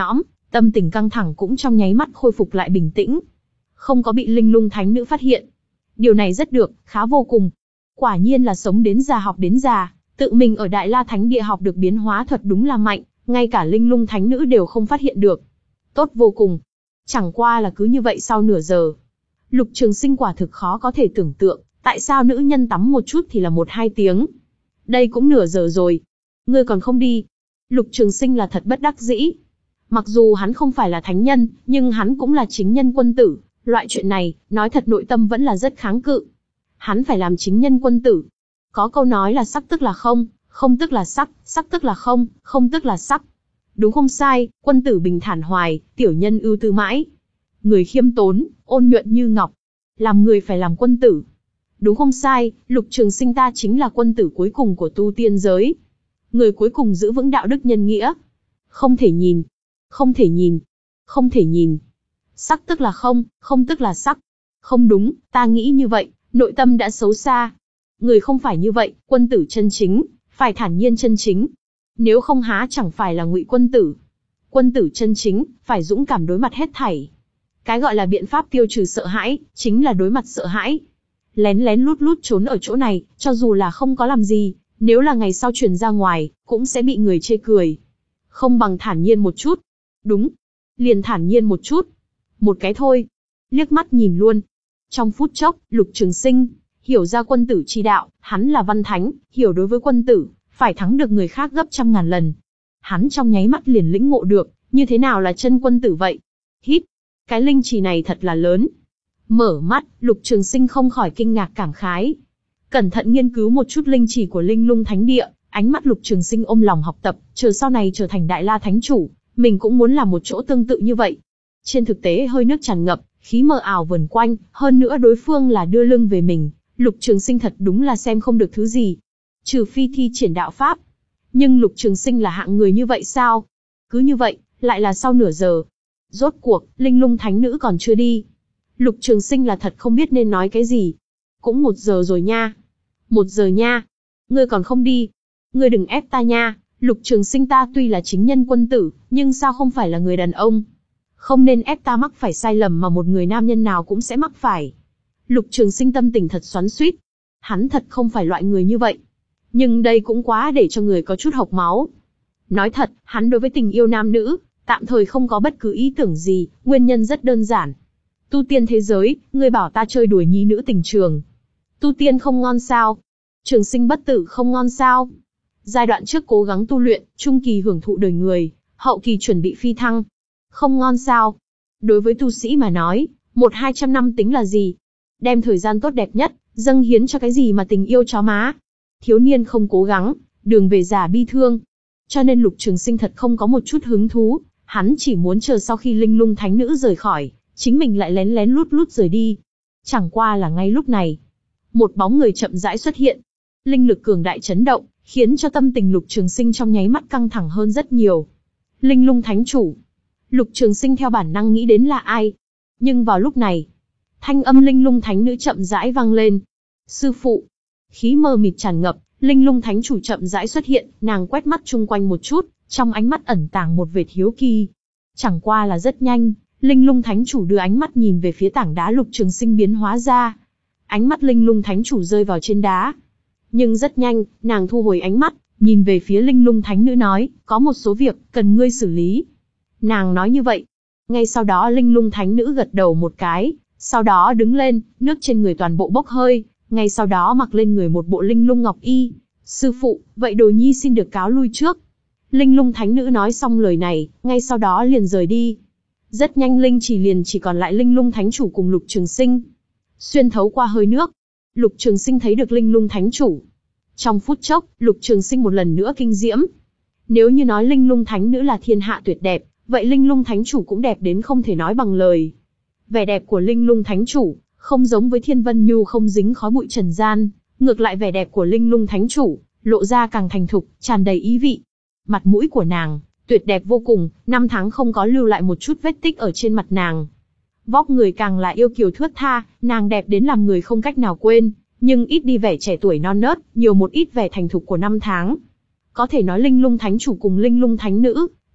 Tâm tình căng thẳng cũng trong nháy mắt khôi phục lại bình tĩnh. Không có bị linh lung thánh nữ phát hiện. Điều này rất được, khá vô cùng. Quả nhiên là sống đến già học đến già, tự mình ở Đại La Thánh Địa học được biến hóa thuật đúng là mạnh, ngay cả linh lung thánh nữ đều không phát hiện được. Tốt vô cùng. Chẳng qua là cứ như vậy sau nửa giờ. Lục Trường Sinh quả thực khó có thể tưởng tượng, tại sao nữ nhân tắm một chút thì là một hai tiếng. Đây cũng nửa giờ rồi. Ngươi còn không đi. Lục Trường Sinh là thật bất đắc dĩ. Mặc dù hắn không phải là thánh nhân, nhưng hắn cũng là chính nhân quân tử. Loại chuyện này, nói thật nội tâm vẫn là rất kháng cự. Hắn phải làm chính nhân quân tử. Có câu nói là sắc tức là không, không tức là sắc, sắc tức là không, không tức là sắc. Đúng không sai, quân tử bình thản hoài, tiểu nhân ưu tư mãi. Người khiêm tốn, ôn nhuận như ngọc. Làm người phải làm quân tử. Đúng không sai, Lục Trường Sinh ta chính là quân tử cuối cùng của tu tiên giới. Người cuối cùng giữ vững đạo đức nhân nghĩa. Không thể nhìn. Không thể nhìn. Không thể nhìn. Sắc tức là không, không tức là sắc. Không đúng, ta nghĩ như vậy, nội tâm đã xấu xa. Người không phải như vậy, quân tử chân chính, phải thản nhiên chân chính. Nếu không há chẳng phải là ngụy quân tử. Quân tử chân chính, phải dũng cảm đối mặt hết thảy. Cái gọi là biện pháp tiêu trừ sợ hãi, chính là đối mặt sợ hãi. Lén lén lút lút trốn ở chỗ này, cho dù là không có làm gì, nếu là ngày sau truyền ra ngoài, cũng sẽ bị người chê cười. Không bằng thản nhiên một chút. Đúng. Liền thản nhiên một chút. Một cái thôi. Liếc mắt nhìn luôn. Trong phút chốc, Lục Trường Sinh hiểu ra quân tử chi đạo, hắn là văn thánh, hiểu đối với quân tử, phải thắng được người khác gấp trăm ngàn lần. Hắn trong nháy mắt liền lĩnh ngộ được, như thế nào là chân quân tử vậy. Hít. Cái linh trì này thật là lớn. Mở mắt, Lục Trường Sinh không khỏi kinh ngạc cảm khái. Cẩn thận nghiên cứu một chút linh trì của Linh Lung Thánh Địa, ánh mắt Lục Trường Sinh ôm lòng học tập, chờ sau này trở thành Đại La Thánh Chủ, mình cũng muốn làm một chỗ tương tự như vậy. Trên thực tế hơi nước tràn ngập, khí mờ ảo vần quanh, hơn nữa đối phương là đưa lưng về mình, Lục Trường Sinh thật đúng là xem không được thứ gì. Trừ phi thi triển đạo pháp. Nhưng Lục Trường Sinh là hạng người như vậy sao? Cứ như vậy, lại là sau nửa giờ. Rốt cuộc, Linh Lung Thánh Nữ còn chưa đi. Lục Trường Sinh là thật không biết nên nói cái gì. Cũng một giờ rồi nha. Một giờ nha. Ngươi còn không đi. Ngươi đừng ép ta nha. Lục Trường Sinh ta tuy là chính nhân quân tử, nhưng sao không phải là người đàn ông. Không nên ép ta mắc phải sai lầm mà một người nam nhân nào cũng sẽ mắc phải. Lục Trường Sinh tâm tình thật xoắn xuýt. Hắn thật không phải loại người như vậy. Nhưng đây cũng quá để cho người có chút hộc máu. Nói thật, hắn đối với tình yêu nam nữ, tạm thời không có bất cứ ý tưởng gì, nguyên nhân rất đơn giản. Tu tiên thế giới, ngươi bảo ta chơi đùa nhi nữ tình trường. Tu tiên không ngon sao? Trường sinh bất tử không ngon sao? Giai đoạn trước cố gắng tu luyện, trung kỳ hưởng thụ đời người, hậu kỳ chuẩn bị phi thăng. Không ngon sao? Đối với tu sĩ mà nói, một hai trăm năm tính là gì? Đem thời gian tốt đẹp nhất, dâng hiến cho cái gì mà tình yêu chó má? Thiếu niên không cố gắng, đường về già bi thương. Cho nên Lục Trường Sinh thật không có một chút hứng thú, hắn chỉ muốn chờ sau khi Linh Lung Thánh Nữ rời khỏi, chính mình lại lén lén lút lút rời đi. Chẳng qua là ngay lúc này, một bóng người chậm rãi xuất hiện. Linh lực cường đại chấn động, khiến cho tâm tình Lục Trường Sinh trong nháy mắt căng thẳng hơn rất nhiều. Linh Lung Thánh Chủ. Lục Trường Sinh theo bản năng nghĩ đến là ai. Nhưng vào lúc này, thanh âm Linh Lung Thánh Nữ chậm rãi vang lên. Sư phụ. Khí mờ mịt tràn ngập, Linh Lung Thánh Chủ chậm rãi xuất hiện, nàng quét mắt chung quanh một chút, trong ánh mắt ẩn tàng một vệt hiếu kỳ. Chẳng qua là rất nhanh, Linh Lung Thánh Chủ đưa ánh mắt nhìn về phía tảng đá Lục Trường Sinh biến hóa ra. Ánh mắt Linh Lung Thánh Chủ rơi vào trên đá. Nhưng rất nhanh, nàng thu hồi ánh mắt, nhìn về phía Linh Lung Thánh Nữ nói, có một số việc, cần ngươi xử lý. Nàng nói như vậy. Ngay sau đó Linh Lung Thánh Nữ gật đầu một cái, sau đó đứng lên, nước trên người toàn bộ bốc hơi, ngay sau đó mặc lên người một bộ Linh Lung Ngọc Y. Sư phụ, vậy đồ nhi xin được cáo lui trước. Linh Lung Thánh Nữ nói xong lời này, ngay sau đó liền rời đi. Rất nhanh Linh chỉ liền chỉ còn lại Linh Lung Thánh Chủ cùng Lục Trường Sinh. Xuyên thấu qua hơi nước, Lục Trường Sinh thấy được Linh Lung Thánh Chủ. Trong phút chốc, Lục Trường Sinh một lần nữa kinh diễm. Nếu như nói Linh Lung Thánh Nữ là thiên hạ tuyệt đẹp, vậy Linh Lung Thánh Chủ cũng đẹp đến không thể nói bằng lời. Vẻ đẹp của Linh Lung Thánh Chủ không giống với Thiên Vân Nhu không dính khói bụi trần gian, ngược lại vẻ đẹp của Linh Lung Thánh Chủ lộ ra càng thành thục, tràn đầy ý vị. Mặt mũi của nàng tuyệt đẹp vô cùng, năm tháng không có lưu lại một chút vết tích ở trên mặt nàng. Vóc người càng là yêu kiều thướt tha, nàng đẹp đến làm người không cách nào quên, nhưng ít đi vẻ trẻ tuổi non nớt, nhiều một ít vẻ thành thục của năm tháng. Có thể nói Linh Lung Thánh Chủ cùng Linh Lung Thánh Nữ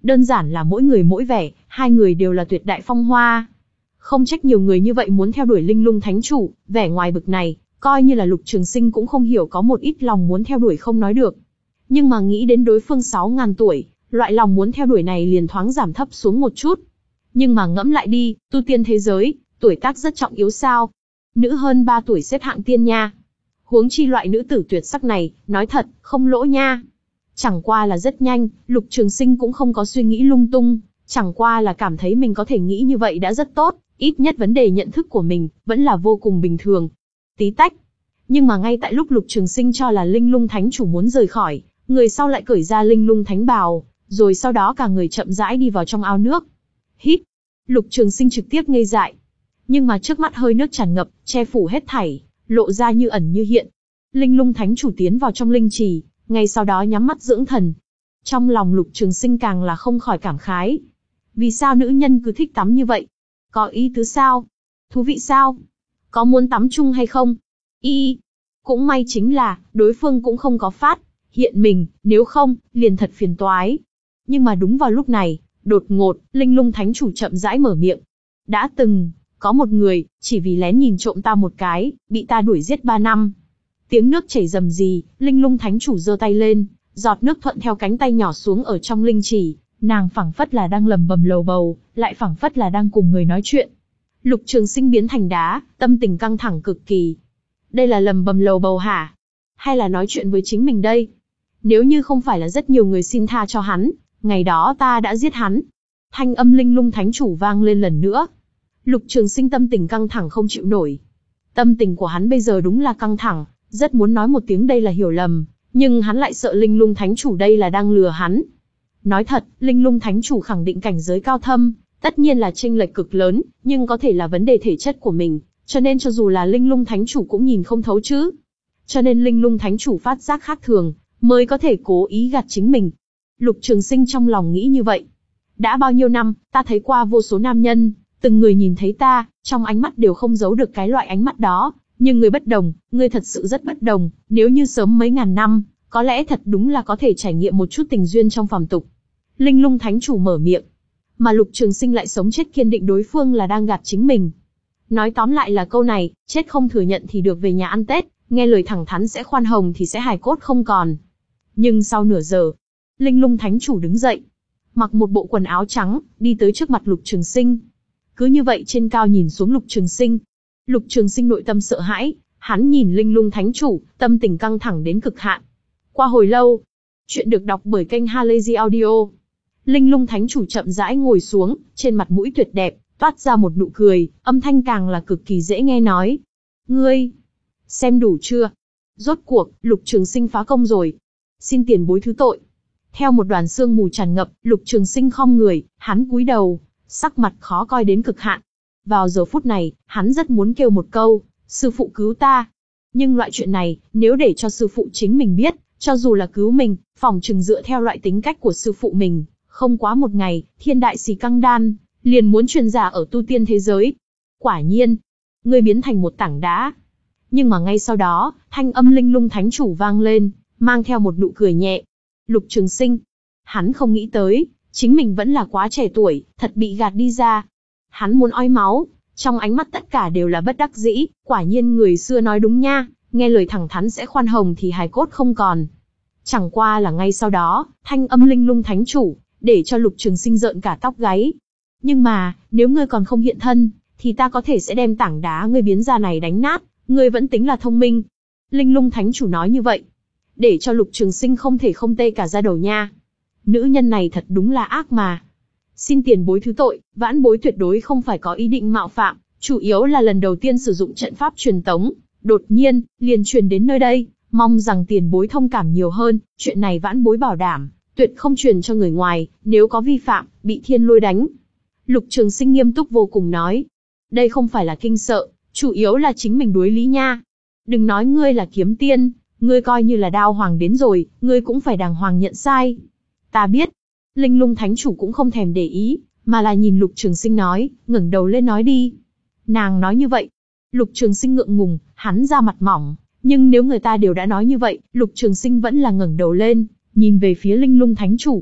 Đơn giản là mỗi người mỗi vẻ, hai người đều là tuyệt đại phong hoa. Không trách nhiều người như vậy muốn theo đuổi Linh Lung Thánh Chủ, vẻ ngoài bực này, coi như là Lục Trường Sinh cũng không hiểu có một ít lòng muốn theo đuổi không nói được. Nhưng mà nghĩ đến đối phương sáu ngàn tuổi, loại lòng muốn theo đuổi này liền thoáng giảm thấp xuống một chút. Nhưng mà ngẫm lại đi, tu tiên thế giới, tuổi tác rất trọng yếu sao? Nữ hơn ba tuổi xếp hạng tiên nha. Huống chi loại nữ tử tuyệt sắc này, nói thật, không lỗ nha. Chẳng qua là rất nhanh, Lục Trường Sinh cũng không có suy nghĩ lung tung, chẳng qua là cảm thấy mình có thể nghĩ như vậy đã rất tốt, ít nhất vấn đề nhận thức của mình, vẫn là vô cùng bình thường. Tí tách. Nhưng mà ngay tại lúc Lục Trường Sinh cho là Linh Lung Thánh Chủ muốn rời khỏi, người sau lại cởi ra Linh Lung Thánh Bào, rồi sau đó cả người chậm rãi đi vào trong ao nước. Hít. Lục Trường Sinh trực tiếp ngây dại. Nhưng mà trước mắt hơi nước tràn ngập, che phủ hết thảy, lộ ra như ẩn như hiện. Linh Lung Thánh Chủ tiến vào trong linh trì, ngay sau đó nhắm mắt dưỡng thần. Trong lòng Lục Trường Sinh càng là không khỏi cảm khái. Vì sao nữ nhân cứ thích tắm như vậy? Có ý tứ sao? Thú vị sao? Có muốn tắm chung hay không? Y. Cũng may chính là, đối phương cũng không có phát hiện mình, nếu không, liền thật phiền toái. Nhưng mà đúng vào lúc này, đột ngột, Linh Lung Thánh Chủ chậm rãi mở miệng. Đã từng, có một người, chỉ vì lén nhìn trộm ta một cái, bị ta đuổi giết ba năm. Tiếng nước chảy rầm rì, Linh Lung Thánh Chủ giơ tay lên, giọt nước thuận theo cánh tay nhỏ xuống ở trong linh trì, nàng phảng phất là đang lầm bầm lầu bầu, lại phảng phất là đang cùng người nói chuyện. Lục Trường Sinh biến thành đá, tâm tình căng thẳng cực kỳ. Đây là lầm bầm lầu bầu hả? Hay là nói chuyện với chính mình đây? Nếu như không phải là rất nhiều người xin tha cho hắn, ngày đó ta đã giết hắn. Thanh âm Linh Lung Thánh Chủ vang lên lần nữa. Lục Trường Sinh tâm tình căng thẳng không chịu nổi. Tâm tình của hắn bây giờ đúng là căng thẳng, rất muốn nói một tiếng đây là hiểu lầm, nhưng hắn lại sợ Linh Lung Thánh Chủ đây là đang lừa hắn. Nói thật, Linh Lung Thánh Chủ khẳng định cảnh giới cao thâm, tất nhiên là chênh lệch cực lớn, nhưng có thể là vấn đề thể chất của mình, cho nên cho dù là Linh Lung Thánh Chủ cũng nhìn không thấu chứ. Cho nên Linh Lung Thánh Chủ phát giác khác thường, mới có thể cố ý gạt chính mình. Lục Trường Sinh trong lòng nghĩ như vậy. Đã bao nhiêu năm, ta thấy qua vô số nam nhân, từng người nhìn thấy ta, trong ánh mắt đều không giấu được cái loại ánh mắt đó, nhưng người bất đồng, người thật sự rất bất đồng, nếu như sớm mấy ngàn năm, có lẽ thật đúng là có thể trải nghiệm một chút tình duyên trong phàm tục. Linh Lung Thánh Chủ mở miệng, mà Lục Trường Sinh lại sống chết kiên định đối phương là đang gạt chính mình. Nói tóm lại là câu này, chết không thừa nhận thì được về nhà ăn Tết, nghe lời thẳng thắn sẽ khoan hồng thì sẽ hài cốt không còn. Nhưng sau nửa giờ, Linh Lung Thánh Chủ đứng dậy, mặc một bộ quần áo trắng, đi tới trước mặt Lục Trường Sinh. Cứ như vậy trên cao nhìn xuống Lục Trường Sinh. Lục Trường Sinh nội tâm sợ hãi, hắn nhìn Linh Lung Thánh Chủ, tâm tình căng thẳng đến cực hạn. Qua hồi lâu, chuyện được đọc bởi kênh Halazy Audio. Linh Lung Thánh Chủ chậm rãi ngồi xuống, trên mặt mũi tuyệt đẹp, toát ra một nụ cười, âm thanh càng là cực kỳ dễ nghe nói. Ngươi, xem đủ chưa? Rốt cuộc, Lục Trường Sinh phá công rồi. Xin tiền bối thứ tội. Theo một đoàn sương mù tràn ngập, Lục Trường Sinh khom người, hắn cúi đầu, sắc mặt khó coi đến cực hạn. Vào giờ phút này, hắn rất muốn kêu một câu, sư phụ cứu ta. Nhưng loại chuyện này, nếu để cho sư phụ chính mình biết, cho dù là cứu mình, phỏng chừng dựa theo loại tính cách của sư phụ mình, không quá một ngày, thiên đại xì căng đan, liền muốn truyền giả ở tu tiên thế giới. Quả nhiên, ngươi biến thành một tảng đá. Nhưng mà ngay sau đó, thanh âm Linh Lung Thánh Chủ vang lên, mang theo một nụ cười nhẹ. Lục Trường Sinh, hắn không nghĩ tới, chính mình vẫn là quá trẻ tuổi, thật bị gạt đi ra. Hắn muốn ói máu, trong ánh mắt tất cả đều là bất đắc dĩ, quả nhiên người xưa nói đúng nha, nghe lời thẳng thắn sẽ khoan hồng thì hài cốt không còn. Chẳng qua là ngay sau đó, thanh âm Linh Lung Thánh Chủ, để cho Lục Trường Sinh rợn cả tóc gáy. Nhưng mà, nếu ngươi còn không hiện thân, thì ta có thể sẽ đem tảng đá ngươi biến ra này đánh nát, ngươi vẫn tính là thông minh. Linh Lung Thánh Chủ nói như vậy, để cho Lục Trường Sinh không thể không tê cả da đầu nha. Nữ nhân này thật đúng là ác mà. Xin tiền bối thứ tội, vãn bối tuyệt đối không phải có ý định mạo phạm, chủ yếu là lần đầu tiên sử dụng trận pháp truyền tống, đột nhiên, liền truyền đến nơi đây, mong rằng tiền bối thông cảm nhiều hơn, chuyện này vãn bối bảo đảm, tuyệt không truyền cho người ngoài, nếu có vi phạm, bị thiên lôi đánh. Lục Trường Sinh nghiêm túc vô cùng nói, đây không phải là kinh sợ, chủ yếu là chính mình đối lý nha. Đừng nói ngươi là kiếm tiên, ngươi coi như là đao hoàng đến rồi, ngươi cũng phải đàng hoàng nhận sai. Ta biết. Linh Lung Thánh Chủ cũng không thèm để ý, mà là nhìn Lục Trường Sinh nói, ngẩng đầu lên nói đi. Nàng nói như vậy. Lục Trường Sinh ngượng ngùng, hắn ra mặt mỏng, nhưng nếu người ta đều đã nói như vậy, Lục Trường Sinh vẫn là ngẩng đầu lên, nhìn về phía Linh Lung Thánh Chủ.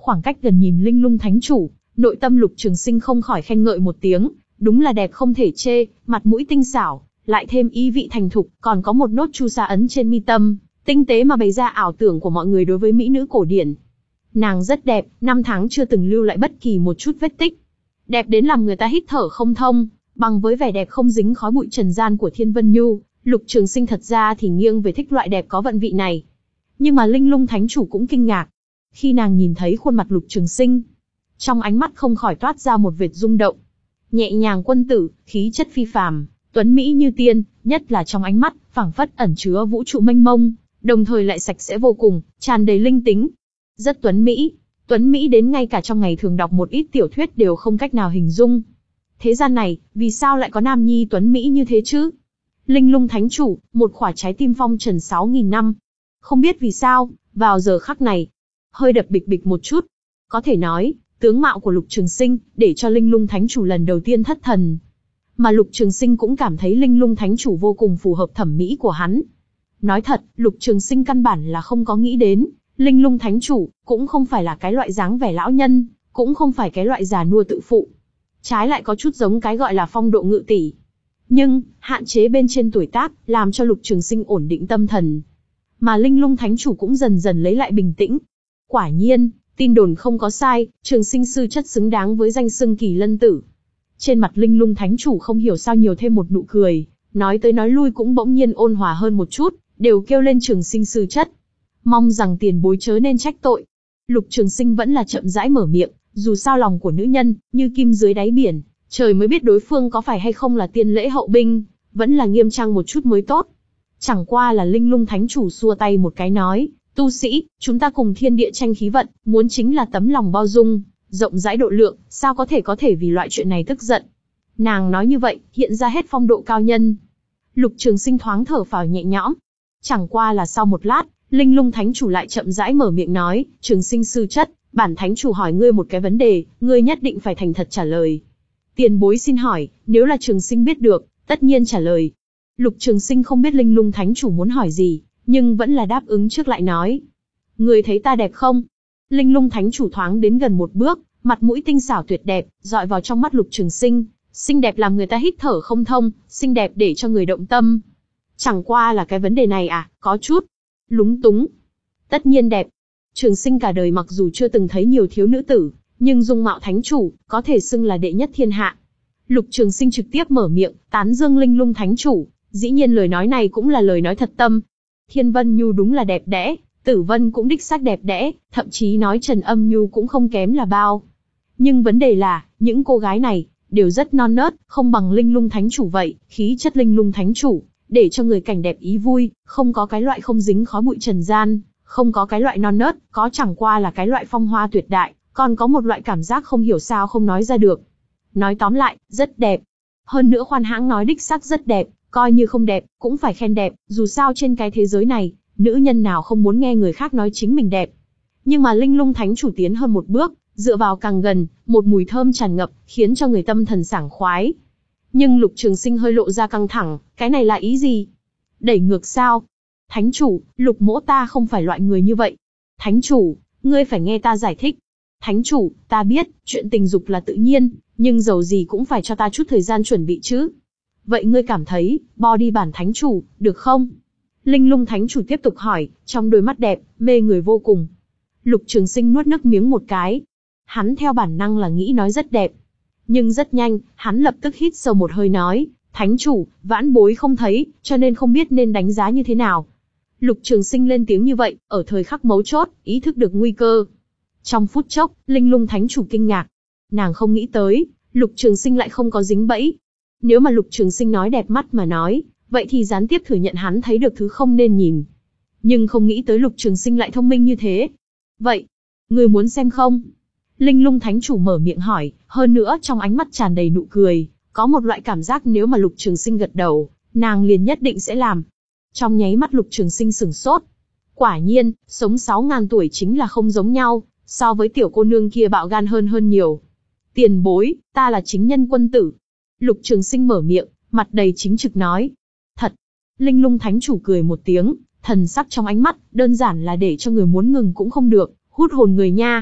Khoảng cách gần nhìn Linh Lung Thánh Chủ, nội tâm Lục Trường Sinh không khỏi khen ngợi một tiếng, đúng là đẹp không thể chê, mặt mũi tinh xảo, lại thêm ý vị thành thục, còn có một nốt chu sa ấn trên mi tâm, tinh tế mà bày ra ảo tưởng của mọi người đối với mỹ nữ cổ điển. Nàng rất đẹp, năm tháng chưa từng lưu lại bất kỳ một chút vết tích. Đẹp đến làm người ta hít thở không thông, bằng với vẻ đẹp không dính khói bụi trần gian của Thiên Vân Nhu, Lục Trường Sinh thật ra thì nghiêng về thích loại đẹp có vận vị này. Nhưng mà Linh Lung Thánh Chủ cũng kinh ngạc. Khi nàng nhìn thấy khuôn mặt Lục Trường Sinh, trong ánh mắt không khỏi toát ra một vệt rung động. Nhẹ nhàng quân tử, khí chất phi phàm, tuấn mỹ như tiên, nhất là trong ánh mắt, phảng phất ẩn chứa vũ trụ mênh mông, đồng thời lại sạch sẽ vô cùng, tràn đầy linh tính. Rất tuấn mỹ, tuấn mỹ đến ngay cả trong ngày thường đọc một ít tiểu thuyết đều không cách nào hình dung. Thế gian này, vì sao lại có nam nhi tuấn mỹ như thế chứ? Linh Lung Thánh Chủ, một khỏa trái tim phong trần sáu nghìn năm. Không biết vì sao, vào giờ khắc này, hơi đập bịch bịch một chút. Có thể nói, tướng mạo của Lục Trường Sinh, để cho Linh Lung Thánh Chủ lần đầu tiên thất thần. Mà Lục Trường Sinh cũng cảm thấy Linh Lung Thánh Chủ vô cùng phù hợp thẩm mỹ của hắn. Nói thật, Lục Trường Sinh căn bản là không có nghĩ đến, Linh Lung Thánh Chủ, cũng không phải là cái loại dáng vẻ lão nhân, cũng không phải cái loại già nua tự phụ. Trái lại có chút giống cái gọi là phong độ ngự tỷ. Nhưng, hạn chế bên trên tuổi tác, làm cho Lục Trường Sinh ổn định tâm thần. Mà Linh Lung Thánh Chủ cũng dần dần lấy lại bình tĩnh. Quả nhiên, tin đồn không có sai, Trường Sinh sư chất xứng đáng với danh xưng Kỳ Lân Tử. Trên mặt Linh Lung Thánh Chủ không hiểu sao nhiều thêm một nụ cười, nói tới nói lui cũng bỗng nhiên ôn hòa hơn một chút, đều kêu lên Trường Sinh sư chất. Mong rằng tiền bối chớ nên trách tội. Lục Trường Sinh vẫn là chậm rãi mở miệng, dù sao lòng của nữ nhân, như kim dưới đáy biển, trời mới biết đối phương có phải hay không là tiên lễ hậu binh, vẫn là nghiêm trang một chút mới tốt. Chẳng qua là Linh Lung Thánh Chủ xua tay một cái nói, tu sĩ, chúng ta cùng thiên địa tranh khí vận, muốn chính là tấm lòng bao dung, rộng rãi độ lượng, sao có thể có thể vì loại chuyện này tức giận. Nàng nói như vậy, hiện ra hết phong độ cao nhân. Lục Trường Sinh thoáng thở phào nhẹ nhõm. Chẳng qua là sau một lát, Linh Lung Thánh Chủ lại chậm rãi mở miệng nói, Trường Sinh sư chất, bản Thánh Chủ hỏi ngươi một cái vấn đề, ngươi nhất định phải thành thật trả lời. Tiền bối xin hỏi, nếu là Trường Sinh biết được, tất nhiên trả lời. Lục Trường Sinh không biết Linh Lung Thánh Chủ muốn hỏi gì, nhưng vẫn là đáp ứng trước lại nói. Ngươi thấy ta đẹp không? Linh Lung Thánh Chủ thoáng đến gần một bước, mặt mũi tinh xảo tuyệt đẹp, dọi vào trong mắt Lục Trường Sinh, xinh đẹp làm người ta hít thở không thông, xinh đẹp để cho người động tâm. Chẳng qua là cái vấn đề này à, có chút lúng túng. Tất nhiên đẹp. Trường Sinh cả đời mặc dù chưa từng thấy nhiều thiếu nữ tử, nhưng dung mạo Thánh Chủ, có thể xưng là đệ nhất thiên hạ. Lục Trường Sinh trực tiếp mở miệng, tán dương Linh Lung Thánh Chủ, dĩ nhiên lời nói này cũng là lời nói thật tâm. Thiên Vân Nhu đúng là đẹp đẽ, Tử Vân cũng đích xác đẹp đẽ, thậm chí nói Trần Âm Nhu cũng không kém là bao. Nhưng vấn đề là, những cô gái này, đều rất non nớt, không bằng Linh Lung Thánh Chủ vậy, khí chất Linh Lung Thánh Chủ, để cho người cảnh đẹp ý vui, không có cái loại không dính khói bụi trần gian, không có cái loại non nớt, có chẳng qua là cái loại phong hoa tuyệt đại, còn có một loại cảm giác không hiểu sao không nói ra được. Nói tóm lại, rất đẹp. Hơn nữa khoan hãng nói đích xác rất đẹp, coi như không đẹp, cũng phải khen đẹp, dù sao trên cái thế giới này, nữ nhân nào không muốn nghe người khác nói chính mình đẹp. Nhưng mà Linh Lung Thánh Chủ tiến hơn một bước, dựa vào càng gần, một mùi thơm tràn ngập, khiến cho người tâm thần sảng khoái. Nhưng Lục Trường Sinh hơi lộ ra căng thẳng, cái này là ý gì? Đẩy ngược sao? Thánh Chủ, Lục mỗ ta không phải loại người như vậy. Thánh Chủ, ngươi phải nghe ta giải thích. Thánh Chủ, ta biết, chuyện tình dục là tự nhiên, nhưng dầu gì cũng phải cho ta chút thời gian chuẩn bị chứ. Vậy ngươi cảm thấy, body bản Thánh Chủ, được không? Linh Lung Thánh Chủ tiếp tục hỏi, trong đôi mắt đẹp, mê người vô cùng. Lục Trường Sinh nuốt nước miếng một cái. Hắn theo bản năng là nghĩ nói rất đẹp. Nhưng rất nhanh, hắn lập tức hít sâu một hơi nói, Thánh Chủ, vãn bối không thấy, cho nên không biết nên đánh giá như thế nào. Lục Trường Sinh lên tiếng như vậy, ở thời khắc mấu chốt, ý thức được nguy cơ. Trong phút chốc, Linh Lung Thánh Chủ kinh ngạc. Nàng không nghĩ tới, Lục Trường Sinh lại không có dính bẫy. Nếu mà Lục Trường Sinh nói đẹp mắt mà nói, vậy thì gián tiếp thừa nhận hắn thấy được thứ không nên nhìn. Nhưng không nghĩ tới Lục Trường Sinh lại thông minh như thế. Vậy, người muốn xem không? Linh Lung Thánh Chủ mở miệng hỏi, hơn nữa trong ánh mắt tràn đầy nụ cười, có một loại cảm giác nếu mà Lục Trường Sinh gật đầu, nàng liền nhất định sẽ làm. Trong nháy mắt Lục Trường Sinh sửng sốt. Quả nhiên, sống sáu ngàn tuổi chính là không giống nhau, so với tiểu cô nương kia bạo gan hơn hơn nhiều. Tiền bối, ta là chính nhân quân tử. Lục Trường Sinh mở miệng, mặt đầy chính trực nói. Thật. Linh Lung Thánh Chủ cười một tiếng, thần sắc trong ánh mắt, đơn giản là để cho người muốn ngừng cũng không được, hút hồn người nha.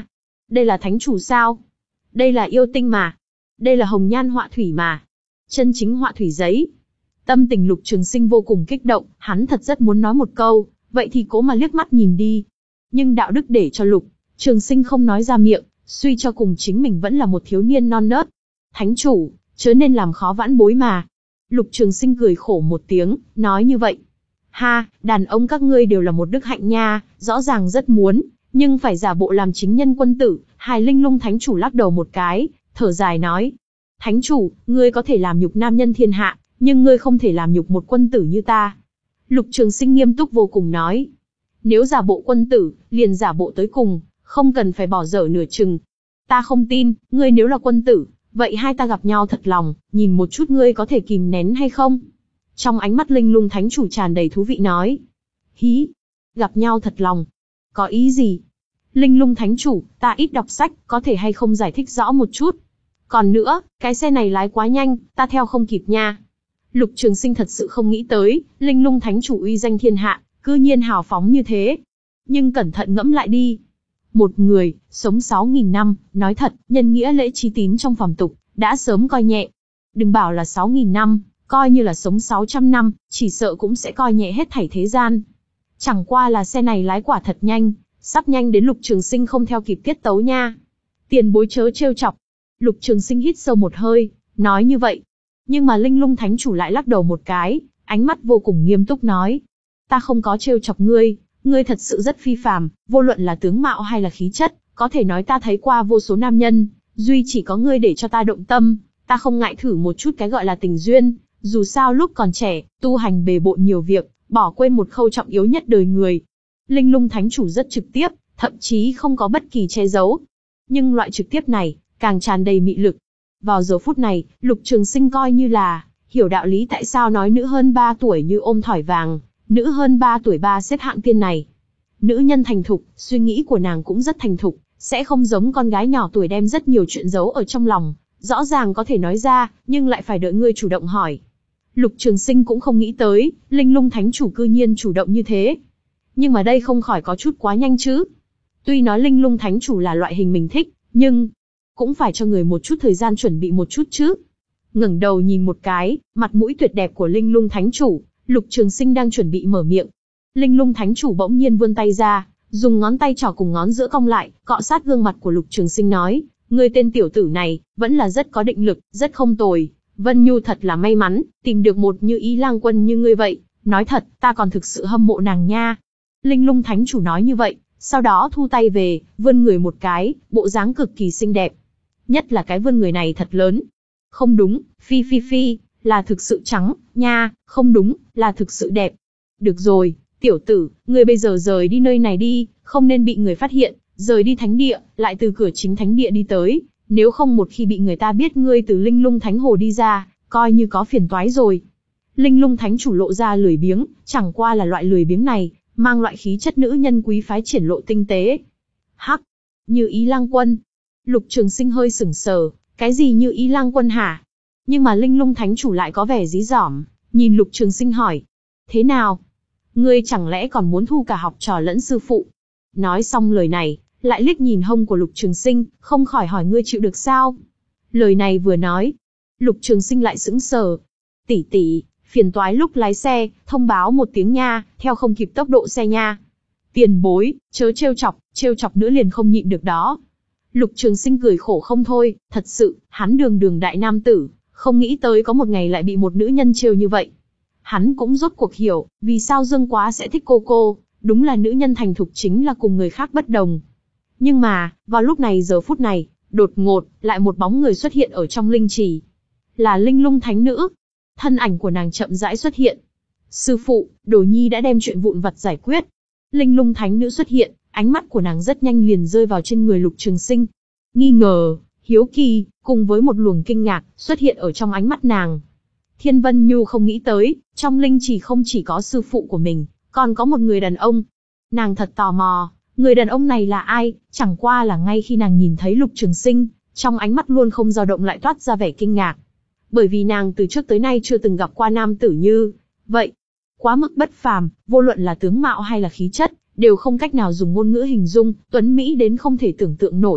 Đây là thánh chủ sao? Đây là yêu tinh mà. Đây là hồng nhan họa thủy mà. Chân chính họa thủy giấy. Tâm tình Lục Trường Sinh vô cùng kích động, hắn thật rất muốn nói một câu, vậy thì cố mà liếc mắt nhìn đi. Nhưng đạo đức để cho Lục Trường Sinh không nói ra miệng, suy cho cùng chính mình vẫn là một thiếu niên non nớt. Thánh chủ, chớ nên làm khó vãn bối mà. Lục Trường Sinh cười khổ một tiếng, nói như vậy. Ha, đàn ông các ngươi đều là một đức hạnh nha, rõ ràng rất muốn, nhưng phải giả bộ làm chính nhân quân tử. Hải Linh Lung thánh chủ lắc đầu một cái, thở dài nói. Thánh chủ, ngươi có thể làm nhục nam nhân thiên hạ, nhưng ngươi không thể làm nhục một quân tử như ta. Lục Trường Sinh nghiêm túc vô cùng nói. Nếu giả bộ quân tử, liền giả bộ tới cùng, không cần phải bỏ dở nửa chừng. Ta không tin, ngươi nếu là quân tử, vậy hai ta gặp nhau thật lòng, nhìn một chút ngươi có thể kìm nén hay không? Trong ánh mắt Linh Lung thánh chủ tràn đầy thú vị nói. Hí, gặp nhau thật lòng. Có ý gì? Linh Lung thánh chủ, ta ít đọc sách, có thể hay không giải thích rõ một chút? Còn nữa, cái xe này lái quá nhanh, ta theo không kịp nha. Lục Trường Sinh thật sự không nghĩ tới, Linh Lung thánh chủ uy danh thiên hạ, cư nhiên hào phóng như thế. Nhưng cẩn thận ngẫm lại đi. Một người, sống sáu nghìn năm, nói thật, nhân nghĩa lễ trí tín trong phàm tục, đã sớm coi nhẹ. Đừng bảo là sáu nghìn năm, coi như là sống sáu trăm năm, chỉ sợ cũng sẽ coi nhẹ hết thảy thế gian. Chẳng qua là xe này lái quả thật nhanh, sắp nhanh đến Lục Trường Sinh không theo kịp tiết tấu nha. Tiền bối chớ trêu chọc. Lục Trường Sinh hít sâu một hơi, nói như vậy. Nhưng mà Linh Lung thánh chủ lại lắc đầu một cái, ánh mắt vô cùng nghiêm túc nói. Ta không có trêu chọc ngươi, ngươi thật sự rất phi phàm, vô luận là tướng mạo hay là khí chất, có thể nói ta thấy qua vô số nam nhân, duy chỉ có ngươi để cho ta động tâm, ta không ngại thử một chút cái gọi là tình duyên, dù sao lúc còn trẻ, tu hành bề bộn nhiều việc, bỏ quên một khâu trọng yếu nhất đời người. Linh Lung thánh chủ rất trực tiếp, thậm chí không có bất kỳ che giấu. Nhưng loại trực tiếp này, càng tràn đầy mị lực. Vào giờ phút này, Lục Trường Sinh coi như là hiểu đạo lý tại sao nói nữ hơn ba tuổi như ôm thỏi vàng, nữ hơn ba tuổi ba xếp hạng tiên này. Nữ nhân thành thục, suy nghĩ của nàng cũng rất thành thục, sẽ không giống con gái nhỏ tuổi đem rất nhiều chuyện giấu ở trong lòng, rõ ràng có thể nói ra, nhưng lại phải đợi ngươi chủ động hỏi. Lục Trường Sinh cũng không nghĩ tới, Linh Lung thánh chủ cư nhiên chủ động như thế. Nhưng mà đây không khỏi có chút quá nhanh chứ. Tuy nói Linh Lung thánh chủ là loại hình mình thích, nhưng cũng phải cho người một chút thời gian chuẩn bị một chút chứ. Ngẩng đầu nhìn một cái, mặt mũi tuyệt đẹp của Linh Lung thánh chủ, Lục Trường Sinh đang chuẩn bị mở miệng. Linh Lung thánh chủ bỗng nhiên vươn tay ra, dùng ngón tay trỏ cùng ngón giữa cong lại, cọ sát gương mặt của Lục Trường Sinh nói, ngươi tên tiểu tử này, vẫn là rất có định lực, rất không tồi. Vân Nhu thật là may mắn, tìm được một Như Ý lang quân như ngươi vậy, nói thật, ta còn thực sự hâm mộ nàng nha. Linh Lung thánh chủ nói như vậy, sau đó thu tay về, vươn người một cái, bộ dáng cực kỳ xinh đẹp. Nhất là cái vươn người này thật lớn. Không đúng, phi phi phi, là thực sự trắng, nha, không đúng, là thực sự đẹp. Được rồi, tiểu tử, ngươi bây giờ rời đi nơi này đi, không nên bị người phát hiện, rời đi thánh địa, lại từ cửa chính thánh địa đi tới, nếu không một khi bị người ta biết ngươi từ Linh Lung thánh hồ đi ra, coi như có phiền toái rồi. Linh Lung thánh chủ lộ ra lười biếng, chẳng qua là loại lười biếng này, mang loại khí chất nữ nhân quý phái triển lộ tinh tế. Hắc, Như Ý lang quân. Lục Trường Sinh hơi sửng sờ, cái gì Như Ý lang quân hả? Nhưng mà Linh Lung thánh chủ lại có vẻ dí dỏm, nhìn Lục Trường Sinh hỏi. Thế nào? Ngươi chẳng lẽ còn muốn thu cả học trò lẫn sư phụ? Nói xong lời này, lại liếc nhìn hông của Lục Trường Sinh, không khỏi hỏi ngươi chịu được sao? Lời này vừa nói, Lục Trường Sinh lại sững sờ. Tỷ tỷ, phiền toái lúc lái xe, thông báo một tiếng nha, theo không kịp tốc độ xe nha. Tiền bối, chớ trêu chọc, trêu chọc nữa liền không nhịn được đó. Lục Trường Sinh cười khổ không thôi, thật sự, hắn đường đường đại nam tử, không nghĩ tới có một ngày lại bị một nữ nhân trêu như vậy. Hắn cũng rốt cuộc hiểu, vì sao Dương Quá sẽ thích cô cô, đúng là nữ nhân thành thục chính là cùng người khác bất đồng. Nhưng mà, vào lúc này giờ phút này, đột ngột, lại một bóng người xuất hiện ở trong linh trì. Là Linh Lung thánh nữ. Thân ảnh của nàng chậm rãi xuất hiện. Sư phụ, Đồ Nhi đã đem chuyện vụn vặt giải quyết. Linh Lung thánh nữ xuất hiện, ánh mắt của nàng rất nhanh liền rơi vào trên người Lục Trường Sinh. Nghi ngờ, hiếu kỳ, cùng với một luồng kinh ngạc, xuất hiện ở trong ánh mắt nàng. Thiên Vân Nhu không nghĩ tới, trong linh trì không chỉ có sư phụ của mình, còn có một người đàn ông. Nàng thật tò mò, người đàn ông này là ai, chẳng qua là ngay khi nàng nhìn thấy Lục Trường Sinh, trong ánh mắt luôn không dao động lại toát ra vẻ kinh ngạc. Bởi vì nàng từ trước tới nay chưa từng gặp qua nam tử như vậy. Quá mức bất phàm, vô luận là tướng mạo hay là khí chất, đều không cách nào dùng ngôn ngữ hình dung, tuấn mỹ đến không thể tưởng tượng nổi.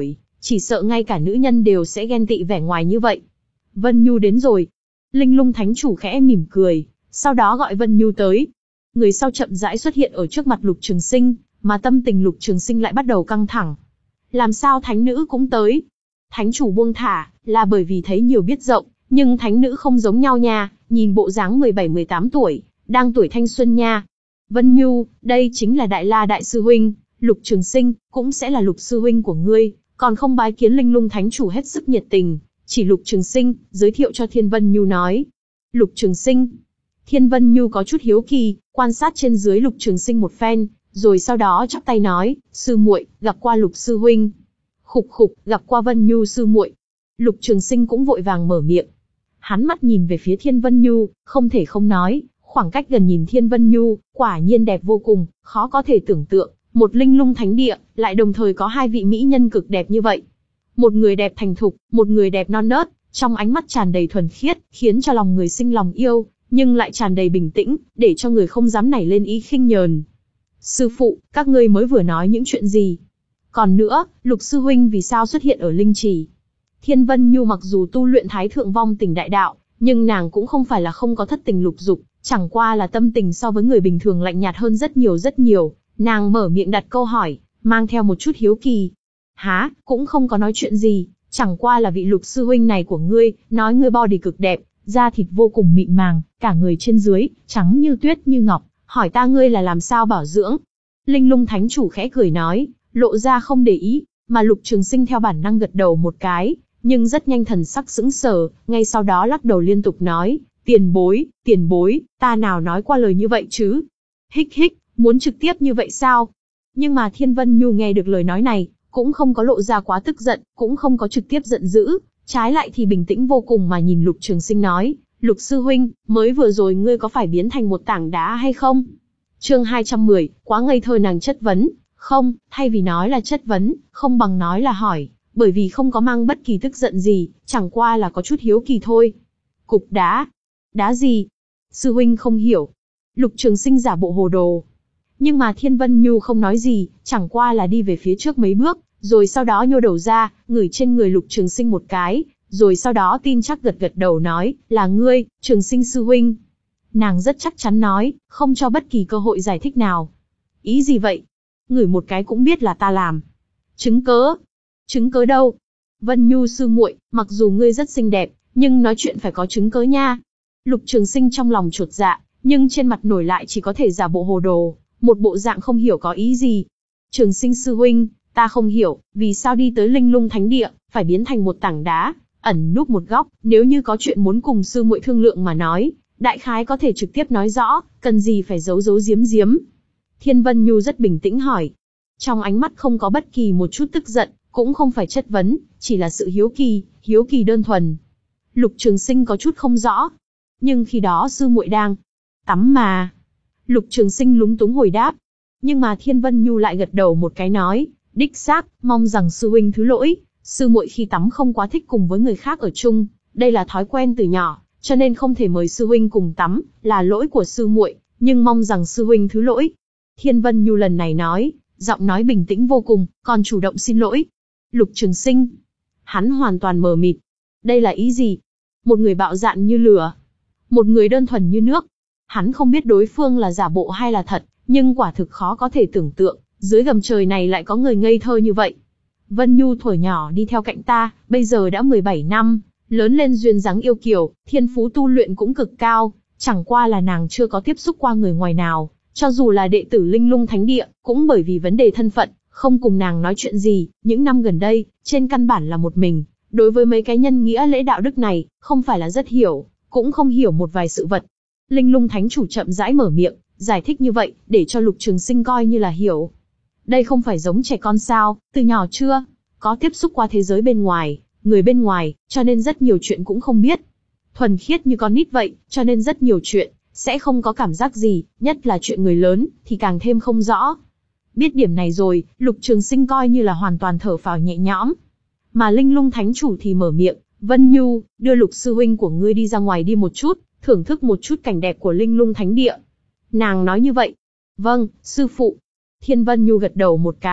chỉ sợ ngay cả nữ nhân đều sẽ ghen tị vẻ ngoài như vậy. Vân Nhu đến rồi. Linh Lung Thánh Chủ khẽ mỉm cười, sau đó gọi Vân Nhu tới. Người sau chậm rãi xuất hiện ở trước mặt Lục Trường Sinh, mà tâm tình Lục Trường Sinh lại bắt đầu căng thẳng. Làm sao thánh nữ cũng tới? Thánh chủ buông thả, là bởi vì thấy nhiều biết rộng, nhưng thánh nữ không giống nhau nha, nhìn bộ dáng mười bảy mười tám tuổi, đang tuổi thanh xuân nha. Vân Nhu, đây chính là Đại La Đại Sư Huynh, Lục Trường Sinh, cũng sẽ là Lục Sư Huynh của ngươi, còn không bái kiến Linh Lung Thánh Chủ hết sức nhiệt tình, chỉ Lục Trường Sinh, giới thiệu cho Thiên Vân Nhu nói. Lục Trường Sinh. Thiên Vân Nhu có chút hiếu kỳ, quan sát trên dưới Lục Trường Sinh một phen, rồi sau đó chắp tay nói, sư muội, gặp qua Lục Sư Huynh. Khục khục, gặp qua Vân Nhu sư muội. Lục Trường Sinh cũng vội vàng mở miệng. Hắn mắt nhìn về phía Thiên Vân Nhu, không thể không nói, khoảng cách gần nhìn Thiên Vân Nhu, quả nhiên đẹp vô cùng, khó có thể tưởng tượng, một linh lung thánh địa, lại đồng thời có hai vị mỹ nhân cực đẹp như vậy. Một người đẹp thành thục, một người đẹp non nớt, trong ánh mắt tràn đầy thuần khiết, khiến cho lòng người sinh lòng yêu, nhưng lại tràn đầy bình tĩnh, để cho người không dám nảy lên ý khinh nhờn. Sư phụ, các ngươi mới vừa nói những chuyện gì? Còn nữa, Lục Sư Huynh vì sao xuất hiện ở Linh Trì? Thiên Vân Nhu mặc dù tu luyện Thái Thượng Vong Tình Đại Đạo, nhưng nàng cũng không phải là không có thất tình lục dục, chẳng qua là tâm tình so với người bình thường lạnh nhạt hơn rất nhiều rất nhiều. Nàng mở miệng đặt câu hỏi, mang theo một chút hiếu kỳ. Há, cũng không có nói chuyện gì, chẳng qua là vị Lục Sư Huynh này của ngươi, nói ngươi body cực đẹp, da thịt vô cùng mịn màng, cả người trên dưới, trắng như tuyết như ngọc, hỏi ta ngươi là làm sao bảo dưỡng. Linh Lung Thánh Chủ khẽ cười nói, lộ ra không để ý, mà Lục Trường Sinh theo bản năng gật đầu một cái, nhưng rất nhanh thần sắc sững sờ, ngay sau đó lắc đầu liên tục nói, tiền bối, tiền bối, ta nào nói qua lời như vậy chứ? Hích hích, muốn trực tiếp như vậy sao? Nhưng mà Thiên Vân Nhu nghe được lời nói này, cũng không có lộ ra quá tức giận, cũng không có trực tiếp giận dữ, trái lại thì bình tĩnh vô cùng mà nhìn Lục Trường Sinh nói, Lục Sư Huynh, mới vừa rồi ngươi có phải biến thành một tảng đá hay không? Chương hai trăm mười, quá ngây thơ nàng chất vấn, không, thay vì nói là chất vấn, không bằng nói là hỏi, bởi vì không có mang bất kỳ tức giận gì, chẳng qua là có chút hiếu kỳ thôi. Cục đá? Đá gì? Sư Huynh không hiểu. Lục Trường Sinh giả bộ hồ đồ. Nhưng mà Thiên Vân Nhu không nói gì, chẳng qua là đi về phía trước mấy bước, rồi sau đó nhô đầu ra, ngửi trên người Lục Trường Sinh một cái, rồi sau đó tin chắc gật gật đầu nói, là ngươi, Trường Sinh Sư Huynh. Nàng rất chắc chắn nói, không cho bất kỳ cơ hội giải thích nào. Ý gì vậy? Ngửi một cái cũng biết là ta làm. Chứng cớ? Chứng cớ đâu? Vân Nhu sư muội, mặc dù ngươi rất xinh đẹp, nhưng nói chuyện phải có chứng cớ nha. Lục Trường Sinh trong lòng chột dạ, nhưng trên mặt nổi lại chỉ có thể giả bộ hồ đồ, một bộ dạng không hiểu có ý gì. Trường Sinh sư huynh, ta không hiểu, vì sao đi tới Linh Lung Thánh Địa, phải biến thành một tảng đá, ẩn núp một góc, nếu như có chuyện muốn cùng sư muội thương lượng mà nói, đại khái có thể trực tiếp nói rõ, cần gì phải giấu giấu giếm giếm. Thiên Vân Nhu rất bình tĩnh hỏi. Trong ánh mắt không có bất kỳ một chút tức giận, cũng không phải chất vấn, chỉ là sự hiếu kỳ, hiếu kỳ đơn thuần. Lục Trường Sinh có chút không rõ. Nhưng khi đó sư muội đang tắm mà. Lục Trường Sinh lúng túng hồi đáp. Nhưng mà Thiên Vân Nhu lại gật đầu một cái nói, đích xác, mong rằng sư huynh thứ lỗi, sư muội khi tắm không quá thích cùng với người khác ở chung, đây là thói quen từ nhỏ, cho nên không thể mời sư huynh cùng tắm, là lỗi của sư muội, nhưng mong rằng sư huynh thứ lỗi. Thiên Vân Nhu lần này nói, giọng nói bình tĩnh vô cùng, còn chủ động xin lỗi. Lục Trường Sinh, hắn hoàn toàn mờ mịt. Đây là ý gì? Một người bạo dạn như lửa, một người đơn thuần như nước. Hắn không biết đối phương là giả bộ hay là thật, nhưng quả thực khó có thể tưởng tượng, dưới gầm trời này lại có người ngây thơ như vậy. Vân Nhu thuở nhỏ đi theo cạnh ta, bây giờ đã mười bảy năm, lớn lên duyên dáng yêu kiều, thiên phú tu luyện cũng cực cao, chẳng qua là nàng chưa có tiếp xúc qua người ngoài nào, cho dù là đệ tử Linh Lung Thánh Địa, cũng bởi vì vấn đề thân phận, không cùng nàng nói chuyện gì, những năm gần đây, trên căn bản là một mình, đối với mấy cái nhân nghĩa lễ đạo đức này, không phải là rất hiểu, cũng không hiểu một vài sự vật. Linh Lung Thánh Chủ chậm rãi mở miệng, giải thích như vậy, để cho Lục Trường Sinh coi như là hiểu. Đây không phải giống trẻ con sao, từ nhỏ chưa có tiếp xúc qua thế giới bên ngoài, người bên ngoài, cho nên rất nhiều chuyện cũng không biết. Thuần khiết như con nít vậy, cho nên rất nhiều chuyện, sẽ không có cảm giác gì, nhất là chuyện người lớn, thì càng thêm không rõ. Biết điểm này rồi, Lục Trường Sinh coi như là hoàn toàn thở phào nhẹ nhõm. Mà Linh Lung Thánh Chủ thì mở miệng, Vân Nhu, đưa Lục Sư Huynh của ngươi đi ra ngoài đi một chút, thưởng thức một chút cảnh đẹp của Linh Lung Thánh Địa. Nàng nói như vậy. Vâng, sư phụ. Thiên Vân Nhu gật đầu một cái,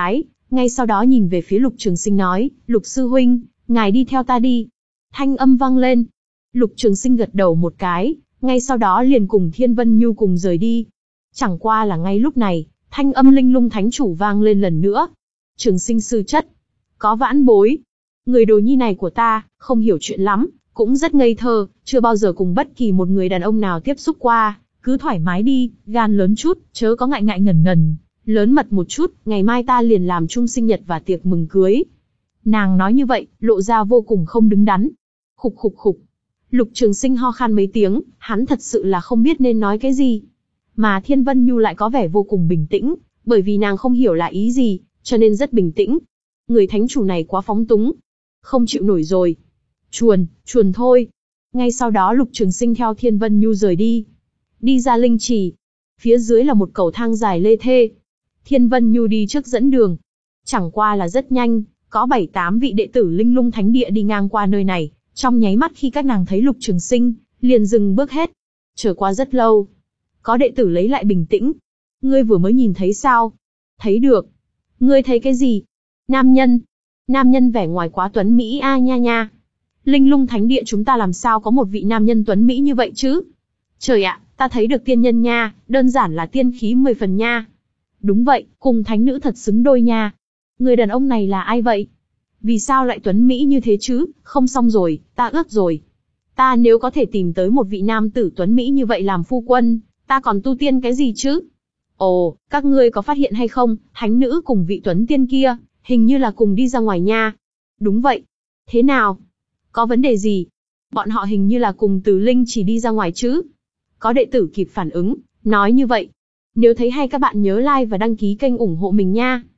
Ngay sau đó nhìn về phía Lục Trường Sinh nói, Lục sư huynh, ngài đi theo ta đi. Thanh âm vang lên. Lục Trường Sinh gật đầu một cái, ngay sau đó liền cùng Thiên Vân Nhu cùng rời đi. Chẳng qua là ngay lúc này, thanh âm Linh Lung Thánh Chủ vang lên lần nữa. Trường Sinh sư chất, có vãn bối. Người đồ nhi này của ta, không hiểu chuyện lắm, cũng rất ngây thơ, chưa bao giờ cùng bất kỳ một người đàn ông nào tiếp xúc qua, cứ thoải mái đi, gan lớn chút, chớ có ngại ngại ngần ngần, lớn mật một chút, ngày mai ta liền làm chung sinh nhật và tiệc mừng cưới. Nàng nói như vậy, lộ ra vô cùng không đứng đắn. Khục khục khục. Lục Trường Sinh ho khan mấy tiếng, hắn thật sự là không biết nên nói cái gì. Mà Thiên Vân Nhu lại có vẻ vô cùng bình tĩnh, bởi vì nàng không hiểu là ý gì, cho nên rất bình tĩnh. Người thánh chủ này quá phóng túng. Không chịu nổi rồi. Chuồn, chuồn thôi. Ngay sau đó Lục Trường Sinh theo Thiên Vân Nhu rời đi. Đi ra linh trì. Phía dưới là một cầu thang dài lê thê. Thiên Vân Nhu đi trước dẫn đường. Chẳng qua là rất nhanh, có bảy tám vị đệ tử Linh Lung Thánh Địa đi ngang qua nơi này. Trong nháy mắt khi các nàng thấy Lục Trường Sinh, liền dừng bước hết. Chờ qua rất lâu. Có đệ tử lấy lại bình tĩnh. Ngươi vừa mới nhìn thấy sao? Thấy được. Ngươi thấy cái gì? Nam nhân. Nam nhân vẻ ngoài quá tuấn Mỹ a nha nha. Linh Lung Thánh Địa chúng ta làm sao có một vị nam nhân tuấn Mỹ như vậy chứ? Trời ạ, ta thấy được tiên nhân nha, đơn giản là tiên khí mười phần nha. Đúng vậy, cùng thánh nữ thật xứng đôi nha. Người đàn ông này là ai vậy? Vì sao lại tuấn Mỹ như thế chứ? Không xong rồi, ta ước rồi. Ta nếu có thể tìm tới một vị nam tử tuấn Mỹ như vậy làm phu quân, ta còn tu tiên cái gì chứ? Ồ, các ngươi có phát hiện hay không, thánh nữ cùng vị tuấn tiên kia, hình như là cùng đi ra ngoài nha. Đúng vậy. Thế nào? Có vấn đề gì? Bọn họ hình như là cùng từ linh chỉ đi ra ngoài chứ? Có đệ tử kịp phản ứng, nói như vậy. Nếu thấy hay các bạn nhớ like và đăng ký kênh ủng hộ mình nha.